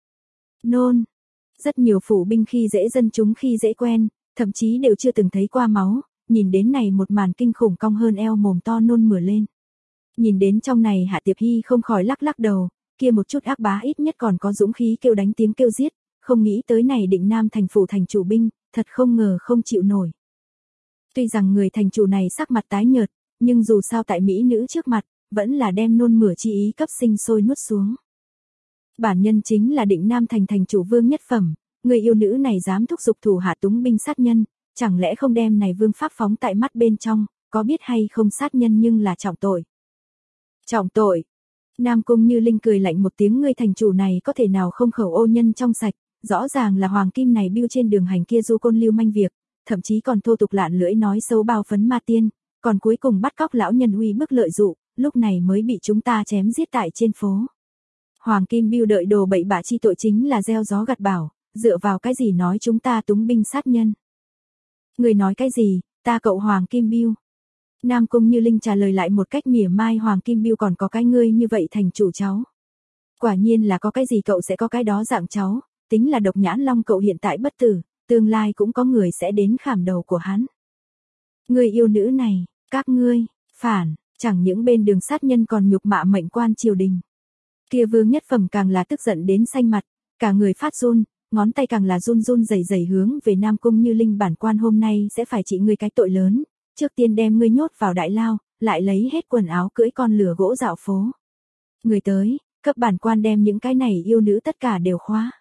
Nôn. Rất nhiều phủ binh khi dễ dân chúng khi dễ quen, thậm chí đều chưa từng thấy qua máu, nhìn đến này một màn kinh khủng cong hơn eo mồm to nôn mửa lên. Nhìn đến trong này Hạ Tiệp Hy không khỏi lắc lắc đầu, kia một chút ác bá ít nhất còn có dũng khí kêu đánh tiếng kêu giết, không nghĩ tới này Định Nam thành phủ thành chủ binh, thật không ngờ không chịu nổi. Tuy rằng người thành chủ này sắc mặt tái nhợt, nhưng dù sao tại mỹ nữ trước mặt, vẫn là đem nôn mửa chi ý cấp sinh sôi nuốt xuống. Bản nhân chính là Định Nam Thành thành chủ Vương Nhất Phẩm, người yêu nữ này dám thúc giục thủ hạ túng binh sát nhân, chẳng lẽ không đem này vương pháp phóng tại mắt bên trong, có biết hay không sát nhân nhưng là trọng tội. Trọng tội. Nam Cung Như Linh cười lạnh một tiếng, ngươi thành chủ này có thể nào không khẩu ô nhân trong sạch, rõ ràng là hoàng kim này biêu trên đường hành kia du côn lưu manh việc, thậm chí còn thô tục lạn lưỡi nói xấu Bao Phấn Ma Tiên, còn cuối cùng bắt cóc lão nhân uy bức lợi dụ, lúc này mới bị chúng ta chém giết tại trên phố. Hoàng kim biêu đợi đồ bậy bạ chi tội chính là gieo gió gặt bão, dựa vào cái gì nói chúng ta túng binh sát nhân? Người nói cái gì, ta cậu Hoàng kim biêu. Nam Cung Như Linh trả lời lại một cách mỉa mai, Hoàng kim biêu còn có cái ngươi như vậy thành chủ cháu. Quả nhiên là có cái gì cậu sẽ có cái đó dạng cháu, tính là Độc Nhãn Long cậu hiện tại bất tử, tương lai cũng có người sẽ đến khảm đầu của hắn. Người yêu nữ này, các ngươi, phản, chẳng những bên đường sát nhân còn nhục mạ mệnh quan triều đình. Kia Vương Nhất Phẩm càng là tức giận đến xanh mặt, cả người phát run, ngón tay càng là run run rẩy rẩy hướng về Nam Cung Như Linh, bản quan hôm nay sẽ phải trị ngươi cái tội lớn, trước tiên đem ngươi nhốt vào đại lao, lại lấy hết quần áo cưỡi con lửa gỗ dạo phố. Người tới, cấp bản quan đem những cái này yêu nữ tất cả đều khóa.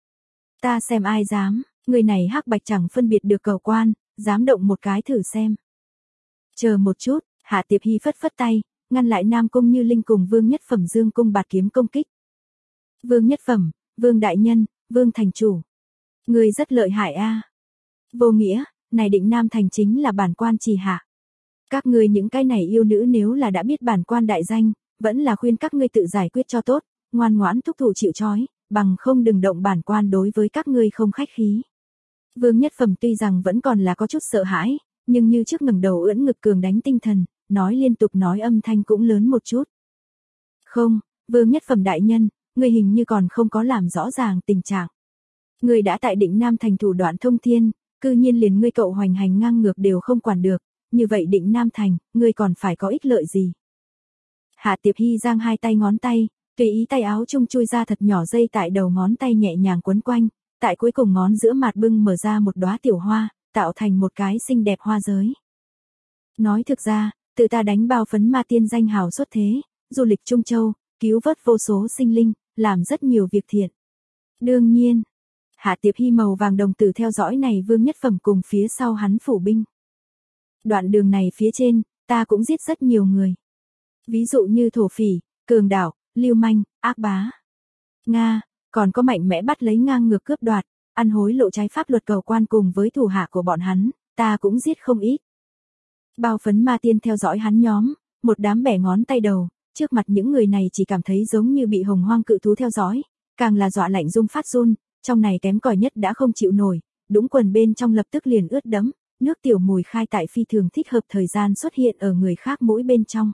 Ta xem ai dám, người này hắc bạch chẳng phân biệt được cầu quan, dám động một cái thử xem. Chờ một chút, Hạ Tiệp Hy phất phất tay, ngăn lại Nam Cung Như Linh cùng Vương Nhất Phẩm dương cung bạt kiếm công kích. Vương Nhất Phẩm, Vương Đại Nhân, Vương Thành Chủ. Người rất lợi hại a. Vô nghĩa, này Định Nam Thành chính là bản quan trì hạ. Các ngươi những cái này yêu nữ nếu là đã biết bản quan đại danh, vẫn là khuyên các ngươi tự giải quyết cho tốt, ngoan ngoãn thúc thủ chịu trói, bằng không đừng động bản quan đối với các ngươi không khách khí. Vương Nhất Phẩm tuy rằng vẫn còn là có chút sợ hãi, nhưng như trước ngẩng đầu ưỡn ngực cường đánh tinh thần, nói liên tục nói âm thanh cũng lớn một chút. Không, Vương Nhất Phẩm đại nhân, ngươi hình như còn không có làm rõ ràng tình trạng. Ngươi đã tại Định Nam Thành thủ đoạn thông thiên, cư nhiên liền ngươi cậu hoành hành ngang ngược đều không quản được, như vậy Định Nam Thành, ngươi còn phải có ích lợi gì? Hạ Tiệp Hy giang hai tay ngón tay, tùy ý tay áo trung chui ra thật nhỏ dây tại đầu ngón tay nhẹ nhàng quấn quanh, tại cuối cùng ngón giữa mạt bưng mở ra một đóa tiểu hoa, tạo thành một cái xinh đẹp hoa giới. Nói thực ra, tự ta đánh Bao Phấn Ma Tiên danh hào xuất thế, du lịch Trung Châu, cứu vớt vô số sinh linh, làm rất nhiều việc thiện. Đương nhiên, Hạ Tiệp Hy màu vàng đồng tử theo dõi này Vương Nhất Phẩm cùng phía sau hắn phủ binh. Đoạn đường này phía trên, ta cũng giết rất nhiều người. Ví dụ như thổ phỉ, cường đảo, lưu manh, ác bá. Nga, còn có mạnh mẽ bắt lấy ngang ngược cướp đoạt, ăn hối lộ trái pháp luật cầu quan cùng với thủ hạ của bọn hắn, ta cũng giết không ít. Bao Phấn Ma Tiên theo dõi hắn nhóm, một đám bẻ ngón tay đầu, trước mặt những người này chỉ cảm thấy giống như bị hồng hoang cự thú theo dõi, càng là dọa lạnh rung phát run, trong này kém cỏi nhất đã không chịu nổi, đũng quần bên trong lập tức liền ướt đẫm, nước tiểu mùi khai tại phi thường thích hợp thời gian xuất hiện ở người khác mũi bên trong.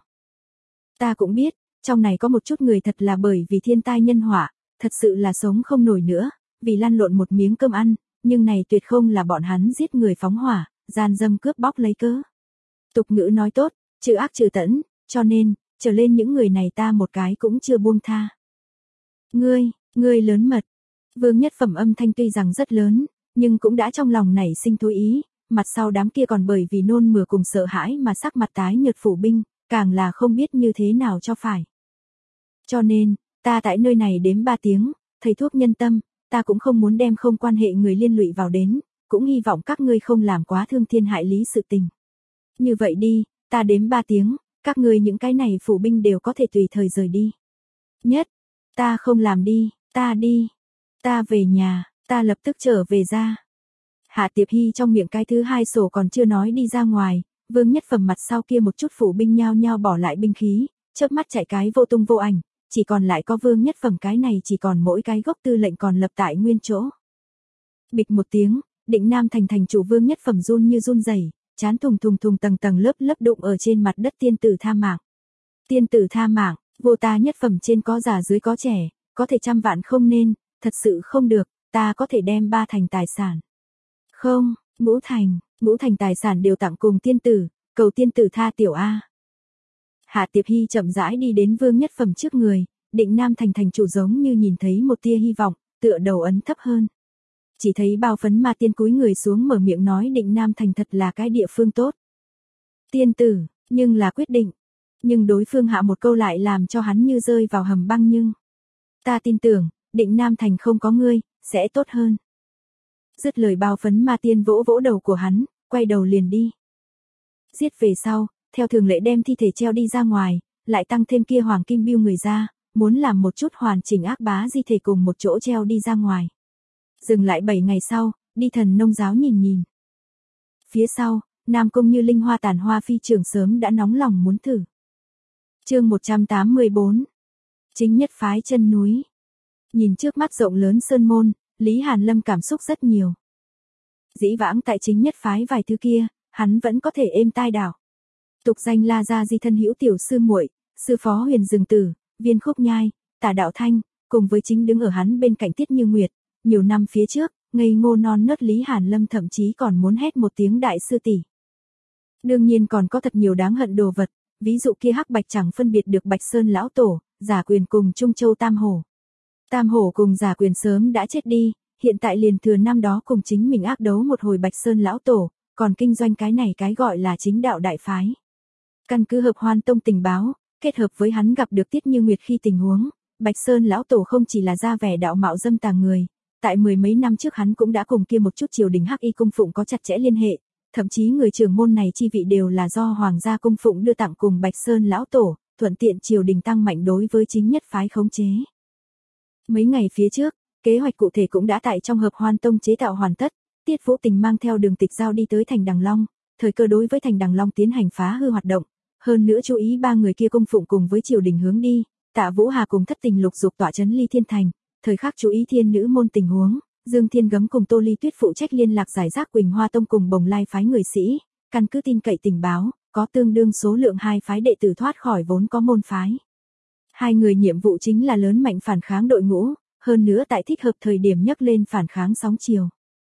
Ta cũng biết, trong này có một chút người thật là bởi vì thiên tai nhân họa, thật sự là sống không nổi nữa, vì lăn lộn một miếng cơm ăn, nhưng này tuyệt không là bọn hắn giết người phóng hỏa, gian dâm cướp bóc lấy cớ. Tục ngữ nói tốt, trừ ác trừ tẫn, cho nên, trở lên những người này ta một cái cũng chưa buông tha. Ngươi, ngươi lớn mật. Vương Nhất Phẩm âm thanh tuy rằng rất lớn, nhưng cũng đã trong lòng nảy sinh thối ý, mặt sau đám kia còn bởi vì nôn mửa cùng sợ hãi mà sắc mặt tái nhợt phủ binh, càng là không biết như thế nào cho phải. Cho nên, ta tại nơi này đếm ba tiếng, thầy thuốc nhân tâm, ta cũng không muốn đem không quan hệ người liên lụy vào đến, cũng hy vọng các ngươi không làm quá thương thiên hại lý sự tình. Như vậy đi, ta đếm ba tiếng, các ngươi những cái này phủ binh đều có thể tùy thời rời đi. Nhất, ta không làm đi, ta đi, ta về nhà, ta lập tức trở về ra. Hạ Tiệp Hy trong miệng cái thứ hai sổ còn chưa nói đi ra ngoài, Vương Nhất Phẩm mặt sau kia một chút phủ binh nhao nhao bỏ lại binh khí, chớp mắt chạy cái vô tung vô ảnh, chỉ còn lại có Vương Nhất Phẩm cái này chỉ còn mỗi cái gốc tư lệnh còn lập tại nguyên chỗ. Bịch một tiếng, Định Nam Thành thành chủ Vương Nhất Phẩm run như run rẩy, chán thùng thùng thùng tầng tầng lớp lớp đụng ở trên mặt đất. Tiên tử tha mạng. Tiên tử tha mạng, vô ta Nhất Phẩm trên có già dưới có trẻ, có thể trăm vạn không nên, thật sự không được, ta có thể đem ba thành tài sản. Không, ngũ thành, ngũ thành tài sản đều tặng cùng tiên tử, cầu tiên tử tha tiểu A. Hạ Tiệp Hy chậm rãi đi đến Vương Nhất Phẩm trước người, Định Nam Thành thành chủ giống như nhìn thấy một tia hy vọng, tựa đầu ấn thấp hơn. Chỉ thấy Bao Phấn Ma Tiên cúi người xuống mở miệng nói Định Nam Thành thật là cái địa phương tốt. Tiên tử, Nhưng là quyết định. Nhưng đối phương hạ một câu lại làm cho hắn như rơi vào hầm băng nhưng. Ta tin tưởng, Định Nam Thành không có ngươi, sẽ tốt hơn. Dứt lời bao phấn ma tiên vỗ vỗ đầu của hắn, quay đầu liền đi. Giết về sau, theo thường lệ đem thi thể treo đi ra ngoài, lại tăng thêm kia hoàng kim biêu người ra, muốn làm một chút hoàn chỉnh ác bá di thể cùng một chỗ treo đi ra ngoài. Dừng lại bảy ngày sau, đi Thần Nông giáo nhìn nhìn. Phía sau, Nam Cung Như linh hoa tàn hoa phi trường sớm đã nóng lòng muốn thử. Chương một trăm tám mươi bốn. Chính nhất phái chân núi. Nhìn trước mắt rộng lớn sơn môn, Lý Hàn Lâm cảm xúc rất nhiều. Dĩ vãng tại chính nhất phái vài thứ kia, hắn vẫn có thể êm tai đảo. Tục danh La Gia Di thân hữu tiểu sư muội, sư phó Huyền Dừng Tử, Viên Khúc Nhai, Tả Đạo Thanh, cùng với chính đứng ở hắn bên cạnh Tiết Như Nguyệt, nhiều năm phía trước, ngây ngô non nớt Lý Hàn Lâm thậm chí còn muốn hét một tiếng đại sư tỷ. Đương nhiên còn có thật nhiều đáng hận đồ vật, ví dụ kia hắc bạch chẳng phân biệt được Bạch Sơn lão tổ, Giả Quyền cùng Trung Châu Tam Hổ. Tam Hổ cùng Giả Quyền sớm đã chết đi, hiện tại liền thừa năm đó cùng chính mình ác đấu một hồi Bạch Sơn lão tổ, còn kinh doanh cái này cái gọi là chính đạo đại phái. Căn cứ Hợp Hoan Tông tình báo, kết hợp với hắn gặp được Tiết Như Nguyệt khi tình huống, Bạch Sơn lão tổ không chỉ là ra vẻ đạo mạo dâm tà người, tại mười mấy năm trước hắn cũng đã cùng kia một chút triều đình Hắc Y cung phụng có chặt chẽ liên hệ, thậm chí người trưởng môn này chi vị đều là do hoàng gia cung phụng đưa tặng cùng Bạch Sơn lão tổ, thuận tiện triều đình tăng mạnh đối với chính nhất phái khống chế. Mấy ngày phía trước, kế hoạch cụ thể cũng đã tại trong Hợp Hoan Tông chế tạo hoàn tất, Tiết Vũ Tình mang theo Đường Tịch Giao đi tới thành Đằng Long, thời cơ đối với thành Đằng Long tiến hành phá hư hoạt động, hơn nữa chú ý ba người kia cung phụng cùng với triều đình hướng đi, Tạ Vũ Hà cùng Thất Tình Lục Dục tọa trấn Ly Thiên Thành, thời khắc chú ý thiên nữ môn tình huống, Dương Thiên Gấm cùng Tô Ly Tuyết phụ trách liên lạc giải rác Quỳnh Hoa Tông cùng Bồng Lai phái người sĩ, căn cứ tin cậy tình báo, có tương đương số lượng hai phái đệ tử thoát khỏi vốn có môn phái. Hai người nhiệm vụ chính là lớn mạnh phản kháng đội ngũ, hơn nữa tại thích hợp thời điểm nhấc lên phản kháng sóng chiều.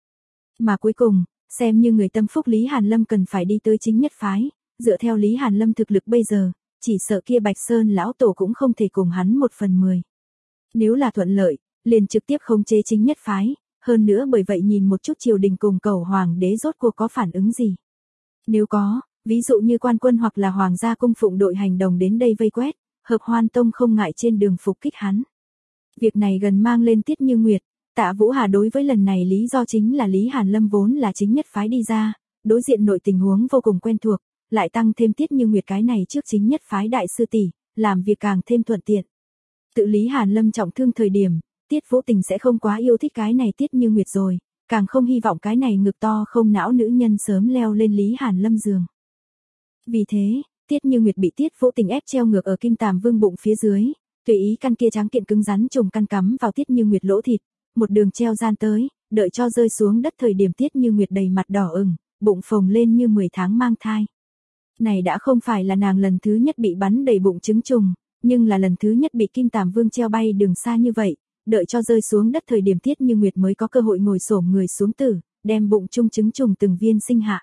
Mà cuối cùng, xem như người tâm phúc Lý Hàn Lâm cần phải đi tới chính nhất phái, dựa theo Lý Hàn Lâm thực lực bây giờ, chỉ sợ kia Bạch Sơn lão tổ cũng không thể cùng hắn một phần mười. Nếu là thuận lợi, liền trực tiếp khống chế chính nhất phái, hơn nữa bởi vậy nhìn một chút triều đình cùng cầu hoàng đế rốt cuộc có phản ứng gì. Nếu có, ví dụ như quan quân hoặc là hoàng gia cung phụng đội hành đồng đến đây vây quét, Hợp Hoan Tông không ngại trên đường phục kích hắn. Việc này gần mang lên Tiết Như Nguyệt, Tạ Vũ Hà đối với lần này lý do chính là Lý Hàn Lâm vốn là chính nhất phái đi ra, đối diện nội tình huống vô cùng quen thuộc, lại tăng thêm Tiết Như Nguyệt cái này trước chính nhất phái đại sư tỷ, làm việc càng thêm thuận tiện. Tự Lý Hàn Lâm trọng thương thời điểm, Tiết Vũ Tình sẽ không quá yêu thích cái này Tiết Như Nguyệt rồi, càng không hy vọng cái này ngực to không não nữ nhân sớm leo lên Lý Hàn Lâm giường. Vì thế, Tiết Như Nguyệt bị Tiết Vũ Tình ép treo ngược ở Kim Tàm Vương bụng phía dưới, tùy ý căn kia tráng kiện cứng rắn trùng căn cắm vào Tiết Như Nguyệt lỗ thịt, một đường treo gian tới, đợi cho rơi xuống đất thời điểm Tiết Như Nguyệt đầy mặt đỏ ửng, bụng phồng lên như mười tháng mang thai. Này đã không phải là nàng lần thứ nhất bị bắn đầy bụng trứng trùng, nhưng là lần thứ nhất bị Kim Tàm Vương treo bay đường xa như vậy, đợi cho rơi xuống đất thời điểm Tiết Như Nguyệt mới có cơ hội ngồi xổm người xuống tử, đem bụng chung trứng trùng từng viên sinh hạ.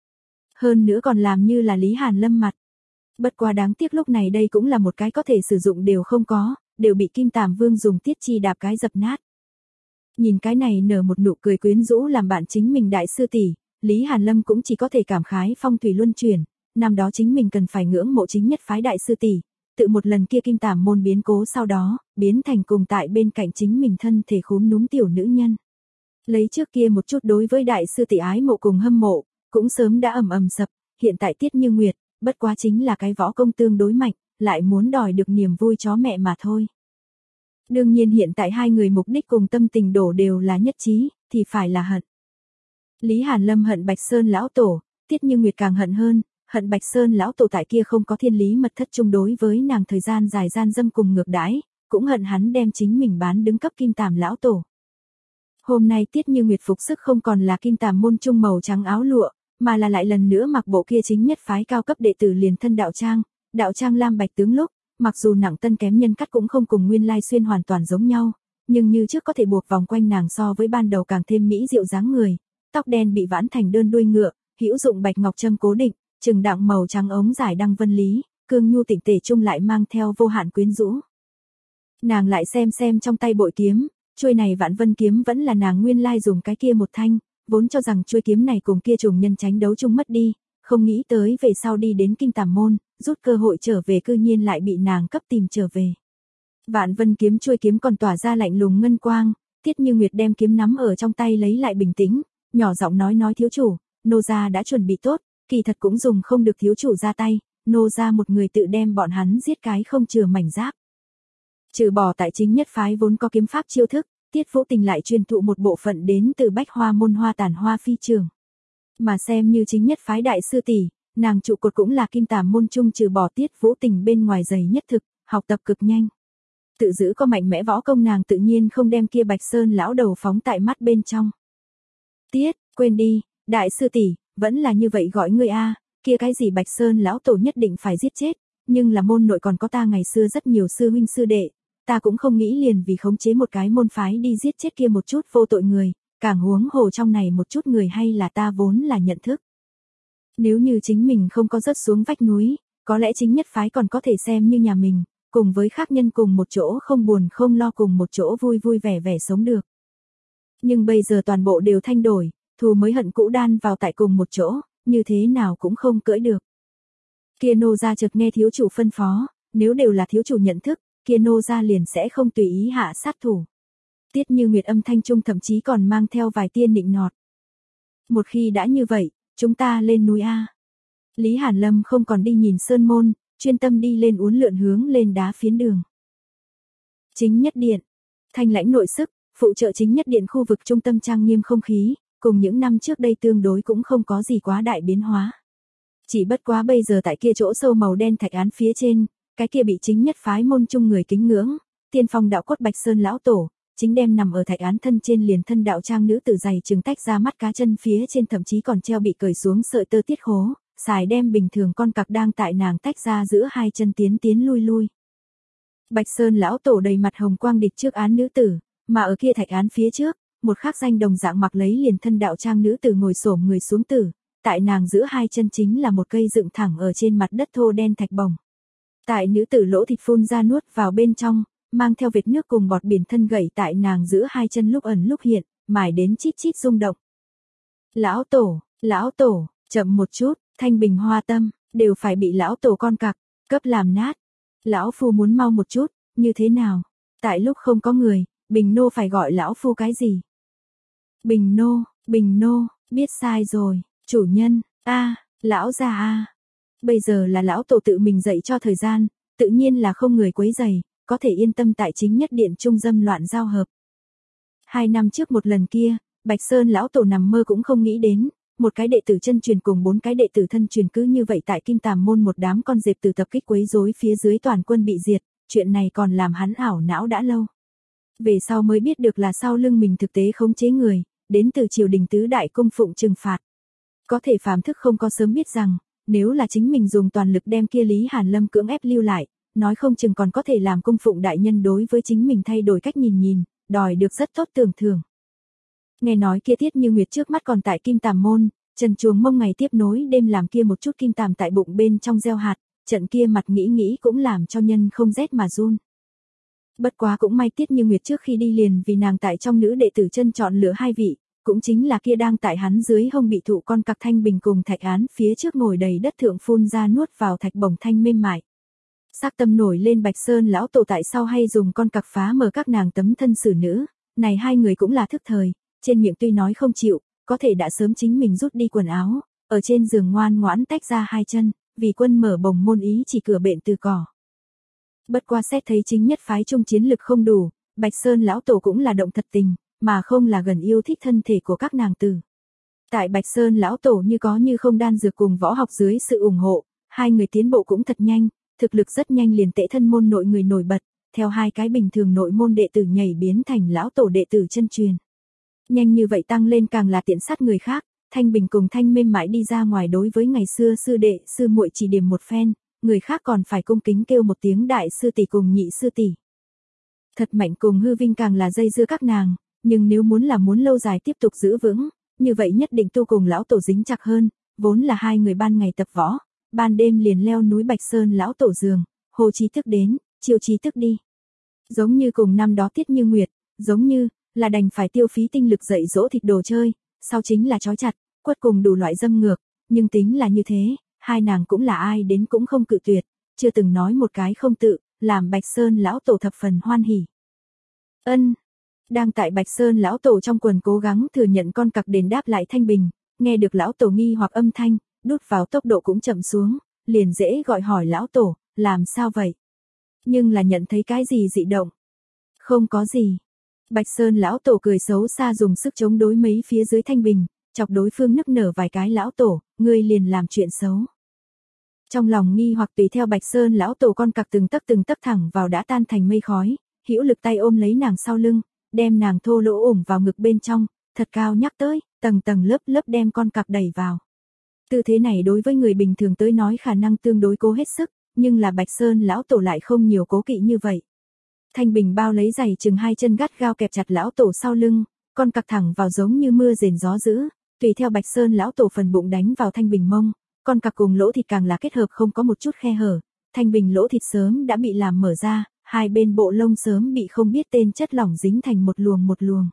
Hơn nữa còn làm như là Lý Hàn Lâm mặt. Bất quá đáng tiếc lúc này đây cũng là một cái có thể sử dụng đều không có, đều bị Kim Tàm Vương dùng tiết chi đạp cái dập nát. Nhìn cái này nở một nụ cười quyến rũ làm bạn chính mình đại sư tỷ, Lý Hàn Lâm cũng chỉ có thể cảm khái phong thủy luân chuyển, năm đó chính mình cần phải ngưỡng mộ chính nhất phái đại sư tỷ, tự một lần kia Kim Tàm môn biến cố sau đó, biến thành cùng tại bên cạnh chính mình thân thể khúm núm tiểu nữ nhân. Lấy trước kia một chút đối với đại sư tỷ ái mộ cùng hâm mộ, cũng sớm đã ầm ầm sập, hiện tại Tiết Như Nguyệt, bất quá chính là cái võ công tương đối mạnh, lại muốn đòi được niềm vui chó mẹ mà thôi. Đương nhiên hiện tại hai người mục đích cùng tâm tình đổ đều là nhất trí, thì phải là hận. Lý Hàn Lâm hận Bạch Sơn lão tổ, Tiết Như Nguyệt càng hận hơn, hận Bạch Sơn lão tổ tại kia không có thiên lý mật thất chung đối với nàng thời gian dài gian dâm cùng ngược đãi, cũng hận hắn đem chính mình bán đứng cấp Kim Tàm lão tổ. Hôm nay Tiết Như Nguyệt phục sức không còn là Kim Tàm môn trung màu trắng áo lụa, mà là lại lần nữa mặc bộ kia chính nhất phái cao cấp đệ tử liền thân đạo trang, đạo trang lam bạch tướng lúc, mặc dù nặng tân kém nhân cắt cũng không cùng nguyên lai xuyên hoàn toàn giống nhau, nhưng như trước có thể buộc vòng quanh nàng so với ban đầu càng thêm mỹ diệu dáng người, tóc đen bị vãn thành đơn đuôi ngựa, hữu dụng bạch ngọc châm cố định, trừng đặng màu trắng ống dài đăng vân lý, cương nhu tịnh tề chung lại mang theo vô hạn quyến rũ. Nàng lại xem xem trong tay bội kiếm, chuôi này vạn vân kiếm vẫn là nàng nguyên lai dùng cái kia một thanh, vốn cho rằng chuôi kiếm này cùng kia trùng nhân tránh đấu chung mất đi, không nghĩ tới về sau đi đến Kim Tàm Môn, rút cơ hội trở về cư nhiên lại bị nàng cấp tìm trở về. Vạn Vân kiếm chuôi kiếm còn tỏa ra lạnh lùng ngân quang, Tiết Như Nguyệt đem kiếm nắm ở trong tay lấy lại bình tĩnh, nhỏ giọng nói nói thiếu chủ, nô gia đã chuẩn bị tốt, kỳ thật cũng dùng không được thiếu chủ ra tay, nô gia một người tự đem bọn hắn giết cái không chừa mảnh giáp. Trừ bỏ tại chính nhất phái vốn có kiếm pháp chiêu thức, Tiết Vũ Tình lại truyền thụ một bộ phận đến từ Bách Hoa môn Hoa Tản Hoa phi trường. Mà xem như chính nhất phái đại sư tỷ, nàng trụ cột cũng là Kim Tàm môn trung trừ bỏ Tiết Vũ Tình bên ngoài dày nhất thực, học tập cực nhanh. Tự giữ có mạnh mẽ võ công nàng tự nhiên không đem kia Bạch Sơn lão đầu phóng tại mắt bên trong. Tiết, quên đi, đại sư tỷ, vẫn là như vậy gọi ngươi a, kia cái gì Bạch Sơn lão tổ nhất định phải giết chết, nhưng là môn nội còn có ta ngày xưa rất nhiều sư huynh sư đệ, ta cũng không nghĩ liền vì khống chế một cái môn phái đi giết chết kia một chút vô tội người, càng huống hồ trong này một chút người hay là ta vốn là nhận thức. Nếu như chính mình không có rớt xuống vách núi, có lẽ chính nhất phái còn có thể xem như nhà mình, cùng với khác nhân cùng một chỗ không buồn không lo cùng một chỗ vui vui vẻ vẻ sống được. Nhưng bây giờ toàn bộ đều thay đổi, thù mới hận cũ đan vào tại cùng một chỗ, như thế nào cũng không cưỡi được. Kia nô gia chợt nghe thiếu chủ phân phó, nếu đều là thiếu chủ nhận thức, kia nô gia liền sẽ không tùy ý hạ sát thủ. Tiết Như Nguyệt âm thanh trung thậm chí còn mang theo vài tia nịnh nọt. Một khi đã như vậy, chúng ta lên núi A. Lý Hàn Lâm không còn đi nhìn sơn môn, chuyên tâm đi lên uốn lượn hướng lên đá phiến đường. Chính nhất điện, thanh lãnh nội sức, phụ trợ chính nhất điện khu vực trung tâm trang nghiêm không khí, cùng những năm trước đây tương đối cũng không có gì quá đại biến hóa. Chỉ bất quá bây giờ tại kia chỗ sâu màu đen thạch án phía trên, cái kia bị chính nhất phái môn chung người kính ngưỡng, tiên phong đạo cốt Bạch Sơn lão tổ, chính đem nằm ở thạch án thân trên liền thân đạo trang nữ tử dày trừng tách ra mắt cá chân phía trên thậm chí còn treo bị cởi xuống sợi tơ tiết khố, xài đem bình thường con cặc đang tại nàng tách ra giữa hai chân tiến tiến lui lui. Bạch Sơn lão tổ đầy mặt hồng quang địch trước án nữ tử, mà ở kia thạch án phía trước, một khắc danh đồng dạng mặc lấy liền thân đạo trang nữ tử ngồi xổm người xuống tử, tại nàng giữa hai chân chính là một cây dựng thẳng ở trên mặt đất thô đen thạch bồng. Tại nữ tử lỗ thịt phun ra nuốt vào bên trong, mang theo vệt nước cùng bọt biển thân gậy tại nàng giữa hai chân lúc ẩn lúc hiện, mài đến chít chít rung động. Lão tổ, lão tổ, chậm một chút, thanh bình hoa tâm, đều phải bị lão tổ con cặc, cấp làm nát. Lão phu muốn mau một chút, như thế nào? Tại lúc không có người, Bình nô phải gọi lão phu cái gì? Bình nô, Bình nô, biết sai rồi, chủ nhân, a, lão già a. Bây giờ là lão tổ tự mình dạy cho thời gian, tự nhiên là không người quấy rầy, có thể yên tâm tại chính nhất điện trung dâm loạn giao hợp. Hai năm trước một lần kia, Bạch Sơn lão tổ nằm mơ cũng không nghĩ đến, một cái đệ tử chân truyền cùng bốn cái đệ tử thân truyền cứ như vậy tại Kim Tàm môn một đám con dẹp từ tập kích quấy rối phía dưới toàn quân bị diệt, chuyện này còn làm hắn ảo não đã lâu. Về sau mới biết được là sau lưng mình thực tế khống chế người, đến từ triều đình tứ đại cung phụng trừng phạt. Có thể phàm thức không có sớm biết rằng, nếu là chính mình dùng toàn lực đem kia Lý Hàn Lâm cưỡng ép lưu lại, nói không chừng còn có thể làm cung phụng đại nhân đối với chính mình thay đổi cách nhìn nhìn, đòi được rất tốt tưởng thưởng. Nghe nói kia Tiết Như Nguyệt trước mắt còn tại Kim Tàm môn, Trần Chuồng Mông ngày tiếp nối đêm làm kia một chút kim tàm tại bụng bên trong gieo hạt, trận kia mặt nghĩ nghĩ cũng làm cho nhân không rét mà run. Bất quá cũng may Tiết Như Nguyệt trước khi đi liền vì nàng tại trong nữ đệ tử chân chọn lựa hai vị, cũng chính là kia đang tại hắn dưới hông bị thụ con cặc thanh bình cùng thạch án phía trước ngồi đầy đất thượng phun ra nuốt vào thạch bổng thanh mềm mại. Sắc tâm nổi lên Bạch Sơn lão tổ tại sau hay dùng con cặc phá mở các nàng tấm thân xử nữ, này hai người cũng là thức thời, trên miệng tuy nói không chịu, có thể đã sớm chính mình rút đi quần áo, ở trên giường ngoan ngoãn tách ra hai chân, vì quân mở bồng môn ý chỉ cửa bện từ cỏ. Bất qua xét thấy chính nhất phái trung chiến lực không đủ, Bạch Sơn lão tổ cũng là động thật tình, mà không là gần yêu thích thân thể của các nàng tử. Tại Bạch Sơn lão tổ như có như không đan dược cùng võ học dưới sự ủng hộ, hai người tiến bộ cũng thật nhanh, thực lực rất nhanh liền tệ thân môn nội người nổi bật, theo hai cái bình thường nội môn đệ tử nhảy biến thành lão tổ đệ tử chân truyền. Nhanh như vậy tăng lên càng là tiện sát người khác, Thanh Bình cùng Thanh Mêm mãi đi ra ngoài đối với ngày xưa sư đệ, sư muội chỉ điểm một phen, người khác còn phải cung kính kêu một tiếng đại sư tỷ cùng nhị sư tỷ. Thật mạnh cùng hư vinh càng là dây dưa các nàng, nhưng nếu muốn là muốn lâu dài tiếp tục giữ vững, như vậy nhất định tu cùng lão tổ dính chặt hơn, vốn là hai người ban ngày tập võ, ban đêm liền leo núi Bạch Sơn lão tổ giường, hồ trí thức đến, chiêu trí thức đi. Giống như cùng năm đó Tiết Như Nguyệt, giống như là đành phải tiêu phí tinh lực dạy dỗ thịt đồ chơi, sau chính là trói chặt, quất cùng đủ loại dâm ngược, nhưng tính là như thế, hai nàng cũng là ai đến cũng không cự tuyệt, chưa từng nói một cái không tự, làm Bạch Sơn lão tổ thập phần hoan hỉ. Ân, đang tại Bạch Sơn lão tổ trong quần cố gắng thừa nhận con cặc đền đáp lại Thanh Bình, nghe được lão tổ nghi hoặc âm thanh, đút vào tốc độ cũng chậm xuống, liền dễ gọi hỏi lão tổ, làm sao vậy? Nhưng là nhận thấy cái gì dị động? Không có gì. Bạch Sơn lão tổ cười xấu xa dùng sức chống đối mấy phía dưới Thanh Bình, chọc đối phương nức nở vài cái lão tổ, ngươi liền làm chuyện xấu. Trong lòng nghi hoặc tùy theo Bạch Sơn lão tổ con cặc từng tấc từng tấc thẳng vào đã tan thành mây khói, hữu lực tay ôm lấy nàng sau lưng, đem nàng thô lỗ ủng vào ngực bên trong, thật cao nhắc tới, tầng tầng lớp lớp đem con cặc đẩy vào. Tư thế này đối với người bình thường tới nói khả năng tương đối cố hết sức, nhưng là Bạch Sơn lão tổ lại không nhiều cố kỵ như vậy. Thanh Bình bao lấy giày chừng hai chân gắt gao kẹp chặt lão tổ sau lưng, con cặc thẳng vào giống như mưa rền gió dữ, tùy theo Bạch Sơn lão tổ phần bụng đánh vào Thanh Bình mông, con cặc cùng lỗ thịt càng là kết hợp không có một chút khe hở, Thanh Bình lỗ thịt sớm đã bị làm mở ra, hai bên bộ lông sớm bị không biết tên chất lỏng dính thành một luồng một luồng.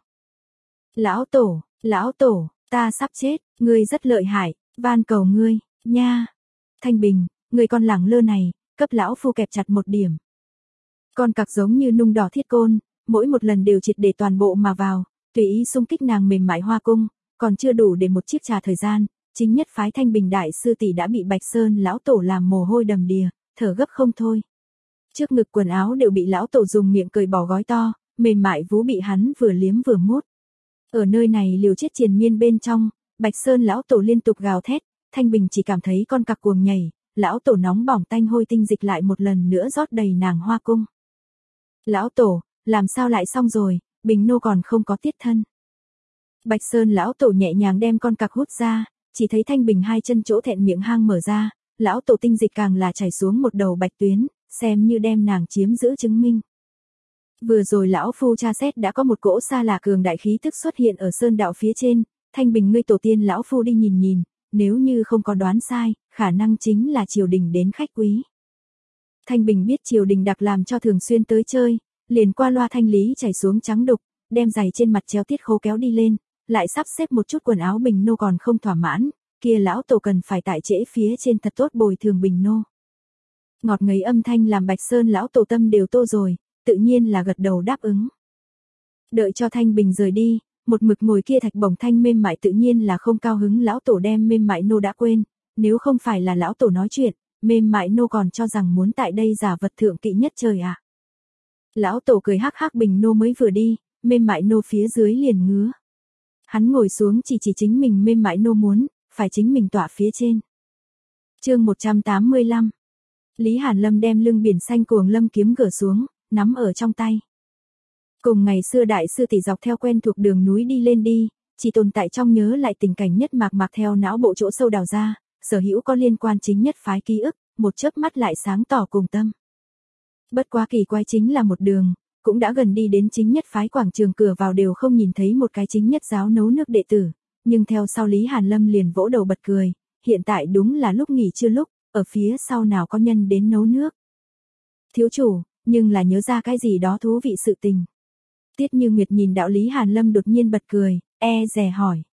Lão tổ, lão tổ, ta sắp chết, ngươi rất lợi hại, van cầu ngươi, nha. Thanh Bình, người con lẳng lơ này, cấp lão phu kẹp chặt một điểm. Con cặc giống như nung đỏ thiết côn, mỗi một lần đều triệt để toàn bộ mà vào, tùy ý xung kích nàng mềm mại hoa cung, còn chưa đủ để một chiếc trà thời gian, chính nhất phái Thanh Bình đại sư tỷ đã bị Bạch Sơn lão tổ làm mồ hôi đầm đìa, thở gấp không thôi. Trước ngực quần áo đều bị lão tổ dùng miệng cởi bỏ gói to, mềm mại vú bị hắn vừa liếm vừa mút. Ở nơi này liều chết triền miên bên trong, Bạch Sơn lão tổ liên tục gào thét, Thanh Bình chỉ cảm thấy con cặc cuồng nhảy, lão tổ nóng bỏng tanh hôi tinh dịch lại một lần nữa rót đầy nàng hoa cung. Lão tổ, làm sao lại xong rồi, Bình nô còn không có tiết thân. Bạch Sơn lão tổ nhẹ nhàng đem con cặc hút ra, chỉ thấy Thanh Bình hai chân chỗ thẹn miệng hang mở ra, lão tổ tinh dịch càng là chảy xuống một đầu bạch tuyến, xem như đem nàng chiếm giữ chứng minh. Vừa rồi lão phu tra xét đã có một cỗ xa lạ cường đại khí tức xuất hiện ở sơn đạo phía trên, Thanh Bình ngươi tổ tiên lão phu đi nhìn nhìn, nếu như không có đoán sai, khả năng chính là triều đình đến khách quý. Thanh Bình biết triều đình đặc làm cho thường xuyên tới chơi, liền qua loa thanh lý chảy xuống trắng đục, đem giày trên mặt treo tiết khố kéo đi lên, lại sắp xếp một chút quần áo Bình nô còn không thỏa mãn, kia lão tổ cần phải tại trễ phía trên thật tốt bồi thường Bình nô. Ngọt ngấy âm thanh làm Bạch Sơn lão tổ tâm đều tô rồi, tự nhiên là gật đầu đáp ứng. Đợi cho Thanh Bình rời đi, một mực ngồi kia thạch bổng thanh mềm mại tự nhiên là không cao hứng, lão tổ đem mềm mại nô đã quên, nếu không phải là lão tổ nói chuyện, mềm mại nô còn cho rằng muốn tại đây giả vật thượng kỵ nhất trời à. Lão tổ cười hắc hắc, Bình nô mới vừa đi, mềm mại nô phía dưới liền ngứa. Hắn ngồi xuống chỉ chỉ chính mình mềm mại nô muốn, phải chính mình tọa phía trên. Chương một trăm tám mươi lăm. Lý Hàn Lâm đem lưng biển xanh cuồng lâm kiếm gỡ xuống, nắm ở trong tay. Cùng ngày xưa đại sư tỷ dọc theo quen thuộc đường núi đi lên đi, chỉ tồn tại trong nhớ lại tình cảnh nhất mạc mạc theo não bộ chỗ sâu đào ra, sở hữu có liên quan chính nhất phái ký ức, một chớp mắt lại sáng tỏ cùng tâm. Bất quá kỳ quái chính là một đường, cũng đã gần đi đến chính nhất phái quảng trường cửa vào đều không nhìn thấy một cái chính nhất giáo nấu nước đệ tử, nhưng theo sau Lý Hàn Lâm liền vỗ đầu bật cười, hiện tại đúng là lúc nghỉ trưa lúc, ở phía sau nào có nhân đến nấu nước. Thiếu chủ, nhưng là nhớ ra cái gì đó thú vị sự tình. Tiết Như Nguyệt nhìn đạo Lý Hàn Lâm đột nhiên bật cười, e dè hỏi.